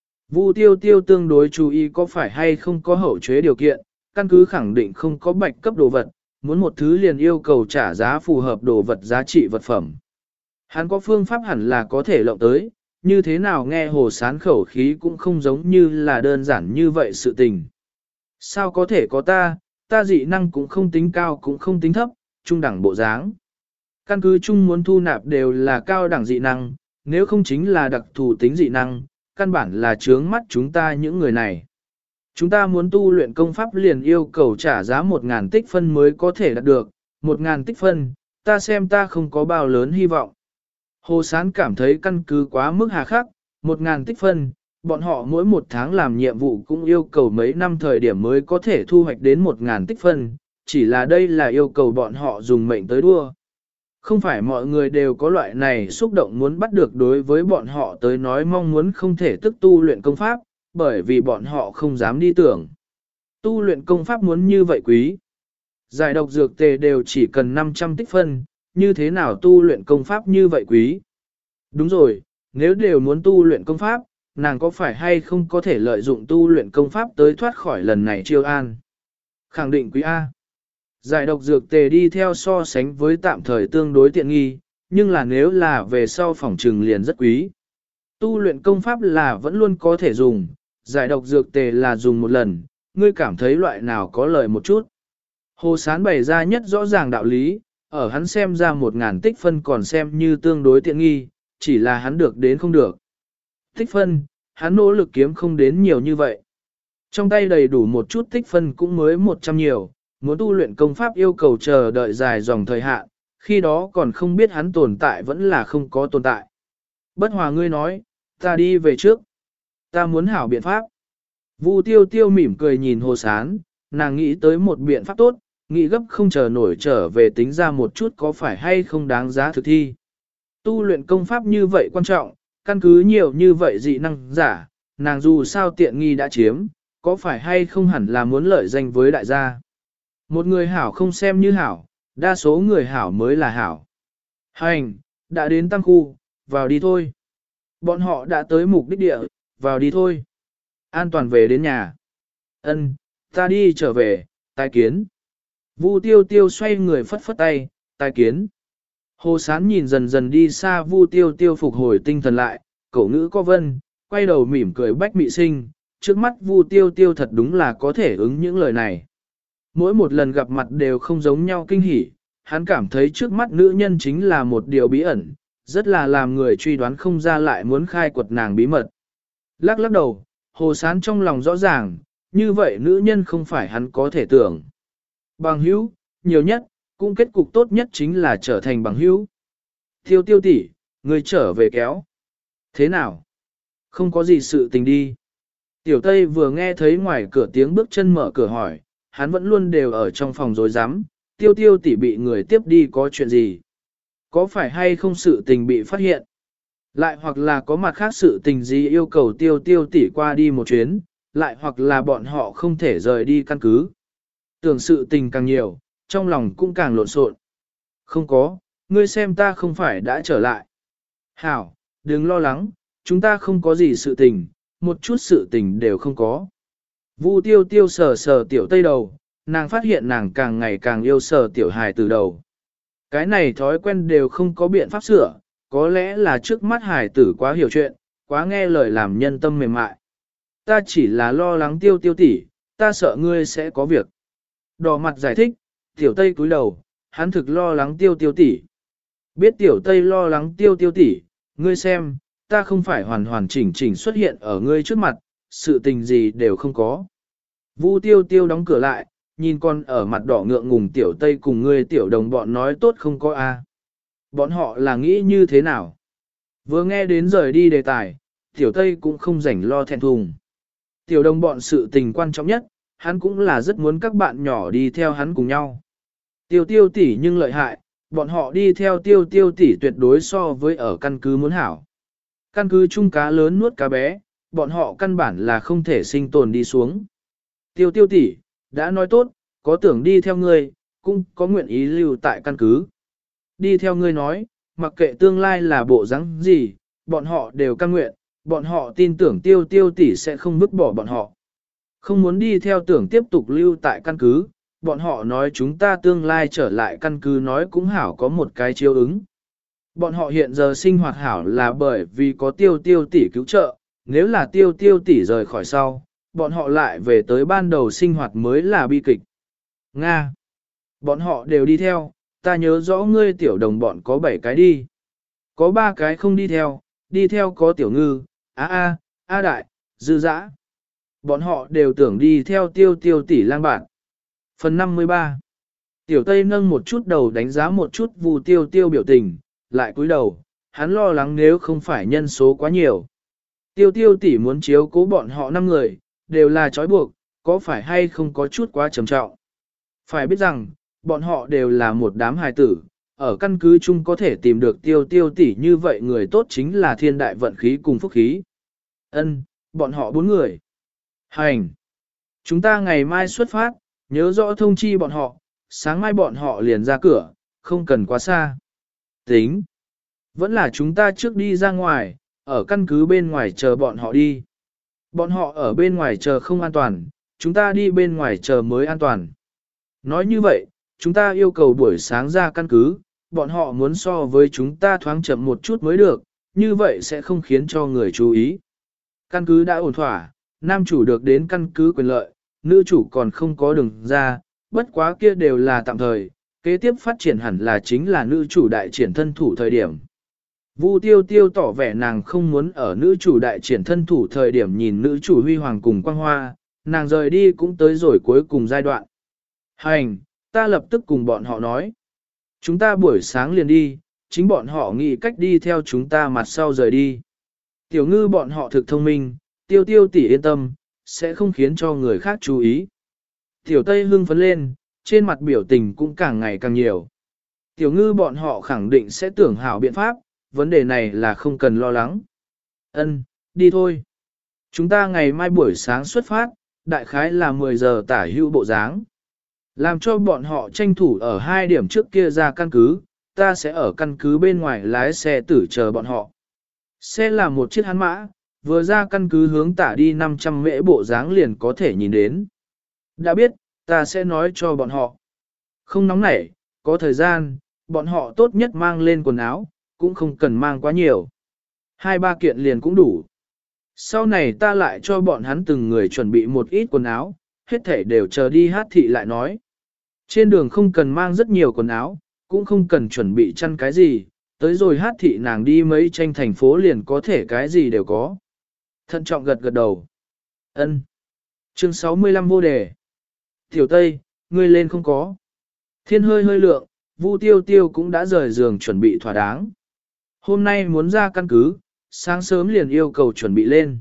Vu Tiêu Tiêu tương đối chú ý có phải hay không có hậu chế điều kiện, căn cứ khẳng định không có bạch cấp đồ vật, muốn một thứ liền yêu cầu trả giá phù hợp đồ vật giá trị vật phẩm. Hắn có phương pháp hẳn là có thể lộng tới, như thế nào nghe Hồ Sán khẩu khí cũng không giống như là đơn giản như vậy sự tình. Sao có thể có ta, ta dị năng cũng không tính cao cũng không tính thấp, trung đẳng bộ dáng. Căn cứ chung muốn thu nạp đều là cao đẳng dị năng, nếu không chính là đặc thù tính dị năng, căn bản là chướng mắt chúng ta những người này. Chúng ta muốn tu luyện công pháp liền yêu cầu trả giá một ngàn tích phân mới có thể đạt được, một ngàn tích phân, ta xem ta không có bao lớn hy vọng. Hồ Sán cảm thấy căn cứ quá mức hà khắc, một ngàn tích phân, bọn họ mỗi một tháng làm nhiệm vụ cũng yêu cầu mấy năm thời điểm mới có thể thu hoạch đến một ngàn tích phân, chỉ là đây là yêu cầu bọn họ dùng mệnh tới đua. Không phải mọi người đều có loại này xúc động muốn bắt được đối với bọn họ tới nói mong muốn không thể tức tu luyện công pháp, bởi vì bọn họ không dám đi tưởng. Tu luyện công pháp muốn như vậy quý. Giải độc dược tề đều chỉ cần năm trăm tích phân, như thế nào tu luyện công pháp như vậy quý? Đúng rồi, nếu đều muốn tu luyện công pháp, nàng có phải hay không có thể lợi dụng tu luyện công pháp tới thoát khỏi lần này chiêu an? Khẳng định quý A. Giải độc dược tề đi theo so sánh với tạm thời tương đối tiện nghi, nhưng là nếu là về sau phòng trừng liền rất quý. Tu luyện công pháp là vẫn luôn có thể dùng, giải độc dược tề là dùng một lần, ngươi cảm thấy loại nào có lợi một chút. Hồ Sán bày ra nhất rõ ràng đạo lý, ở hắn xem ra một ngàn tích phân còn xem như tương đối tiện nghi, chỉ là hắn được đến không được. Tích phân, hắn nỗ lực kiếm không đến nhiều như vậy. Trong tay đầy đủ một chút tích phân cũng mới một trăm nhiều, muốn tu luyện công pháp yêu cầu chờ đợi dài dòng thời hạn, khi đó còn không biết hắn tồn tại vẫn là không có tồn tại. Bất hòa ngươi nói, ta đi về trước. Ta muốn hảo biện pháp. Vu Tiêu Tiêu mỉm cười nhìn Hồ Sán, nàng nghĩ tới một biện pháp tốt, nghĩ gấp không chờ nổi trở về tính ra một chút có phải hay không đáng giá thực thi. Tu luyện công pháp như vậy quan trọng, căn cứ nhiều như vậy dị năng giả, nàng dù sao tiện nghi đã chiếm, có phải hay không hẳn là muốn lợi danh với đại gia. Một người hảo không xem như hảo, đa số người hảo mới là hảo. Hành, đã đến tăng khu, vào đi thôi. Bọn họ đã tới mục đích địa, vào đi thôi. An toàn về đến nhà. Ân, ta đi trở về, tai kiến. Vu Tiêu Tiêu xoay người phất phất tay, tai kiến. Hồ Sán nhìn dần dần đi xa Vu Tiêu Tiêu phục hồi tinh thần lại, cậu ngữ có vân, quay đầu mỉm cười bách mị sinh, trước mắt Vu Tiêu Tiêu thật đúng là có thể ứng những lời này. Mỗi một lần gặp mặt đều không giống nhau kinh hỉ, hắn cảm thấy trước mắt nữ nhân chính là một điều bí ẩn, rất là làm người truy đoán không ra lại muốn khai quật nàng bí mật. Lắc lắc đầu, Hồ Sán trong lòng rõ ràng, như vậy nữ nhân không phải hắn có thể tưởng. Bằng hữu, nhiều nhất, cũng kết cục tốt nhất chính là trở thành bằng hữu. Tiêu tiêu tỷ, người trở về kéo. Thế nào? Không có gì sự tình đi. Tiểu Tây vừa nghe thấy ngoài cửa tiếng bước chân mở cửa hỏi, hắn vẫn luôn đều ở trong phòng rối rắm. Tiêu tiêu tỷ bị người tiếp đi có chuyện gì? Có phải hay không sự tình bị phát hiện? Lại hoặc là có mặt khác sự tình gì yêu cầu tiêu tiêu tỷ qua đi một chuyến, lại hoặc là bọn họ không thể rời đi căn cứ. Tưởng sự tình càng nhiều, trong lòng cũng càng lộn xộn. Không có, ngươi xem ta không phải đã trở lại. Hảo, đừng lo lắng, chúng ta không có gì sự tình, một chút sự tình đều không có. Vu tiêu tiêu sờ sờ tiểu Tây đầu, nàng phát hiện nàng càng ngày càng yêu sờ tiểu hài từ đầu. Cái này thói quen đều không có biện pháp sửa, có lẽ là trước mắt hài tử quá hiểu chuyện, quá nghe lời làm nhân tâm mềm mại. Ta chỉ là lo lắng tiêu tiêu tỷ, ta sợ ngươi sẽ có việc. Đỏ mặt giải thích, tiểu Tây cúi đầu, hắn thực lo lắng tiêu tiêu tỷ. Biết tiểu Tây lo lắng tiêu tiêu tỷ, ngươi xem, ta không phải hoàn hoàn chỉnh chỉnh xuất hiện ở ngươi trước mặt, sự tình gì đều không có. Vu tiêu tiêu đóng cửa lại, nhìn con ở mặt đỏ ngượng ngùng tiểu Tây cùng ngươi tiểu đồng bọn nói tốt không có a. Bọn họ là nghĩ như thế nào? Vừa nghe đến rời đi đề tài, tiểu Tây cũng không rảnh lo thẹn thùng. Tiểu đồng bọn sự tình quan trọng nhất, hắn cũng là rất muốn các bạn nhỏ đi theo hắn cùng nhau. Tiêu tiêu tỷ nhưng lợi hại, bọn họ đi theo tiêu tiêu tỷ tuyệt đối so với ở căn cứ muốn hảo. Căn cứ chung cá lớn nuốt cá bé, bọn họ căn bản là không thể sinh tồn đi xuống. Tiêu tiêu tỷ, đã nói tốt, có tưởng đi theo ngươi, cũng có nguyện ý lưu tại căn cứ. Đi theo ngươi nói, mặc kệ tương lai là bộ dáng gì, bọn họ đều cam nguyện, bọn họ tin tưởng tiêu tiêu tỷ sẽ không vứt bỏ bọn họ. Không muốn đi theo tưởng tiếp tục lưu tại căn cứ, bọn họ nói chúng ta tương lai trở lại căn cứ nói cũng hảo có một cái chiếu ứng. Bọn họ hiện giờ sinh hoạt hảo là bởi vì có tiêu tiêu tỷ cứu trợ, nếu là tiêu tiêu tỷ rời khỏi sau, bọn họ lại về tới ban đầu sinh hoạt mới là bi kịch. Nga! Bọn họ đều đi theo, ta nhớ rõ ngươi tiểu đồng bọn có bảy cái đi. Có ba cái không đi theo, đi theo có tiểu ngư, a a, a đại, dư dã. Bọn họ đều tưởng đi theo tiêu tiêu tỷ lang bạn. Phần năm mươi ba. Tiểu Tây nâng một chút đầu đánh giá một chút Vu tiêu tiêu biểu tình, lại cúi đầu, hắn lo lắng nếu không phải nhân số quá nhiều. Tiêu tiêu tỷ muốn chiếu cố bọn họ năm người, đều là trói buộc, có phải hay không có chút quá trầm trọng. Phải biết rằng, bọn họ đều là một đám hài tử, ở căn cứ chung có thể tìm được tiêu tiêu tỷ như vậy người tốt chính là thiên đại vận khí cùng phúc khí. Ân, bọn họ bốn người. Hành! Chúng ta ngày mai xuất phát, nhớ rõ thông chi bọn họ, sáng mai bọn họ liền ra cửa, không cần quá xa. Tính! Vẫn là chúng ta trước đi ra ngoài, ở căn cứ bên ngoài chờ bọn họ đi. Bọn họ ở bên ngoài chờ không an toàn, chúng ta đi bên ngoài chờ mới an toàn. Nói như vậy, chúng ta yêu cầu buổi sáng ra căn cứ, bọn họ muốn so với chúng ta thoáng chậm một chút mới được, như vậy sẽ không khiến cho người chú ý. Căn cứ đã ổn thỏa, nam chủ được đến căn cứ quyền lợi, nữ chủ còn không có đường ra, bất quá kia đều là tạm thời, kế tiếp phát triển hẳn là chính là nữ chủ đại triển thân thủ thời điểm. Vu tiêu tiêu tỏ vẻ nàng không muốn ở nữ chủ đại triển thân thủ thời điểm nhìn nữ chủ huy hoàng cùng quang hoa, nàng rời đi cũng tới rồi cuối cùng giai đoạn. Hành, ta lập tức cùng bọn họ nói. Chúng ta buổi sáng liền đi, chính bọn họ nghĩ cách đi theo chúng ta mặt sau rời đi. Tiểu ngư bọn họ thực thông minh, tiêu tiêu tỷ yên tâm, sẽ không khiến cho người khác chú ý. Tiểu Tây hưng phấn lên, trên mặt biểu tình cũng càng ngày càng nhiều. Tiểu ngư bọn họ khẳng định sẽ tưởng hảo biện pháp, vấn đề này là không cần lo lắng. Ân, đi thôi. Chúng ta ngày mai buổi sáng xuất phát, đại khái là mười giờ tả hữu bộ dáng. Làm cho bọn họ tranh thủ ở hai điểm trước kia ra căn cứ, ta sẽ ở căn cứ bên ngoài lái xe tử chờ bọn họ. Xe là một chiếc hắn mã, vừa ra căn cứ hướng tả đi năm trăm mễ bộ dáng liền có thể nhìn đến. Đã biết, ta sẽ nói cho bọn họ. Không nóng nảy, có thời gian, bọn họ tốt nhất mang lên quần áo, cũng không cần mang quá nhiều. Hai ba kiện liền cũng đủ. Sau này ta lại cho bọn hắn từng người chuẩn bị một ít quần áo, hết thể đều chờ đi hát thị lại nói. Trên đường không cần mang rất nhiều quần áo, cũng không cần chuẩn bị chăn cái gì, tới rồi hát thị nàng đi mấy tranh thành phố liền có thể cái gì đều có. Thận trọng gật gật đầu. Ân. Chương sáu mươi lăm vô đề. Tiểu Tây, ngươi lên không có. Thiên hơi hơi lượng, Vu Tiêu Tiêu cũng đã rời giường chuẩn bị thỏa đáng. Hôm nay muốn ra căn cứ, sáng sớm liền yêu cầu chuẩn bị lên.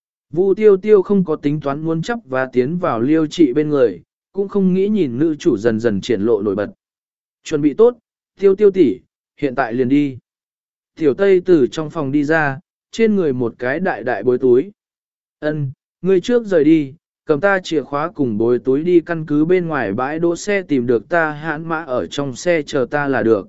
Vu Tiêu Tiêu không có tính toán muốn chấp và tiến vào Liêu Trị bên người, cũng không nghĩ nhìn nữ chủ dần dần triển lộ nổi bật. Chuẩn bị tốt, Tiêu Tiêu tỷ, hiện tại liền đi. Tiểu Tây từ trong phòng đi ra, trên người một cái đại đại bối túi. Ân, ngươi trước rời đi, cầm ta chìa khóa cùng bối túi đi căn cứ bên ngoài bãi đỗ xe tìm được ta hãn mã ở trong xe chờ ta là được.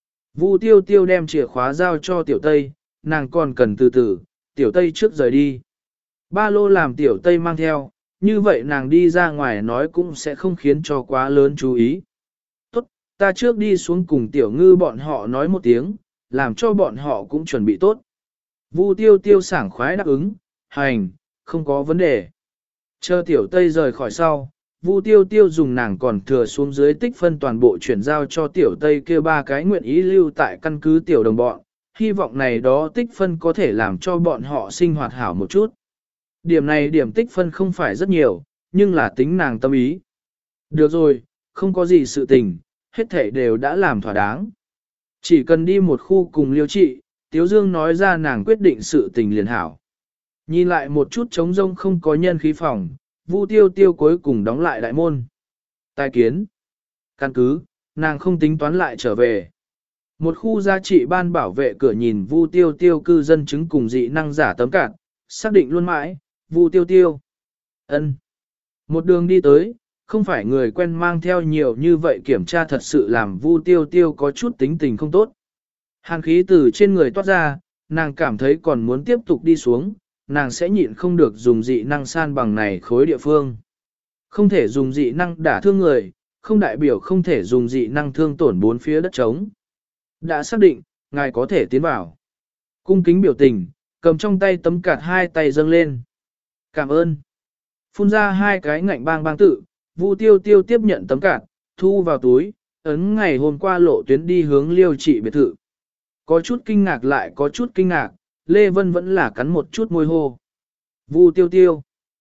Vu Tiêu Tiêu đem chìa khóa giao cho Tiểu Tây, nàng còn cần từ từ, Tiểu Tây trước rời đi. Ba lô làm Tiểu Tây mang theo, như vậy nàng đi ra ngoài nói cũng sẽ không khiến cho quá lớn chú ý. Tốt, ta trước đi xuống cùng Tiểu Ngư bọn họ nói một tiếng, làm cho bọn họ cũng chuẩn bị tốt. Vu Tiêu Tiêu sảng khoái đáp ứng, hành, không có vấn đề. Chờ Tiểu Tây rời khỏi sau, Vu Tiêu Tiêu dùng nàng còn thừa xuống dưới tích phân toàn bộ chuyển giao cho Tiểu Tây kêu ba cái nguyện ý lưu tại căn cứ Tiểu đồng bọn, hy vọng này đó tích phân có thể làm cho bọn họ sinh hoạt hảo một chút. Điểm này điểm tích phân không phải rất nhiều, nhưng là tính nàng tâm ý. Được rồi, không có gì sự tình, hết thảy đều đã làm thỏa đáng. Chỉ cần đi một khu cùng Liêu Trị, Tiếu Dương nói ra nàng quyết định sự tình liền hảo. Nhìn lại một chút trống rông không có nhân khí phòng, Vu Tiêu Tiêu cuối cùng đóng lại đại môn. Tài kiến. Căn cứ, nàng không tính toán lại trở về. Một khu giá trị ban bảo vệ cửa nhìn Vu Tiêu Tiêu cư dân chứng cùng dị năng giả tấm cạn, xác định luôn mãi, Vu Tiêu Tiêu. Ân. Một đường đi tới, không phải người quen mang theo nhiều như vậy kiểm tra thật sự làm Vu Tiêu Tiêu có chút tính tình không tốt. Hàn khí từ trên người toát ra, nàng cảm thấy còn muốn tiếp tục đi xuống, nàng sẽ nhịn không được dùng dị năng san bằng này khối địa phương. Không thể dùng dị năng đả thương người, không đại biểu không thể dùng dị năng thương tổn bốn phía đất trống. Đã xác định, ngài có thể tiến vào. Cung kính biểu tình, cầm trong tay tấm cạt hai tay dâng lên. Cảm ơn. Phun ra hai cái ngạnh bang bang tự, Vu Tiêu Tiêu tiếp nhận tấm cạt, thu vào túi, ấn ngày hôm qua lộ tuyến đi hướng Liêu Trị biệt thự. Có chút kinh ngạc lại có chút kinh ngạc, Lê Vân vẫn là cắn một chút môi hô. Vu Tiêu Tiêu.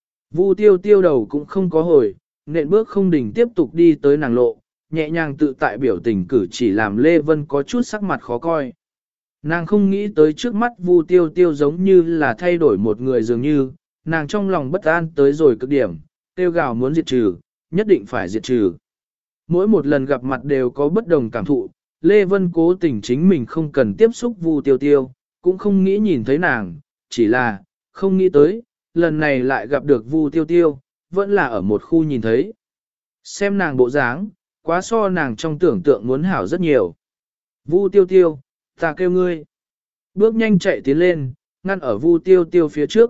Vu Tiêu Tiêu đầu cũng không có hồi, nện bước không đỉnh tiếp tục đi tới nàng lộ, nhẹ nhàng tự tại biểu tình cử chỉ làm Lê Vân có chút sắc mặt khó coi. Nàng không nghĩ tới trước mắt Vu Tiêu Tiêu giống như là thay đổi một người dường như, nàng trong lòng bất an tới rồi cực điểm, tiêu gào muốn diệt trừ, nhất định phải diệt trừ. Mỗi một lần gặp mặt đều có bất đồng cảm thụ, Lê Vân cố tình chính mình không cần tiếp xúc Vu Tiêu Tiêu, cũng không nghĩ nhìn thấy nàng, chỉ là, không nghĩ tới, lần này lại gặp được Vu Tiêu Tiêu, vẫn là ở một khu nhìn thấy. Xem nàng bộ dáng, quá so nàng trong tưởng tượng muốn hảo rất nhiều. Vu Tiêu Tiêu, ta kêu ngươi. Bước nhanh chạy tiến lên, ngăn ở Vu Tiêu Tiêu phía trước.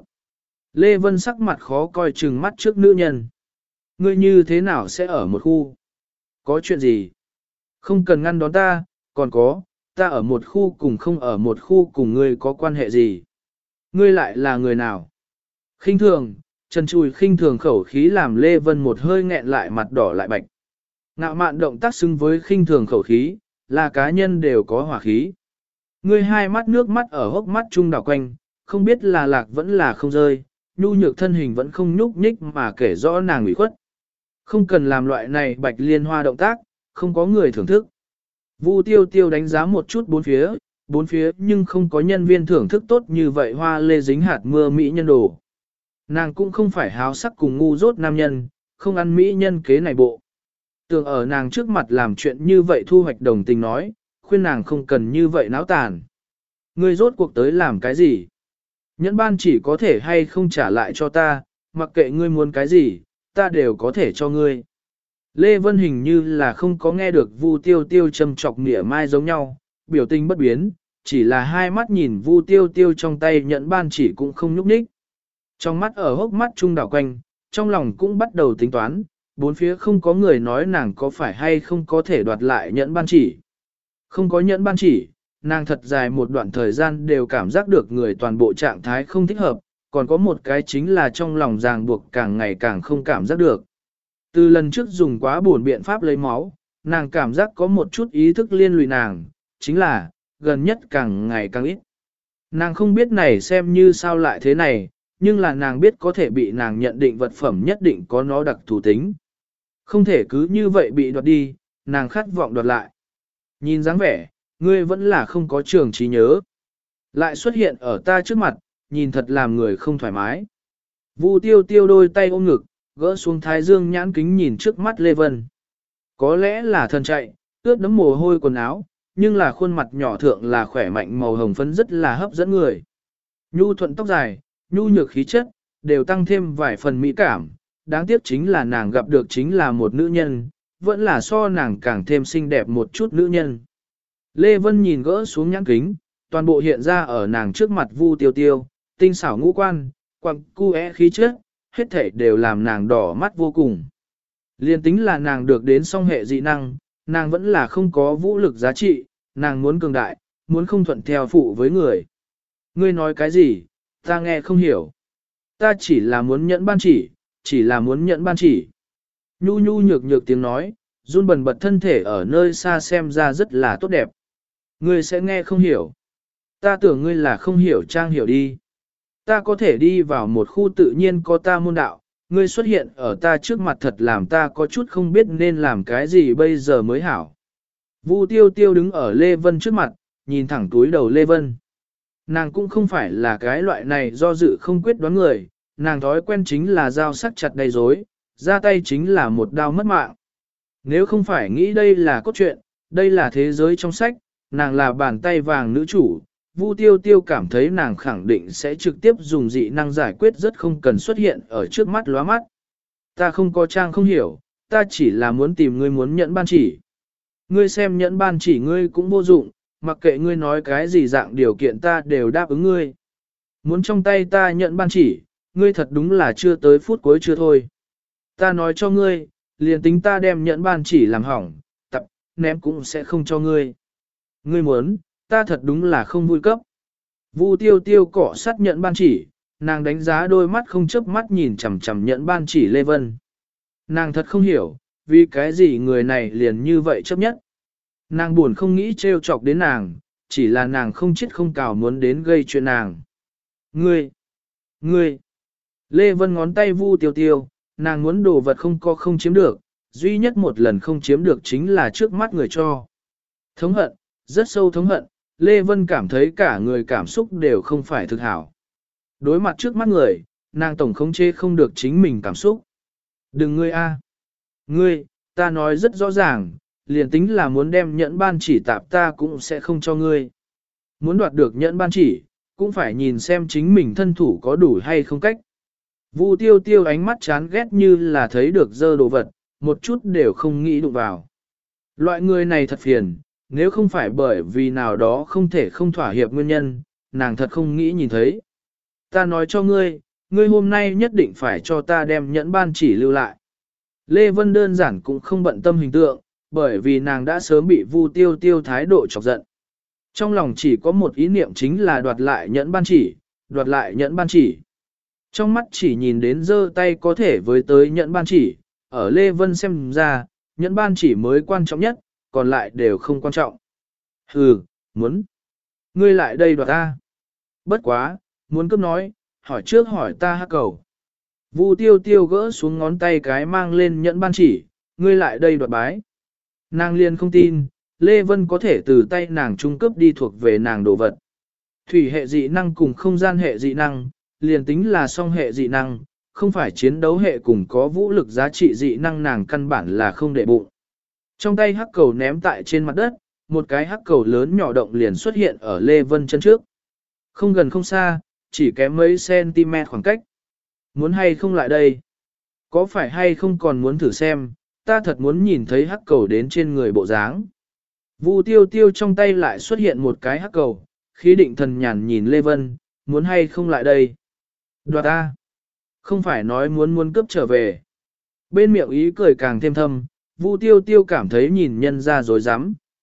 Lê Vân sắc mặt khó coi chừng mắt trước nữ nhân. Ngươi như thế nào sẽ ở một khu? Có chuyện gì? Không cần ngăn đón ta, còn có, ta ở một khu cùng không ở một khu cùng ngươi có quan hệ gì? Ngươi lại là người nào? Khinh thường, trần chùi khinh thường khẩu khí làm Lê Vân một hơi nghẹn lại mặt đỏ lại bạch. Ngạo mạn động tác xứng với khinh thường khẩu khí, là cá nhân đều có hỏa khí. Ngươi hai mắt nước mắt ở hốc mắt trung đảo quanh, không biết là lạc vẫn là không rơi, nhu nhược thân hình vẫn không nhúc nhích mà kể rõ nàng ủy khuất. Không cần làm loại này bạch liên hoa động tác, không có người thưởng thức. Vu Tiêu Tiêu đánh giá một chút bốn phía, bốn phía nhưng không có nhân viên thưởng thức tốt như vậy hoa lê dính hạt mưa mỹ nhân đồ. Nàng cũng không phải háo sắc cùng ngu dốt nam nhân, không ăn mỹ nhân kế này bộ. Tưởng ở nàng trước mặt làm chuyện như vậy thu hoạch đồng tình nói, khuyên nàng không cần như vậy náo tàn. Ngươi rốt cuộc tới làm cái gì? Nhẫn ban chỉ có thể hay không trả lại cho ta, mặc kệ ngươi muốn cái gì, ta đều có thể cho ngươi. Lê Vân hình như là không có nghe được Vu Tiêu Tiêu châm chọc nịa mai giống nhau, biểu tình bất biến, chỉ là hai mắt nhìn Vu Tiêu Tiêu trong tay nhẫn ban chỉ cũng không nhúc nhích. Trong mắt ở hốc mắt trung đảo quanh, trong lòng cũng bắt đầu tính toán, bốn phía không có người nói nàng có phải hay không có thể đoạt lại nhẫn ban chỉ. Không có nhẫn ban chỉ, nàng thật dài một đoạn thời gian đều cảm giác được người toàn bộ trạng thái không thích hợp, còn có một cái chính là trong lòng ràng buộc càng ngày càng không cảm giác được. Từ lần trước dùng quá buồn biện pháp lấy máu, nàng cảm giác có một chút ý thức liên lụy nàng, chính là, gần nhất càng ngày càng ít. Nàng không biết này xem như sao lại thế này, nhưng là nàng biết có thể bị nàng nhận định vật phẩm nhất định có nó đặc thù tính. Không thể cứ như vậy bị đoạt đi, nàng khát vọng đoạt lại. Nhìn dáng vẻ, ngươi vẫn là không có trường trí nhớ. Lại xuất hiện ở ta trước mặt, nhìn thật làm người không thoải mái. Vu tiêu tiêu đôi tay ôm ngực, gỡ xuống thái dương nhãn kính nhìn trước mắt Lê Vân. Có lẽ là thần chạy, ướt đẫm mồ hôi quần áo, nhưng là khuôn mặt nhỏ thượng là khỏe mạnh màu hồng phấn rất là hấp dẫn người. Nhu thuận tóc dài, nhu nhược khí chất, đều tăng thêm vài phần mỹ cảm. Đáng tiếc chính là nàng gặp được chính là một nữ nhân, vẫn là so nàng càng thêm xinh đẹp một chút nữ nhân. Lê Vân nhìn gỡ xuống nhãn kính, toàn bộ hiện ra ở nàng trước mặt Vu tiêu tiêu, tinh xảo ngũ quan, quặng cu é khí chất, hết thảy đều làm nàng đỏ mắt vô cùng. Liên tính là nàng được đến song hệ dị năng, nàng vẫn là không có vũ lực giá trị, nàng muốn cường đại, muốn không thuận theo phụ với người. Ngươi nói cái gì, ta nghe không hiểu. Ta chỉ là muốn nhẫn ban chỉ, chỉ là muốn nhẫn ban chỉ. Nhu nhu nhược nhược tiếng nói, run bần bật thân thể ở nơi xa xem ra rất là tốt đẹp. Ngươi sẽ nghe không hiểu. Ta tưởng ngươi là không hiểu trang hiểu đi. Ta có thể đi vào một khu tự nhiên có ta môn đạo, ngươi xuất hiện ở ta trước mặt thật làm ta có chút không biết nên làm cái gì bây giờ mới hảo. Vu tiêu tiêu đứng ở Lê Vân trước mặt, nhìn thẳng túi đầu Lê Vân. Nàng cũng không phải là cái loại này do dự không quyết đoán người, nàng thói quen chính là dao sắc chặt đầy rối, ra tay chính là một đao mất mạng. Nếu không phải nghĩ đây là cốt truyện, đây là thế giới trong sách, nàng là bàn tay vàng nữ chủ, Vu tiêu tiêu cảm thấy nàng khẳng định sẽ trực tiếp dùng dị năng giải quyết rất không cần xuất hiện ở trước mắt lóa mắt. Ta không có trang không hiểu, ta chỉ là muốn tìm ngươi muốn nhẫn ban chỉ. Ngươi xem nhẫn ban chỉ ngươi cũng vô dụng, mặc kệ ngươi nói cái gì dạng điều kiện ta đều đáp ứng ngươi. Muốn trong tay ta nhận ban chỉ, ngươi thật đúng là chưa tới phút cuối chưa thôi. Ta nói cho ngươi, liền tính ta đem nhận ban chỉ làm hỏng, tập, ném cũng sẽ không cho ngươi. Ngươi muốn, ta thật đúng là không vui cấp. Vu tiêu tiêu cọ sát nhận ban chỉ, nàng đánh giá đôi mắt không chớp mắt nhìn chằm chằm nhận ban chỉ Lê Vân. Nàng thật không hiểu, vì cái gì người này liền như vậy chấp nhất. Nàng buồn không nghĩ trêu chọc đến nàng, chỉ là nàng không chết không cào muốn đến gây chuyện nàng. Ngươi! Ngươi! Lê Vân ngón tay Vu tiêu tiêu, nàng muốn đồ vật không có không chiếm được, duy nhất một lần không chiếm được chính là trước mắt người cho. Thống hận, rất sâu thống hận, Lê Vân cảm thấy cả người cảm xúc đều không phải thực hảo. Đối mặt trước mắt người, nàng tổng không chê không được chính mình cảm xúc. Đừng ngươi a, Ngươi, ta nói rất rõ ràng, liền tính là muốn đem nhẫn ban chỉ tạp ta cũng sẽ không cho ngươi. Muốn đoạt được nhẫn ban chỉ, cũng phải nhìn xem chính mình thân thủ có đủ hay không cách. Vu tiêu tiêu ánh mắt chán ghét như là thấy được dơ đồ vật, một chút đều không nghĩ đụng vào. Loại người này thật phiền, nếu không phải bởi vì nào đó không thể không thỏa hiệp nguyên nhân, nàng thật không nghĩ nhìn thấy. Ta nói cho ngươi, ngươi hôm nay nhất định phải cho ta đem nhẫn ban chỉ lưu lại. Lê Vân đơn giản cũng không bận tâm hình tượng, bởi vì nàng đã sớm bị Vu tiêu tiêu thái độ chọc giận. Trong lòng chỉ có một ý niệm chính là đoạt lại nhẫn ban chỉ, đoạt lại nhẫn ban chỉ. Trong mắt chỉ nhìn đến giơ tay có thể với tới nhẫn ban chỉ, ở Lê Vân xem ra, nhẫn ban chỉ mới quan trọng nhất, còn lại đều không quan trọng. Hừ, muốn. Ngươi lại đây đoạt ta. Bất quá, muốn cướp nói, hỏi trước hỏi ta hắc cầu. Vu tiêu tiêu gỡ xuống ngón tay cái mang lên nhẫn ban chỉ, ngươi lại đây đoạt bái. Nàng liền không tin, Lê Vân có thể từ tay nàng trung cấp đi thuộc về nàng đồ vật. Thủy hệ dị năng cùng không gian hệ dị năng, liền tính là song hệ dị năng, không phải chiến đấu hệ cùng có vũ lực giá trị dị năng nàng căn bản là không để bụng. Trong tay hắc cầu ném tại trên mặt đất, một cái hắc cầu lớn nhỏ động liền xuất hiện ở Lê Vân chân trước. Không gần không xa, chỉ kém mấy cm khoảng cách. Muốn hay không lại đây? Có phải hay không còn muốn thử xem, ta thật muốn nhìn thấy hắc cầu đến trên người bộ dáng. Vu tiêu tiêu trong tay lại xuất hiện một cái hắc cầu, khí định thần nhàn nhìn Lê Vân, muốn hay không lại đây? Đoạt ta! Không phải nói muốn muốn cướp trở về. Bên miệng ý cười càng thêm thâm, Vu tiêu tiêu cảm thấy nhìn nhân ra dối rắm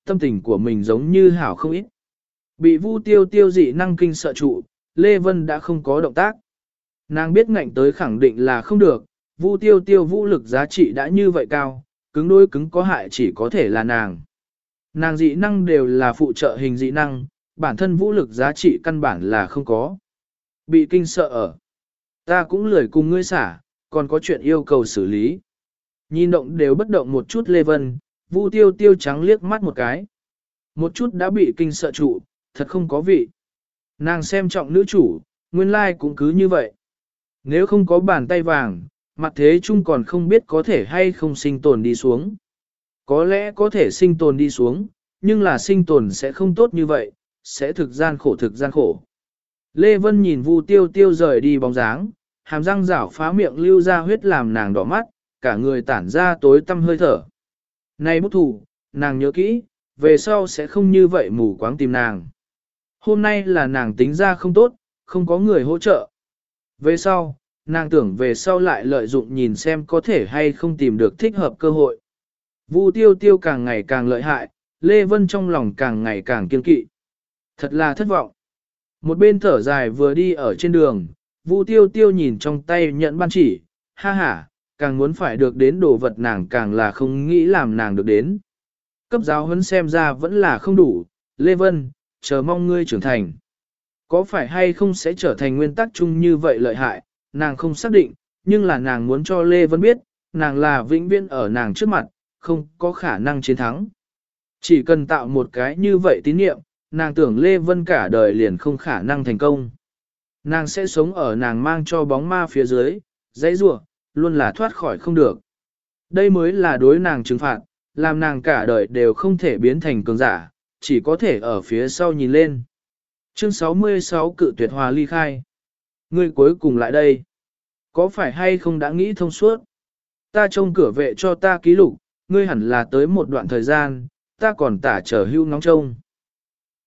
tâm tình của mình giống như hảo không ít. Bị Vu Tiêu Tiêu dị năng kinh sợ trụ, Lê Vân đã không có động tác. Nàng biết ngạnh tới khẳng định là không được, Vu Tiêu Tiêu vũ lực giá trị đã như vậy cao, cứng đôi cứng có hại chỉ có thể là nàng. Nàng dị năng đều là phụ trợ hình dị năng, bản thân vũ lực giá trị căn bản là không có. Bị kinh sợ ở. Ta cũng lười cùng ngươi xả, còn có chuyện yêu cầu xử lý. Nhìn động đều bất động một chút Lê Vân, Vu Tiêu Tiêu trắng liếc mắt một cái. Một chút đã bị kinh sợ trụ, thật không có vị. Nàng xem trọng nữ chủ, nguyên lai like cũng cứ như vậy. Nếu không có bàn tay vàng, mặt thế chung còn không biết có thể hay không sinh tồn đi xuống. Có lẽ có thể sinh tồn đi xuống, nhưng là sinh tồn sẽ không tốt như vậy, sẽ thực gian khổ thực gian khổ. Lê Vân nhìn Vu Tiêu Tiêu rời đi bóng dáng, hàm răng rảo phá miệng lưu ra huyết làm nàng đỏ mắt, cả người tản ra tối tăm hơi thở. Này bút thủ, nàng nhớ kỹ, về sau sẽ không như vậy mù quáng tìm nàng. Hôm nay là nàng tính ra không tốt, không có người hỗ trợ. Về sau, nàng tưởng về sau lại lợi dụng nhìn xem có thể hay không tìm được thích hợp cơ hội. Vu Tiêu Tiêu càng ngày càng lợi hại, Lê Vân trong lòng càng ngày càng kiên kỵ. Thật là thất vọng. Một bên thở dài vừa đi ở trên đường, Vu Tiêu Tiêu nhìn trong tay nhận ban chỉ, ha ha, càng muốn phải được đến đồ vật nàng càng là không nghĩ làm nàng được đến. Cấp giáo huấn xem ra vẫn là không đủ, Lê Vân, chờ mong ngươi trưởng thành. Có phải hay không sẽ trở thành nguyên tắc chung như vậy lợi hại, nàng không xác định, nhưng là nàng muốn cho Lê Vân biết, nàng là vĩnh viễn ở nàng trước mặt, không có khả năng chiến thắng. Chỉ cần tạo một cái như vậy tín niệm, nàng tưởng Lê Vân cả đời liền không khả năng thành công. Nàng sẽ sống ở nàng mang cho bóng ma phía dưới, dãy rủa, luôn là thoát khỏi không được. Đây mới là đối nàng trừng phạt, làm nàng cả đời đều không thể biến thành cường giả, chỉ có thể ở phía sau nhìn lên. Chương sáu mươi sáu cự tuyệt hòa ly khai. Ngươi cuối cùng lại đây. Có phải hay không đã nghĩ thông suốt? Ta trông cửa vệ cho ta ký lục, ngươi hẳn là tới một đoạn thời gian, ta còn tả chờ hưu ngóng trông.